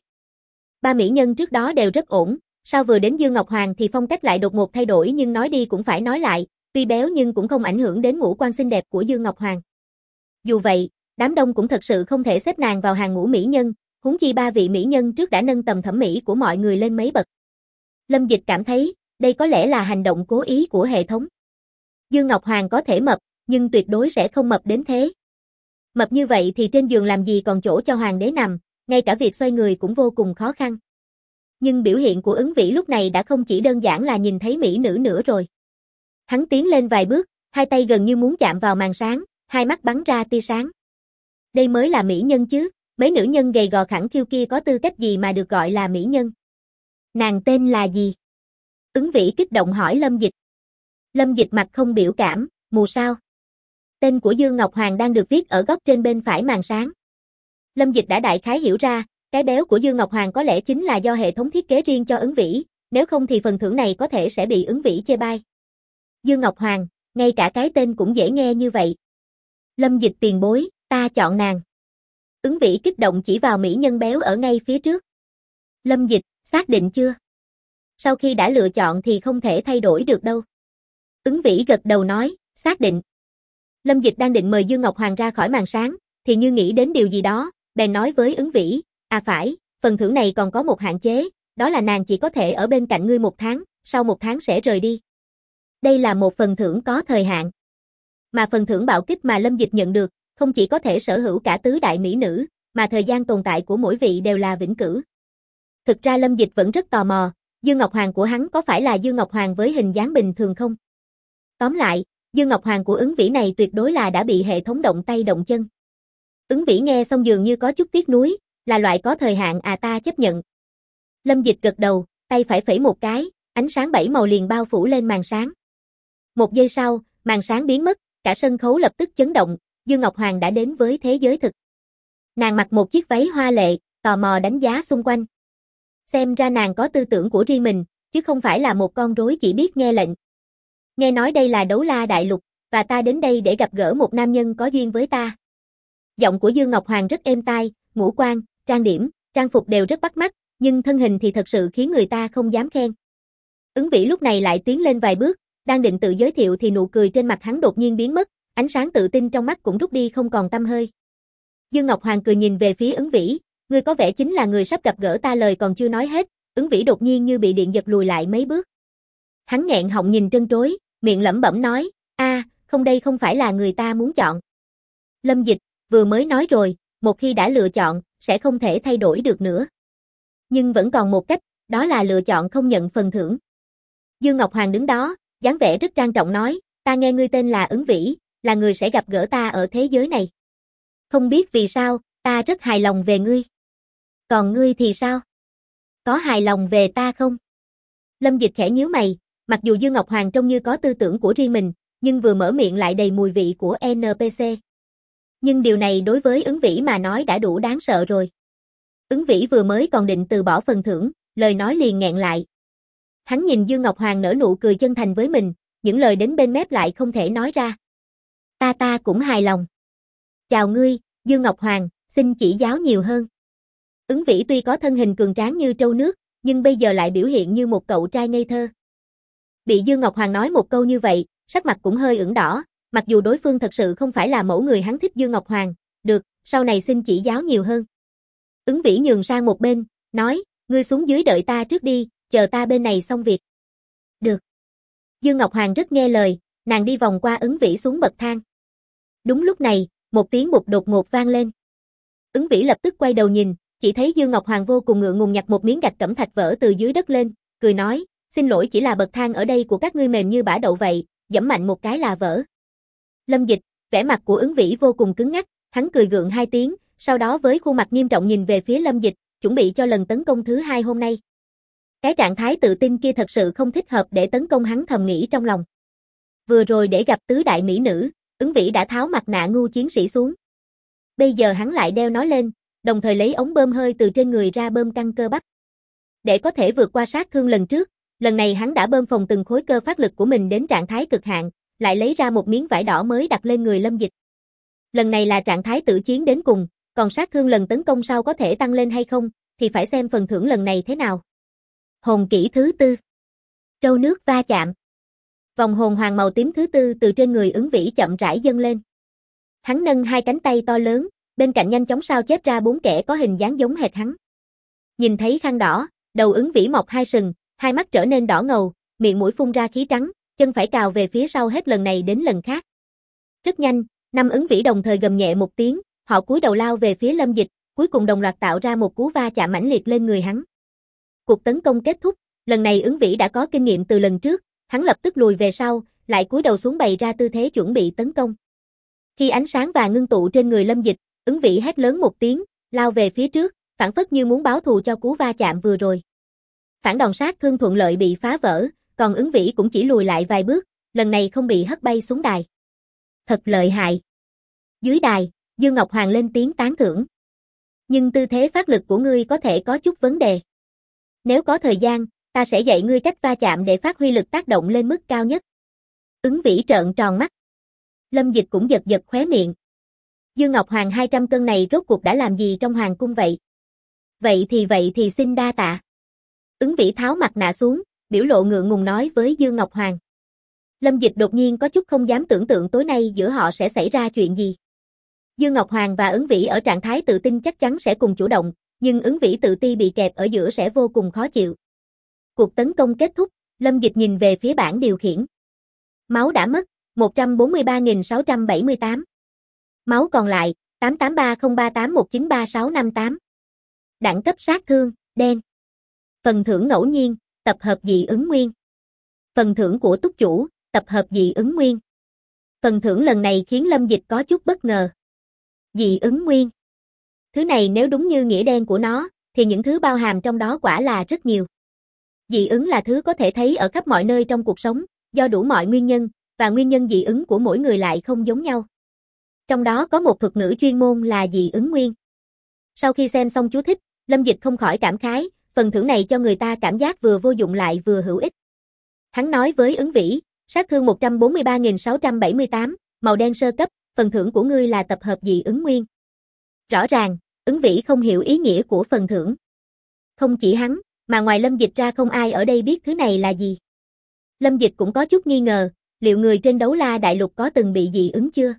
Ba mỹ nhân trước đó đều rất ổn, sao vừa đến Dương Ngọc Hoàng thì phong cách lại đột ngột thay đổi, nhưng nói đi cũng phải nói lại, tuy béo nhưng cũng không ảnh hưởng đến ngũ quan xinh đẹp của Dương Ngọc Hoàng. Dù vậy, đám đông cũng thật sự không thể xếp nàng vào hàng ngũ mỹ nhân, huống chi ba vị mỹ nhân trước đã nâng tầm thẩm mỹ của mọi người lên mấy bậc. Lâm Dịch cảm thấy, đây có lẽ là hành động cố ý của hệ thống. Dương Ngọc Hoàng có thể mập, nhưng tuyệt đối sẽ không mập đến thế. Mập như vậy thì trên giường làm gì còn chỗ cho hoàng đế nằm, ngay cả việc xoay người cũng vô cùng khó khăn. Nhưng biểu hiện của Ứng Vĩ lúc này đã không chỉ đơn giản là nhìn thấy mỹ nữ nữa rồi. Hắn tiến lên vài bước, hai tay gần như muốn chạm vào màn sáng, hai mắt bắn ra tia sáng. Đây mới là mỹ nhân chứ, mấy nữ nhân gầy gò khẳng khiu kia có tư cách gì mà được gọi là mỹ nhân? Nàng tên là gì? Ứng Vĩ kích động hỏi Lâm Dịch. Lâm Dịch mặt không biểu cảm, mù sao? Tên của Dương Ngọc Hoàng đang được viết ở góc trên bên phải màn sáng. Lâm Dịch đã đại khái hiểu ra, cái béo của Dương Ngọc Hoàng có lẽ chính là do hệ thống thiết kế riêng cho Ứng Vĩ, nếu không thì phần thưởng này có thể sẽ bị Ứng Vĩ chê bai. Dương Ngọc Hoàng, ngay cả cái tên cũng dễ nghe như vậy. Lâm Dịch tiền bối, ta chọn nàng. Ứng Vĩ kích động chỉ vào mỹ nhân béo ở ngay phía trước. Lâm Dịch, xác định chưa? Sau khi đã lựa chọn thì không thể thay đổi được đâu. Ứng Vĩ gật đầu nói, xác định. Lâm Dịch đang định mời Dương Ngọc Hoàng ra khỏi màn sáng, thì như nghĩ đến điều gì đó, bèn nói với Ứng Vĩ, à phải, phần thưởng này còn có một hạn chế, đó là nàng chỉ có thể ở bên cạnh ngươi 1 tháng, sau 1 tháng sẽ rời đi. Đây là một phần thưởng có thời hạn. Mà phần thưởng bạo kích mà Lâm Dịch nhận được, không chỉ có thể sở hữu cả tứ đại mỹ nữ, mà thời gian tồn tại của mỗi vị đều là vĩnh cửu. Thực ra Lâm Dịch vẫn rất tò mò, Dương Ngọc Hoàng của hắn có phải là Dương Ngọc Hoàng với hình dáng bình thường không? Tóm lại, Dương Ngọc Hoàng của Ứng Vĩ này tuyệt đối là đã bị hệ thống động tay động chân. Ứng Vĩ nghe xong dường như có chút tiếc nuối, là loại có thời hạn à, ta chấp nhận. Lâm Dịch gật đầu, tay phải phẩy một cái, ánh sáng 7 màu liền bao phủ lên màn sáng. 1 giây sau, màn sáng biến mất, cả sân khấu lập tức chấn động, Dương Ngọc Hoàng đã đến với thế giới thực. Nàng mặc một chiếc váy hoa lệ, tò mò đánh giá xung quanh. Xem ra nàng có tư tưởng của riêng mình, chứ không phải là một con rối chỉ biết nghe lệnh. Nghe nói đây là Đấu La Đại Lục, và ta đến đây để gặp gỡ một nam nhân có duyên với ta. Giọng của Dương Ngọc Hoàng rất êm tai, ngũ quan, trang điểm, trang phục đều rất bắt mắt, nhưng thân hình thì thật sự khiến người ta không dám khen. Ứng Vĩ lúc này lại tiến lên vài bước, đang định tự giới thiệu thì nụ cười trên mặt hắn đột nhiên biến mất, ánh sáng tự tin trong mắt cũng rút đi không còn tăm hơi. Dương Ngọc Hoàng cười nhìn về phía Ứng Vĩ, ngươi có vẻ chính là người sắp gặp gỡ ta. Lời còn chưa nói hết, Ứng Vĩ đột nhiên như bị điện giật lùi lại mấy bước. Hắn nghẹn họng nhìn trân trối, miệng lẩm bẩm nói, không, đây không phải là người ta muốn chọn. Lâm Dịch, vừa mới nói rồi, một khi đã lựa chọn, sẽ không thể thay đổi được nữa. Nhưng vẫn còn một cách, đó là lựa chọn không nhận phần thưởng. Dương Ngọc Hoàng đứng đó, dáng vẻ rất trang trọng nói, ta nghe ngươi tên là Ứng Vĩ, là người sẽ gặp gỡ ta ở thế giới này. Không biết vì sao, ta rất hài lòng về ngươi. Còn ngươi thì sao? Có hài lòng về ta không? Lâm Dịch khẽ nhíu mày, mặc dù Dương Ngọc Hoàng trông như có tư tưởng của riêng mình, nhưng vừa mở miệng lại đầy mùi vị của NPC. Nhưng điều này đối với Ứng Vĩ mà nói đã đủ đáng sợ rồi. Ứng Vĩ vừa mới còn định từ bỏ phần thưởng, lời nói liền nghẹn lại. Hắn nhìn Dương Ngọc Hoàng nở nụ cười chân thành với mình, những lời đến bên mép lại không thể nói ra. Ta cũng hài lòng. Chào ngươi, Dương Ngọc Hoàng, xin chỉ giáo nhiều hơn. Ứng Vĩ tuy có thân hình cường tráng như trâu nước, nhưng bây giờ lại biểu hiện như một cậu trai ngây thơ. Bị Dương Ngọc Hoàng nói một câu như vậy, sắc mặt cũng hơi ửng đỏ, mặc dù đối phương thật sự không phải là mẫu người hắn thích. Dương Ngọc Hoàng, được, sau này xin chỉ giáo nhiều hơn. Ứng Vĩ nhường sang một bên, nói, ngươi xuống dưới đợi ta trước đi, chờ ta bên này xong việc. Được. Dương Ngọc Hoàng rất nghe lời, nàng đi vòng qua Ứng Vĩ xuống bậc thang. Đúng lúc này, một tiếng bụp đột ngột vang lên. Ứng Vĩ lập tức quay đầu nhìn, chỉ thấy Dương Ngọc Hoàng vô cùng ngượng ngùng nhặt một miếng gạch cẩm thạch vỡ từ dưới đất lên, cười nói, xin lỗi, chỉ là bậc thang ở đây của các ngươi mềm như bã đậu vậy, giẫm mạnh một cái là vỡ. Lâm Dịch, vẻ mặt của Ứng Vĩ vô cùng cứng ngắc, hắn cười gượng hai tiếng, sau đó với khuôn mặt nghiêm trọng nhìn về phía Lâm Dịch, chuẩn bị cho lần tấn công thứ hai hôm nay. Cái trạng thái tự tin kia thật sự không thích hợp để tấn công, hắn thầm nghĩ trong lòng. Vừa rồi để gặp tứ đại mỹ nữ, Ứng Vĩ đã tháo mặt nạ ngu chiến sĩ xuống. Bây giờ hắn lại đeo nó lên, đồng thời lấy ống bơm hơi từ trên người ra bơm căng cơ bắp. Để có thể vượt qua sát thương lần trước, lần này hắn đã bơm phồng từng khối cơ phát lực của mình đến trạng thái cực hạn, lại lấy ra một miếng vải đỏ mới đặt lên người Lâm Dịch. Lần này là trạng thái tự chiến đến cùng, còn sát thương lần tấn công sau có thể tăng lên hay không, thì phải xem phần thưởng lần này thế nào. Hồn kỹ thứ tư. Trâu nước va chạm. Vòng hồn hoàng màu tím thứ tư từ trên người Ứng Vĩ chậm rãi dâng lên. Hắn nâng hai cánh tay to lớn, bên cạnh nhanh chóng sao chép ra 4 kẻ có hình dáng giống hệt hắn. Nhìn thấy khăn đỏ, đầu Ứng Vĩ mọc hai sừng, hai mắt trở nên đỏ ngầu, miệng mũi phun ra khí trắng, chân phải cào về phía sau hết lần này đến lần khác. Rất nhanh, 5 Ứng Vĩ đồng thời gầm nhẹ một tiếng, họ cúi đầu lao về phía Lâm Dịch, cuối cùng đồng loạt tạo ra một cú va chạm mãnh liệt lên người hắn. Cuộc tấn công kết thúc, lần này Ứng Vĩ đã có kinh nghiệm từ lần trước, hắn lập tức lùi về sau, lại cúi đầu xuống bày ra tư thế chuẩn bị tấn công. Khi ánh sáng vàng ngưng tụ trên người Lâm Dịch, Ứng Vĩ hét lớn một tiếng, lao về phía trước, phảng phất như muốn báo thù cho cú va chạm vừa rồi. Phản đòn sát thương thuận lợi bị phá vỡ, còn Ứng Vĩ cũng chỉ lùi lại vài bước, lần này không bị hất bay xuống đài. Thật lợi hại. Dưới đài, Dương Ngọc Hoàng lên tiếng tán thưởng. Nhưng tư thế phát lực của ngươi có thể có chút vấn đề. Nếu có thời gian, ta sẽ dạy ngươi cách va chạm để phát huy lực tác động lên mức cao nhất. Ứng Vĩ trợn tròn mắt. Lâm Dịch cũng giật giật khóe miệng. Dương Ngọc Hoàng 200 cân này rốt cuộc đã làm gì trong hoàng cung vậy? Vậy thì xin đa tạ. Ứng Vĩ tháo mặt nạ xuống, biểu lộ ngượng ngùng nói với Dương Ngọc Hoàng. Lâm Dịch đột nhiên có chút không dám tưởng tượng tối nay giữa họ sẽ xảy ra chuyện gì. Dương Ngọc Hoàng và Ứng Vĩ ở trạng thái tự tin chắc chắn sẽ cùng chủ động, nhưng Ứng Vĩ tự ti bị kẹp ở giữa sẽ vô cùng khó chịu. Cuộc tấn công kết thúc, Lâm Dịch nhìn về phía bảng điều khiển. Máu đã mất, 143.678. Máu còn lại, 883038193658. Đẳng cấp sát thương, đen. Phần thưởng ngẫu nhiên, tập hợp dị ứng nguyên. Phần thưởng của túc chủ, tập hợp dị ứng nguyên. Phần thưởng lần này khiến Lâm Dịch có chút bất ngờ. Dị ứng nguyên. Thứ này nếu đúng như nghĩa đen của nó, thì những thứ bao hàm trong đó quả là rất nhiều. Dị ứng là thứ có thể thấy ở khắp mọi nơi trong cuộc sống, do đủ mọi nguyên nhân, và nguyên nhân dị ứng của mỗi người lại không giống nhau. Trong đó có một thuật ngữ chuyên môn là dị ứng nguyên. Sau khi xem xong chú thích, Lâm Dịch không khỏi cảm khái, phần thưởng này cho người ta cảm giác vừa vô dụng lại vừa hữu ích. Hắn nói với Ứng Vĩ, sát thương 143.678, màu đen sơ cấp, phần thưởng của ngươi là tập hợp dị ứng nguyên. Rõ ràng, Ứng Vĩ không hiểu ý nghĩa của phần thưởng. Không chỉ hắn, mà ngoài Lâm Dịch ra không ai ở đây biết thứ này là gì. Lâm Dịch cũng có chút nghi ngờ, liệu người trên Đấu La Đại Lục có từng bị dị ứng chưa?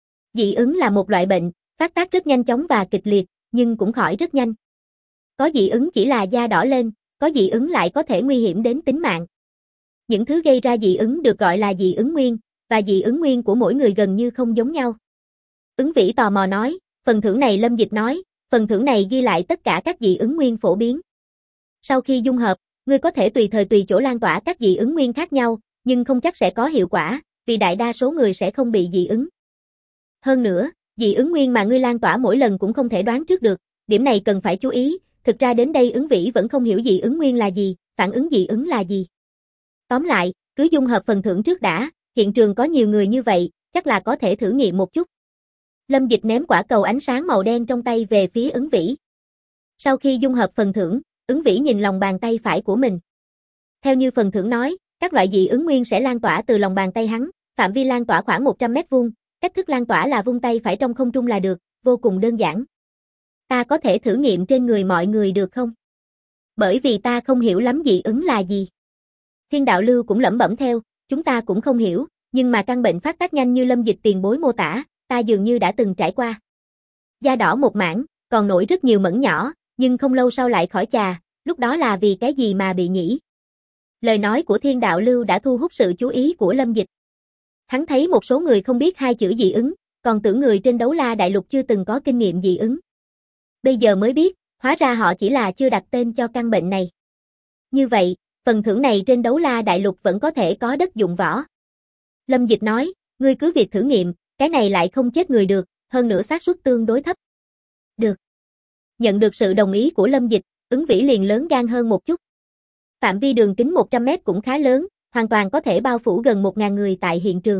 Dị ứng là một loại bệnh, phát tác rất nhanh chóng và kịch liệt, nhưng cũng khỏi rất nhanh. Có dị ứng chỉ là da đỏ lên, có dị ứng lại có thể nguy hiểm đến tính mạng. Những thứ gây ra dị ứng được gọi là dị ứng nguyên, và dị ứng nguyên của mỗi người gần như không giống nhau. Ứng Vĩ tò mò nói, phần thưởng này Lâm Dịch nói, phần thưởng này ghi lại tất cả các dị ứng nguyên phổ biến. Sau khi dung hợp, ngươi có thể tùy thời tùy chỗ lan tỏa các dị ứng nguyên khác nhau, nhưng không chắc sẽ có hiệu quả, vì đại đa số người sẽ không bị dị ứng. Hơn nữa, dị ứng nguyên mà ngươi lan tỏa mỗi lần cũng không thể đoán trước được, điểm này cần phải chú ý, thực ra đến đây Ứng Vĩ vẫn không hiểu dị ứng nguyên là gì, phản ứng dị ứng là gì. Tóm lại, cứ dung hợp phần thưởng trước đã, hiện trường có nhiều người như vậy, chắc là có thể thử nghiệm một chút. Lâm Dịch ném quả cầu ánh sáng màu đen trong tay về phía Ứng Vĩ. Sau khi dung hợp phần thưởng, Ứng Vĩ nhìn lòng bàn tay phải của mình. Theo như phần thưởng nói, các loại dị ứng nguyên sẽ lan tỏa từ lòng bàn tay hắn, phạm vi lan tỏa khoảng 100 mét vuông, cách thức lan tỏa là vung tay phải trong không trung là được, vô cùng đơn giản. Ta có thể thử nghiệm trên người mọi người được không? Bởi vì ta không hiểu lắm dị ứng là gì. Thiên Đạo Lưu cũng lẩm bẩm theo, chúng ta cũng không hiểu, nhưng mà căn bệnh phát tác nhanh như Lâm Dịch tiền bối mô tả, ta dường như đã từng trải qua. Da đỏ một mảng, còn nổi rất nhiều mẩn nhỏ, nhưng không lâu sau lại khỏi chà, lúc đó là vì cái gì mà bị nhỉ? Lời nói của Thiên Đạo Lưu đã thu hút sự chú ý của Lâm Dịch. Hắn thấy một số người không biết hai chữ dị ứng, còn tưởng người trên Đấu La Đại Lục chưa từng có kinh nghiệm dị ứng. Bây giờ mới biết, hóa ra họ chỉ là chưa đặt tên cho căn bệnh này. Như vậy, phần thưởng này trên Đấu La Đại Lục vẫn có thể có đất dụng võ. Lâm Dịch nói, ngươi cứ việc thử nghiệm, cái này lại không chết người được, hơn nữa xác suất tương đối thấp. Được. Nhận được sự đồng ý của Lâm Dịch, Ứng Vĩ liền lớn gan hơn một chút. Phạm vi đường kính 100 mét cũng khá lớn, hoàn toàn có thể bao phủ gần 1.000 người tại hiện trường.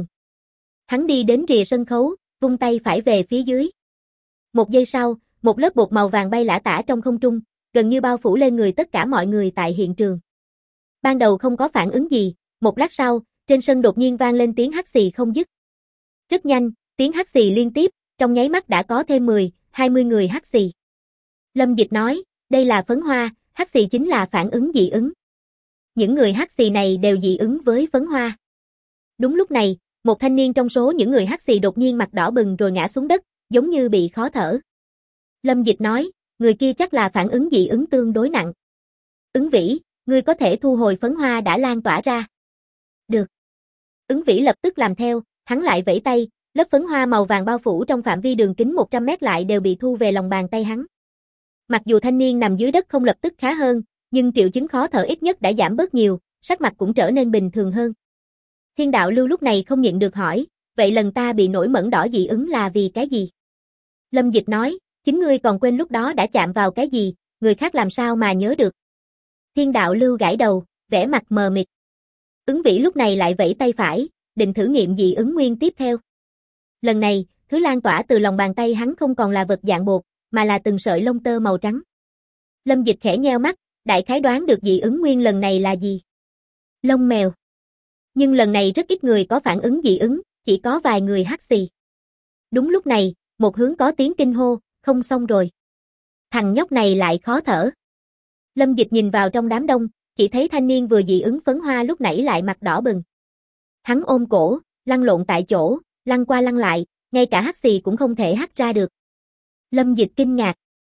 Hắn đi đến rìa sân khấu, vung tay phải về phía dưới. Một giây sau, một lớp bột màu vàng bay lả tả trong không trung, gần như bao phủ lên người tất cả mọi người tại hiện trường. Ban đầu không có phản ứng gì, một lát sau, trên sân đột nhiên vang lên tiếng hắt xì không dứt. Rất nhanh, tiếng hắt xì liên tiếp, trong nháy mắt đã có thêm 10, 20 người hắt xì. Lâm Dịch nói, đây là phấn hoa, hắt xì chính là phản ứng dị ứng. Những người hắt xì này đều dị ứng với phấn hoa. Đúng lúc này, một thanh niên trong số những người hắt xì đột nhiên mặt đỏ bừng rồi ngã xuống đất, giống như bị khó thở. Lâm Dịch nói, người kia chắc là phản ứng dị ứng tương đối nặng. Ứng Vĩ, ngươi có thể thu hồi phấn hoa đã lan tỏa ra. Được. Ứng Vĩ lập tức làm theo, hắn lại vẫy tay, lớp phấn hoa màu vàng bao phủ trong phạm vi đường kính 100 mét lại đều bị thu về lòng bàn tay hắn. Mặc dù thanh niên nằm dưới đất không lập tức khá hơn, nhưng triệu chứng khó thở ít nhất đã giảm bớt nhiều, sắc mặt cũng trở nên bình thường hơn. Thiên Đạo Lưu lúc này không nhịn được hỏi, vậy lần ta bị nổi mẩn đỏ dị ứng là vì cái gì? Lâm Dịch nói, chính ngươi còn quên lúc đó đã chạm vào cái gì, người khác làm sao mà nhớ được. Thiên Đạo Lưu gãi đầu, vẻ mặt mờ mịt. Ứng Vĩ lúc này lại vẫy tay phải, định thử nghiệm dị ứng nguyên tiếp theo. Lần này, thứ lan tỏa từ lòng bàn tay hắn không còn là vật dạng bột, mà là từng sợi lông tơ màu trắng. Lâm Dịch khẽ nheo mắt, đại khái đoán được dị ứng nguyên lần này là gì. Lông mèo. Nhưng lần này rất ít người có phản ứng dị ứng, chỉ có vài người hắt xì. Đúng lúc này, một hướng có tiếng kinh hô, không xong rồi. Thằng nhóc này lại khó thở. Lâm Dịch nhìn vào trong đám đông, chỉ thấy thanh niên vừa dị ứng phấn hoa lúc nãy lại mặt đỏ bừng. Hắn ôm cổ, lăn lộn tại chỗ, lăn qua lăn lại, ngay cả hắt xì cũng không thể hắt ra được. Lâm Dịch kinh ngạc.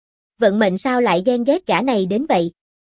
Vận mệnh sao lại ghen ghét gã này đến vậy?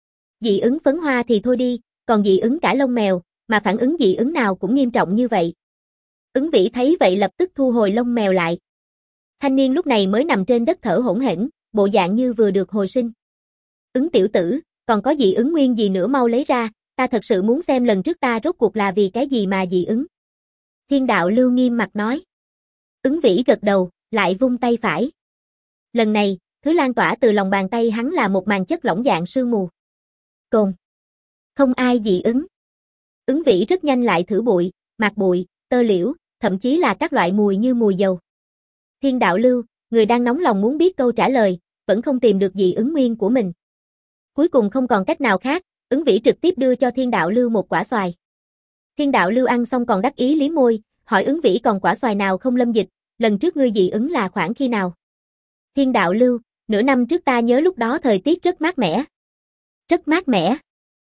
Dị ứng phấn hoa thì thôi đi, còn dị ứng cả lông mèo, mà phản ứng dị ứng nào cũng nghiêm trọng như vậy. Ứng Vĩ thấy vậy lập tức thu hồi lông mèo lại. Thanh niên lúc này mới nằm trên đất thở hổn hển, bộ dạng như vừa được hồi sinh. Ứng tiểu tử, còn có dị ứng nguyên gì nữa mau lấy ra, ta thật sự muốn xem lần trước ta rốt cuộc là vì cái gì mà dị ứng. Thiên Đạo Lưu nghiêm mặt nói. Ứng Vĩ gật đầu, lại vung tay phải. Lần này, thứ lan tỏa từ lòng bàn tay hắn là một màn chất lỏng dạng sương mù. Cồn. Không ai dị ứng. Ứng Vĩ rất nhanh lại thử bụi, mạt bụi, tơ liễu, thậm chí là các loại mùi như mùi dầu. Thiên Đạo Lưu, người đang nóng lòng muốn biết câu trả lời, vẫn không tìm được dị ứng nguyên của mình. Cuối cùng không còn cách nào khác, Ứng Vĩ trực tiếp đưa cho Thiên Đạo Lưu một quả xoài. Thiên Đạo Lưu ăn xong còn đắc ý liếm môi, hỏi Ứng Vĩ còn quả xoài nào không Lâm Dịch, lần trước ngươi dị ứng là khoảng khi nào? Thiên Đạo Lưu, nửa năm trước ta nhớ lúc đó thời tiết rất mát mẻ. Rất mát mẻ.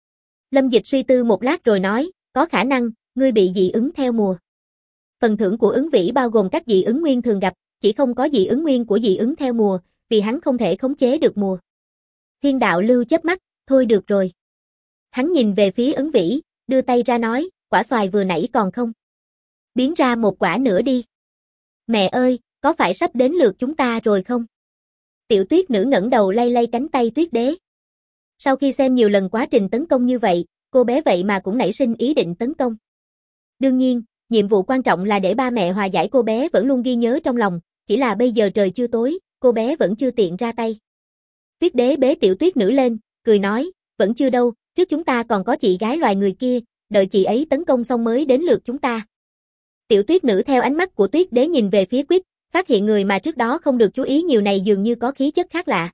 Lâm Dịch suy tư một lát rồi nói, có khả năng, ngươi bị dị ứng theo mùa. Phần thưởng của Ứng Vĩ bao gồm các dị ứng nguyên thường gặp, chỉ không có dị ứng nguyên của dị ứng theo mùa, vì hắn không thể khống chế được mùa. Thiên Đạo Lưu chớp mắt, thôi được rồi. Hắn nhìn về phía Ứng Vĩ, đưa tay ra nói, quả xoài vừa nãy còn không? Biến ra một quả nữa đi. Mẹ ơi, có phải sắp đến lượt chúng ta rồi không? Tiểu Tuyết Nữ ngẩng đầu lay lay cánh tay Tuyết Đế. Sau khi xem nhiều lần quá trình tấn công như vậy, cô bé vậy mà cũng nảy sinh ý định tấn công. Đương nhiên, nhiệm vụ quan trọng là để ba mẹ hòa giải, cô bé vẫn luôn ghi nhớ trong lòng, chỉ là bây giờ trời chưa tối, cô bé vẫn chưa tiện ra tay. Tuyết Đế bế Tiểu Tuyết Nữ lên, cười nói, vẫn chưa đâu, trước chúng ta còn có chị gái loài người kia, đợi chị ấy tấn công xong mới đến lượt chúng ta. Tiểu Tuyết Nữ theo ánh mắt của Tuyết Đế nhìn về phía Quyết, phát hiện người mà trước đó không được chú ý nhiều này dường như có khí chất khác lạ.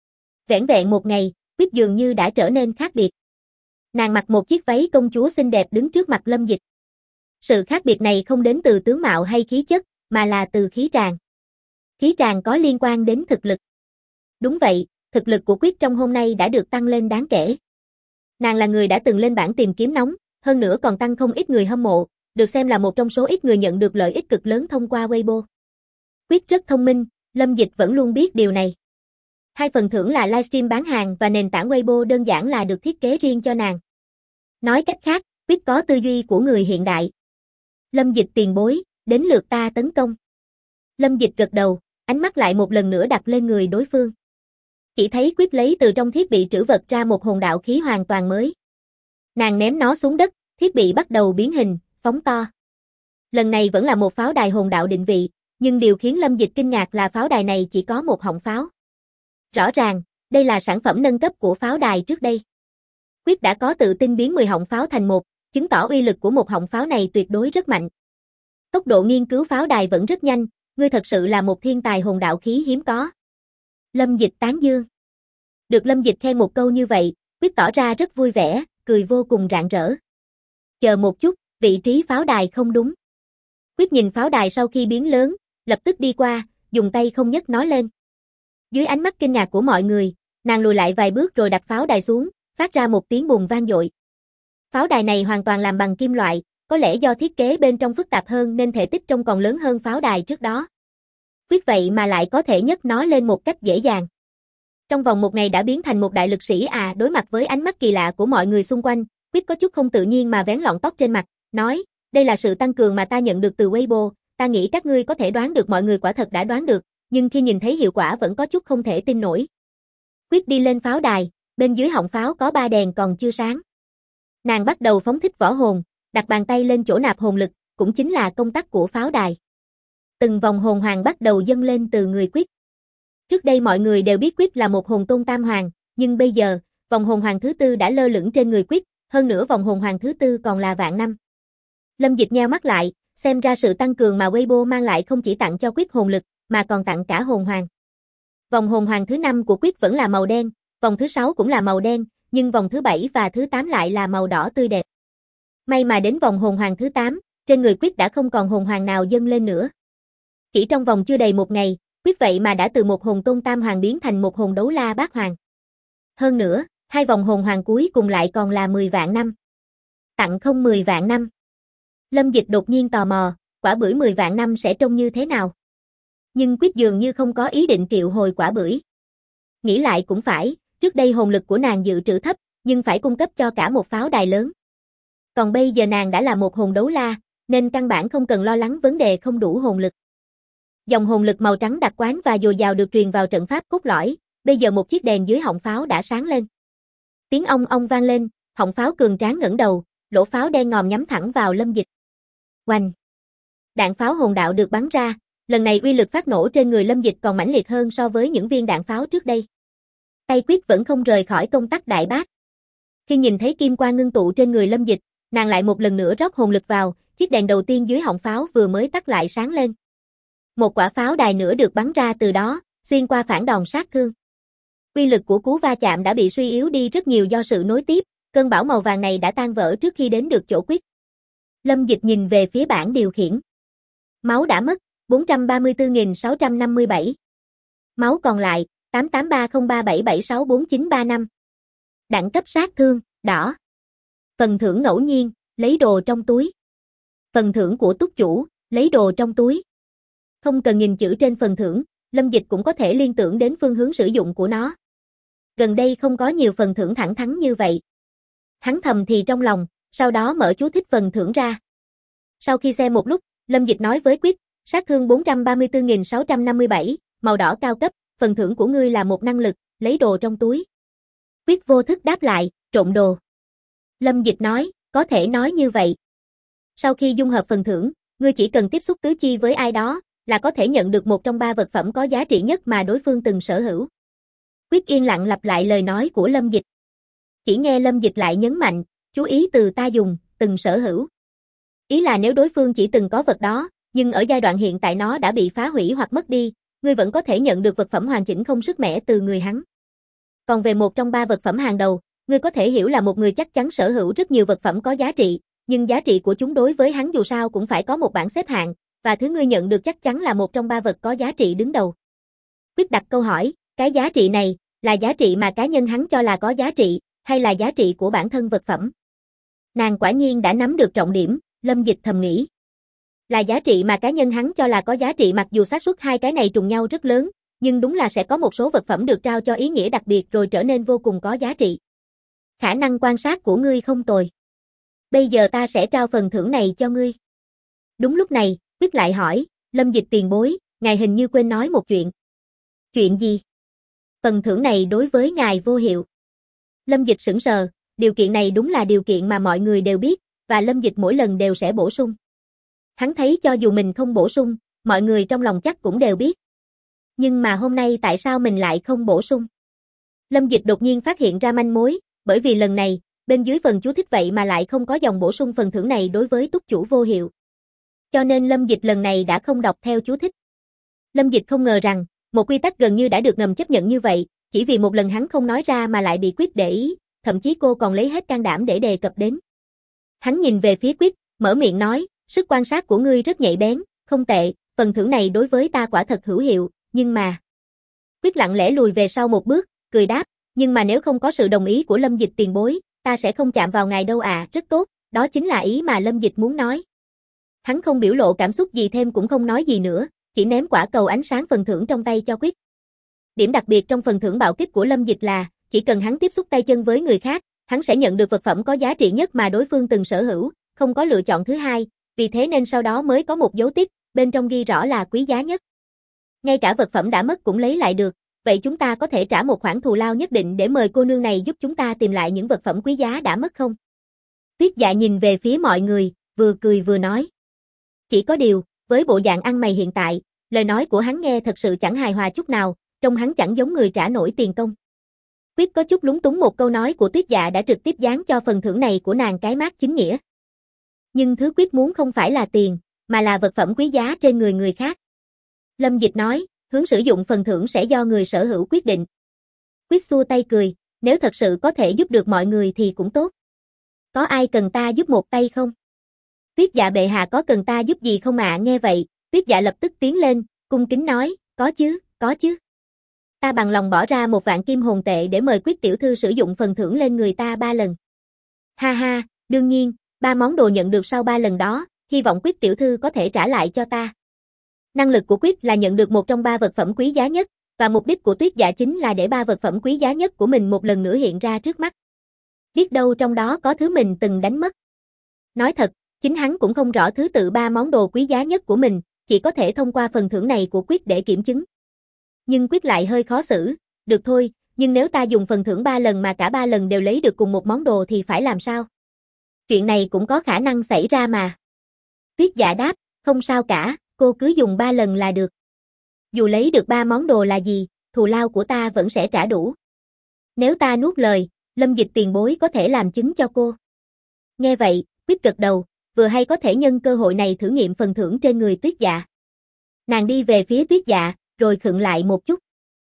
Vẻn vẹn một ngày, Quyết dường như đã trở nên khác biệt. Nàng mặc một chiếc váy công chúa xinh đẹp đứng trước mặt Lâm Dịch. Sự khác biệt này không đến từ tướng mạo hay khí chất, mà là từ khí tràng. Khí tràng có liên quan đến thực lực. Đúng vậy, thực lực của Quyết trong hôm nay đã được tăng lên đáng kể. Nàng là người đã từng lên bảng tìm kiếm nóng, hơn nữa còn tăng không ít người hâm mộ, được xem là một trong số ít người nhận được lợi ích cực lớn thông qua Weibo. Quyết rất thông minh, Lâm Dịch vẫn luôn biết điều này. Hai phần thưởng là livestream bán hàng và nền tảng Weibo đơn giản là được thiết kế riêng cho nàng. Nói cách khác, Quyết có tư duy của người hiện đại. Lâm Dịch tiền bối, đến lượt ta tấn công. Lâm Dịch gật đầu, ánh mắt lại một lần nữa đặt lên người đối phương. Chỉ thấy Quyết lấy từ trong thiết bị trữ vật ra một hồn đạo khí hoàn toàn mới. Nàng ném nó xuống đất, thiết bị bắt đầu biến hình, phóng to. Lần này vẫn là một pháo đài hồn đạo định vị, nhưng điều khiến Lâm Dịch kinh ngạc là pháo đài này chỉ có một họng pháo. Rõ ràng, đây là sản phẩm nâng cấp của pháo đài trước đây. Quyết đã có tự tin biến 10 họng pháo thành một, chứng tỏ uy lực của một họng pháo này tuyệt đối rất mạnh. Tốc độ nghiên cứu pháo đài vẫn rất nhanh, ngươi thật sự là một thiên tài hồn đạo khí hiếm có. Lâm Dịch tán dương. Được Lâm Dịch khen một câu như vậy, Quyết tỏ ra rất vui vẻ, cười vô cùng rạng rỡ. Chờ một chút, vị trí pháo đài không đúng. Quyết nhìn pháo đài sau khi biến lớn, lập tức đi qua, dùng tay không nhấc nó lên. Dưới ánh mắt kinh ngạc của mọi người, nàng lùi lại vài bước rồi đặt pháo đài xuống, phát ra một tiếng bùng vang dội. Pháo đài này hoàn toàn làm bằng kim loại, có lẽ do thiết kế bên trong phức tạp hơn nên thể tích trông còn lớn hơn pháo đài trước đó. Quyết vậy mà lại có thể nhấc nó lên một cách dễ dàng. Trong vòng một ngày đã biến thành một đại lực sĩ à. Đối mặt với ánh mắt kỳ lạ của mọi người xung quanh, Quyết có chút không tự nhiên mà vén lọn tóc trên mặt, nói, đây là sự tăng cường mà ta nhận được từ Weibo, ta nghĩ các ngươi có thể đoán được. Mọi người quả thật đã đoán được, nhưng khi nhìn thấy hiệu quả vẫn có chút không thể tin nổi. Quyết đi lên pháo đài, bên dưới họng pháo có 3 đèn còn chưa sáng. Nàng bắt đầu phóng thích võ hồn, đặt bàn tay lên chỗ nạp hồn lực, cũng chính là công tắc của pháo đài. Từng vòng hồn hoàng bắt đầu dâng lên từ người Quyết. Trước đây mọi người đều biết Quyết là một hồn tôn tam hoàng, nhưng bây giờ, vòng hồn hoàng thứ tư đã lơ lửng trên người Quyết, hơn nữa vòng hồn hoàng thứ tư còn là vạn năm. Lâm Dịch nheo mắt lại, xem ra sự tăng cường mà Weibo mang lại không chỉ tặng cho Quyết hồn lực, mà còn tặng cả hồn hoàng. Vòng hồn hoàng thứ 5 của Quyết vẫn là màu đen, vòng thứ 6 cũng là màu đen, nhưng vòng thứ 7 và thứ 8 lại là màu đỏ tươi đẹp. May mà đến vòng hồn hoàng thứ 8, trên người Quyết đã không còn hồn hoàng nào dâng lên nữa. Chỉ trong vòng chưa đầy một ngày, Quyết vậy mà đã từ một hồn tôn tam hoàng biến thành một hồn đấu la bát hoàng. Hơn nữa, hai vòng hồn hoàng cuối cùng lại còn là 10 vạn năm. Tặng không 10 vạn năm. Lâm Dịch đột nhiên tò mò, quả bưởi 10 vạn năm sẽ trông như thế nào? Nhưng Quyết dường như không có ý định triệu hồi quả bưởi. Nghĩ lại cũng phải, trước đây hồn lực của nàng dự trữ thấp, nhưng phải cung cấp cho cả một pháo đài lớn. Còn bây giờ nàng đã là một hồn đấu la, nên căn bản không cần lo lắng vấn đề không đủ hồn lực. Dòng hồn lực màu trắng đặc quán và dồi dào được truyền vào trận pháp cốt lõi, bây giờ một chiếc đèn dưới họng pháo đã sáng lên. Tiếng ong ong vang lên, họng pháo cường tráng ngẩng đầu, lỗ pháo đen ngòm nhắm thẳng vào Lâm Dịch. Oanh! Đạn pháo hồn đạo được bắn ra, lần này uy lực phát nổ trên người Lâm Dịch còn mãnh liệt hơn so với những viên đạn pháo trước đây. Tay Quyết vẫn không rời khỏi công tắc đại bác. Khi nhìn thấy kim quang ngưng tụ trên người Lâm Dịch, nàng lại một lần nữa rót hồn lực vào, chiếc đèn đầu tiên dưới họng pháo vừa mới tắt lại sáng lên. Một quả pháo đài nữa được bắn ra từ đó, xuyên qua phản đòn sát thương. Uy lực của cú va chạm đã bị suy yếu đi rất nhiều do sự nối tiếp, cơn bão màu vàng này đã tan vỡ trước khi đến được chỗ Quyết. Lâm Dịch nhìn về phía bảng điều khiển. Máu đã mất, 434.657. Máu còn lại, 883037764935. Đẳng cấp sát thương, đỏ. Phần thưởng ngẫu nhiên, lấy đồ trong túi. Phần thưởng của túc chủ, lấy đồ trong túi. Không cần nhìn chữ trên phần thưởng, Lâm Dịch cũng có thể liên tưởng đến phương hướng sử dụng của nó. Gần đây không có nhiều phần thưởng thẳng thắn như vậy. Hắn thầm thì trong lòng, sau đó mở chú thích phần thưởng ra. Sau khi xem một lúc, Lâm Dịch nói với Quyết, sát thương 434.657, màu đỏ cao cấp, phần thưởng của ngươi là một năng lực, lấy đồ trong túi. Quyết vô thức đáp lại, trộn đồ. Lâm Dịch nói, có thể nói như vậy. Sau khi dung hợp phần thưởng, ngươi chỉ cần tiếp xúc tứ chi với ai đó, là có thể nhận được một trong ba vật phẩm có giá trị nhất mà đối phương từng sở hữu. Quyết yên lặng lặp lại lời nói của Lâm Dịch. Chỉ nghe Lâm Dịch lại nhấn mạnh, chú ý từ ta dùng, từng sở hữu. Ý là nếu đối phương chỉ từng có vật đó, nhưng ở giai đoạn hiện tại nó đã bị phá hủy hoặc mất đi, ngươi vẫn có thể nhận được vật phẩm hoàn chỉnh không sức mẻ từ người hắn. Còn về một trong ba vật phẩm hàng đầu, ngươi có thể hiểu là một người chắc chắn sở hữu rất nhiều vật phẩm có giá trị, nhưng giá trị của chúng đối với hắn dù sao cũng phải có một bảng xếp hạng, và thứ ngươi nhận được chắc chắn là một trong ba vật có giá trị đứng đầu. Quyết đặt câu hỏi, cái giá trị này, là giá trị mà cá nhân hắn cho là có giá trị, hay là giá trị của bản thân vật phẩm? Nàng quả nhiên đã nắm được trọng điểm, Lâm Dịch thầm nghĩ. Là giá trị mà cá nhân hắn cho là có giá trị, mặc dù xác suất hai cái này trùng nhau rất lớn, nhưng đúng là sẽ có một số vật phẩm được trao cho ý nghĩa đặc biệt rồi trở nên vô cùng có giá trị. Khả năng quan sát của ngươi không tồi. Bây giờ ta sẽ trao phần thưởng này cho ngươi. Đúng lúc này, Quyết lại hỏi, Lâm Dịch tiền bối, ngài hình như quên nói một chuyện. Chuyện gì? Phần thưởng này đối với ngài vô hiệu. Lâm Dịch sững sờ, điều kiện này đúng là điều kiện mà mọi người đều biết, và Lâm Dịch mỗi lần đều sẽ bổ sung. Hắn thấy cho dù mình không bổ sung, mọi người trong lòng chắc cũng đều biết. Nhưng mà hôm nay tại sao mình lại không bổ sung? Lâm Dịch đột nhiên phát hiện ra manh mối, bởi vì lần này, bên dưới phần chú thích vậy mà lại không có dòng bổ sung phần thưởng này đối với túc chủ vô hiệu. Cho nên Lâm Dịch lần này đã không đọc theo chú thích. Lâm Dịch không ngờ rằng, một quy tắc gần như đã được ngầm chấp nhận như vậy, chỉ vì một lần hắn không nói ra mà lại bị Quyết để ý, thậm chí cô còn lấy hết can đảm để đề cập đến. Hắn nhìn về phía Quyết, mở miệng nói, sức quan sát của ngươi rất nhạy bén, không tệ, phần thưởng này đối với ta quả thật hữu hiệu, nhưng mà... Quyết lặng lẽ lùi về sau một bước, cười đáp, nhưng mà nếu không có sự đồng ý của Lâm Dịch tiền bối, ta sẽ không chạm vào ngài đâu à, rất tốt, đó chính là ý mà Lâm Dịch muốn nói. Hắn không biểu lộ cảm xúc gì thêm cũng không nói gì nữa, chỉ ném quả cầu ánh sáng phần thưởng trong tay cho Quyết. Điểm đặc biệt trong phần thưởng bạo kích của Lâm Dịch là, chỉ cần hắn tiếp xúc tay chân với người khác, hắn sẽ nhận được vật phẩm có giá trị nhất mà đối phương từng sở hữu, không có lựa chọn thứ hai, vì thế nên sau đó mới có một dấu tích, bên trong ghi rõ là quý giá nhất. Ngay cả vật phẩm đã mất cũng lấy lại được, vậy chúng ta có thể trả một khoản thù lao nhất định để mời cô nương này giúp chúng ta tìm lại những vật phẩm quý giá đã mất không? Tuyết Dạ nhìn về phía mọi người, vừa cười vừa nói. Chỉ có điều, với bộ dạng ăn mày hiện tại, lời nói của hắn nghe thật sự chẳng hài hòa chút nào, trông hắn chẳng giống người trả nổi tiền công. Quyết có chút lúng túng một câu nói của Tuyết Dạ đã trực tiếp dán cho phần thưởng này của nàng cái mác chính nghĩa. Nhưng thứ Quyết muốn không phải là tiền, mà là vật phẩm quý giá trên người người khác. Lâm Dịch nói, hướng sử dụng phần thưởng sẽ do người sở hữu quyết định. Quyết xua tay cười, nếu thật sự có thể giúp được mọi người thì cũng tốt. Có ai cần ta giúp một tay không? Tuyết Dạ bệ hạ có cần ta giúp gì không ạ? Nghe vậy, Tuyết Dạ lập tức tiến lên, cung kính nói, có chứ, có chứ. Ta bằng lòng bỏ ra 1.000.000 kim hồn tệ để mời Quyết tiểu thư sử dụng phần thưởng lên người ta 3 lần. Ha ha, đương nhiên, 3 món đồ nhận được sau 3 lần đó, hy vọng Quyết tiểu thư có thể trả lại cho ta. Năng lực của Quyết là nhận được một trong 3 vật phẩm quý giá nhất, và mục đích của Tuyết Dạ chính là để 3 vật phẩm quý giá nhất của mình một lần nữa hiện ra trước mắt. Biết đâu trong đó có thứ mình từng đánh mất. Nói thật, chính hắn cũng không rõ thứ tự 3 món đồ quý giá nhất của mình, chỉ có thể thông qua phần thưởng này của Quyết để kiểm chứng. Nhưng Quyết lại hơi khó xử, được thôi, nhưng nếu ta dùng phần thưởng 3 lần mà cả 3 lần đều lấy được cùng một món đồ thì phải làm sao? Chuyện này cũng có khả năng xảy ra mà. Tuyết Dạ đáp, không sao cả, cô cứ dùng 3 lần là được. Dù lấy được 3 món đồ là gì, thù lao của ta vẫn sẽ trả đủ. Nếu ta nuốt lời, Lâm Dịch tiền bối có thể làm chứng cho cô. Nghe vậy, Quyết gật đầu, vừa hay có thể nhân cơ hội này thử nghiệm phần thưởng trên người Tuyết Dạ. Nàng đi về phía Tuyết Dạ, rồi khựng lại một chút.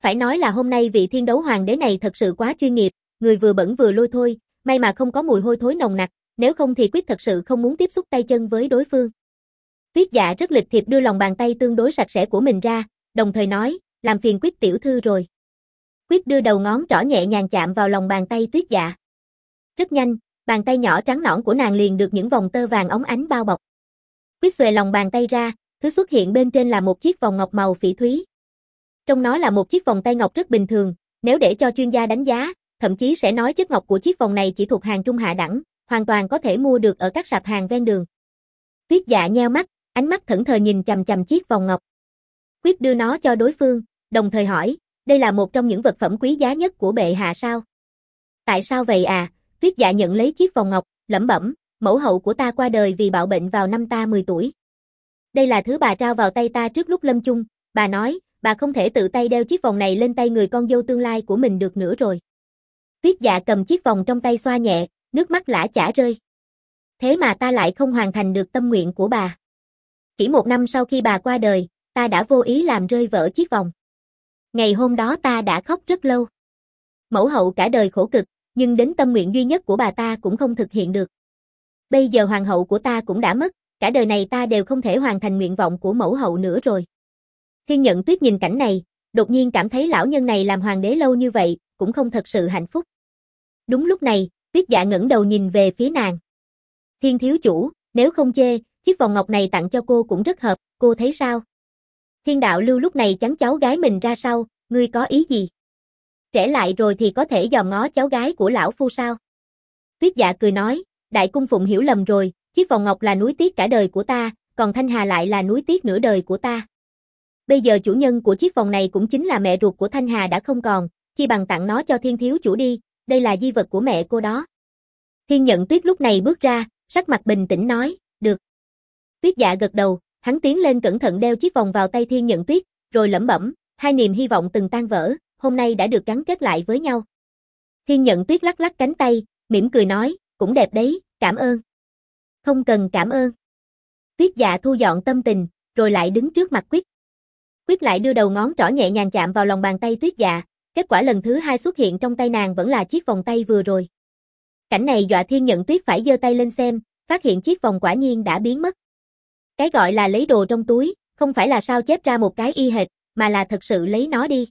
Phải nói là hôm nay vị thiên đấu hoàng đế này thật sự quá chuyên nghiệp, người vừa bẩn vừa lôi thôi, may mà không có mùi hôi thối nồng nặc, nếu không thì Quyết thật sự không muốn tiếp xúc tay chân với đối phương. Tuyết Dạ rất lịch thiệp đưa lòng bàn tay tương đối sạch sẽ của mình ra, đồng thời nói, làm phiền Quyết tiểu thư rồi. Quyết đưa đầu ngón trỏ nhẹ nhàng chạm vào lòng bàn tay Tuyết Dạ. Rất nhanh, bàn tay nhỏ trắng nõn của nàng liền được những vòng tơ vàng óng ánh bao bọc. Quyết xuề lòng bàn tay ra, thứ xuất hiện bên trên là một chiếc vòng ngọc màu phỉ thúy. Trong nó là một chiếc vòng tay ngọc rất bình thường, nếu để cho chuyên gia đánh giá, thậm chí sẽ nói chất ngọc của chiếc vòng này chỉ thuộc hàng trung hạ đẳng, hoàn toàn có thể mua được ở các sạp hàng ven đường. Tuyết Dạ nheo mắt, ánh mắt thẫn thờ nhìn chằm chằm chiếc vòng ngọc. Quyết đưa nó cho đối phương, đồng thời hỏi, đây là một trong những vật phẩm quý giá nhất của bệ hạ sao? Tại sao vậy à? Tuyết Dạ nhận lấy chiếc vòng ngọc, lẩm bẩm, mẫu hậu của ta qua đời vì bạo bệnh vào năm ta 10 tuổi. Đây là thứ bà trao vào tay ta trước lúc lâm chung, bà nói, bà không thể tự tay đeo chiếc vòng này lên tay người con dâu tương lai của mình được nữa rồi. Tuyết Dạ cầm chiếc vòng trong tay xoa nhẹ, nước mắt lã chã rơi. Thế mà ta lại không hoàn thành được tâm nguyện của bà. Chỉ 1 năm sau khi bà qua đời, ta đã vô ý làm rơi vỡ chiếc vòng. Ngày hôm đó ta đã khóc rất lâu. Mẫu hậu cả đời khổ cực, nhưng đến tâm nguyện duy nhất của bà ta cũng không thực hiện được. Bây giờ hoàng hậu của ta cũng đã mất, cả đời này ta đều không thể hoàn thành nguyện vọng của mẫu hậu nữa rồi. Thiên Nhận Tuyết nhìn cảnh này, đột nhiên cảm thấy lão nhân này làm hoàng đế lâu như vậy, cũng không thật sự hạnh phúc. Đúng lúc này, Tuyết Dạ ngẩng đầu nhìn về phía nàng. Thiên thiếu chủ, nếu không chê, chiếc vòng ngọc này tặng cho cô cũng rất hợp, cô thấy sao? Thiên Đạo Lưu lúc này chắn cháu gái mình ra sau, ngươi có ý gì? Trẻ lại rồi thì có thể dòm ngó cháu gái của lão phu sao? Tuyết Dạ cười nói, đại cung phụng hiểu lầm rồi, chiếc vòng ngọc là núi tiếc cả đời của ta, còn Thanh Hà lại là núi tiếc nửa đời của ta. Bây giờ chủ nhân của chiếc vòng này cũng chính là mẹ ruột của Thanh Hà đã không còn, chi bằng tặng nó cho Thiên thiếu chủ đi, đây là di vật của mẹ cô đó. Thiên Nhận Tuyết lúc này bước ra, sắc mặt bình tĩnh nói, được. Tuyết Dạ gật đầu, hắn tiến lên cẩn thận đeo chiếc vòng vào tay Thiên Nhận Tuyết, rồi lẩm bẩm, hai niềm hy vọng từng tan vỡ, hôm nay đã được gắn kết lại với nhau. Thiên Nhận Tuyết lắc lắc cánh tay, mỉm cười nói, cũng đẹp đấy, cảm ơn. Không cần cảm ơn. Tuyết Dạ thu dọn tâm tình, rồi lại đứng trước mặt Quyết. Quyết lại đưa đầu ngón trỏ nhẹ nhàng chạm vào lòng bàn tay Tuyết Dạ, kết quả lần thứ 2 xuất hiện trong tay nàng vẫn là chiếc vòng tay vừa rồi. Cảnh này dọa Thiên Nhận Tuyết phải giơ tay lên xem, phát hiện chiếc vòng quả nhiên đã biến mất. Cái gọi là lấy đồ trong túi, không phải là sao chép ra một cái y hệt, mà là thật sự lấy nó đi.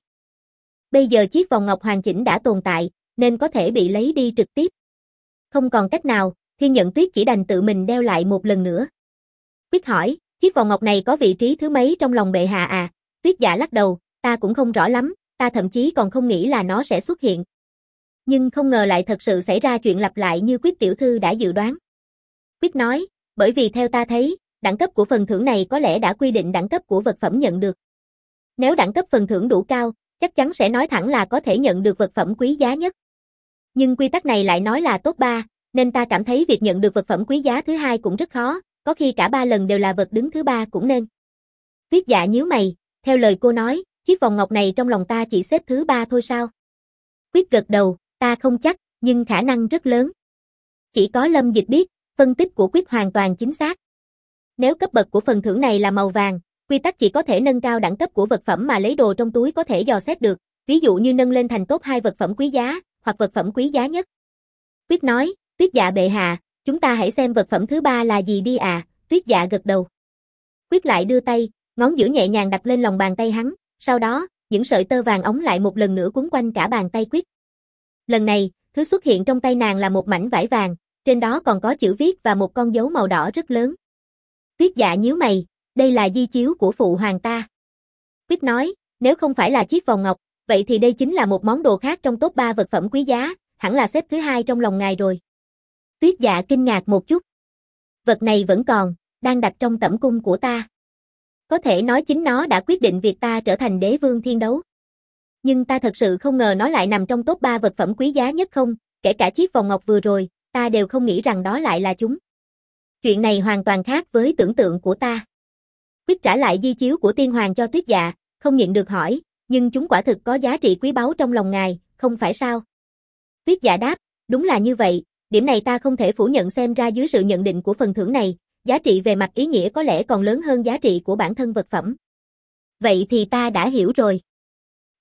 Bây giờ chiếc vòng ngọc hoàn chỉnh đã tồn tại, nên có thể bị lấy đi trực tiếp. Không còn cách nào, Thiên Nhận Tuyết chỉ đành tự mình đeo lại một lần nữa. Quyết hỏi, chiếc vòng ngọc này có vị trí thứ mấy trong lòng bệ hạ à? Tuyết Dạ lắc đầu, ta cũng không rõ lắm, ta thậm chí còn không nghĩ là nó sẽ xuất hiện. Nhưng không ngờ lại thật sự xảy ra chuyện lặp lại như Quyết tiểu thư đã dự đoán. Quyết nói, bởi vì theo ta thấy, đẳng cấp của phần thưởng này có lẽ đã quy định đẳng cấp của vật phẩm nhận được. Nếu đẳng cấp phần thưởng đủ cao, chắc chắn sẽ nói thẳng là có thể nhận được vật phẩm quý giá nhất. Nhưng quy tắc này lại nói là top 3, nên ta cảm thấy việc nhận được vật phẩm quý giá thứ 2 cũng rất khó, có khi cả 3 lần đều là vật đứng thứ 3 cũng nên. Tuyết Dạ nhíu mày, theo lời cô nói, chiếc vòng ngọc này trong lòng ta chỉ xếp thứ 3 thôi sao? Quyết gật đầu, ta không chắc, nhưng khả năng rất lớn. Chỉ có Lâm Dịch biết, phân tích của Quyết hoàn toàn chính xác. Nếu cấp bậc của phần thưởng này là màu vàng, quy tắc chỉ có thể nâng cao đẳng cấp của vật phẩm mà lấy đồ trong túi có thể dò xét được, ví dụ như nâng lên thành top 2 vật phẩm quý giá, hoặc vật phẩm quý giá nhất. Tuyết nói, Tuyết Dạ bệ hạ, chúng ta hãy xem vật phẩm thứ 3 là gì đi à, Tuyết Dạ gật đầu. Quyết lại đưa tay, ngón giữa nhẹ nhàng đặt lên lòng bàn tay hắn, sau đó, những sợi tơ vàng óng lại một lần nữa quấn quanh cả bàn tay Quyết. Lần này, thứ xuất hiện trong tay nàng là một mảnh vải vàng, trên đó còn có chữ viết và một con dấu màu đỏ rất lớn. Tuyết Dạ nhíu mày, đây là di chiếu của phụ hoàng ta. Quyết nói, nếu không phải là chiếc vòng ngọc, vậy thì đây chính là một món đồ khác trong top 3 vật phẩm quý giá, hẳn là xếp thứ 2 trong lòng ngài rồi. Tuyết Dạ kinh ngạc một chút. Vật này vẫn còn, đang đặt trong tẩm cung của ta. Có thể nói chính nó đã quyết định việc ta trở thành đế vương thiên đấu. Nhưng ta thật sự không ngờ nó lại nằm trong top 3 vật phẩm quý giá nhất không, kể cả chiếc vòng ngọc vừa rồi, ta đều không nghĩ rằng đó lại là chúng. Chuyện này hoàn toàn khác với tưởng tượng của ta. Quyết trả lại di chiếu của tiên hoàng cho Tuyết Dạ, không nhịn được hỏi, nhưng chúng quả thực có giá trị quý báu trong lòng ngài, không phải sao? Tuyết Dạ đáp, đúng là như vậy, điểm này ta không thể phủ nhận, xem ra dưới sự nhận định của phần thưởng này, giá trị về mặt ý nghĩa có lẽ còn lớn hơn giá trị của bản thân vật phẩm. Vậy thì ta đã hiểu rồi.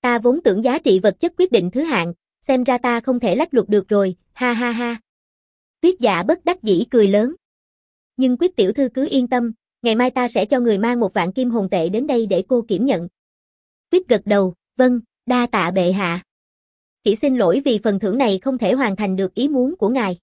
Ta vốn tưởng giá trị vật chất quyết định thứ hạng, xem ra ta không thể lách luật được rồi, ha ha ha. Tuyết Dạ bất đắc dĩ cười lớn. Nhưng Quyết tiểu thư cứ yên tâm, ngày mai ta sẽ cho người mang 1.000 kim hồn tệ đến đây để cô kiểm nhận. Quyết gật đầu, vâng, đa tạ bệ hạ. Chỉ xin lỗi vì phần thưởng này không thể hoàn thành được ý muốn của ngài.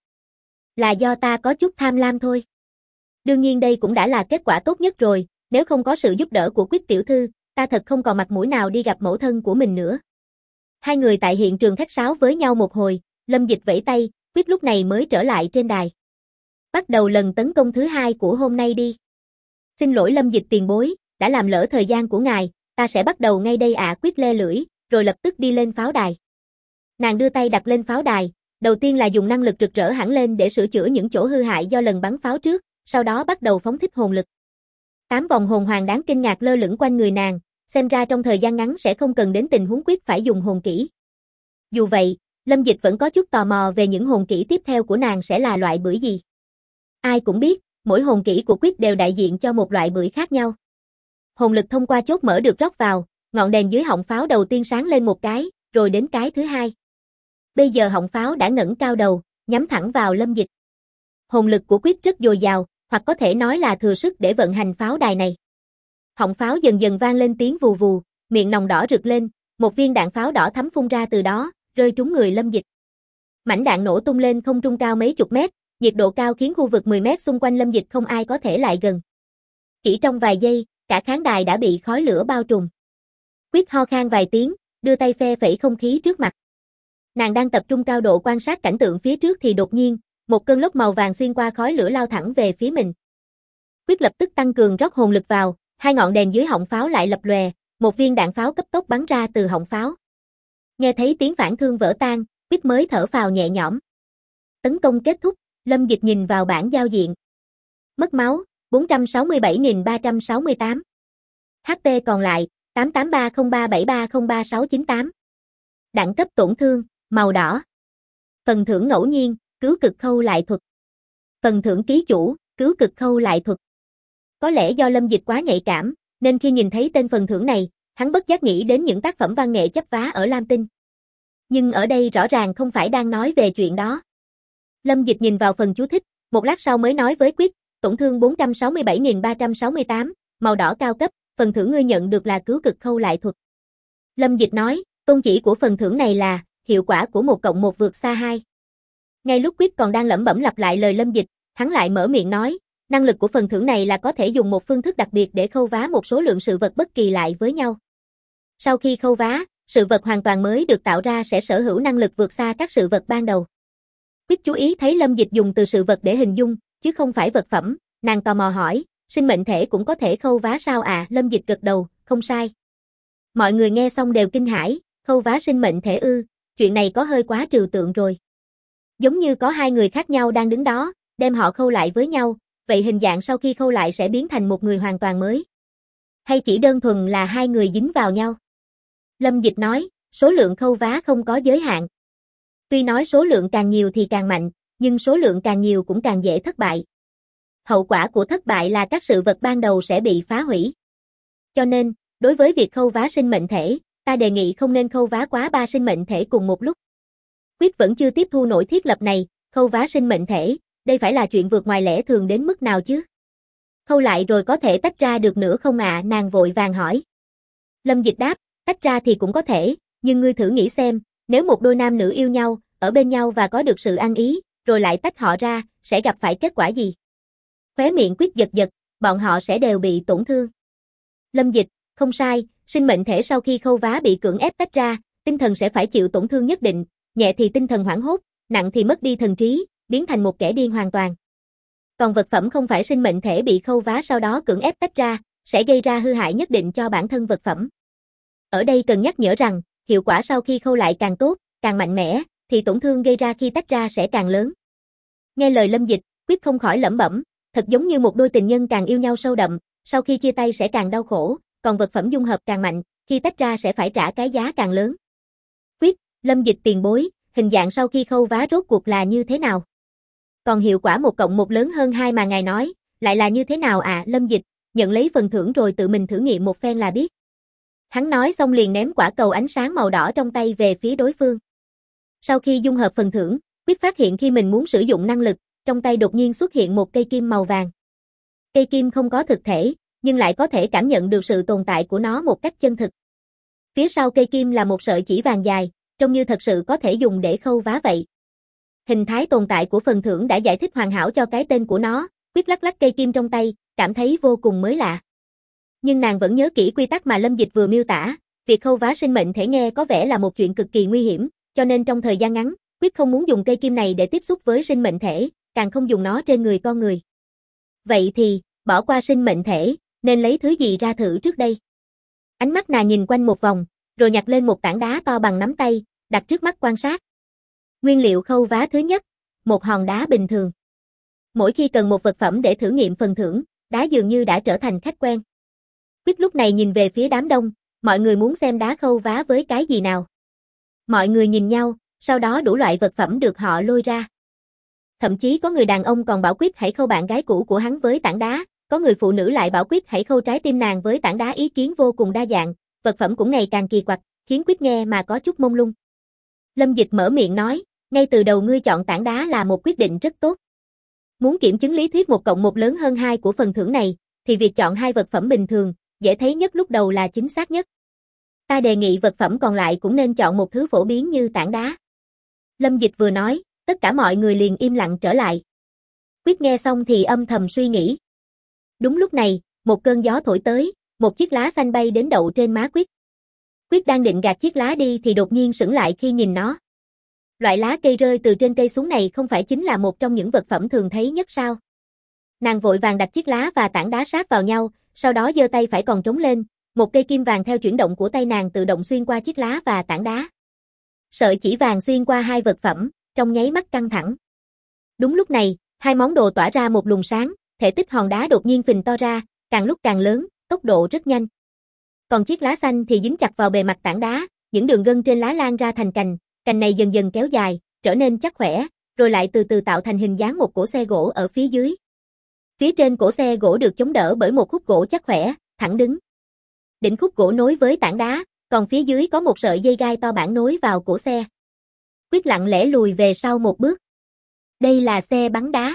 Là do ta có chút tham lam thôi. Đương nhiên đây cũng đã là kết quả tốt nhất rồi, nếu không có sự giúp đỡ của Quyết tiểu thư, ta thật không còn mặt mũi nào đi gặp mẫu thân của mình nữa. Hai người tại hiện trường khách sáo với nhau một hồi, Lâm Dịch vẫy tay, Quyết lúc này mới trở lại trên đài. Bắt đầu lần tấn công thứ 2 của hôm nay đi. Xin lỗi Lâm Dịch tiền bối, đã làm lỡ thời gian của ngài, ta sẽ bắt đầu ngay đây ạ. Quyết le lưỡi, rồi lập tức đi lên pháo đài. Nàng đưa tay đặt lên pháo đài, đầu tiên là dùng năng lực rực rỡ hẳn lên để sửa chữa những chỗ hư hại do lần bắn pháo trước, sau đó bắt đầu phóng thích hồn lực. 8 vòng hồn hoàng đáng kinh ngạc lơ lửng quanh người nàng, xem ra trong thời gian ngắn sẽ không cần đến tình huống Quyết phải dùng hồn kỹ. Dù vậy, Lâm Dịch vẫn có chút tò mò về những hồn kỹ tiếp theo của nàng sẽ là loại bưởi gì. Ai cũng biết, mỗi hồn kỹ của Quyết đều đại diện cho một loại bưởi khác nhau. Hồn lực thông qua chốt mở được rót vào, ngọn đèn dưới họng pháo đầu tiên sáng lên một cái, rồi đến cái thứ 2. Bây giờ họng pháo đã ngẩng cao đầu, nhắm thẳng vào Lâm Dịch. Hồn lực của Quyết rất dồi dào, hoặc có thể nói là thừa sức để vận hành pháo đài này. Họng pháo dần dần vang lên tiếng vù vù, miệng nòng đỏ rực lên, một viên đạn pháo đỏ thắm phun ra từ đó, rơi trúng người Lâm Dịch. Mảnh đạn nổ tung lên không trung cao mấy chục mét, nhiệt độ cao khiến khu vực 10 mét xung quanh Lâm Dịch không ai có thể lại gần. Chỉ trong vài giây, cả khán đài đã bị khói lửa bao trùm. Quyết ho khan vài tiếng, đưa tay phe phẩy không khí trước mặt. Nàng đang tập trung cao độ quan sát cảnh tượng phía trước thì đột nhiên, một cơn lốc màu vàng xuyên qua khói lửa lao thẳng về phía mình. Quyết lập tức tăng cường rót hồn lực vào, hai ngọn đèn dưới họng pháo lại lập lòe, một viên đạn pháo cấp tốc bắn ra từ họng pháo. Nghe thấy tiếng phản thương vỡ tan, Quyết mới thở phào nhẹ nhõm. Tấn công kết thúc, Lâm Dịch nhìn vào bảng giao diện. Mất máu, 467.368. HP còn lại, 883037303698. Đẳng cấp tổn thương, màu đỏ. Phần thưởng ngẫu nhiên, cứu cực khâu lại thuật. Phần thưởng ký chủ, cứu cực khâu lại thuật. Có lẽ do Lâm Dịch quá nhạy cảm, nên khi nhìn thấy tên phần thưởng này, hắn bất giác nghĩ đến những tác phẩm văn nghệ chấp vá ở Lam Tinh. Nhưng ở đây rõ ràng không phải đang nói về chuyện đó. Lâm Dịch nhìn vào phần chú thích, một lát sau mới nói với Quyết, tổn thương 467.368, màu đỏ cao cấp, phần thưởng ngươi nhận được là cứu cực khâu lại thuật. Lâm Dịch nói, tôn chỉ của phần thưởng này là, hiệu quả của 1+1 vượt xa 2. Ngay lúc Quyết còn đang lẩm bẩm lặp lại lời Lâm Dịch, hắn lại mở miệng nói, năng lực của phần thưởng này là có thể dùng một phương thức đặc biệt để khâu vá một số lượng sự vật bất kỳ lại với nhau. Sau khi khâu vá, sự vật hoàn toàn mới được tạo ra sẽ sở hữu năng lực vượt xa các sự vật ban đầu. Quyết chú ý thấy Lâm Dịch dùng từ sự vật để hình dung, chứ không phải vật phẩm, nàng tò mò hỏi, sinh mệnh thể cũng có thể khâu vá sao à? Lâm Dịch gật đầu, không sai. Mọi người nghe xong đều kinh hãi, khâu vá sinh mệnh thể ư, chuyện này có hơi quá trừu tượng rồi. Giống như có hai người khác nhau đang đứng đó, đem họ khâu lại với nhau, vậy hình dạng sau khi khâu lại sẽ biến thành một người hoàn toàn mới. Hay chỉ đơn thuần là hai người dính vào nhau? Lâm Dịch nói, số lượng khâu vá không có giới hạn. Tuy nói số lượng càng nhiều thì càng mạnh, nhưng số lượng càng nhiều cũng càng dễ thất bại. Hậu quả của thất bại là các sự vật ban đầu sẽ bị phá hủy. Cho nên, đối với việc khâu vá sinh mệnh thể, ta đề nghị không nên khâu vá quá 3 sinh mệnh thể cùng một lúc. Quyết vẫn chưa tiếp thu nổi thiết lập này, khâu vá sinh mệnh thể, đây phải là chuyện vượt ngoài lẽ thường đến mức nào chứ? Khâu lại rồi có thể tách ra được nữa không ạ? Nàng vội vàng hỏi. Lâm Dịch đáp, tách ra thì cũng có thể, nhưng ngươi thử nghĩ xem, nếu một đôi nam nữ yêu nhau, ở bên nhau và có được sự ăn ý, rồi lại tách họ ra, sẽ gặp phải kết quả gì? Khóe miệng Quyết giật giật, bọn họ sẽ đều bị tổn thương. Lâm Dịch, không sai, sinh mệnh thể sau khi khâu vá bị cưỡng ép tách ra, tinh thần sẽ phải chịu tổn thương nhất định, nhẹ thì tinh thần hoảng hốt, nặng thì mất đi thần trí, biến thành một kẻ điên hoàn toàn. Còn vật phẩm không phải sinh mệnh thể bị khâu vá sau đó cưỡng ép tách ra, sẽ gây ra hư hại nhất định cho bản thân vật phẩm. Ở đây cần nhắc nhở rằng, hiệu quả sau khi khâu lại càng tốt, càng mạnh mẽ, thì tổn thương gây ra khi tách ra sẽ càng lớn. Nghe lời Lâm Dịch, Quyết không khỏi lẩm bẩm, thật giống như một đôi tình nhân càng yêu nhau sâu đậm, sau khi chia tay sẽ càng đau khổ, còn vật phẩm dung hợp càng mạnh, khi tách ra sẽ phải trả cái giá càng lớn. Quyết, Lâm Dịch tiền bối, hình dạng sau khi khâu vá rốt cuộc là như thế nào? Còn hiệu quả 1+1 lớn hơn 2 mà ngài nói, lại là như thế nào ạ? Lâm Dịch, nhận lấy phần thưởng rồi tự mình thử nghiệm một phen là biết. Hắn nói xong liền ném quả cầu ánh sáng màu đỏ trong tay về phía đối phương. Sau khi dung hợp phần thưởng, Quyết phát hiện khi mình muốn sử dụng năng lực, trong tay đột nhiên xuất hiện một cây kim màu vàng. Cây kim không có thực thể, nhưng lại có thể cảm nhận được sự tồn tại của nó một cách chân thực. Phía sau cây kim là một sợi chỉ vàng dài, trông như thật sự có thể dùng để khâu vá vậy. Hình thái tồn tại của phần thưởng đã giải thích hoàn hảo cho cái tên của nó. Quyết lắc lắc cây kim trong tay, cảm thấy vô cùng mới lạ. Nhưng nàng vẫn nhớ kỹ quy tắc mà Lâm Dịch vừa miêu tả, việc khâu vá sinh mệnh thể nghe có vẻ là một chuyện cực kỳ nguy hiểm, cho nên trong thời gian ngắn, Quyết không muốn dùng cây kim này để tiếp xúc với sinh mệnh thể, càng không dùng nó trên người con người. Vậy thì, bỏ qua sinh mệnh thể, nên lấy thứ gì ra thử trước đây? Ánh mắt nàng nhìn quanh một vòng, rồi nhặt lên một tảng đá to bằng nắm tay, đặt trước mắt quan sát. Nguyên liệu khâu vá thứ nhất, một hòn đá bình thường. Mỗi khi cần một vật phẩm để thử nghiệm phần thưởng, đá dường như đã trở thành khách quen. Quyết lúc này nhìn về phía đám đông, mọi người muốn xem đá khâu vá với cái gì nào. Mọi người nhìn nhau, sau đó đủ loại vật phẩm được họ lôi ra. Thậm chí có người đàn ông còn bảo Quyết hãy khâu bạn gái cũ của hắn với tảng đá, có người phụ nữ lại bảo Quyết hãy khâu trái tim nàng với tảng đá, ý kiến vô cùng đa dạng, vật phẩm cũng ngày càng kỳ quặc, khiến Quyết nghe mà có chút mông lung. Lâm Dịch mở miệng nói, ngay từ đầu ngươi chọn tảng đá là một quyết định rất tốt. Muốn kiểm chứng lý thuyết 1+1 lớn hơn 2 của phần thưởng này, thì việc chọn hai vật phẩm bình thường, dễ thấy nhất lúc đầu là chính xác nhất. Ta đề nghị vật phẩm còn lại cũng nên chọn một thứ phổ biến như tảng đá. Lâm Dịch vừa nói, tất cả mọi người liền im lặng trở lại. Quyết nghe xong thì âm thầm suy nghĩ. Đúng lúc này, một cơn gió thổi tới, một chiếc lá xanh bay đến đậu trên má Quyết. Quyết đang định gạt chiếc lá đi thì đột nhiên sững lại khi nhìn nó. Loại lá cây rơi từ trên cây xuống này không phải chính là một trong những vật phẩm thường thấy nhất sao? Nàng vội vàng đặt chiếc lá và tảng đá sát vào nhau, sau đó giơ tay phải còn trống lên, một cây kim vàng theo chuyển động của tay nàng tự động xuyên qua chiếc lá và tảng đá. Sợi chỉ vàng xuyên qua hai vật phẩm, trong nháy mắt căng thẳng. Đúng lúc này, hai món đồ tỏa ra một luồng sáng, thể tích hòn đá đột nhiên phình to ra, càng lúc càng lớn, tốc độ rất nhanh. Còn chiếc lá xanh thì dính chặt vào bề mặt tảng đá, những đường gân trên lá lan ra thành cành, cành này dần dần kéo dài, trở nên chắc khỏe, rồi lại từ từ tạo thành hình dáng một cỗ xe gỗ ở phía dưới. Phía trên cỗ xe gỗ được chống đỡ bởi một khúc gỗ chắc khỏe, thẳng đứng. Đỉnh khúc gỗ nối với tảng đá, còn phía dưới có một sợi dây gai to bản nối vào cổ xe. Quyết lặng lẽ lùi về sau một bước. Đây là xe bắn đá.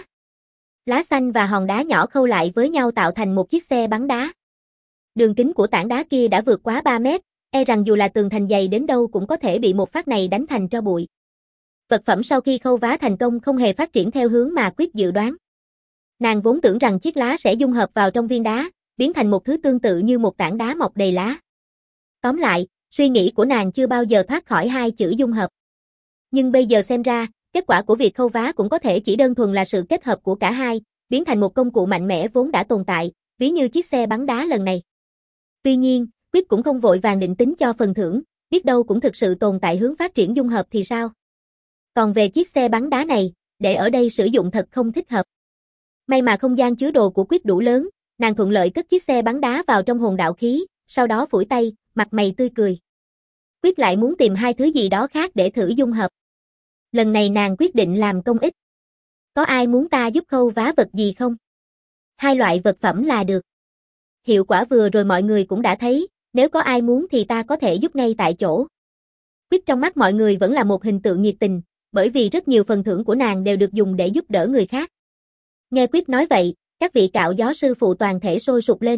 Lá xanh và hòn đá nhỏ khâu lại với nhau tạo thành một chiếc xe bắn đá. Đường kính của tảng đá kia đã vượt quá 3 mét, e rằng dù là tường thành dày đến đâu cũng có thể bị một phát này đánh thành tro bụi. Vật phẩm sau khi khâu vá thành công không hề phát triển theo hướng mà Quyết dự đoán. Nàng vốn tưởng rằng chiếc lá sẽ dung hợp vào trong viên đá, biến thành một thứ tương tự như một tảng đá mọc đầy lá. Tóm lại, suy nghĩ của nàng chưa bao giờ thoát khỏi hai chữ dung hợp. Nhưng bây giờ xem ra, kết quả của việc khâu vá cũng có thể chỉ đơn thuần là sự kết hợp của cả hai, biến thành một công cụ mạnh mẽ vốn đã tồn tại, ví như chiếc xe bắn đá lần này. Tuy nhiên, Quyết cũng không vội vàng định tính cho phần thưởng, biết đâu cũng thực sự tồn tại hướng phát triển dung hợp thì sao. Còn về chiếc xe bắn đá này, để ở đây sử dụng thật không thích hợp. May mà không gian chứa đồ của Quyết đủ lớn, nàng thuận lợi cất chiếc xe bắn đá vào trong hồn đạo khí, sau đó phủi tay, mặt mày tươi cười. Quyết lại muốn tìm hai thứ gì đó khác để thử dung hợp. Lần này nàng quyết định làm công ích. Có ai muốn ta giúp khâu vá vật gì không? Hai loại vật phẩm là được. Hiệu quả vừa rồi mọi người cũng đã thấy, nếu có ai muốn thì ta có thể giúp ngay tại chỗ. Quyết trong mắt mọi người vẫn là một hình tượng nhiệt tình, bởi vì rất nhiều phần thưởng của nàng đều được dùng để giúp đỡ người khác. Nghe Quyết nói vậy, các vị cạo gió sư phụ toàn thể sôi sục lên.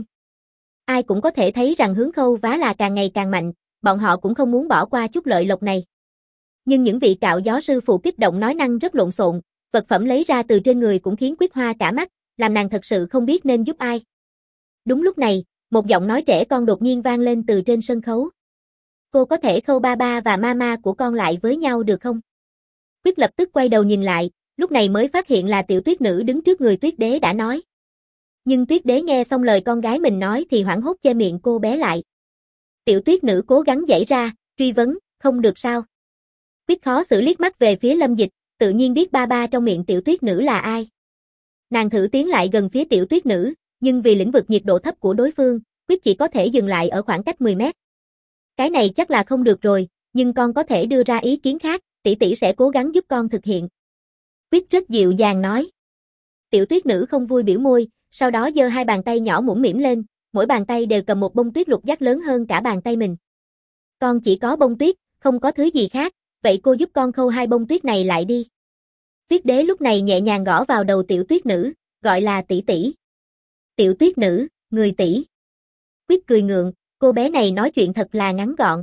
Ai cũng có thể thấy rằng hướng khâu vá là càng ngày càng mạnh, bọn họ cũng không muốn bỏ qua chút lợi lộc này. Nhưng những vị cạo gió sư phụ kích động nói năng rất lộn xộn, vật phẩm lấy ra từ trên người cũng khiến Quyết hoa cả mắt, làm nàng thật sự không biết nên giúp ai. Đúng lúc này, một giọng nói trẻ con đột nhiên vang lên từ trên sân khấu. Cô có thể khâu ba ba và mama của con lại với nhau được không? Quyết lập tức quay đầu nhìn lại, lúc này mới phát hiện là Tiểu Tuyết Nữ đứng trước người Tuyết Đế đã nói. Nhưng Tuyết Đế nghe xong lời con gái mình nói thì hoảng hốt che miệng cô bé lại. Tiểu Tuyết Nữ cố gắng giãy ra, truy vấn, không được sao? Quyết khó xử liếc mắt về phía Lâm Dịch, tự nhiên biết ba ba trong miệng Tiểu Tuyết Nữ là ai. Nàng thử tiến lại gần phía Tiểu Tuyết Nữ, nhưng vì lĩnh vực nhiệt độ thấp của đối phương, Quyết chỉ có thể dừng lại ở khoảng cách 10 mét. Cái này chắc là không được rồi, nhưng con có thể đưa ra ý kiến khác, tỷ tỷ sẽ cố gắng giúp con thực hiện. Quyết rất dịu dàng nói. Tiểu Tuyết Nữ không vui biểu môi, sau đó giơ hai bàn tay nhỏ mũm mĩm lên, mỗi bàn tay đều cầm một bông tuyết lục giác lớn hơn cả bàn tay mình. Con chỉ có bông tuyết, không có thứ gì khác, vậy cô giúp con khâu 2 bông tuyết này lại đi. Tuyết đế lúc này nhẹ nhàng gõ vào đầu tiểu tuyết nữ, gọi là tỷ tỷ. Tiểu tuyết nữ, người tỷ. Quyết cười ngượng, cô bé này nói chuyện thật là ngắn gọn.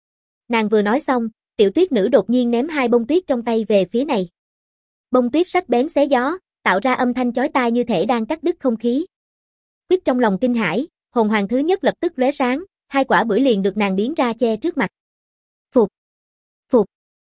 Nàng vừa nói xong, tiểu tuyết nữ đột nhiên ném 2 bông tuyết trong tay về phía này. Bông tuyết sắc bén xé gió, tạo ra âm thanh chói tai như thể đang cắt đứt không khí. Quyết trong lòng kinh hãi, hồn hoàng thứ nhất lập tức lóe sáng, 2 quả bưởi liền được nàng biến ra che trước mặt. Phụt, phụt.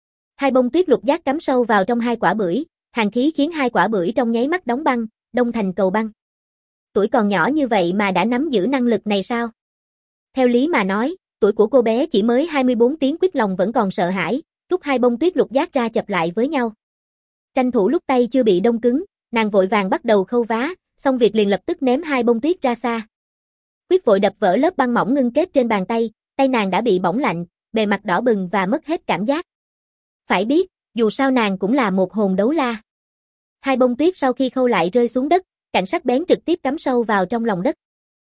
2 bông tuyết lục giác cắm sâu vào trong 2 quả bưởi, hàn khí khiến 2 quả bưởi trong nháy mắt đóng băng, đông thành cầu băng. Tuổi còn nhỏ như vậy mà đã nắm giữ năng lực này sao? Theo lý mà nói, tuổi của cô bé chỉ mới 24 tiếng, Quyết lòng vẫn còn sợ hãi, rút 2 bông tuyết lục giác ra chập lại với nhau. Tranh thủ lúc tay chưa bị đông cứng, nàng vội vàng bắt đầu khâu vá, xong việc liền lập tức ném 2 bông tuyết ra xa. Quyết vội đập vỡ lớp băng mỏng ngưng kết trên bàn tay, tay nàng đã bị bỏng lạnh, bề mặt đỏ bừng và mất hết cảm giác. Phải biết, dù sao nàng cũng là một hồn đấu la. 2 bông tuyết sau khi khâu lại rơi xuống đất, cạnh sắc bén trực tiếp cắm sâu vào trong lòng đất.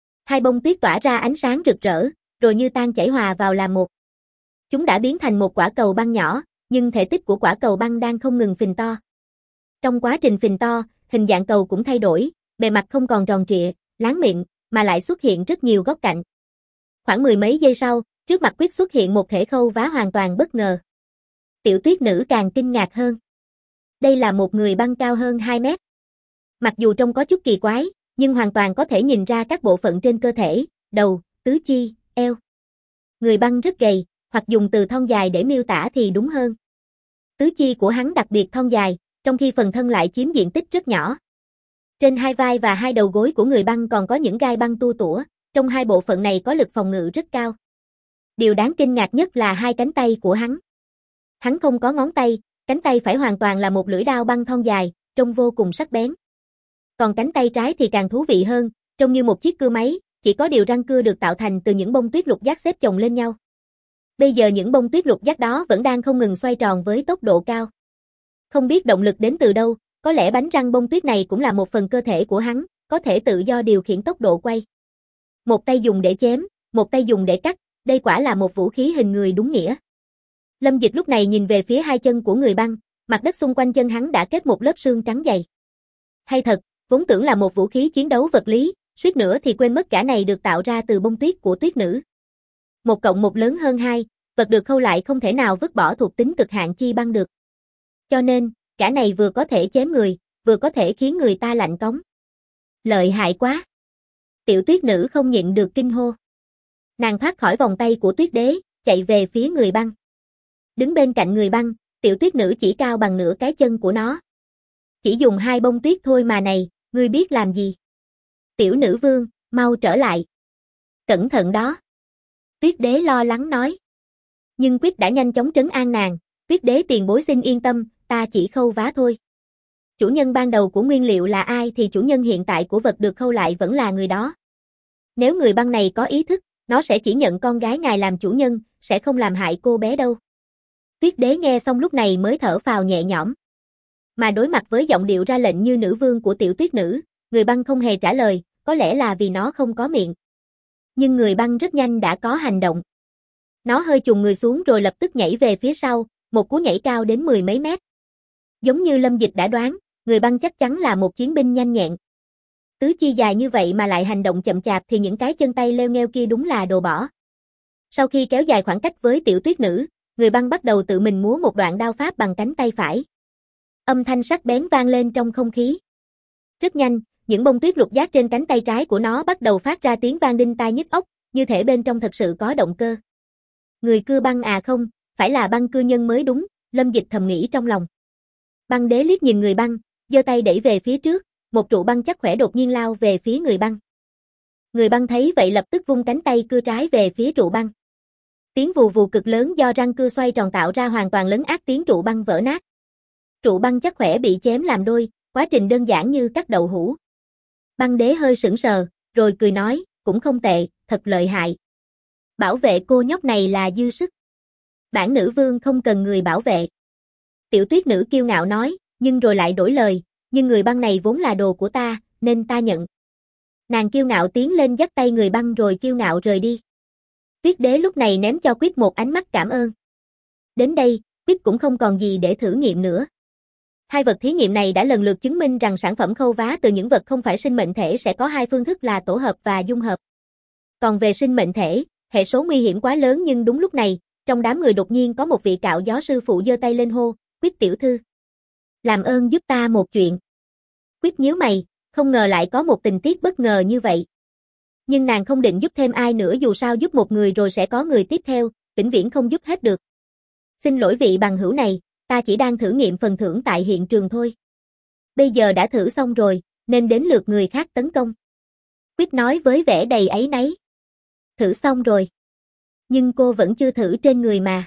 2 bông tuyết tỏa ra ánh sáng rực rỡ, rồi như tan chảy hòa vào làm một. Chúng đã biến thành một quả cầu băng nhỏ, nhưng thể tích của quả cầu băng đang không ngừng phình to. Trong quá trình phình to, hình dạng cầu cũng thay đổi, bề mặt không còn tròn trịa, láng miệng, mà lại xuất hiện rất nhiều góc cạnh. Khoảng 10 mấy giây sau, trước mặt Quyết xuất hiện một thể khâu vá hoàn toàn bất ngờ. Tiểu tuyết nữ càng kinh ngạc hơn. Đây là một người băng cao hơn 2 mét. Mặc dù trông có chút kỳ quái, nhưng hoàn toàn có thể nhìn ra các bộ phận trên cơ thể, đầu, tứ chi, eo. Người băng rất gầy, hoặc dùng từ thon dài để miêu tả thì đúng hơn. Tứ chi của hắn đặc biệt thon dài, trong khi phần thân lại chiếm diện tích rất nhỏ. Trên 2 vai và 2 đầu gối của người băng còn có những gai băng tua tủa, trong 2 bộ phận này có lực phòng ngự rất cao. Điều đáng kinh ngạc nhất là 2 cánh tay của hắn. Hắn không có ngón tay, cánh tay phải hoàn toàn là một lưỡi đao băng thon dài, trông vô cùng sắc bén. Còn cánh tay trái thì càng thú vị hơn, trông như một chiếc cưa máy, chỉ có điều răng cưa được tạo thành từ những bông tuyết lục giác xếp chồng lên nhau. Bây giờ những bông tuyết lục giác đó vẫn đang không ngừng xoay tròn với tốc độ cao. Không biết động lực đến từ đâu, có lẽ bánh răng bông tuyết này cũng là một phần cơ thể của hắn, có thể tự do điều khiển tốc độ quay. Một tay dùng để chém, một tay dùng để cắt, đây quả là một vũ khí hình người đúng nghĩa. Lâm Dịch lúc này nhìn về phía 2 chân của người băng, mặt đất xung quanh chân hắn đã kết một lớp xương trắng dày. Hay thật, vốn tưởng là một vũ khí chiến đấu vật lý, suýt nữa thì quên mất cả này được tạo ra từ bông tuyết của tuyết nữ. 1 cộng 1 lớn hơn 2, vật được khâu lại không thể nào vứt bỏ thuộc tính cực hạn chi băng được. Cho nên, cả này vừa có thể chém người, vừa có thể khiến người ta lạnh cống. Lợi hại quá. Tiểu tuyết nữ không nhịn được kinh hô. Nàng thoát khỏi vòng tay của tuyết đế, chạy về phía người băng. Đứng bên cạnh người băng, tiểu tuyết nữ chỉ cao bằng nửa cái chân của nó. Chỉ dùng 2 bông tuyết thôi mà này, ngươi biết làm gì? Tiểu nữ vương, mau trở lại. Cẩn thận đó. Tuyết đế lo lắng nói. Nhưng Quyết đã nhanh chóng trấn an nàng, tuyết đế tiền bối xin yên tâm, ta chỉ khâu vá thôi. Chủ nhân ban đầu của nguyên liệu là ai thì chủ nhân hiện tại của vật được khâu lại vẫn là người đó. Nếu người băng này có ý thức, nó sẽ chỉ nhận con gái ngài làm chủ nhân, sẽ không làm hại cô bé đâu. Tuyết đế nghe xong lúc này mới thở phào nhẹ nhõm. Mà đối mặt với giọng điệu ra lệnh như nữ vương của tiểu tuyết nữ, người băng không hề trả lời, có lẽ là vì nó không có miệng. Nhưng người băng rất nhanh đã có hành động. Nó hơi chùng người xuống rồi lập tức nhảy về phía sau, một cú nhảy cao đến 10 mấy mét. Giống như Lâm Dịch đã đoán, người băng chắc chắn là một chiến binh nhanh nhẹn. Tứ chi dài như vậy mà lại hành động chậm chạp thì những cái chân tay leo ngheo kia đúng là đồ bỏ. Sau khi kéo dài khoảng cách với tiểu tuyết nữ, người băng bắt đầu tự mình múa một đoạn đao pháp bằng cánh tay phải. Âm thanh sắc bén vang lên trong không khí. Rất nhanh, những bông tuyết lục giác trên cánh tay trái của nó bắt đầu phát ra tiếng vang đinh tai nhức óc, như thể bên trong thật sự có động cơ. Người cưa băng à không, phải là băng cưa nhân mới đúng, Lâm Dịch thầm nghĩ trong lòng. Băng đế liếc nhìn người băng, giơ tay đẩy về phía trước, một trụ băng chắc khỏe đột nhiên lao về phía người băng. Người băng thấy vậy lập tức vung cánh tay cưa trái về phía trụ băng. Tiếng vù vù cực lớn do răng cưa xoay tròn tạo ra hoàn toàn lấn át tiếng trụ băng vỡ nát. Trụ băng chắc khỏe bị chém làm đôi, quá trình đơn giản như cắt đậu hũ. Băng đế hơi sững sờ, rồi cười nói, cũng không tệ, thật lợi hại. Bảo vệ cô nhóc này là dư sức. Bản nữ vương không cần người bảo vệ. Tiểu tuyết nữ kiêu ngạo nói, nhưng rồi lại đổi lời, nhưng người băng này vốn là đồ của ta, nên ta nhận. Nàng kiêu ngạo tiến lên dắt tay người băng rồi kiêu ngạo rời đi. Tuyết đế lúc này ném cho Quyết một ánh mắt cảm ơn. Đến đây, Quyết cũng không còn gì để thử nghiệm nữa. Hai vật thí nghiệm này đã lần lượt chứng minh rằng sản phẩm khâu vá từ những vật không phải sinh mệnh thể sẽ có hai phương thức là tổ hợp và dung hợp. Còn về sinh mệnh thể, hệ số nguy hiểm quá lớn nhưng đúng lúc này, trong đám người đột nhiên có một vị cạo gió sư phụ giơ tay lên hô, Quyết tiểu thư. Làm ơn giúp ta một chuyện. Quyết nhíu mày, không ngờ lại có một tình tiết bất ngờ như vậy. Nhưng nàng không định giúp thêm ai nữa dù sao giúp một người rồi sẽ có người tiếp theo, vĩnh viễn không giúp hết được. Xin lỗi vị bằng hữu này, ta chỉ đang thử nghiệm phần thưởng tại hiện trường thôi. Bây giờ đã thử xong rồi, nên đến lượt người khác tấn công. Quyết nói với vẻ đầy áy náy. Thử xong rồi. Nhưng cô vẫn chưa thử trên người mà.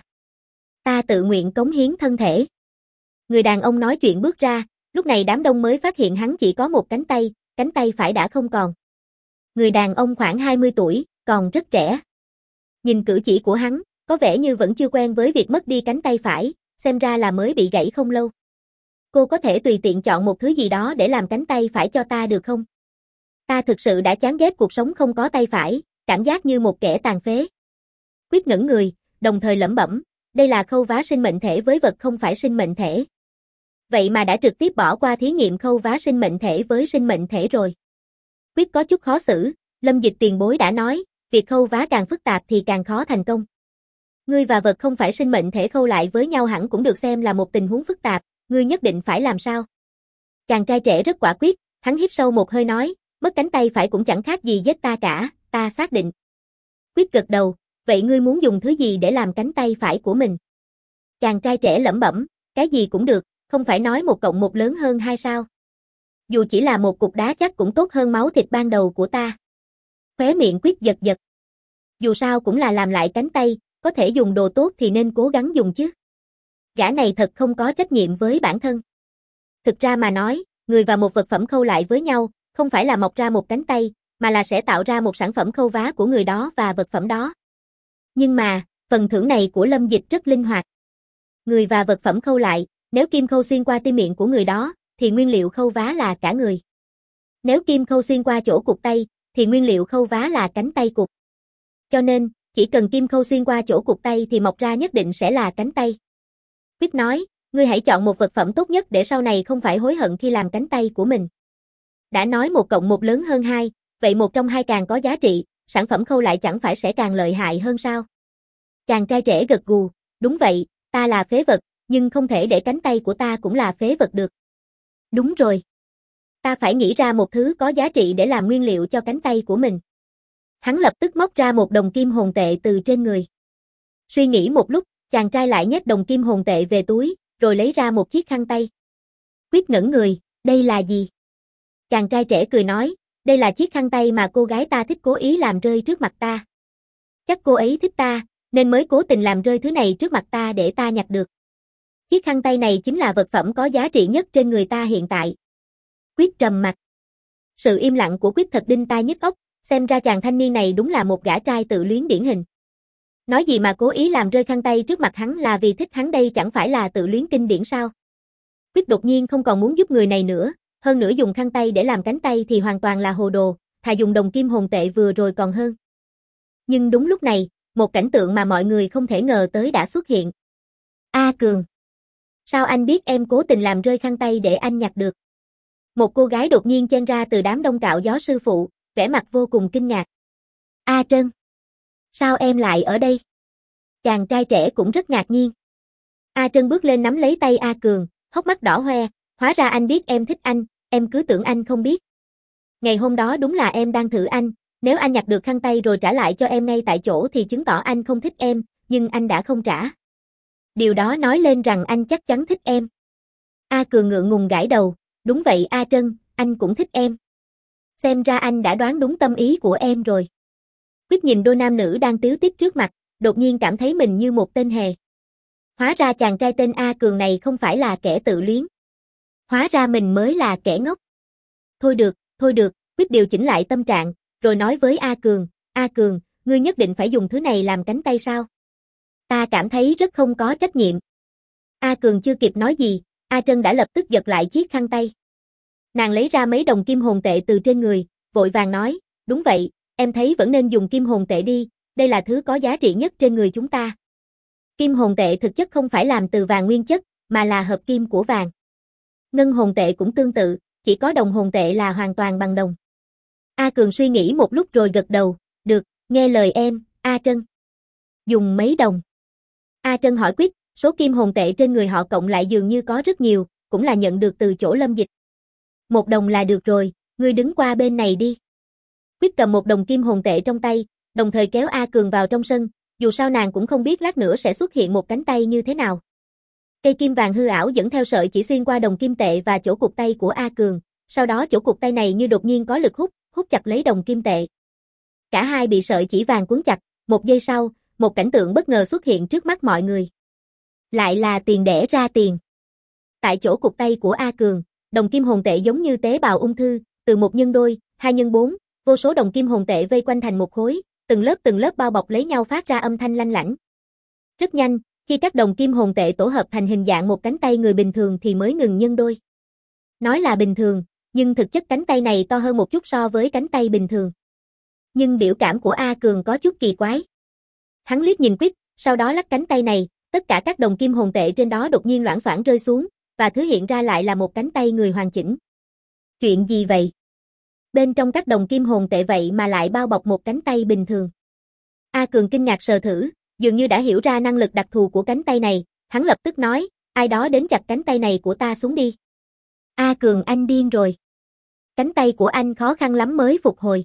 Ta tự nguyện cống hiến thân thể. Người đàn ông nói chuyện bước ra, lúc này đám đông mới phát hiện hắn chỉ có một cánh tay phải đã không còn. Người đàn ông khoảng 20 tuổi, còn rất trẻ. Nhìn cử chỉ của hắn, có vẻ như vẫn chưa quen với việc mất đi cánh tay phải, xem ra là mới bị gãy không lâu. Cô có thể tùy tiện chọn một thứ gì đó để làm cánh tay phải cho ta được không? Ta thực sự đã chán ghét cuộc sống không có tay phải, cảm giác như một kẻ tàn phế. Quyết ngẩn người, đồng thời lẩm bẩm, đây là khâu vá sinh mệnh thể với vật không phải sinh mệnh thể. Vậy mà đã trực tiếp bỏ qua thí nghiệm khâu vá sinh mệnh thể với sinh mệnh thể rồi. Quyết có chút khó xử, Lâm Dịch tiền bối đã nói, việc khâu vá càng phức tạp thì càng khó thành công. Ngươi và vật không phải sinh mệnh thể khâu lại với nhau hẳn cũng được xem là một tình huống phức tạp, ngươi nhất định phải làm sao? Chàng trai trẻ rất quả quyết, hắn hít sâu một hơi nói, mất cánh tay phải cũng chẳng khác gì giết ta cả, ta xác định. Quyết gật đầu, vậy ngươi muốn dùng thứ gì để làm cánh tay phải của mình? Chàng trai trẻ lẩm bẩm, cái gì cũng được, không phải nói 1 + 1 lớn hơn 2 sao? Dù chỉ là một cục đá chắc cũng tốt hơn máu thịt ban đầu của ta. Khóe miệng Quyết giật giật. Dù sao cũng là làm lại cánh tay, có thể dùng đồ tốt thì nên cố gắng dùng chứ. Gã này thật không có trách nhiệm với bản thân. Thực ra mà nói, người và một vật phẩm khâu lại với nhau, không phải là mọc ra một cánh tay, mà là sẽ tạo ra một sản phẩm khâu vá của người đó và vật phẩm đó. Nhưng mà, phần thưởng này của Lâm Dịch rất linh hoạt. Người và vật phẩm khâu lại, nếu kim khâu xuyên qua tim miệng của người đó, thì nguyên liệu khâu vá là cả người. Nếu kim khâu xuyên qua chỗ cụt tay, thì nguyên liệu khâu vá là cánh tay cụt. Cho nên, chỉ cần kim khâu xuyên qua chỗ cụt tay thì mọc ra nhất định sẽ là cánh tay. Quyết nói, ngươi hãy chọn một vật phẩm tốt nhất để sau này không phải hối hận khi làm cánh tay của mình. Đã nói 1 + 1 lớn hơn 2, vậy một trong hai càng có giá trị, sản phẩm khâu lại chẳng phải sẽ càng lợi hại hơn sao? Chàng trai trẻ gật gù, đúng vậy, ta là phế vật, nhưng không thể để cánh tay của ta cũng là phế vật được. Đúng rồi. Ta phải nghĩ ra một thứ có giá trị để làm nguyên liệu cho cánh tay của mình. Hắn lập tức móc ra một đồng kim hồn tệ từ trên người. Suy nghĩ một lúc, chàng trai lại nhét đồng kim hồn tệ về túi, rồi lấy ra một chiếc khăn tay. Quyết ngẩn người, đây là gì? Chàng trai trẻ cười nói, đây là chiếc khăn tay mà cô gái ta thích cố ý làm rơi trước mặt ta. Chắc cô ấy thích ta, nên mới cố tình làm rơi thứ này trước mặt ta để ta nhặt được. Chiếc khăn tay này chính là vật phẩm có giá trị nhất trên người ta hiện tại. Quyết trầm mặt. Sự im lặng của Quyết thật đinh tai nhức óc, xem ra chàng thanh niên này đúng là một gã trai tự luyến điển hình. Nói gì mà cố ý làm rơi khăn tay trước mặt hắn là vì thích hắn đây chẳng phải là tự luyến kinh điển sao? Quyết đột nhiên không còn muốn giúp người này nữa, hơn nữa dùng khăn tay để làm cánh tay thì hoàn toàn là hồ đồ, thà dùng đồng kim hồn tệ vừa rồi còn hơn. Nhưng đúng lúc này, một cảnh tượng mà mọi người không thể ngờ tới đã xuất hiện. A Cường. Sao anh biết em cố tình làm rơi khăn tay để anh nhặt được? Một cô gái đột nhiên chen ra từ đám đông cạo gió sư phụ, vẻ mặt vô cùng kinh ngạc. A Trân. Sao em lại ở đây? Chàng trai trẻ cũng rất ngạc nhiên. A Trân bước lên nắm lấy tay A Cường, hốc mắt đỏ hoe, hóa ra anh biết em thích anh, em cứ tưởng anh không biết. Ngày hôm đó đúng là em đang thử anh, nếu anh nhặt được khăn tay rồi trả lại cho em ngay tại chỗ thì chứng tỏ anh không thích em, nhưng anh đã không trả. Điều đó nói lên rằng anh chắc chắn thích em. A Cường ngượng ngùng gãi đầu, đúng vậy A Trân, anh cũng thích em. Xem ra anh đã đoán đúng tâm ý của em rồi. Quyết nhìn đôi nam nữ đang tíu tít trước mặt, đột nhiên cảm thấy mình như một tên hề. Hóa ra chàng trai tên A Cường này không phải là kẻ tự luyến. Hóa ra mình mới là kẻ ngốc. Thôi được, Quyết điều chỉnh lại tâm trạng, rồi nói với A Cường, ngươi nhất định phải dùng thứ này làm cánh tay sao? Ta cảm thấy rất không có trách nhiệm. A Cường chưa kịp nói gì, A Trân đã lập tức giật lại chiếc khăn tay. Nàng lấy ra mấy đồng kim hồn tệ từ trên người, vội vàng nói, đúng vậy, em thấy vẫn nên dùng kim hồn tệ đi, đây là thứ có giá trị nhất trên người chúng ta. Kim hồn tệ thực chất không phải làm từ vàng nguyên chất, mà là hợp kim của vàng. Ngân hồn tệ cũng tương tự, chỉ có đồng hồn tệ là hoàn toàn bằng đồng. A Cường suy nghĩ một lúc rồi gật đầu, được, nghe lời em, A Trân. Dùng mấy đồng? A Trân hỏi Quyết, số kim hồn tệ trên người họ cộng lại dường như có rất nhiều, cũng là nhận được từ chỗ Lâm Dịch. 1 đồng là được rồi, ngươi đứng qua bên này đi. Quyết cầm 1 đồng kim hồn tệ trong tay, đồng thời kéo A Cường vào trong sân, dù sao nàng cũng không biết lát nữa sẽ xuất hiện một cánh tay như thế nào. Cây kim vàng hư ảo dẫn theo sợi chỉ xuyên qua đồng kim tệ và chỗ cụt tay của A Cường, sau đó chỗ cụt tay này như đột nhiên có lực hút, hút chặt lấy đồng kim tệ. Cả hai bị sợi chỉ vàng cuốn chặt, 1 giây sau, một cảnh tượng bất ngờ xuất hiện trước mắt mọi người. Lại là tiền đẻ ra tiền. Tại chỗ cụt tay của A Cường, đồng kim hồn tệ giống như tế bào ung thư, từ 1 nhân đôi, 2 nhân 4, vô số đồng kim hồn tệ vây quanh thành một khối, từng lớp bao bọc lấy nhau phát ra âm thanh lanh lảnh. Rất nhanh, khi các đồng kim hồn tệ tổ hợp thành hình dạng một cánh tay người bình thường thì mới ngừng nhân đôi. Nói là bình thường, nhưng thực chất cánh tay này to hơn một chút so với cánh tay bình thường. Nhưng biểu cảm của A Cường có chút kỳ quái. Hắn liếc nhìn Quyết, sau đó lắc cánh tay này, tất cả các đồng kim hồn tệ trên đó đột nhiên loảng xoảng rơi xuống, và thứ hiện ra lại là một cánh tay người hoàn chỉnh. Chuyện gì vậy? Bên trong các đồng kim hồn tệ vậy mà lại bao bọc một cánh tay bình thường. A Cường kinh ngạc sờ thử, dường như đã hiểu ra năng lực đặc thù của cánh tay này, hắn lập tức nói, ai đó đến chặt cánh tay này của ta xuống đi. A Cường anh điên rồi. Cánh tay của anh khó khăn lắm mới phục hồi.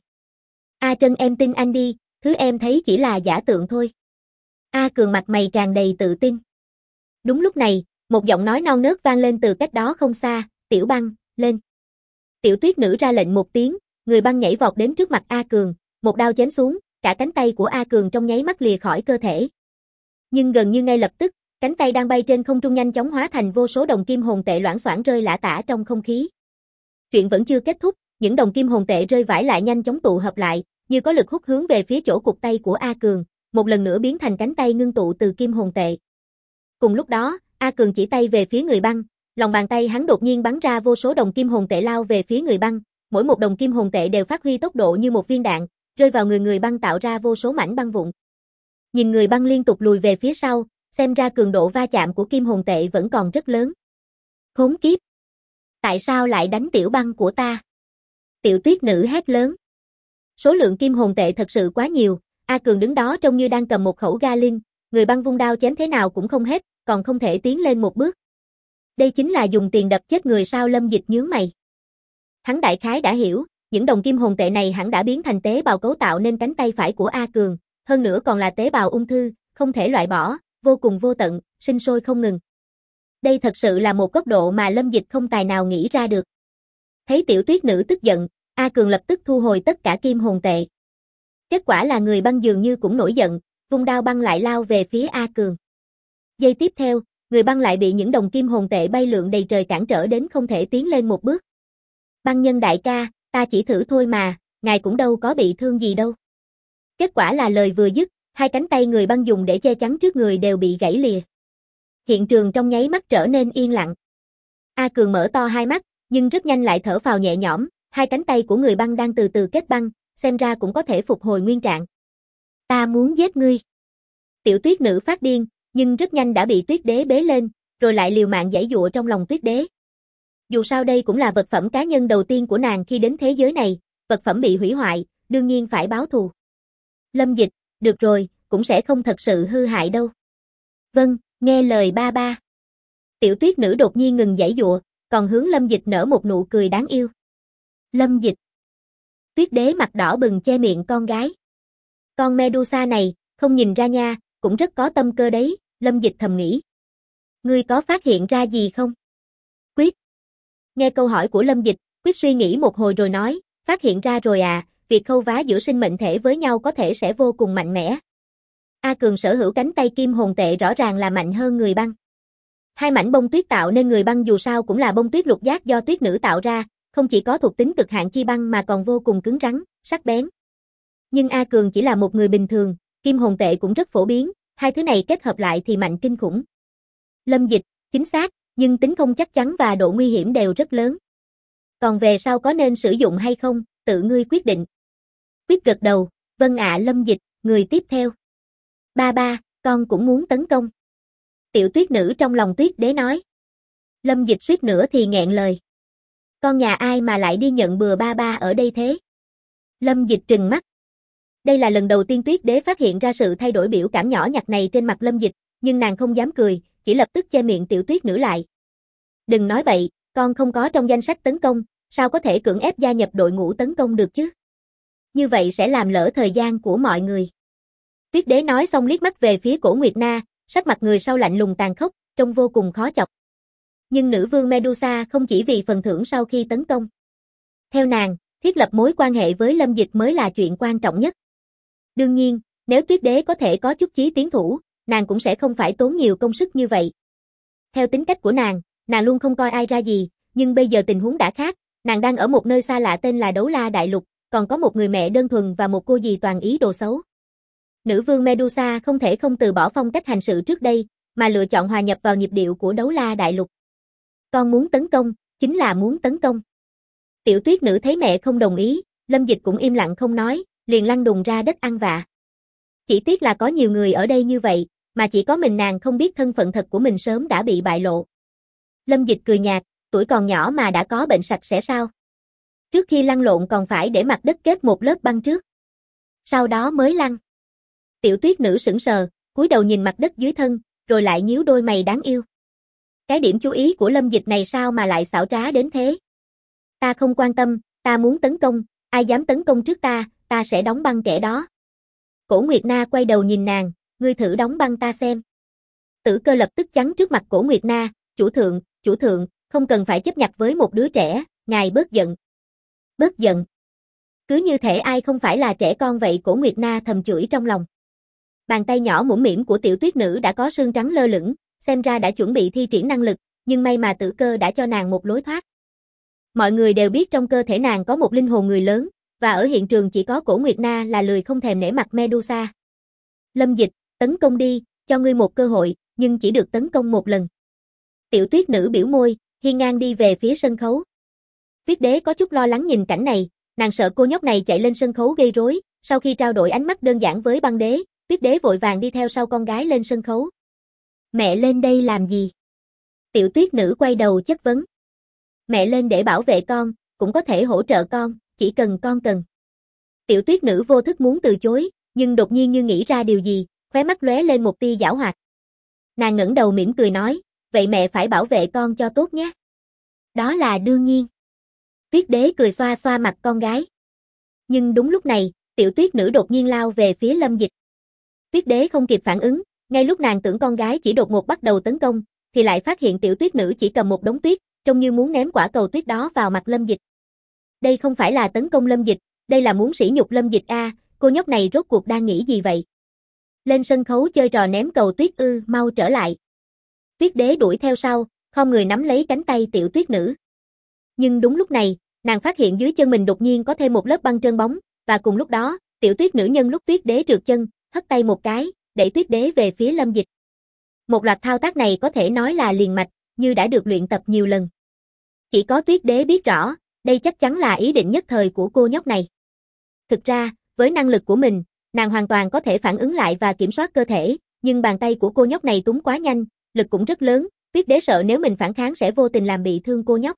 A Trân em tin anh đi, thứ em thấy chỉ là giả tượng thôi. A Cường mặt mày tràn đầy tự tin. Đúng lúc này, một giọng nói non nớt vang lên từ cách đó không xa, Tiểu Băng, lên. Tiểu Tuyết Nữ ra lệnh một tiếng, người băng nhảy vọt đến trước mặt A Cường, một đao chém xuống, cả cánh tay của A Cường trong nháy mắt lìa khỏi cơ thể. Nhưng gần như ngay lập tức, cánh tay đang bay trên không trung nhanh chóng hóa thành vô số đồng kim hồn tệ loảng xoảng rơi lả tả trong không khí. Chuyện vẫn chưa kết thúc, những đồng kim hồn tệ rơi vãi lại nhanh chóng tụ hợp lại, như có lực hút hướng về phía chỗ cụt tay của A Cường, một lần nữa biến thành cánh tay ngưng tụ từ kim hồn tệ. Cùng lúc đó, A Cường chỉ tay về phía người băng, lòng bàn tay hắn đột nhiên bắn ra vô số đồng kim hồn tệ lao về phía người băng, mỗi một đồng kim hồn tệ đều phát huy tốc độ như một viên đạn, rơi vào người băng tạo ra vô số mảnh băng vụn. Nhìn người băng liên tục lùi về phía sau, xem ra cường độ va chạm của kim hồn tệ vẫn còn rất lớn. Khốn kiếp! Tại sao lại đánh Tiểu Băng của ta? Tiểu Tuyết Nữ hét lớn. Số lượng kim hồn tệ thật sự quá nhiều, A Cường đứng đó trông như đang cầm một khẩu Gatling, người băng vung đao chém thế nào cũng không hết, còn không thể tiến lên một bước. Đây chính là dùng tiền đập chết người sao? Lâm Dịch nhướng mày. Hắn đại khái đã hiểu, những đồng kim hồn tệ này hẳn đã biến thành tế bào cấu tạo nên cánh tay phải của A Cường, hơn nữa còn là tế bào ung thư, không thể loại bỏ, vô cùng vô tận, sinh sôi không ngừng. Đây thật sự là một góc độ mà Lâm Dịch không tài nào nghĩ ra được. Thấy Tiểu Tuyết Nữ tức giận, A Cường lập tức thu hồi tất cả kim hồn tệ. Kết quả là người băng dường như cũng nổi giận, vung đao băng lại lao về phía A Cường. Giây tiếp theo, người băng lại bị những đồng kim hồn tệ bay lượn đầy trời cản trở đến không thể tiến lên một bước. Băng nhân đại ca, ta chỉ thử thôi mà, ngài cũng đâu có bị thương gì đâu. Kết quả là lời vừa dứt, hai cánh tay người băng dùng để che chắn trước người đều bị gãy lìa. Hiện trường trong nháy mắt trở nên yên lặng. A Cường mở to hai mắt, nhưng rất nhanh lại thở phào nhẹ nhõm, hai cánh tay của người băng đang từ từ kết băng, xem ra cũng có thể phục hồi nguyên trạng. Ta muốn giết ngươi. Tiểu Tuyết Nữ phát điên, nhưng rất nhanh đã bị Tuyết Đế bế lên, rồi lại liều mạng giãy giụa trong lòng Tuyết Đế. Dù sao đây cũng là vật phẩm cá nhân đầu tiên của nàng khi đến thế giới này, vật phẩm bị hủy hoại, đương nhiên phải báo thù. Lâm Dịch, được rồi, cũng sẽ không thật sự hư hại đâu. Vâng, nghe lời ba ba. Tiểu Tuyết Nữ đột nhiên ngừng giãy giụa, còn hướng Lâm Dịch nở một nụ cười đáng yêu. Lâm Dịch. Tuyết Đế mặt đỏ bừng che miệng con gái. Con Medusa này, không nhìn ra nha, cũng rất có tâm cơ đấy, Lâm Dịch thầm nghĩ. Ngươi có phát hiện ra gì không? Quyết. Nghe câu hỏi của Lâm Dịch, Quyết suy nghĩ một hồi rồi nói, phát hiện ra rồi à, việc khâu vá giữa sinh mệnh thể với nhau có thể sẽ vô cùng mạnh mẽ. A Cường sở hữu cánh tay kim hồn tệ rõ ràng là mạnh hơn người băng. Hai mảnh bông tuyết tạo nên người băng dù sao cũng là bông tuyết lục giác do Tuyết Nữ tạo ra, không chỉ có thuộc tính cực hạn chi băng mà còn vô cùng cứng rắn, sắc bén. Nhưng A Cường chỉ là một người bình thường, kim hồn tệ cũng rất phổ biến, hai thứ này kết hợp lại thì mạnh kinh khủng. Lâm Dịch, chính xác, nhưng tính không chắc chắn và độ nguy hiểm đều rất lớn. Còn về sau có nên sử dụng hay không, tự ngươi quyết định. Quyết gật đầu, vâng ạ Lâm Dịch, người tiếp theo. Ba ba, con cũng muốn tấn công. Tiểu tuyết nữ trong lòng tuyết đế nói. Lâm Dịch suýt nữa thì nghẹn lời. Con nhà ai mà lại đi nhận bừa ba ba ở đây thế? Lâm Dịch trừng mắt. Đây là lần đầu tiên tuyết đế phát hiện ra sự thay đổi biểu cảm nhỏ nhặt này trên mặt Lâm Dịch, nhưng nàng không dám cười, chỉ lập tức che miệng tiểu tuyết nữ lại. Đừng nói bậy, con không có trong danh sách tấn công, sao có thể cưỡng ép gia nhập đội ngũ tấn công được chứ? Như vậy sẽ làm lỡ thời gian của mọi người. Tuyết đế nói xong liếc mắt về phía Cổ Nguyệt Na, sắc mặt người sau lạnh lùng tàn khốc, trông vô cùng khó chọc. Nhưng nữ vương Medusa không chỉ vì phần thưởng sau khi tấn công. Theo nàng, thiết lập mối quan hệ với Lâm Dịch mới là chuyện quan trọng nhất. Đương nhiên, nếu tuyết đế có thể có chút chí tiến thủ, nàng cũng sẽ không phải tốn nhiều công sức như vậy. Theo tính cách của nàng luôn không coi ai ra gì, nhưng bây giờ tình huống đã khác, nàng đang ở một nơi xa lạ tên là Đấu La Đại Lục, còn có một người mẹ đơn thuần và một cô dì toàn ý đồ xấu. Nữ vương Medusa không thể không từ bỏ phong cách hành sự trước đây, mà lựa chọn hòa nhập vào nhịp điệu của Đấu La Đại Lục. Con muốn tấn công, chính là muốn tấn công. Tiểu tuyết nữ thấy mẹ không đồng ý, Lâm Dịch cũng im lặng không nói, liền lăn đùng ra đất ăn vạ. Chỉ tiếc là có nhiều người ở đây như vậy, mà chỉ có mình nàng không biết thân phận thật của mình sớm đã bị bại lộ. Lâm Dịch cười nhạt, tuổi còn nhỏ mà đã có bệnh sạch sẽ sao? Trước khi lăn lộn còn phải để mặt đất kết một lớp băng trước. Sau đó mới lăn. Tiểu tuyết nữ sững sờ, cúi đầu nhìn mặt đất dưới thân, rồi lại nhíu đôi mày đáng yêu. Cái điểm chú ý của Lâm Dịch này sao mà lại xảo trá đến thế? Ta không quan tâm, ta muốn tấn công, ai dám tấn công trước ta sẽ đóng băng kẻ đó. Cổ Nguyệt Na quay đầu nhìn nàng, ngươi thử đóng băng ta xem. Tử Cơ lập tức chắn trước mặt Cổ Nguyệt Na, chủ thượng, không cần phải chấp nhặt với một đứa trẻ, ngài bớt giận. Bớt giận. Cứ như thể ai không phải là trẻ con vậy, Cổ Nguyệt Na thầm chửi trong lòng. Bàn tay nhỏ mũm mĩm của tiểu tuyết nữ đã có sương trắng lơ lửng, xem ra đã chuẩn bị thi triển năng lực, nhưng may mà Tử Cơ đã cho nàng một lối thoát. Mọi người đều biết trong cơ thể nàng có một linh hồn người lớn, và ở hiện trường chỉ có Cổ Nguyệt Na là lười không thèm nể mặt Medusa. Lâm Dịch, tấn công đi, cho ngươi một cơ hội, nhưng chỉ được tấn công một lần. Tiểu tuyết nữ biểu môi, hiên ngang đi về phía sân khấu. Tuyết đế có chút lo lắng nhìn cảnh này, nàng sợ cô nhóc này chạy lên sân khấu gây rối, sau khi trao đổi ánh mắt đơn giản với băng đế, tuyết đế vội vàng đi theo sau con gái lên sân khấu. Mẹ lên đây làm gì? Tiểu tuyết nữ quay đầu chất vấn. Mẹ lên để bảo vệ con, cũng có thể hỗ trợ con, chỉ cần con cần. Tiểu tuyết nữ vô thức muốn từ chối, nhưng đột nhiên như nghĩ ra điều gì, khóe mắt lóe lên một tia giảo hoạt. Nàng ngẩng đầu mỉm cười nói, vậy mẹ phải bảo vệ con cho tốt nhé. Đó là đương nhiên. Tuyết đế cười xoa xoa mặt con gái. Nhưng đúng lúc này, tiểu tuyết nữ đột nhiên lao về phía Lâm Dịch. Tuyết đế không kịp phản ứng, ngay lúc nàng tưởng con gái chỉ đột ngột bắt đầu tấn công, thì lại phát hiện tiểu tuyết nữ chỉ cầm một đống tuyết, trông như muốn ném quả cầu tuyết đó vào mặt Lâm Dịch. Đây không phải là tấn công Lâm Dịch, đây là muốn sỉ nhục Lâm Dịch a, cô nhóc này rốt cuộc đang nghĩ gì vậy? Lên sân khấu chơi trò ném cầu tuyết ư, mau trở lại. Tuyết đế đuổi theo sau, khom người nắm lấy cánh tay tiểu tuyết nữ. Nhưng đúng lúc này, nàng phát hiện dưới chân mình đột nhiên có thêm một lớp băng trơn bóng, và cùng lúc đó, tiểu tuyết nữ nhân lúc tuyết đế trượt chân, hất tay một cái, đẩy tuyết đế về phía Lâm Dịch. Một loạt thao tác này có thể nói là liền mạch, như đã được luyện tập nhiều lần. Chỉ có tuyết đế biết rõ, đây chắc chắn là ý định nhất thời của cô nhóc này. Thực ra, với năng lực của mình, nàng hoàn toàn có thể phản ứng lại và kiểm soát cơ thể, nhưng bàn tay của cô nhóc này túng quá nhanh, lực cũng rất lớn, tuyết đế sợ nếu mình phản kháng sẽ vô tình làm bị thương cô nhóc.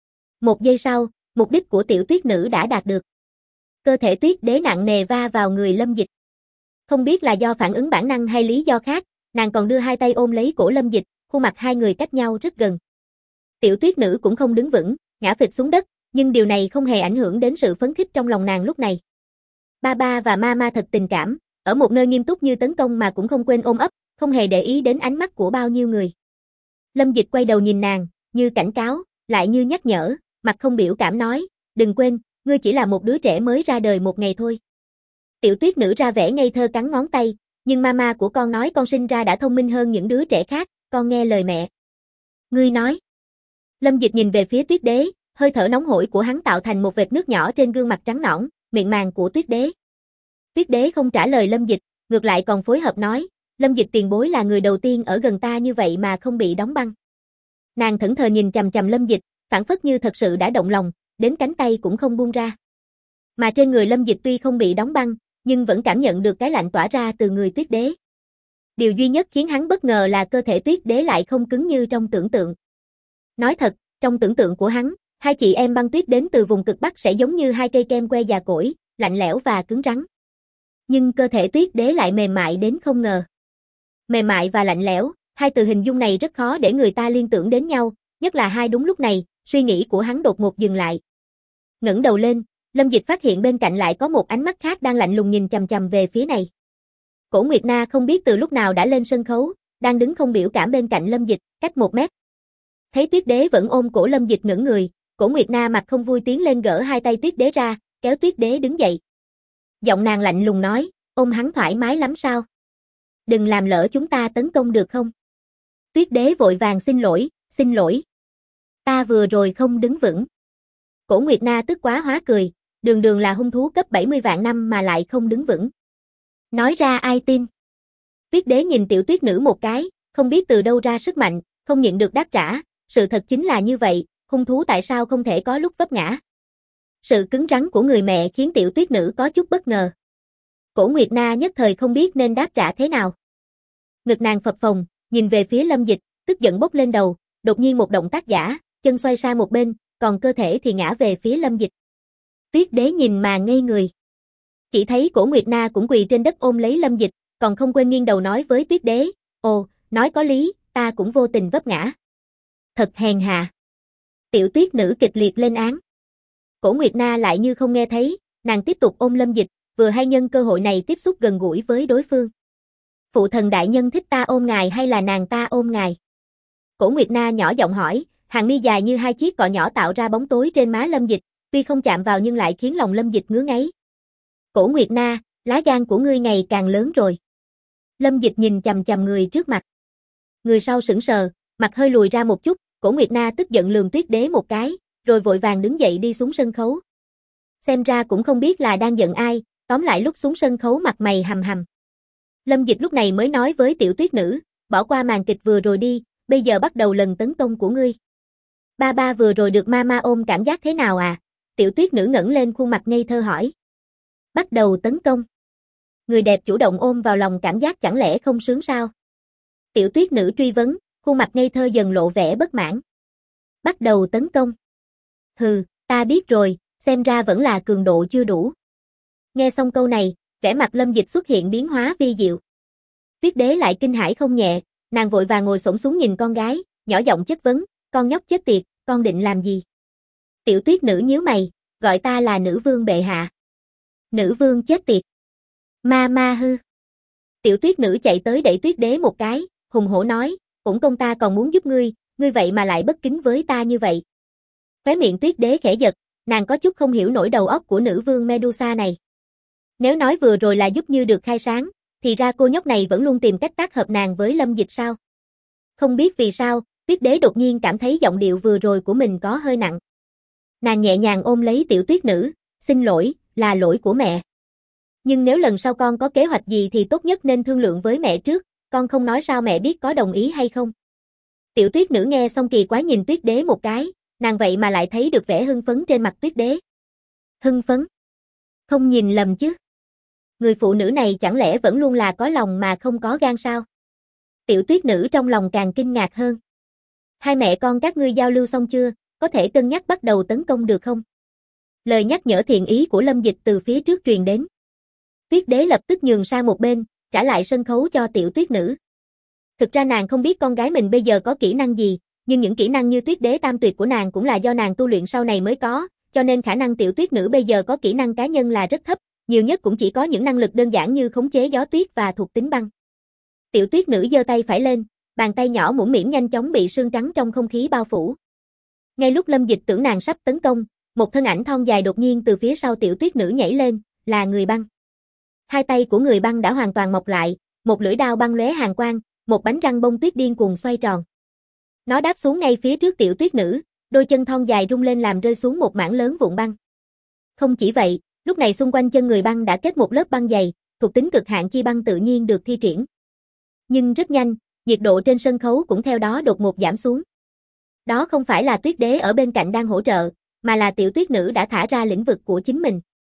Một giây sau, mục đích của tiểu tuyết nữ đã đạt được. Cơ thể tuyết đế nặng nề va vào người Lâm Dịch. Không biết là do phản ứng bản năng hay lý do khác, nàng còn đưa hai tay ôm lấy cổ Lâm Dịch, khuôn mặt hai người cách nhau rất gần. Tiểu tuyết nữ cũng không đứng vững, ngã phịch xuống đất, nhưng điều này không hề ảnh hưởng đến sự phấn khích trong lòng nàng lúc này. Ba ba và mama thật tình cảm, ở một nơi nghiêm túc như tấn công mà cũng không quên ôm ấp, không hề để ý đến ánh mắt của bao nhiêu người. Lâm Dịch quay đầu nhìn nàng, như cảnh cáo, lại như nhắc nhở, mặt không biểu cảm nói, đừng quên, ngươi chỉ là một đứa trẻ mới ra đời một ngày thôi. Tiểu tuyết nữ ra vẻ ngây thơ cắn ngón tay, nhưng mama của con nói con sinh ra đã thông minh hơn những đứa trẻ khác, con nghe lời mẹ. Ngươi nói. Lâm Dịch nhìn về phía tuyết đế, hơi thở nóng hổi của hắn tạo thành một vệt nước nhỏ trên gương mặt trắng nõn, miệng màng của tuyết đế. Tuyết đế không trả lời Lâm Dịch, ngược lại còn phối hợp nói, Lâm Dịch tiền bối là người đầu tiên ở gần ta như vậy mà không bị đóng băng. Nàng thẫn thờ nhìn chằm chằm Lâm Dịch, phảng phất như thật sự đã động lòng, đến cánh tay cũng không buông ra. Mà trên người Lâm Dịch tuy không bị đóng băng, nhưng vẫn cảm nhận được cái lạnh tỏa ra từ người Tuyết Đế. Điều duy nhất khiến hắn bất ngờ là cơ thể Tuyết Đế lại không cứng như trong tưởng tượng. Nói thật, trong tưởng tượng của hắn, hai chị em băng tuyết đến từ vùng cực Bắc sẽ giống như hai cây kem que già cỗi, lạnh lẽo và cứng rắn. Nhưng cơ thể Tuyết Đế lại mềm mại đến không ngờ. Mềm mại và lạnh lẽo, hai từ hình dung này rất khó để người ta liên tưởng đến nhau, nhất là hai đúng lúc này, suy nghĩ của hắn đột ngột dừng lại. Ngẩng đầu lên, Lâm Dịch phát hiện bên cạnh lại có một ánh mắt khác đang lạnh lùng nhìn chằm chằm về phía này. Cổ Nguyệt Na không biết từ lúc nào đã lên sân khấu, đang đứng không biểu cảm bên cạnh Lâm Dịch, cách 1 mét. Thấy Tuyết Đế vẫn ôm cổ Lâm Dịch ngẩn người, Cổ Nguyệt Na mặt không vui tiến lên gỡ hai tay Tuyết Đế ra, kéo Tuyết Đế đứng dậy. Giọng nàng lạnh lùng nói, ôm hắn thoải mái lắm sao? Đừng làm lỡ chúng ta tấn công được không? Tuyết Đế vội vàng xin lỗi. Ta vừa rồi không đứng vững. Cổ Nguyệt Na tức quá hóa cười, đường đường là hung thú cấp 70 vạn năm mà lại không đứng vững. Nói ra ai tin? Tuyết Đế nhìn tiểu tuyết nữ một cái, không biết từ đâu ra sức mạnh, không nhịn được đáp trả, sự thật chính là như vậy, hung thú tại sao không thể có lúc vấp ngã. Sự cứng rắn của người mẹ khiến tiểu tuyết nữ có chút bất ngờ. Cổ Nguyệt Na nhất thời không biết nên đáp trả thế nào. Ngực nàng phập phồng, nhìn về phía Lâm Dịch, tức giận bốc lên đầu, đột nhiên một động tác giả, chân xoay sang một bên, còn cơ thể thì ngã về phía Lâm Dịch. Tuyết Đế nhìn mà ngây người. Chỉ thấy Cổ Nguyệt Na cũng quỳ trên đất ôm lấy Lâm Dịch, còn không quên nghiêng đầu nói với Tuyết Đế, ồ, nói có lý, ta cũng vô tình vấp ngã. Thật hèn hạ. Tiểu tuyết nữ kịch liệt lên án. Cổ Nguyệt Na lại như không nghe thấy, nàng tiếp tục ôm Lâm Dịch, vừa hay nhân cơ hội này tiếp xúc gần gũi với đối phương. Phụ thần đại nhân thích ta ôm ngài hay là nàng ta ôm ngài? Cổ Nguyệt Na nhỏ giọng hỏi, hàng mi dài như hai chiếc cọ nhỏ tạo ra bóng tối trên má Lâm Dịch, tuy không chạm vào nhưng lại khiến lòng Lâm Dịch ngứa ngáy. Cổ Nguyệt Na, lá gan của ngươi ngày càng lớn rồi. Lâm Dịch nhìn chằm chằm người trước mặt. Người sau sững sờ, mặt hơi lùi ra một chút, Cổ Nguyệt Na tức giận lườm Tuyết Đế một cái, rồi vội vàng đứng dậy đi xuống sân khấu. Xem ra cũng không biết là đang giận ai, tóm lại lúc xuống sân khấu mặt mày hầm hầm. Lâm Dịch lúc này mới nói với tiểu tuyết nữ, bỏ qua màn kịch vừa rồi đi, bây giờ bắt đầu lần tấn công của ngươi. Ba vừa rồi được mama ôm cảm giác thế nào à? Tiểu tuyết nữ ngẩng lên khuôn mặt ngây thơ hỏi. Bắt đầu tấn công. Người đẹp chủ động ôm vào lòng cảm giác chẳng lẽ không sướng sao? Tiểu tuyết nữ truy vấn, khuôn mặt ngây thơ dần lộ vẻ bất mãn. Bắt đầu tấn công. Hừ, ta biết rồi, xem ra vẫn là cường độ chưa đủ. Nghe xong câu này, vẻ mặt Lâm Dịch xuất hiện biến hóa vi diệu. Tuyết Đế lại kinh hãi không nhẹ, nàng vội vàng ngồi xổm xuống nhìn con gái, nhỏ giọng chất vấn, con nhóc chết tiệt, con định làm gì? Tiểu tuyết nữ nhíu mày, gọi ta là nữ vương bệ hạ. Nữ vương chết tiệt. Ma hư. Tiểu tuyết nữ chạy tới đẩy Tuyết Đế một cái, hùng hổ nói, cũng công ta còn muốn giúp ngươi vậy mà lại bất kính với ta như vậy. Khóe miệng Tuyết Đế khẽ giật, nàng có chút không hiểu nổi đầu óc của nữ vương Medusa này. Nếu nói vừa rồi là giúp như được khai sáng, thì ra cô nhóc này vẫn luôn tìm cách tác hợp nàng với Lâm Dịch sao? Không biết vì sao, Tuyết Đế đột nhiên cảm thấy giọng điệu vừa rồi của mình có hơi nặng. Nàng nhẹ nhàng ôm lấy tiểu tuyết nữ, xin lỗi, là lỗi của mẹ. Nhưng nếu lần sau con có kế hoạch gì thì tốt nhất nên thương lượng với mẹ trước, con không nói sao mẹ biết có đồng ý hay không. Tiểu tuyết nữ nghe xong kỳ quái nhìn Tuyết Đế một cái, nàng vậy mà lại thấy được vẻ hưng phấn trên mặt Tuyết Đế. Hưng phấn? Không nhìn lầm chứ? Người phụ nữ này chẳng lẽ vẫn luôn là có lòng mà không có gan sao? Tiểu tuyết nữ trong lòng càng kinh ngạc hơn. Hai mẹ con các ngươi giao lưu xong chưa, có thể cân nhắc bắt đầu tấn công được không? Lời nhắc nhở thiện ý của Lâm Dịch từ phía trước truyền đến. Tuyết Đế lập tức nhường sang một bên, trả lại sân khấu cho tiểu tuyết nữ. Thực ra nàng không biết con gái mình bây giờ có kỹ năng gì, nhưng những kỹ năng như Tuyết Đế tam tuyệt của nàng cũng là do nàng tu luyện sau này mới có, cho nên khả năng tiểu tuyết nữ bây giờ có kỹ năng cá nhân là rất thấp, nhiều nhất cũng chỉ có những năng lực đơn giản như khống chế gió tuyết và thuộc tính băng. Tiểu tuyết nữ giơ tay phải lên, bàn tay nhỏ mũm mĩm nhanh chóng bị sương trắng trong không khí bao phủ. Ngay lúc Lâm Dịch tưởng nàng sắp tấn công, một thân ảnh thon dài đột nhiên từ phía sau tiểu tuyết nữ nhảy lên, là người băng. Hai tay của người băng đã hoàn toàn mọc lại, một lưỡi đao băng lóe hàn quang, một bánh răng bông tuyết điên cuồng xoay tròn. Nó đáp xuống ngay phía trước tiểu tuyết nữ, đôi chân thon dài rung lên làm rơi xuống một mảng lớn vụn băng. Không chỉ vậy, lúc này xung quanh chân người băng đã kết một lớp băng dày, thuộc tính cực hạn chi băng tự nhiên được thi triển. Nhưng rất nhanh, nhiệt độ trên sân khấu cũng theo đó đột ngột giảm xuống. Đó không phải là Tuyết Đế ở bên cạnh đang hỗ trợ, mà là tiểu tuyết nữ đã thả ra lĩnh vực của chính mình.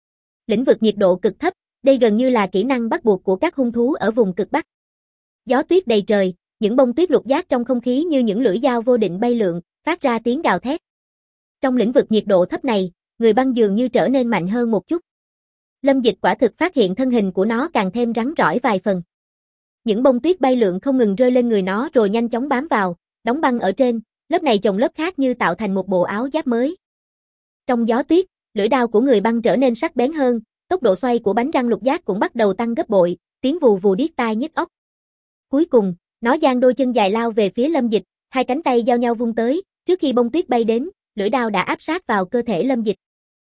Lĩnh vực nhiệt độ cực thấp, đây gần như là kỹ năng bắt buộc của các hung thú ở vùng cực Bắc. Gió tuyết đầy trời, những bông tuyết lục giác trong không khí như những lưỡi dao vô định bay lượn, phát ra tiếng gào thét. Trong lĩnh vực nhiệt độ thấp này, người băng dường như trở nên mạnh hơn một chút. Lâm Dịch quả thực phát hiện thân hình của nó càng thêm rắn rỏi vài phần. Những bông tuyết bay lượn không ngừng rơi lên người nó rồi nhanh chóng bám vào, đóng băng ở trên, lớp này chồng lớp khác như tạo thành một bộ áo giáp mới. Trong gió tuyết, lưỡi đao của người băng trở nên sắc bén hơn, tốc độ xoay của bánh răng lục giác cũng bắt đầu tăng gấp bội, tiếng vù vù điếc tai nhức óc. Cuối cùng, nó giang đôi chân dài lao về phía Lâm Dịch, hai cánh tay giao nhau vung tới, trước khi bông tuyết bay đến, lưỡi đao đã áp sát vào cơ thể Lâm Dịch.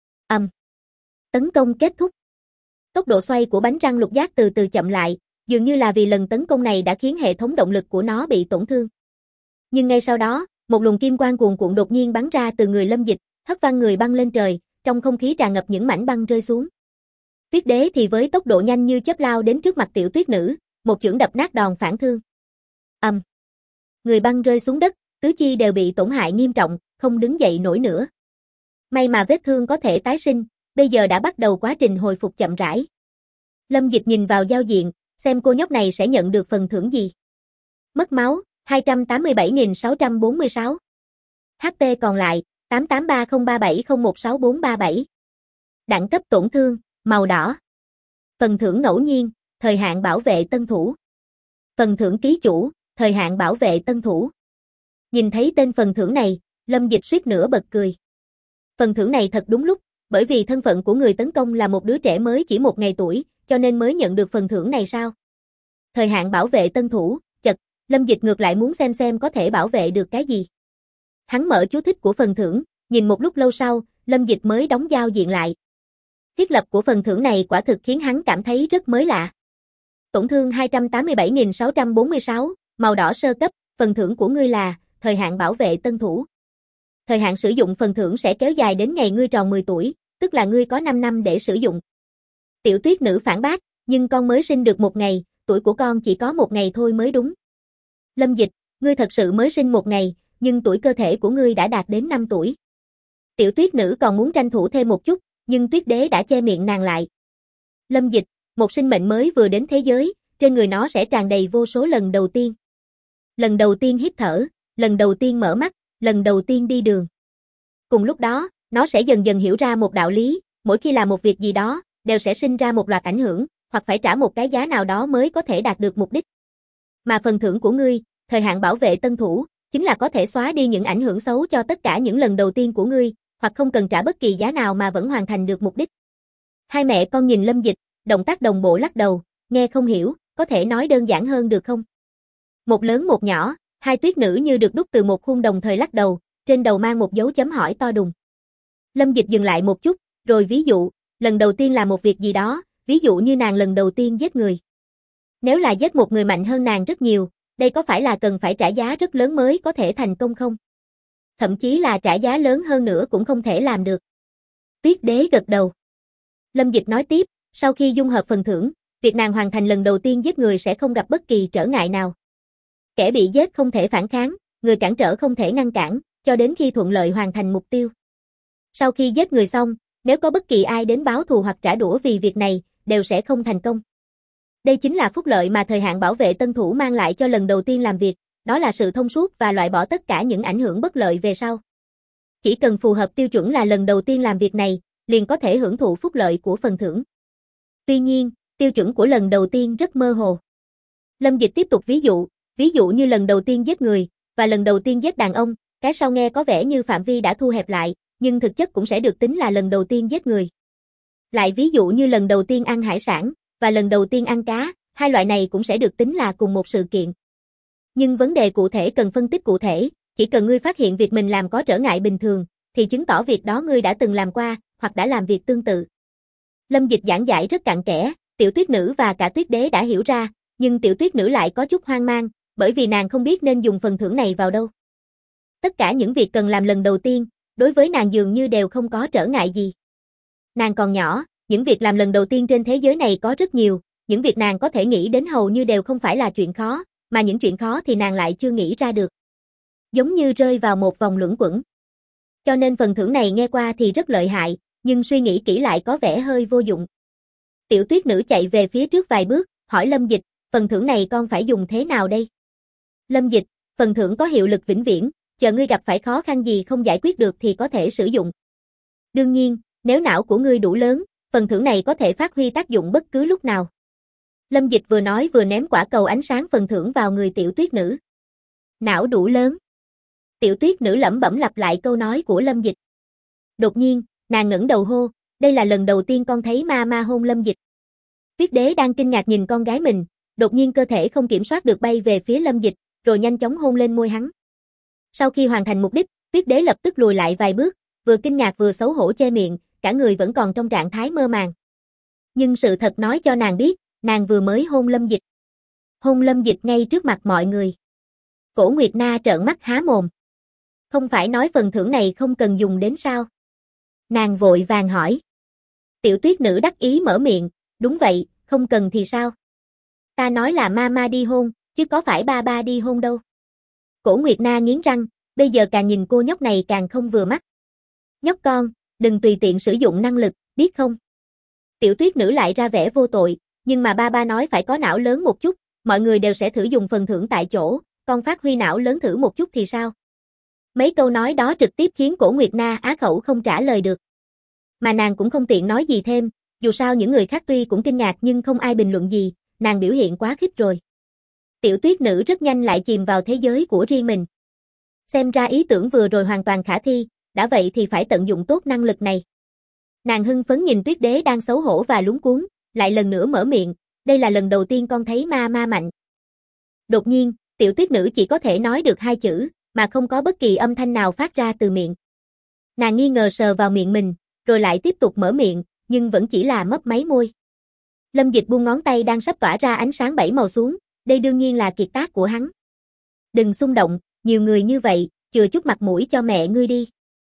Tấn công kết thúc. Tốc độ xoay của bánh răng lục giác từ từ chậm lại, dường như là vì lần tấn công này đã khiến hệ thống động lực của nó bị tổn thương. Nhưng ngay sau đó, một luồng kim quang cuồn cuộn đột nhiên bắn ra từ người Lâm Dịch, hất văng người băng lên trời, trong không khí tràn ngập những mảnh băng rơi xuống. Tuyết Đế thì với tốc độ nhanh như chớp lao đến trước mặt Tiểu Tuyết Nữ, một chưởng đập nát đòn phản thương. Người băng rơi xuống đất, tứ chi đều bị tổn hại nghiêm trọng, không đứng dậy nổi nữa. May mà vết thương có thể tái sinh, bây giờ đã bắt đầu quá trình hồi phục chậm rãi. Lâm Dịch nhìn vào giao diện, xem cô nhóc này sẽ nhận được phần thưởng gì. Mất máu, 287.646. HP còn lại, 883037016437. Đẳng cấp tổn thương, màu đỏ. Phần thưởng ngẫu nhiên, thời hạn bảo vệ tân thủ. Phần thưởng ký chủ, thời hạn bảo vệ tân thủ. Nhìn thấy tên phần thưởng này, Lâm Dịch suýt nữa bật cười. Phần thưởng này thật đúng lúc, bởi vì thân phận của người tấn công là một đứa trẻ mới chỉ 1 ngày tuổi, cho nên mới nhận được phần thưởng này sao? Thời hạn bảo vệ tân thủ, chật, Lâm Dịch ngược lại muốn xem có thể bảo vệ được cái gì. Hắn mở chú thích của phần thưởng, nhìn một lúc lâu sau, Lâm Dịch mới đóng giao diện lại. Thiết lập của phần thưởng này quả thực khiến hắn cảm thấy rất mới lạ. Tổn thương 287.646, màu đỏ sơ cấp, phần thưởng của ngươi là thời hạn bảo vệ tân thủ. Thời hạn sử dụng phần thưởng sẽ kéo dài đến ngày ngươi tròn 10 tuổi, tức là ngươi có 5 năm để sử dụng. Tiểu Tuyết Nữ phản bác, nhưng con mới sinh được 1 ngày, tuổi của con chỉ có 1 ngày thôi mới đúng. Lâm Dịch, ngươi thật sự mới sinh 1 ngày, nhưng tuổi cơ thể của ngươi đã đạt đến 5 tuổi. Tiểu Tuyết Nữ còn muốn tranh thủ thêm một chút, nhưng Tuyết Đế đã che miệng nàng lại. Lâm Dịch, một sinh mệnh mới vừa đến thế giới, trên người nó sẽ tràn đầy vô số lần đầu tiên. Lần đầu tiên hít thở, lần đầu tiên mở mắt, lần đầu tiên đi đường. Cùng lúc đó, nó sẽ dần dần hiểu ra một đạo lý, mỗi khi làm một việc gì đó, đều sẽ sinh ra một loạt ảnh hưởng, hoặc phải trả một cái giá nào đó mới có thể đạt được mục đích. Mà phần thưởng của ngươi, thời hạn bảo vệ tân thủ, chính là có thể xóa đi những ảnh hưởng xấu cho tất cả những lần đầu tiên của ngươi, hoặc không cần trả bất kỳ giá nào mà vẫn hoàn thành được mục đích. Hai mẹ con nhìn Lâm Dịch, động tác đồng bộ lắc đầu, nghe không hiểu, có thể nói đơn giản hơn được không? Một lớn một nhỏ, hai tuyết nữ như được đúc từ một khuôn đồng thời lắc đầu, trên đầu mang một dấu chấm hỏi to đùng. Lâm Dịch dừng lại một chút, rồi ví dụ, lần đầu tiên làm một việc gì đó, ví dụ như nàng lần đầu tiên giết người. Nếu là giết một người mạnh hơn nàng rất nhiều, đây có phải là cần phải trả giá rất lớn mới có thể thành công không? Thậm chí là trả giá lớn hơn nữa cũng không thể làm được. Tuyết Đế gật đầu. Lâm Dịch nói tiếp, sau khi dung hợp phần thưởng, việc nàng hoàn thành lần đầu tiên giết người sẽ không gặp bất kỳ trở ngại nào. Kẻ bị giết không thể phản kháng, người cản trở không thể ngăn cản, cho đến khi thuận lợi hoàn thành mục tiêu. Sau khi giết người xong, nếu có bất kỳ ai đến báo thù hoặc trả đũa vì việc này, đều sẽ không thành công. Đây chính là phúc lợi mà thời hạn bảo vệ tân thủ mang lại cho lần đầu tiên làm việc, đó là sự thông suốt và loại bỏ tất cả những ảnh hưởng bất lợi về sau. Chỉ cần phù hợp tiêu chuẩn là lần đầu tiên làm việc này, liền có thể hưởng thụ phúc lợi của phần thưởng. Tuy nhiên, tiêu chuẩn của lần đầu tiên rất mơ hồ. Lâm Dịch tiếp tục ví dụ như lần đầu tiên giết người, và lần đầu tiên giết đàn ông, cái sau nghe có vẻ như phạm vi đã thu hẹp lại, nhưng thực chất cũng sẽ được tính là lần đầu tiên giết người. Lại ví dụ như lần đầu tiên ăn hải sản, và lần đầu tiên ăn cá, hai loại này cũng sẽ được tính là cùng một sự kiện. Nhưng vấn đề cụ thể cần phân tích cụ thể, chỉ cần ngươi phát hiện việc mình làm có trở ngại bình thường, thì chứng tỏ việc đó ngươi đã từng làm qua, hoặc đã làm việc tương tự. Lâm Dịch giảng giải rất cặn kẽ, Tiểu Tuyết Nữ và cả Tuyết Đế đã hiểu ra, nhưng Tiểu Tuyết Nữ lại có chút hoang mang, bởi vì nàng không biết nên dùng phần thưởng này vào đâu. Tất cả những việc cần làm lần đầu tiên, đối với nàng dường như đều không có trở ngại gì. Nàng còn nhỏ, những việc làm lần đầu tiên trên thế giới này có rất nhiều, những việc nàng có thể nghĩ đến hầu như đều không phải là chuyện khó, mà những chuyện khó thì nàng lại chưa nghĩ ra được. Giống như rơi vào một vòng luẩn quẩn. Cho nên phần thưởng này nghe qua thì rất lợi hại, nhưng suy nghĩ kỹ lại có vẻ hơi vô dụng. Tiểu tuyết nữ chạy về phía trước vài bước, hỏi Lâm Dịch, phần thưởng này con phải dùng thế nào đây? Lâm Dịch, phần thưởng có hiệu lực vĩnh viễn, chờ ngươi gặp phải khó khăn gì không giải quyết được thì có thể sử dụng. Đương nhiên, nếu não của ngươi đủ lớn, phần thưởng này có thể phát huy tác dụng bất cứ lúc nào. Lâm Dịch vừa nói vừa ném quả cầu ánh sáng phần thưởng vào người tiểu tuyết nữ. Não đủ lớn. Tiểu tuyết nữ lẩm bẩm lặp lại câu nói của Lâm Dịch. Đột nhiên, nàng ngẩng đầu hô, đây là lần đầu tiên con thấy ma ma hôn Lâm Dịch. Tuyết đế đang kinh ngạc nhìn con gái mình, đột nhiên cơ thể không kiểm soát được bay về phía Lâm Dịch, rồi nhanh chóng hôn lên môi hắn. Sau khi hoàn thành mục đích, Tuyết đế lập tức lùi lại vài bước, vừa kinh ngạc vừa xấu hổ che miệng, cả người vẫn còn trong trạng thái mơ màng. Nhưng sự thật nói cho nàng biết, nàng vừa mới hôn Lâm Dịch. Hôn Lâm Dịch ngay trước mặt mọi người. Cổ Nguyệt Na trợn mắt há mồm. Không phải nói phần thưởng này không cần dùng đến sao? Nàng vội vàng hỏi. Tiểu tuyết nữ đắc ý mở miệng, đúng vậy, không cần thì sao? Ta nói là mama đi hôn, chứ có phải ba ba đi hôn đâu. Cổ Nguyệt Na nghiến răng, bây giờ càng nhìn cô nhóc này càng không vừa mắt. Nhóc con, đừng tùy tiện sử dụng năng lực, biết không? Tiểu tuyết nữ lại ra vẻ vô tội, nhưng mà ba ba nói phải có não lớn một chút, mọi người đều sẽ thử dùng phần thưởng tại chỗ, con phát huy não lớn thử một chút thì sao? Mấy câu nói đó trực tiếp khiến Cổ Nguyệt Na á khẩu không trả lời được. Mà nàng cũng không tiện nói gì thêm, dù sao những người khác tuy cũng kinh ngạc nhưng không ai bình luận gì, nàng biểu hiện quá khích rồi. Tiểu tuyết nữ rất nhanh lại chìm vào thế giới của riêng mình. Xem ra ý tưởng vừa rồi hoàn toàn khả thi, đã vậy thì phải tận dụng tốt năng lực này. Nàng hưng phấn nhìn tuyết đế đang xấu hổ và lúng cuống, lại lần nữa mở miệng, đây là lần đầu tiên con thấy ma ma mạnh. Đột nhiên, tiểu tuyết nữ chỉ có thể nói được hai chữ, mà không có bất kỳ âm thanh nào phát ra từ miệng. Nàng nghi ngờ sờ vào miệng mình, rồi lại tiếp tục mở miệng, nhưng vẫn chỉ là mấp máy môi. Lâm Dịch buông ngón tay đang sắp tỏa ra ánh sáng bảy màu xuống, đây đương nhiên là kiệt tác của hắn. Đừng xung động, nhiều người như vậy, chừa chút mặt mũi cho mẹ ngươi đi.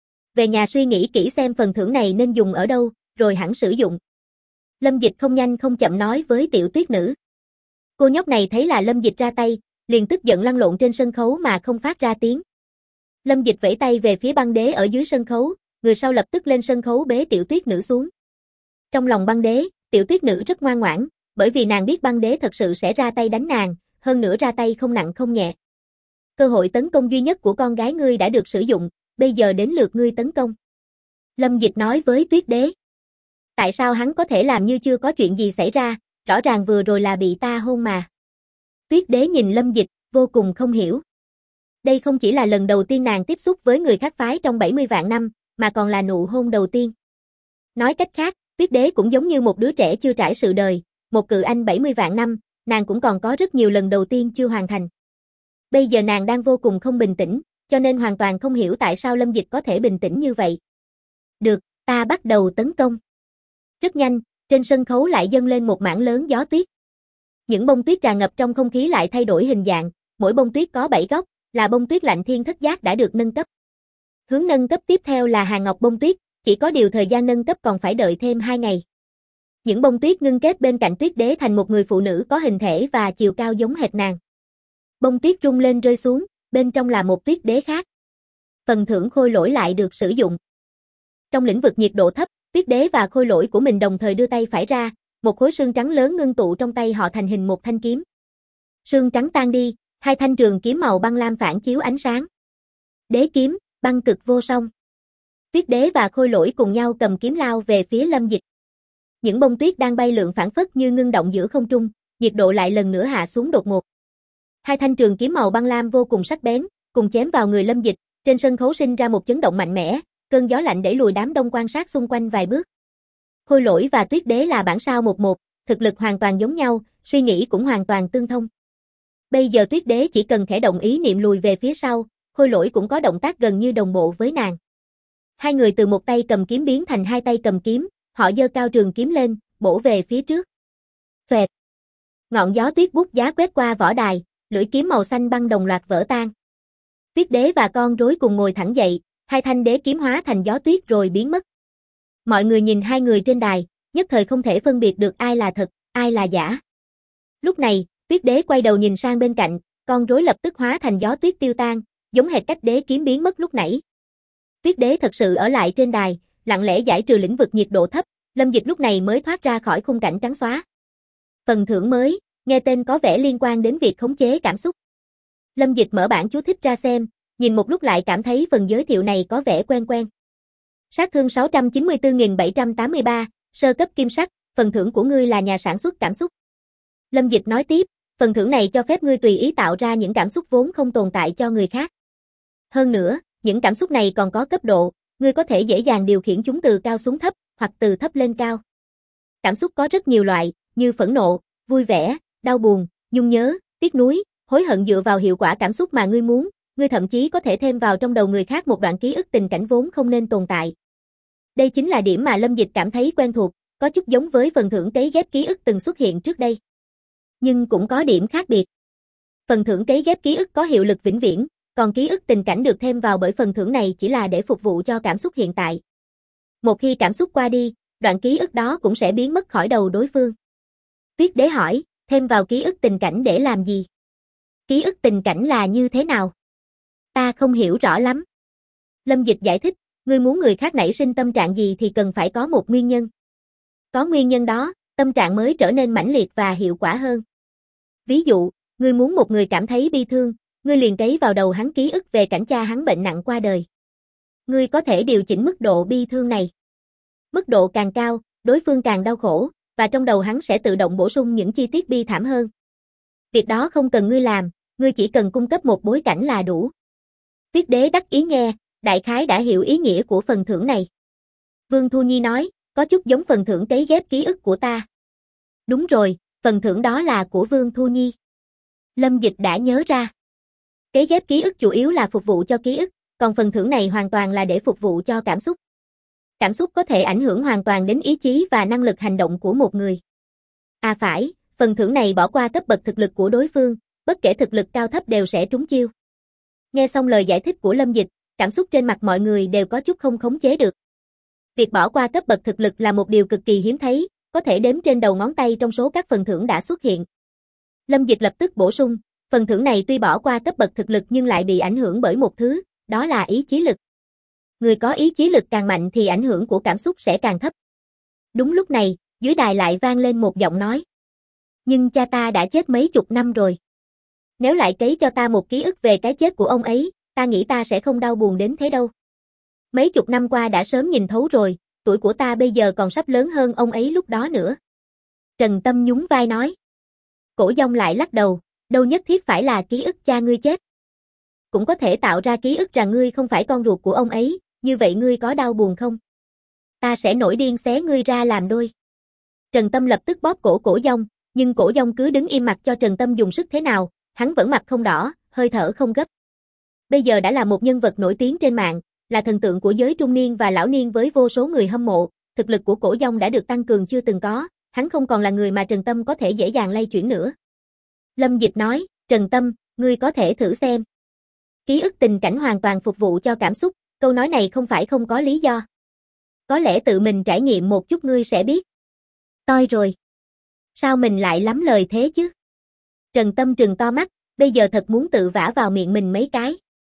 Về nhà suy nghĩ kỹ xem phần thưởng này nên dùng ở đâu, rồi hẳn sử dụng. Lâm Dịch không nhanh không chậm nói với tiểu tuyết nữ. Cô nhóc này thấy là Lâm Dịch ra tay, liền tức giận lăn lộn trên sân khấu mà không phát ra tiếng. Lâm Dịch vẫy tay về phía băng đế ở dưới sân khấu, người sau lập tức lên sân khấu bế tiểu tuyết nữ xuống. Trong lòng băng đế, tiểu tuyết nữ rất ngoan ngoãn, bởi vì nàng biết băng đế thật sự sẽ ra tay đánh nàng, hơn nữa ra tay không nặng không nhẹ. Cơ hội tấn công duy nhất của con gái ngươi đã được sử dụng, bây giờ đến lượt ngươi tấn công. Lâm Dịch nói với tuyết đế. Tại sao hắn có thể làm như chưa có chuyện gì xảy ra, rõ ràng vừa rồi là bị ta hôn mà. Tuyết đế nhìn Lâm Dịch, vô cùng không hiểu. Đây không chỉ là lần đầu tiên nàng tiếp xúc với người khác phái trong 70 vạn năm, mà còn là nụ hôn đầu tiên. Nói cách khác, tuyết đế cũng giống như một đứa trẻ chưa trải sự đời, một cự anh 70 vạn năm, nàng cũng còn có rất nhiều lần đầu tiên chưa hoàn thành. Bây giờ nàng đang vô cùng không bình tĩnh, cho nên hoàn toàn không hiểu tại sao Lâm Dịch có thể bình tĩnh như vậy. Được, ta bắt đầu tấn công. Rất nhanh, trên sân khấu lại dâng lên một mảng lớn gió tuyết. Những bông tuyết tràn ngập trong không khí lại thay đổi hình dạng, mỗi bông tuyết có 7 góc, là bông tuyết lạnh thiên thất giác đã được nâng cấp. Hướng nâng cấp tiếp theo là hàng ngọc bông tuyết, chỉ có điều thời gian nâng cấp còn phải đợi thêm 2 ngày. Những bông tuyết ngưng kết bên cạnh tuyết đế thành một người phụ nữ có hình thể và chiều cao giống hệt nàng. Bông tuyết rung lên rơi xuống, bên trong là một tuyết đế khác. Phần thưởng khôi lỗi lại được sử dụng. Trong lĩnh vực nhiệt độ thấp, tuyết đế và khôi lỗi của mình đồng thời đưa tay phải ra, một khối xương trắng lớn ngưng tụ trong tay họ thành hình một thanh kiếm. Xương trắng tan đi, hai thanh trường kiếm màu băng lam phản chiếu ánh sáng. Đế kiếm, băng cực vô song. Tuyết đế và khôi lỗi cùng nhau cầm kiếm lao về phía Lâm Dịch. Những bông tuyết đang bay lượn phảng phất như ngưng động giữa không trung, nhiệt độ lại lần nữa hạ xuống đột ngột. Hai thanh trường kiếm màu băng lam vô cùng sắc bén, cùng chém vào người Lâm Dịch, trên sân khấu sinh ra một chấn động mạnh mẽ, cơn gió lạnh đẩy lùi đám đông quan sát xung quanh vài bước. Khôi lỗi và tuyết đế là bản sao một, thực lực hoàn toàn giống nhau, suy nghĩ cũng hoàn toàn tương thông. Bây giờ tuyết đế chỉ cần khẽ động ý niệm lùi về phía sau, khôi lỗi cũng có động tác gần như đồng bộ với nàng. Hai người từ một tay cầm kiếm biến thành hai tay cầm kiếm, họ giơ cao trường kiếm lên, bổ về phía trước. Xoẹt. Ngọn gió tuyết bút giá quét qua võ đài, lưỡi kiếm màu xanh băng đồng loạt vỡ tan. Tuyết đế và con rối cùng ngồi thẳng dậy, hai thanh đế kiếm hóa thành gió tuyết rồi biến mất. Mọi người nhìn hai người trên đài, nhất thời không thể phân biệt được ai là thật, ai là giả. Lúc này, tuyết đế quay đầu nhìn sang bên cạnh, con rối lập tức hóa thành gió tuyết tiêu tan, giống hệt cách đế kiếm biến mất lúc nãy. Tuyết đế thật sự ở lại trên đài, lặng lẽ giải trừ lĩnh vực nhiệt độ thấp, Lâm Dịch lúc này mới thoát ra khỏi khung cảnh trắng xóa. Phần thưởng mới, nghe tên có vẻ liên quan đến việc khống chế cảm xúc. Lâm Dịch mở bảng chú thích ra xem, nhìn một lúc lại cảm thấy phần giới thiệu này có vẻ quen quen. Sát thương 694.783, sơ cấp kim sắc, phần thưởng của ngươi là nhà sản xuất cảm xúc. Lâm Dịch nói tiếp, phần thưởng này cho phép ngươi tùy ý tạo ra những cảm xúc vốn không tồn tại cho người khác. Hơn nữa, những cảm xúc này còn có cấp độ, ngươi có thể dễ dàng điều khiển chúng từ cao xuống thấp, hoặc từ thấp lên cao. Cảm xúc có rất nhiều loại, như phẫn nộ, vui vẻ, đau buồn, nhung nhớ, tiếc nuối, hối hận dựa vào hiệu quả cảm xúc mà ngươi muốn, ngươi thậm chí có thể thêm vào trong đầu người khác một đoạn ký ức tình cảnh vốn không nên tồn tại. Đây chính là điểm mà Lâm Dịch cảm thấy quen thuộc, có chút giống với phần thưởng cấy ghép ký ức từng xuất hiện trước đây. Nhưng cũng có điểm khác biệt. Phần thưởng cấy ghép ký ức có hiệu lực vĩnh viễn, còn ký ức tình cảnh được thêm vào bởi phần thưởng này chỉ là để phục vụ cho cảm xúc hiện tại. Một khi cảm xúc qua đi, đoạn ký ức đó cũng sẽ biến mất khỏi đầu đối phương. Tuyết Đế hỏi, thêm vào ký ức tình cảnh để làm gì? Ký ức tình cảnh là như thế nào? Ta không hiểu rõ lắm. Lâm Dịch giải thích, ngươi muốn người khác nảy sinh tâm trạng gì thì cần phải có một nguyên nhân. Có nguyên nhân đó, tâm trạng mới trở nên mãnh liệt và hiệu quả hơn. Ví dụ, ngươi muốn một người cảm thấy bi thương, ngươi liền cấy vào đầu hắn ký ức về cảnh cha hắn bệnh nặng qua đời. Ngươi có thể điều chỉnh mức độ bi thương này. Mức độ càng cao, đối phương càng đau khổ, và trong đầu hắn sẽ tự động bổ sung những chi tiết bi thảm hơn. Việc đó không cần ngươi làm, ngươi chỉ cần cung cấp một bối cảnh là đủ. Tuyết Đế đắc ý nghe, đại khái đã hiểu ý nghĩa của phần thưởng này. Vương Thu Nhi nói, có chút giống phần thưởng cấy ghép ký ức của ta. Đúng rồi, phần thưởng đó là của Vương Thu Nhi. Lâm Dịch đã nhớ ra. Cấy ghép ký ức chủ yếu là phục vụ cho ký ức, còn phần thưởng này hoàn toàn là để phục vụ cho cảm xúc. Cảm xúc có thể ảnh hưởng hoàn toàn đến ý chí và năng lực hành động của một người. À phải, phần thưởng này bỏ qua cấp bậc thực lực của đối phương, bất kể thực lực cao thấp đều sẽ trúng chiêu. Nghe xong lời giải thích của Lâm Dịch, cảm xúc trên mặt mọi người đều có chút không khống chế được. Việc bỏ qua cấp bậc thực lực là một điều cực kỳ hiếm thấy, có thể đếm trên đầu ngón tay trong số các phần thưởng đã xuất hiện. Lâm Dịch lập tức bổ sung, phần thưởng này tuy bỏ qua cấp bậc thực lực nhưng lại bị ảnh hưởng bởi một thứ, đó là ý chí lực. Người có ý chí lực càng mạnh thì ảnh hưởng của cảm xúc sẽ càng thấp. Đúng lúc này, dưới đài lại vang lên một giọng nói. Nhưng cha ta đã chết mấy chục năm rồi. Nếu lại cấy cho ta một ký ức về cái chết của ông ấy, ta nghĩ ta sẽ không đau buồn đến thế đâu. Mấy chục năm qua đã sớm nhìn thấu rồi, tuổi của ta bây giờ còn sắp lớn hơn ông ấy lúc đó nữa. Trần Tâm nhún vai nói. Cổ Dông lại lắc đầu, đâu nhất thiết phải là ký ức cha ngươi chết. Cũng có thể tạo ra ký ức rằng ngươi không phải con ruột của ông ấy, như vậy ngươi có đau buồn không? Ta sẽ nổi điên xé ngươi ra làm đôi. Trần Tâm lập tức bóp cổ Cổ Dông, nhưng Cổ Dông cứ đứng im mặt cho Trần Tâm dùng sức thế nào, hắn vẫn mặt không đỏ, hơi thở không gấp. Bây giờ đã là một nhân vật nổi tiếng trên mạng, là thần tượng của giới trung niên và lão niên với vô số người hâm mộ, thực lực của Cổ Dông đã được tăng cường chưa từng có, hắn không còn là người mà Trần Tâm có thể dễ dàng lay chuyển nữa. Lâm Dịch nói, Trần Tâm, ngươi có thể thử xem. Ký ức tình cảnh hoàn toàn phục vụ cho cảm xúc, câu nói này không phải không có lý do. Có lẽ tự mình trải nghiệm một chút ngươi sẽ biết. Toi rồi. Sao mình lại lắm lời thế chứ? Trần Tâm trừng to mắt, bây giờ thật muốn tự vả vào miệng mình mấy cái.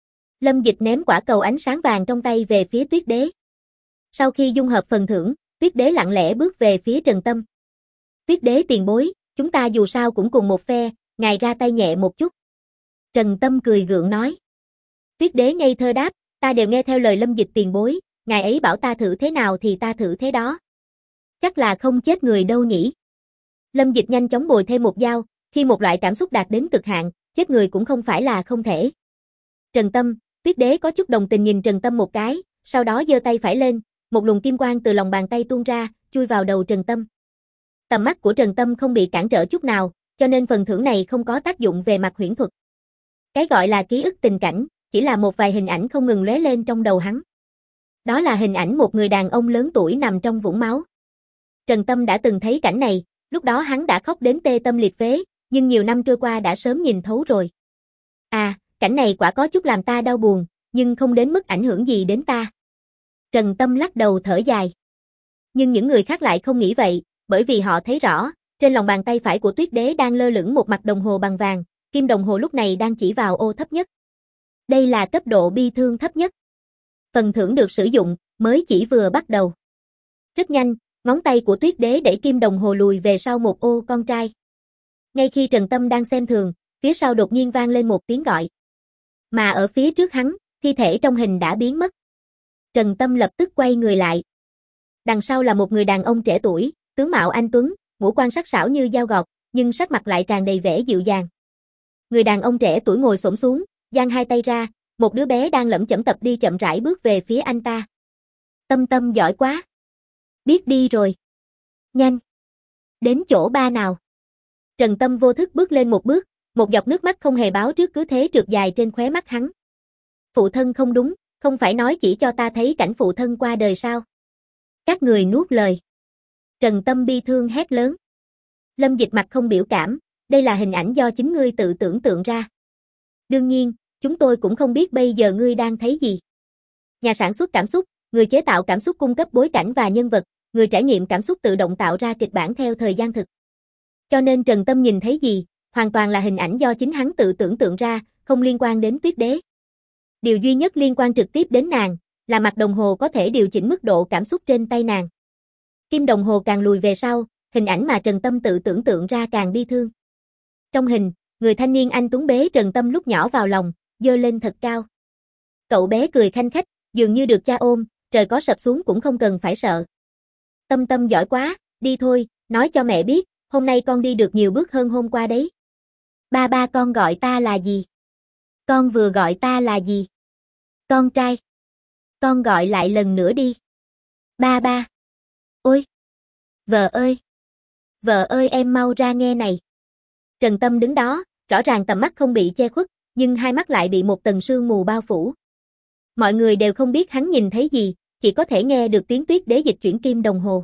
Lâm Dịch ném quả cầu ánh sáng vàng trong tay về phía Tuyết Đế. Sau khi dung hợp phần thưởng, Tuyết Đế lặng lẽ bước về phía Trần Tâm. Tuyết Đế tiền bối, chúng ta dù sao cũng cùng một phe, ngài ra tay nhẹ một chút. Trần Tâm cười gượng nói. Tuyết Đế ngây thơ đáp, ta đều nghe theo lời Lâm Dịch tiền bối, ngài ấy bảo ta thử thế nào thì ta thử thế đó. Chắc là không chết người đâu nhỉ. Lâm Dịch nhanh chóng bồi thêm một dao, khi một loại cảm xúc đạt đến cực hạn, chết người cũng không phải là không thể. Trần Tâm, Tuyết Đế có chút đồng tình nhìn Trần Tâm một cái, sau đó giơ tay phải lên, một luồng kim quang từ lòng bàn tay tuôn ra, chui vào đầu Trần Tâm. Tầm mắt của Trần Tâm không bị cản trở chút nào, cho nên phần thưởng này không có tác dụng về mặt huyễn thuật. Cái gọi là ký ức tình cảnh, chỉ là một vài hình ảnh không ngừng lóe lên trong đầu hắn. Đó là hình ảnh một người đàn ông lớn tuổi nằm trong vũng máu. Trần Tâm đã từng thấy cảnh này, lúc đó hắn đã khóc đến tê tâm liệt phế, nhưng nhiều năm trôi qua đã sớm nhìn thấu rồi. À, cảnh này quả có chút làm ta đau buồn, nhưng không đến mức ảnh hưởng gì đến ta. Trần Tâm lắc đầu thở dài. Nhưng những người khác lại không nghĩ vậy, bởi vì họ thấy rõ, trên lòng bàn tay phải của Tuyết Đế đang lơ lửng một mặt đồng hồ bằng vàng, kim đồng hồ lúc này đang chỉ vào ô thấp nhất. Đây là cấp độ bi thương thấp nhất. Phần thưởng được sử dụng, mới chỉ vừa bắt đầu. Rất nhanh, ngón tay của Tuyết Đế đẩy kim đồng hồ lùi về sau một ô con trai. Ngay khi Trần Tâm đang xem thường, phía sau đột nhiên vang lên một tiếng gọi. Mà ở phía trước hắn, thi thể trong hình đã biến mất. Trần Tâm lập tức quay người lại. Đằng sau là một người đàn ông trẻ tuổi, tướng mạo anh tuấn, ngũ quan sắc sảo như dao gọt, nhưng sắc mặt lại tràn đầy vẻ dịu dàng. Người đàn ông trẻ tuổi ngồi xổm xuống, giang hai tay ra, một đứa bé đang lẩm chẩm tập đi chậm rãi bước về phía anh ta. Tâm Tâm giỏi quá. Biết đi rồi. Nhanh. Đến chỗ ba nào. Trần Tâm vô thức bước lên một bước, một giọt nước mắt không hề báo trước cứ thế trượt dài trên khóe mắt hắn. Phụ thân không đúng, không phải nói chỉ cho ta thấy cảnh phụ thân qua đời sao? Các người nuốt lời. Trần Tâm bi thương hét lớn. Lâm Dịch mặt không biểu cảm, đây là hình ảnh do chính ngươi tự tưởng tượng ra. Đương nhiên, chúng tôi cũng không biết bây giờ ngươi đang thấy gì. Nhà sản xuất cảm xúc, người chế tạo cảm xúc cung cấp bối cảnh và nhân vật, người trải nghiệm cảm xúc tự động tạo ra kịch bản theo thời gian thực. Cho nên Trần Tâm nhìn thấy gì, hoàn toàn là hình ảnh do chính hắn tự tưởng tượng ra, không liên quan đến Tuyết Đế. Điều duy nhất liên quan trực tiếp đến nàng, là mặt đồng hồ có thể điều chỉnh mức độ cảm xúc trên tay nàng. Kim đồng hồ càng lùi về sau, hình ảnh mà Trần Tâm tự tưởng tượng ra càng bi thương. Trong hình, người thanh niên anh tuấn bế Trần Tâm lúc nhỏ vào lòng, giơ lên thật cao. Cậu bé cười khanh khách, dường như được cha ôm, trời có sập xuống cũng không cần phải sợ. Tâm Tâm giỏi quá, đi thôi, nói cho mẹ biết, hôm nay con đi được nhiều bước hơn hôm qua đấy. Ba con gọi ta là gì? Con vừa gọi ta là gì? Con trai. Con gọi lại lần nữa đi. Ba. Ôi! Vợ ơi! Vợ ơi em mau ra nghe này. Trần Tâm đứng đó, rõ ràng tầm mắt không bị che khuất, nhưng hai mắt lại bị một tầng sương mù bao phủ. Mọi người đều không biết hắn nhìn thấy gì, chỉ có thể nghe được tiếng Tuyết Đế dịch chuyển kim đồng hồ.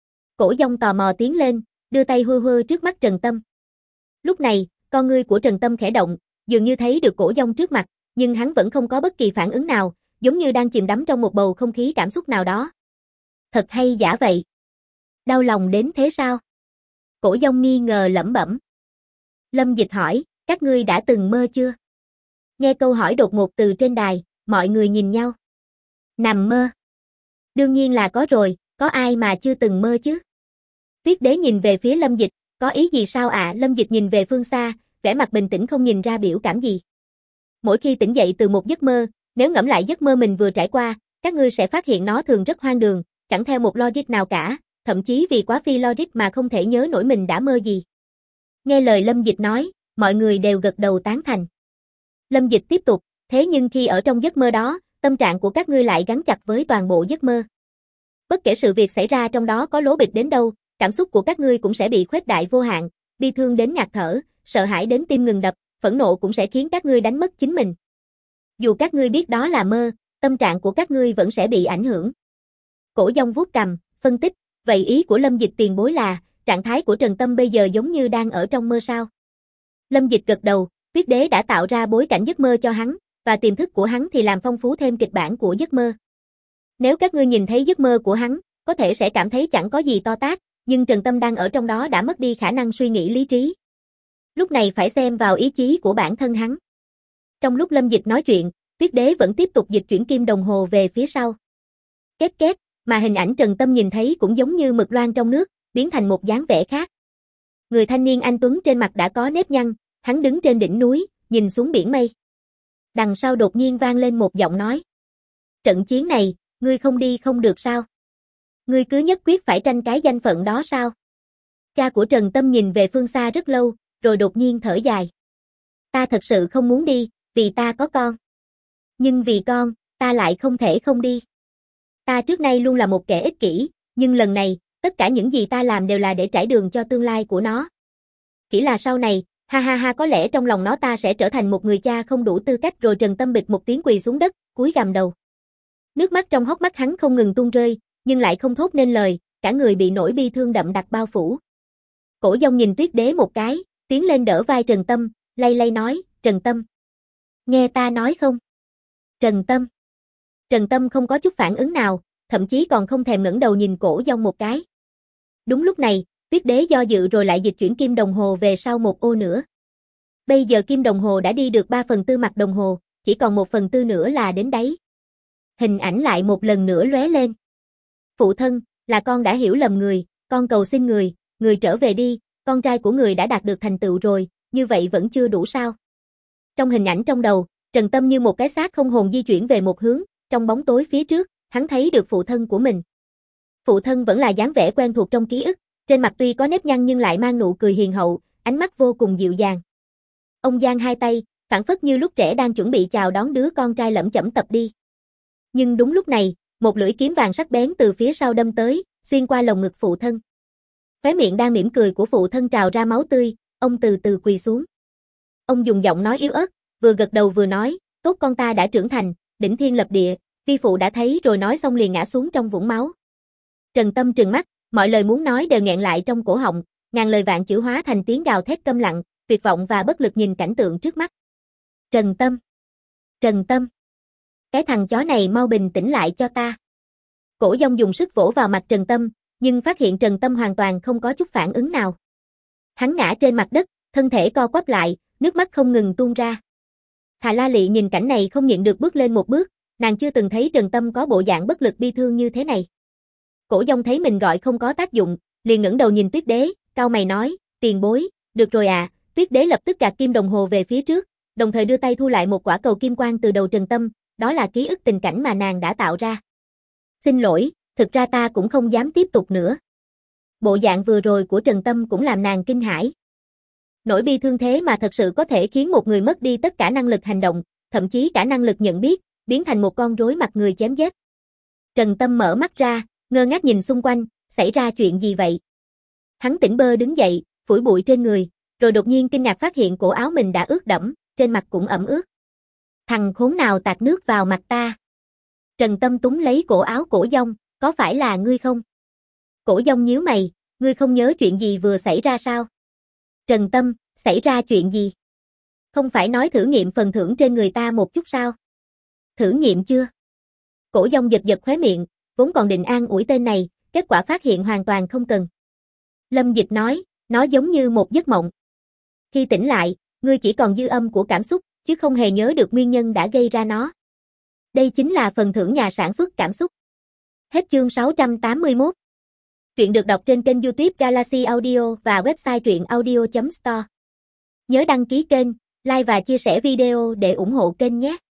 Cổ Dông tò mò tiến lên, đưa tay hơ hơ trước mắt Trần Tâm. Lúc này, con ngươi của Trần Tâm khẽ động, dường như thấy được Cổ Dông trước mặt, nhưng hắn vẫn không có bất kỳ phản ứng nào, giống như đang chìm đắm trong một bầu không khí cảm xúc nào đó. Thật hay giả vậy? Đau lòng đến thế sao? Cổ Dông nghi ngờ lẩm bẩm. Lâm Dịch hỏi, các ngươi đã từng mơ chưa? Nghe câu hỏi đột ngột từ trên đài, mọi người nhìn nhau. Nằm mơ? Đương nhiên là có rồi, có ai mà chưa từng mơ chứ? Tuyết Đế nhìn về phía Lâm Dịch, có ý gì sao ạ? Lâm Dịch nhìn về phương xa, vẻ mặt bình tĩnh không nhìn ra biểu cảm gì. Mỗi khi tỉnh dậy từ một giấc mơ, nếu ngẫm lại giấc mơ mình vừa trải qua, các ngươi sẽ phát hiện nó thường rất hoang đường, chẳng theo một logic nào cả, thậm chí vì quá phi logic mà không thể nhớ nổi mình đã mơ gì. Nghe lời Lâm Dịch nói, mọi người đều gật đầu tán thành. Lâm Dịch tiếp tục, thế nhưng khi ở trong giấc mơ đó, tâm trạng của các ngươi lại gắn chặt với toàn bộ giấc mơ. Bất kể sự việc xảy ra trong đó có lố bịch đến đâu, cảm xúc của các ngươi cũng sẽ bị khuếch đại vô hạn, bi thương đến ngạt thở, sợ hãi đến tim ngừng đập, phẫn nộ cũng sẽ khiến các ngươi đánh mất chính mình. Dù các ngươi biết đó là mơ, tâm trạng của các ngươi vẫn sẽ bị ảnh hưởng. Cổ Dông vuốt cằm, phân tích, vậy ý của Lâm Dịch tiền bối là, trạng thái của Trần Tâm bây giờ giống như đang ở trong mơ sao? Lâm Dịch gật đầu, Tuyết Đế đã tạo ra bối cảnh giấc mơ cho hắn, và tiềm thức của hắn thì làm phong phú thêm kịch bản của giấc mơ. Nếu các ngươi nhìn thấy giấc mơ của hắn, có thể sẽ cảm thấy chẳng có gì to tát, nhưng Trần Tâm đang ở trong đó đã mất đi khả năng suy nghĩ lý trí. Lúc này phải xem vào ý chí của bản thân hắn. Trong lúc Lâm Dịch nói chuyện, Tuyết Đế vẫn tiếp tục dịch chuyển kim đồng hồ về phía sau. Két két, mà hình ảnh Trần Tâm nhìn thấy cũng giống như mực loang trong nước, biến thành một dáng vẻ khác. Người thanh niên anh tuấn trên mặt đã có nếp nhăn, hắn đứng trên đỉnh núi, nhìn xuống biển mây. Đằng sau đột nhiên vang lên một giọng nói. Trận chiến này, ngươi không đi không được sao? Ngươi cứ nhất quyết phải tranh cái danh phận đó sao? Cha của Trần Tâm nhìn về phương xa rất lâu, rồi đột nhiên thở dài. Ta thật sự không muốn đi, vì ta có con. Nhưng vì con, ta lại không thể không đi. Ta trước nay luôn là một kẻ ích kỷ, nhưng lần này, tất cả những gì ta làm đều là để trải đường cho tương lai của nó. Chỉ là sau này, ha ha ha, có lẽ trong lòng nó ta sẽ trở thành một người cha không đủ tư cách. Rồi Trần Tâm bịch một tiếng quỳ xuống đất, cúi gằm đầu. Nước mắt trong hốc mắt hắn không ngừng tuôn rơi, nhưng lại không thốt nên lời, cả người bị nỗi bi thương đậm đặc bao phủ. Cổ Dông nhìn Tuyết Đế một cái, tiến lên đỡ vai Trần Tâm, lay lay nói, Trần Tâm. Nghe ta nói không? Trần Tâm. Trần Tâm không có chút phản ứng nào, thậm chí còn không thèm ngẩng đầu nhìn Cổ Dông một cái. Đúng lúc này, Tuyết Đế do dự rồi lại dịch chuyển kim đồng hồ về sau một ô nữa. Bây giờ kim đồng hồ đã đi được 3/4 mặt đồng hồ, chỉ còn 1/4 nữa là đến đáy. Hình ảnh lại một lần nữa lóe lên. Phụ thân, là con đã hiểu lầm người, con cầu xin người, người trở về đi, con trai của người đã đạt được thành tựu rồi, như vậy vẫn chưa đủ sao? Trong hình ảnh trong đầu, Trần Tâm như một cái xác không hồn di chuyển về một hướng, trong bóng tối phía trước, hắn thấy được phụ thân của mình. Phụ thân vẫn là dáng vẻ quen thuộc trong ký ức, trên mặt tuy có nếp nhăn nhưng lại mang nụ cười hiền hậu, ánh mắt vô cùng dịu dàng. Ông giang hai tay, phảng phất như lúc trẻ đang chuẩn bị chào đón đứa con trai lẩm chẩm tập đi. Nhưng đúng lúc này, một lưỡi kiếm vàng sắc bén từ phía sau đâm tới, xuyên qua lồng ngực phụ thân. Khóe miệng đang mỉm cười của phụ thân trào ra máu tươi, ông từ từ quỳ xuống. Ông dùng giọng nói yếu ớt, vừa gật đầu vừa nói, tốt con ta đã trưởng thành, đỉnh thiên lập địa, vi phụ đã thấy rồi nói xong liền ngã xuống trong vũng máu. Trần Tâm trừng mắt, mọi lời muốn nói đều nghẹn lại trong cổ họng, ngàn lời vạn chữ hóa thành tiếng gào thét câm lặng, tuyệt vọng và bất lực nhìn cảnh tượng trước mắt. Trần Tâm! Trần Tâm! Cái thằng chó này mau bình tĩnh lại cho ta. Cổ Dông dùng sức vỗ vào mặt Trần Tâm, nhưng phát hiện Trần Tâm hoàn toàn không có chút phản ứng nào. Hắn ngã trên mặt đất, thân thể co quắp lại, nước mắt không ngừng tuôn ra. Hà La Lị nhìn cảnh này không nhịn được bước lên một bước, nàng chưa từng thấy Trần Tâm có bộ dạng bất lực bi thương như thế này. Cổ Dông thấy mình gọi không có tác dụng, liền ngẩng đầu nhìn Tuyết Đế, cau mày nói, tiền bối, được rồi à. Tuyết Đế lập tức gạt kim đồng hồ về phía trước, đồng thời đưa tay thu lại một quả cầu kim quang từ đầu Trần Tâm, đó là ký ức tình cảnh mà nàng đã tạo ra. Xin lỗi, thực ra ta cũng không dám tiếp tục nữa. Bộ dạng vừa rồi của Trần Tâm cũng làm nàng kinh hãi. Nỗi bi thương thế mà thật sự có thể khiến một người mất đi tất cả năng lực hành động, thậm chí cả năng lực nhận biết, biến thành một con rối mặt người chém giết. Trần Tâm mở mắt ra, ngơ ngác nhìn xung quanh, xảy ra chuyện gì vậy? Hắn tỉnh bơ đứng dậy, phủi bụi trên người, rồi đột nhiên kinh ngạc phát hiện cổ áo mình đã ướt đẫm, trên mặt cũng ẩm ướt. Thằng khốn nào tạt nước vào mặt ta? Trần Tâm túm lấy cổ áo Cổ Dông, có phải là ngươi không? Cổ Dông nhíu mày, ngươi không nhớ chuyện gì vừa xảy ra sao? Trần Tâm, xảy ra chuyện gì? Không phải nói thử nghiệm phần thưởng trên người ta một chút sao? Thử nghiệm chưa? Cổ Dông giật giật khóe miệng, vốn còn định an ủi tên này, kết quả phát hiện hoàn toàn không cần. Lâm Dịch nói, nó giống như một giấc mộng. Khi tỉnh lại, ngươi chỉ còn dư âm của cảm xúc, chứ không hề nhớ được nguyên nhân đã gây ra nó. Đây chính là phần thưởng nhà sản xuất cảm xúc. Hết chương 681. Truyện được đọc trên kênh YouTube Galaxy Audio và website truyệnaudio.store. Nhớ đăng ký kênh, like và chia sẻ video để ủng hộ kênh nhé.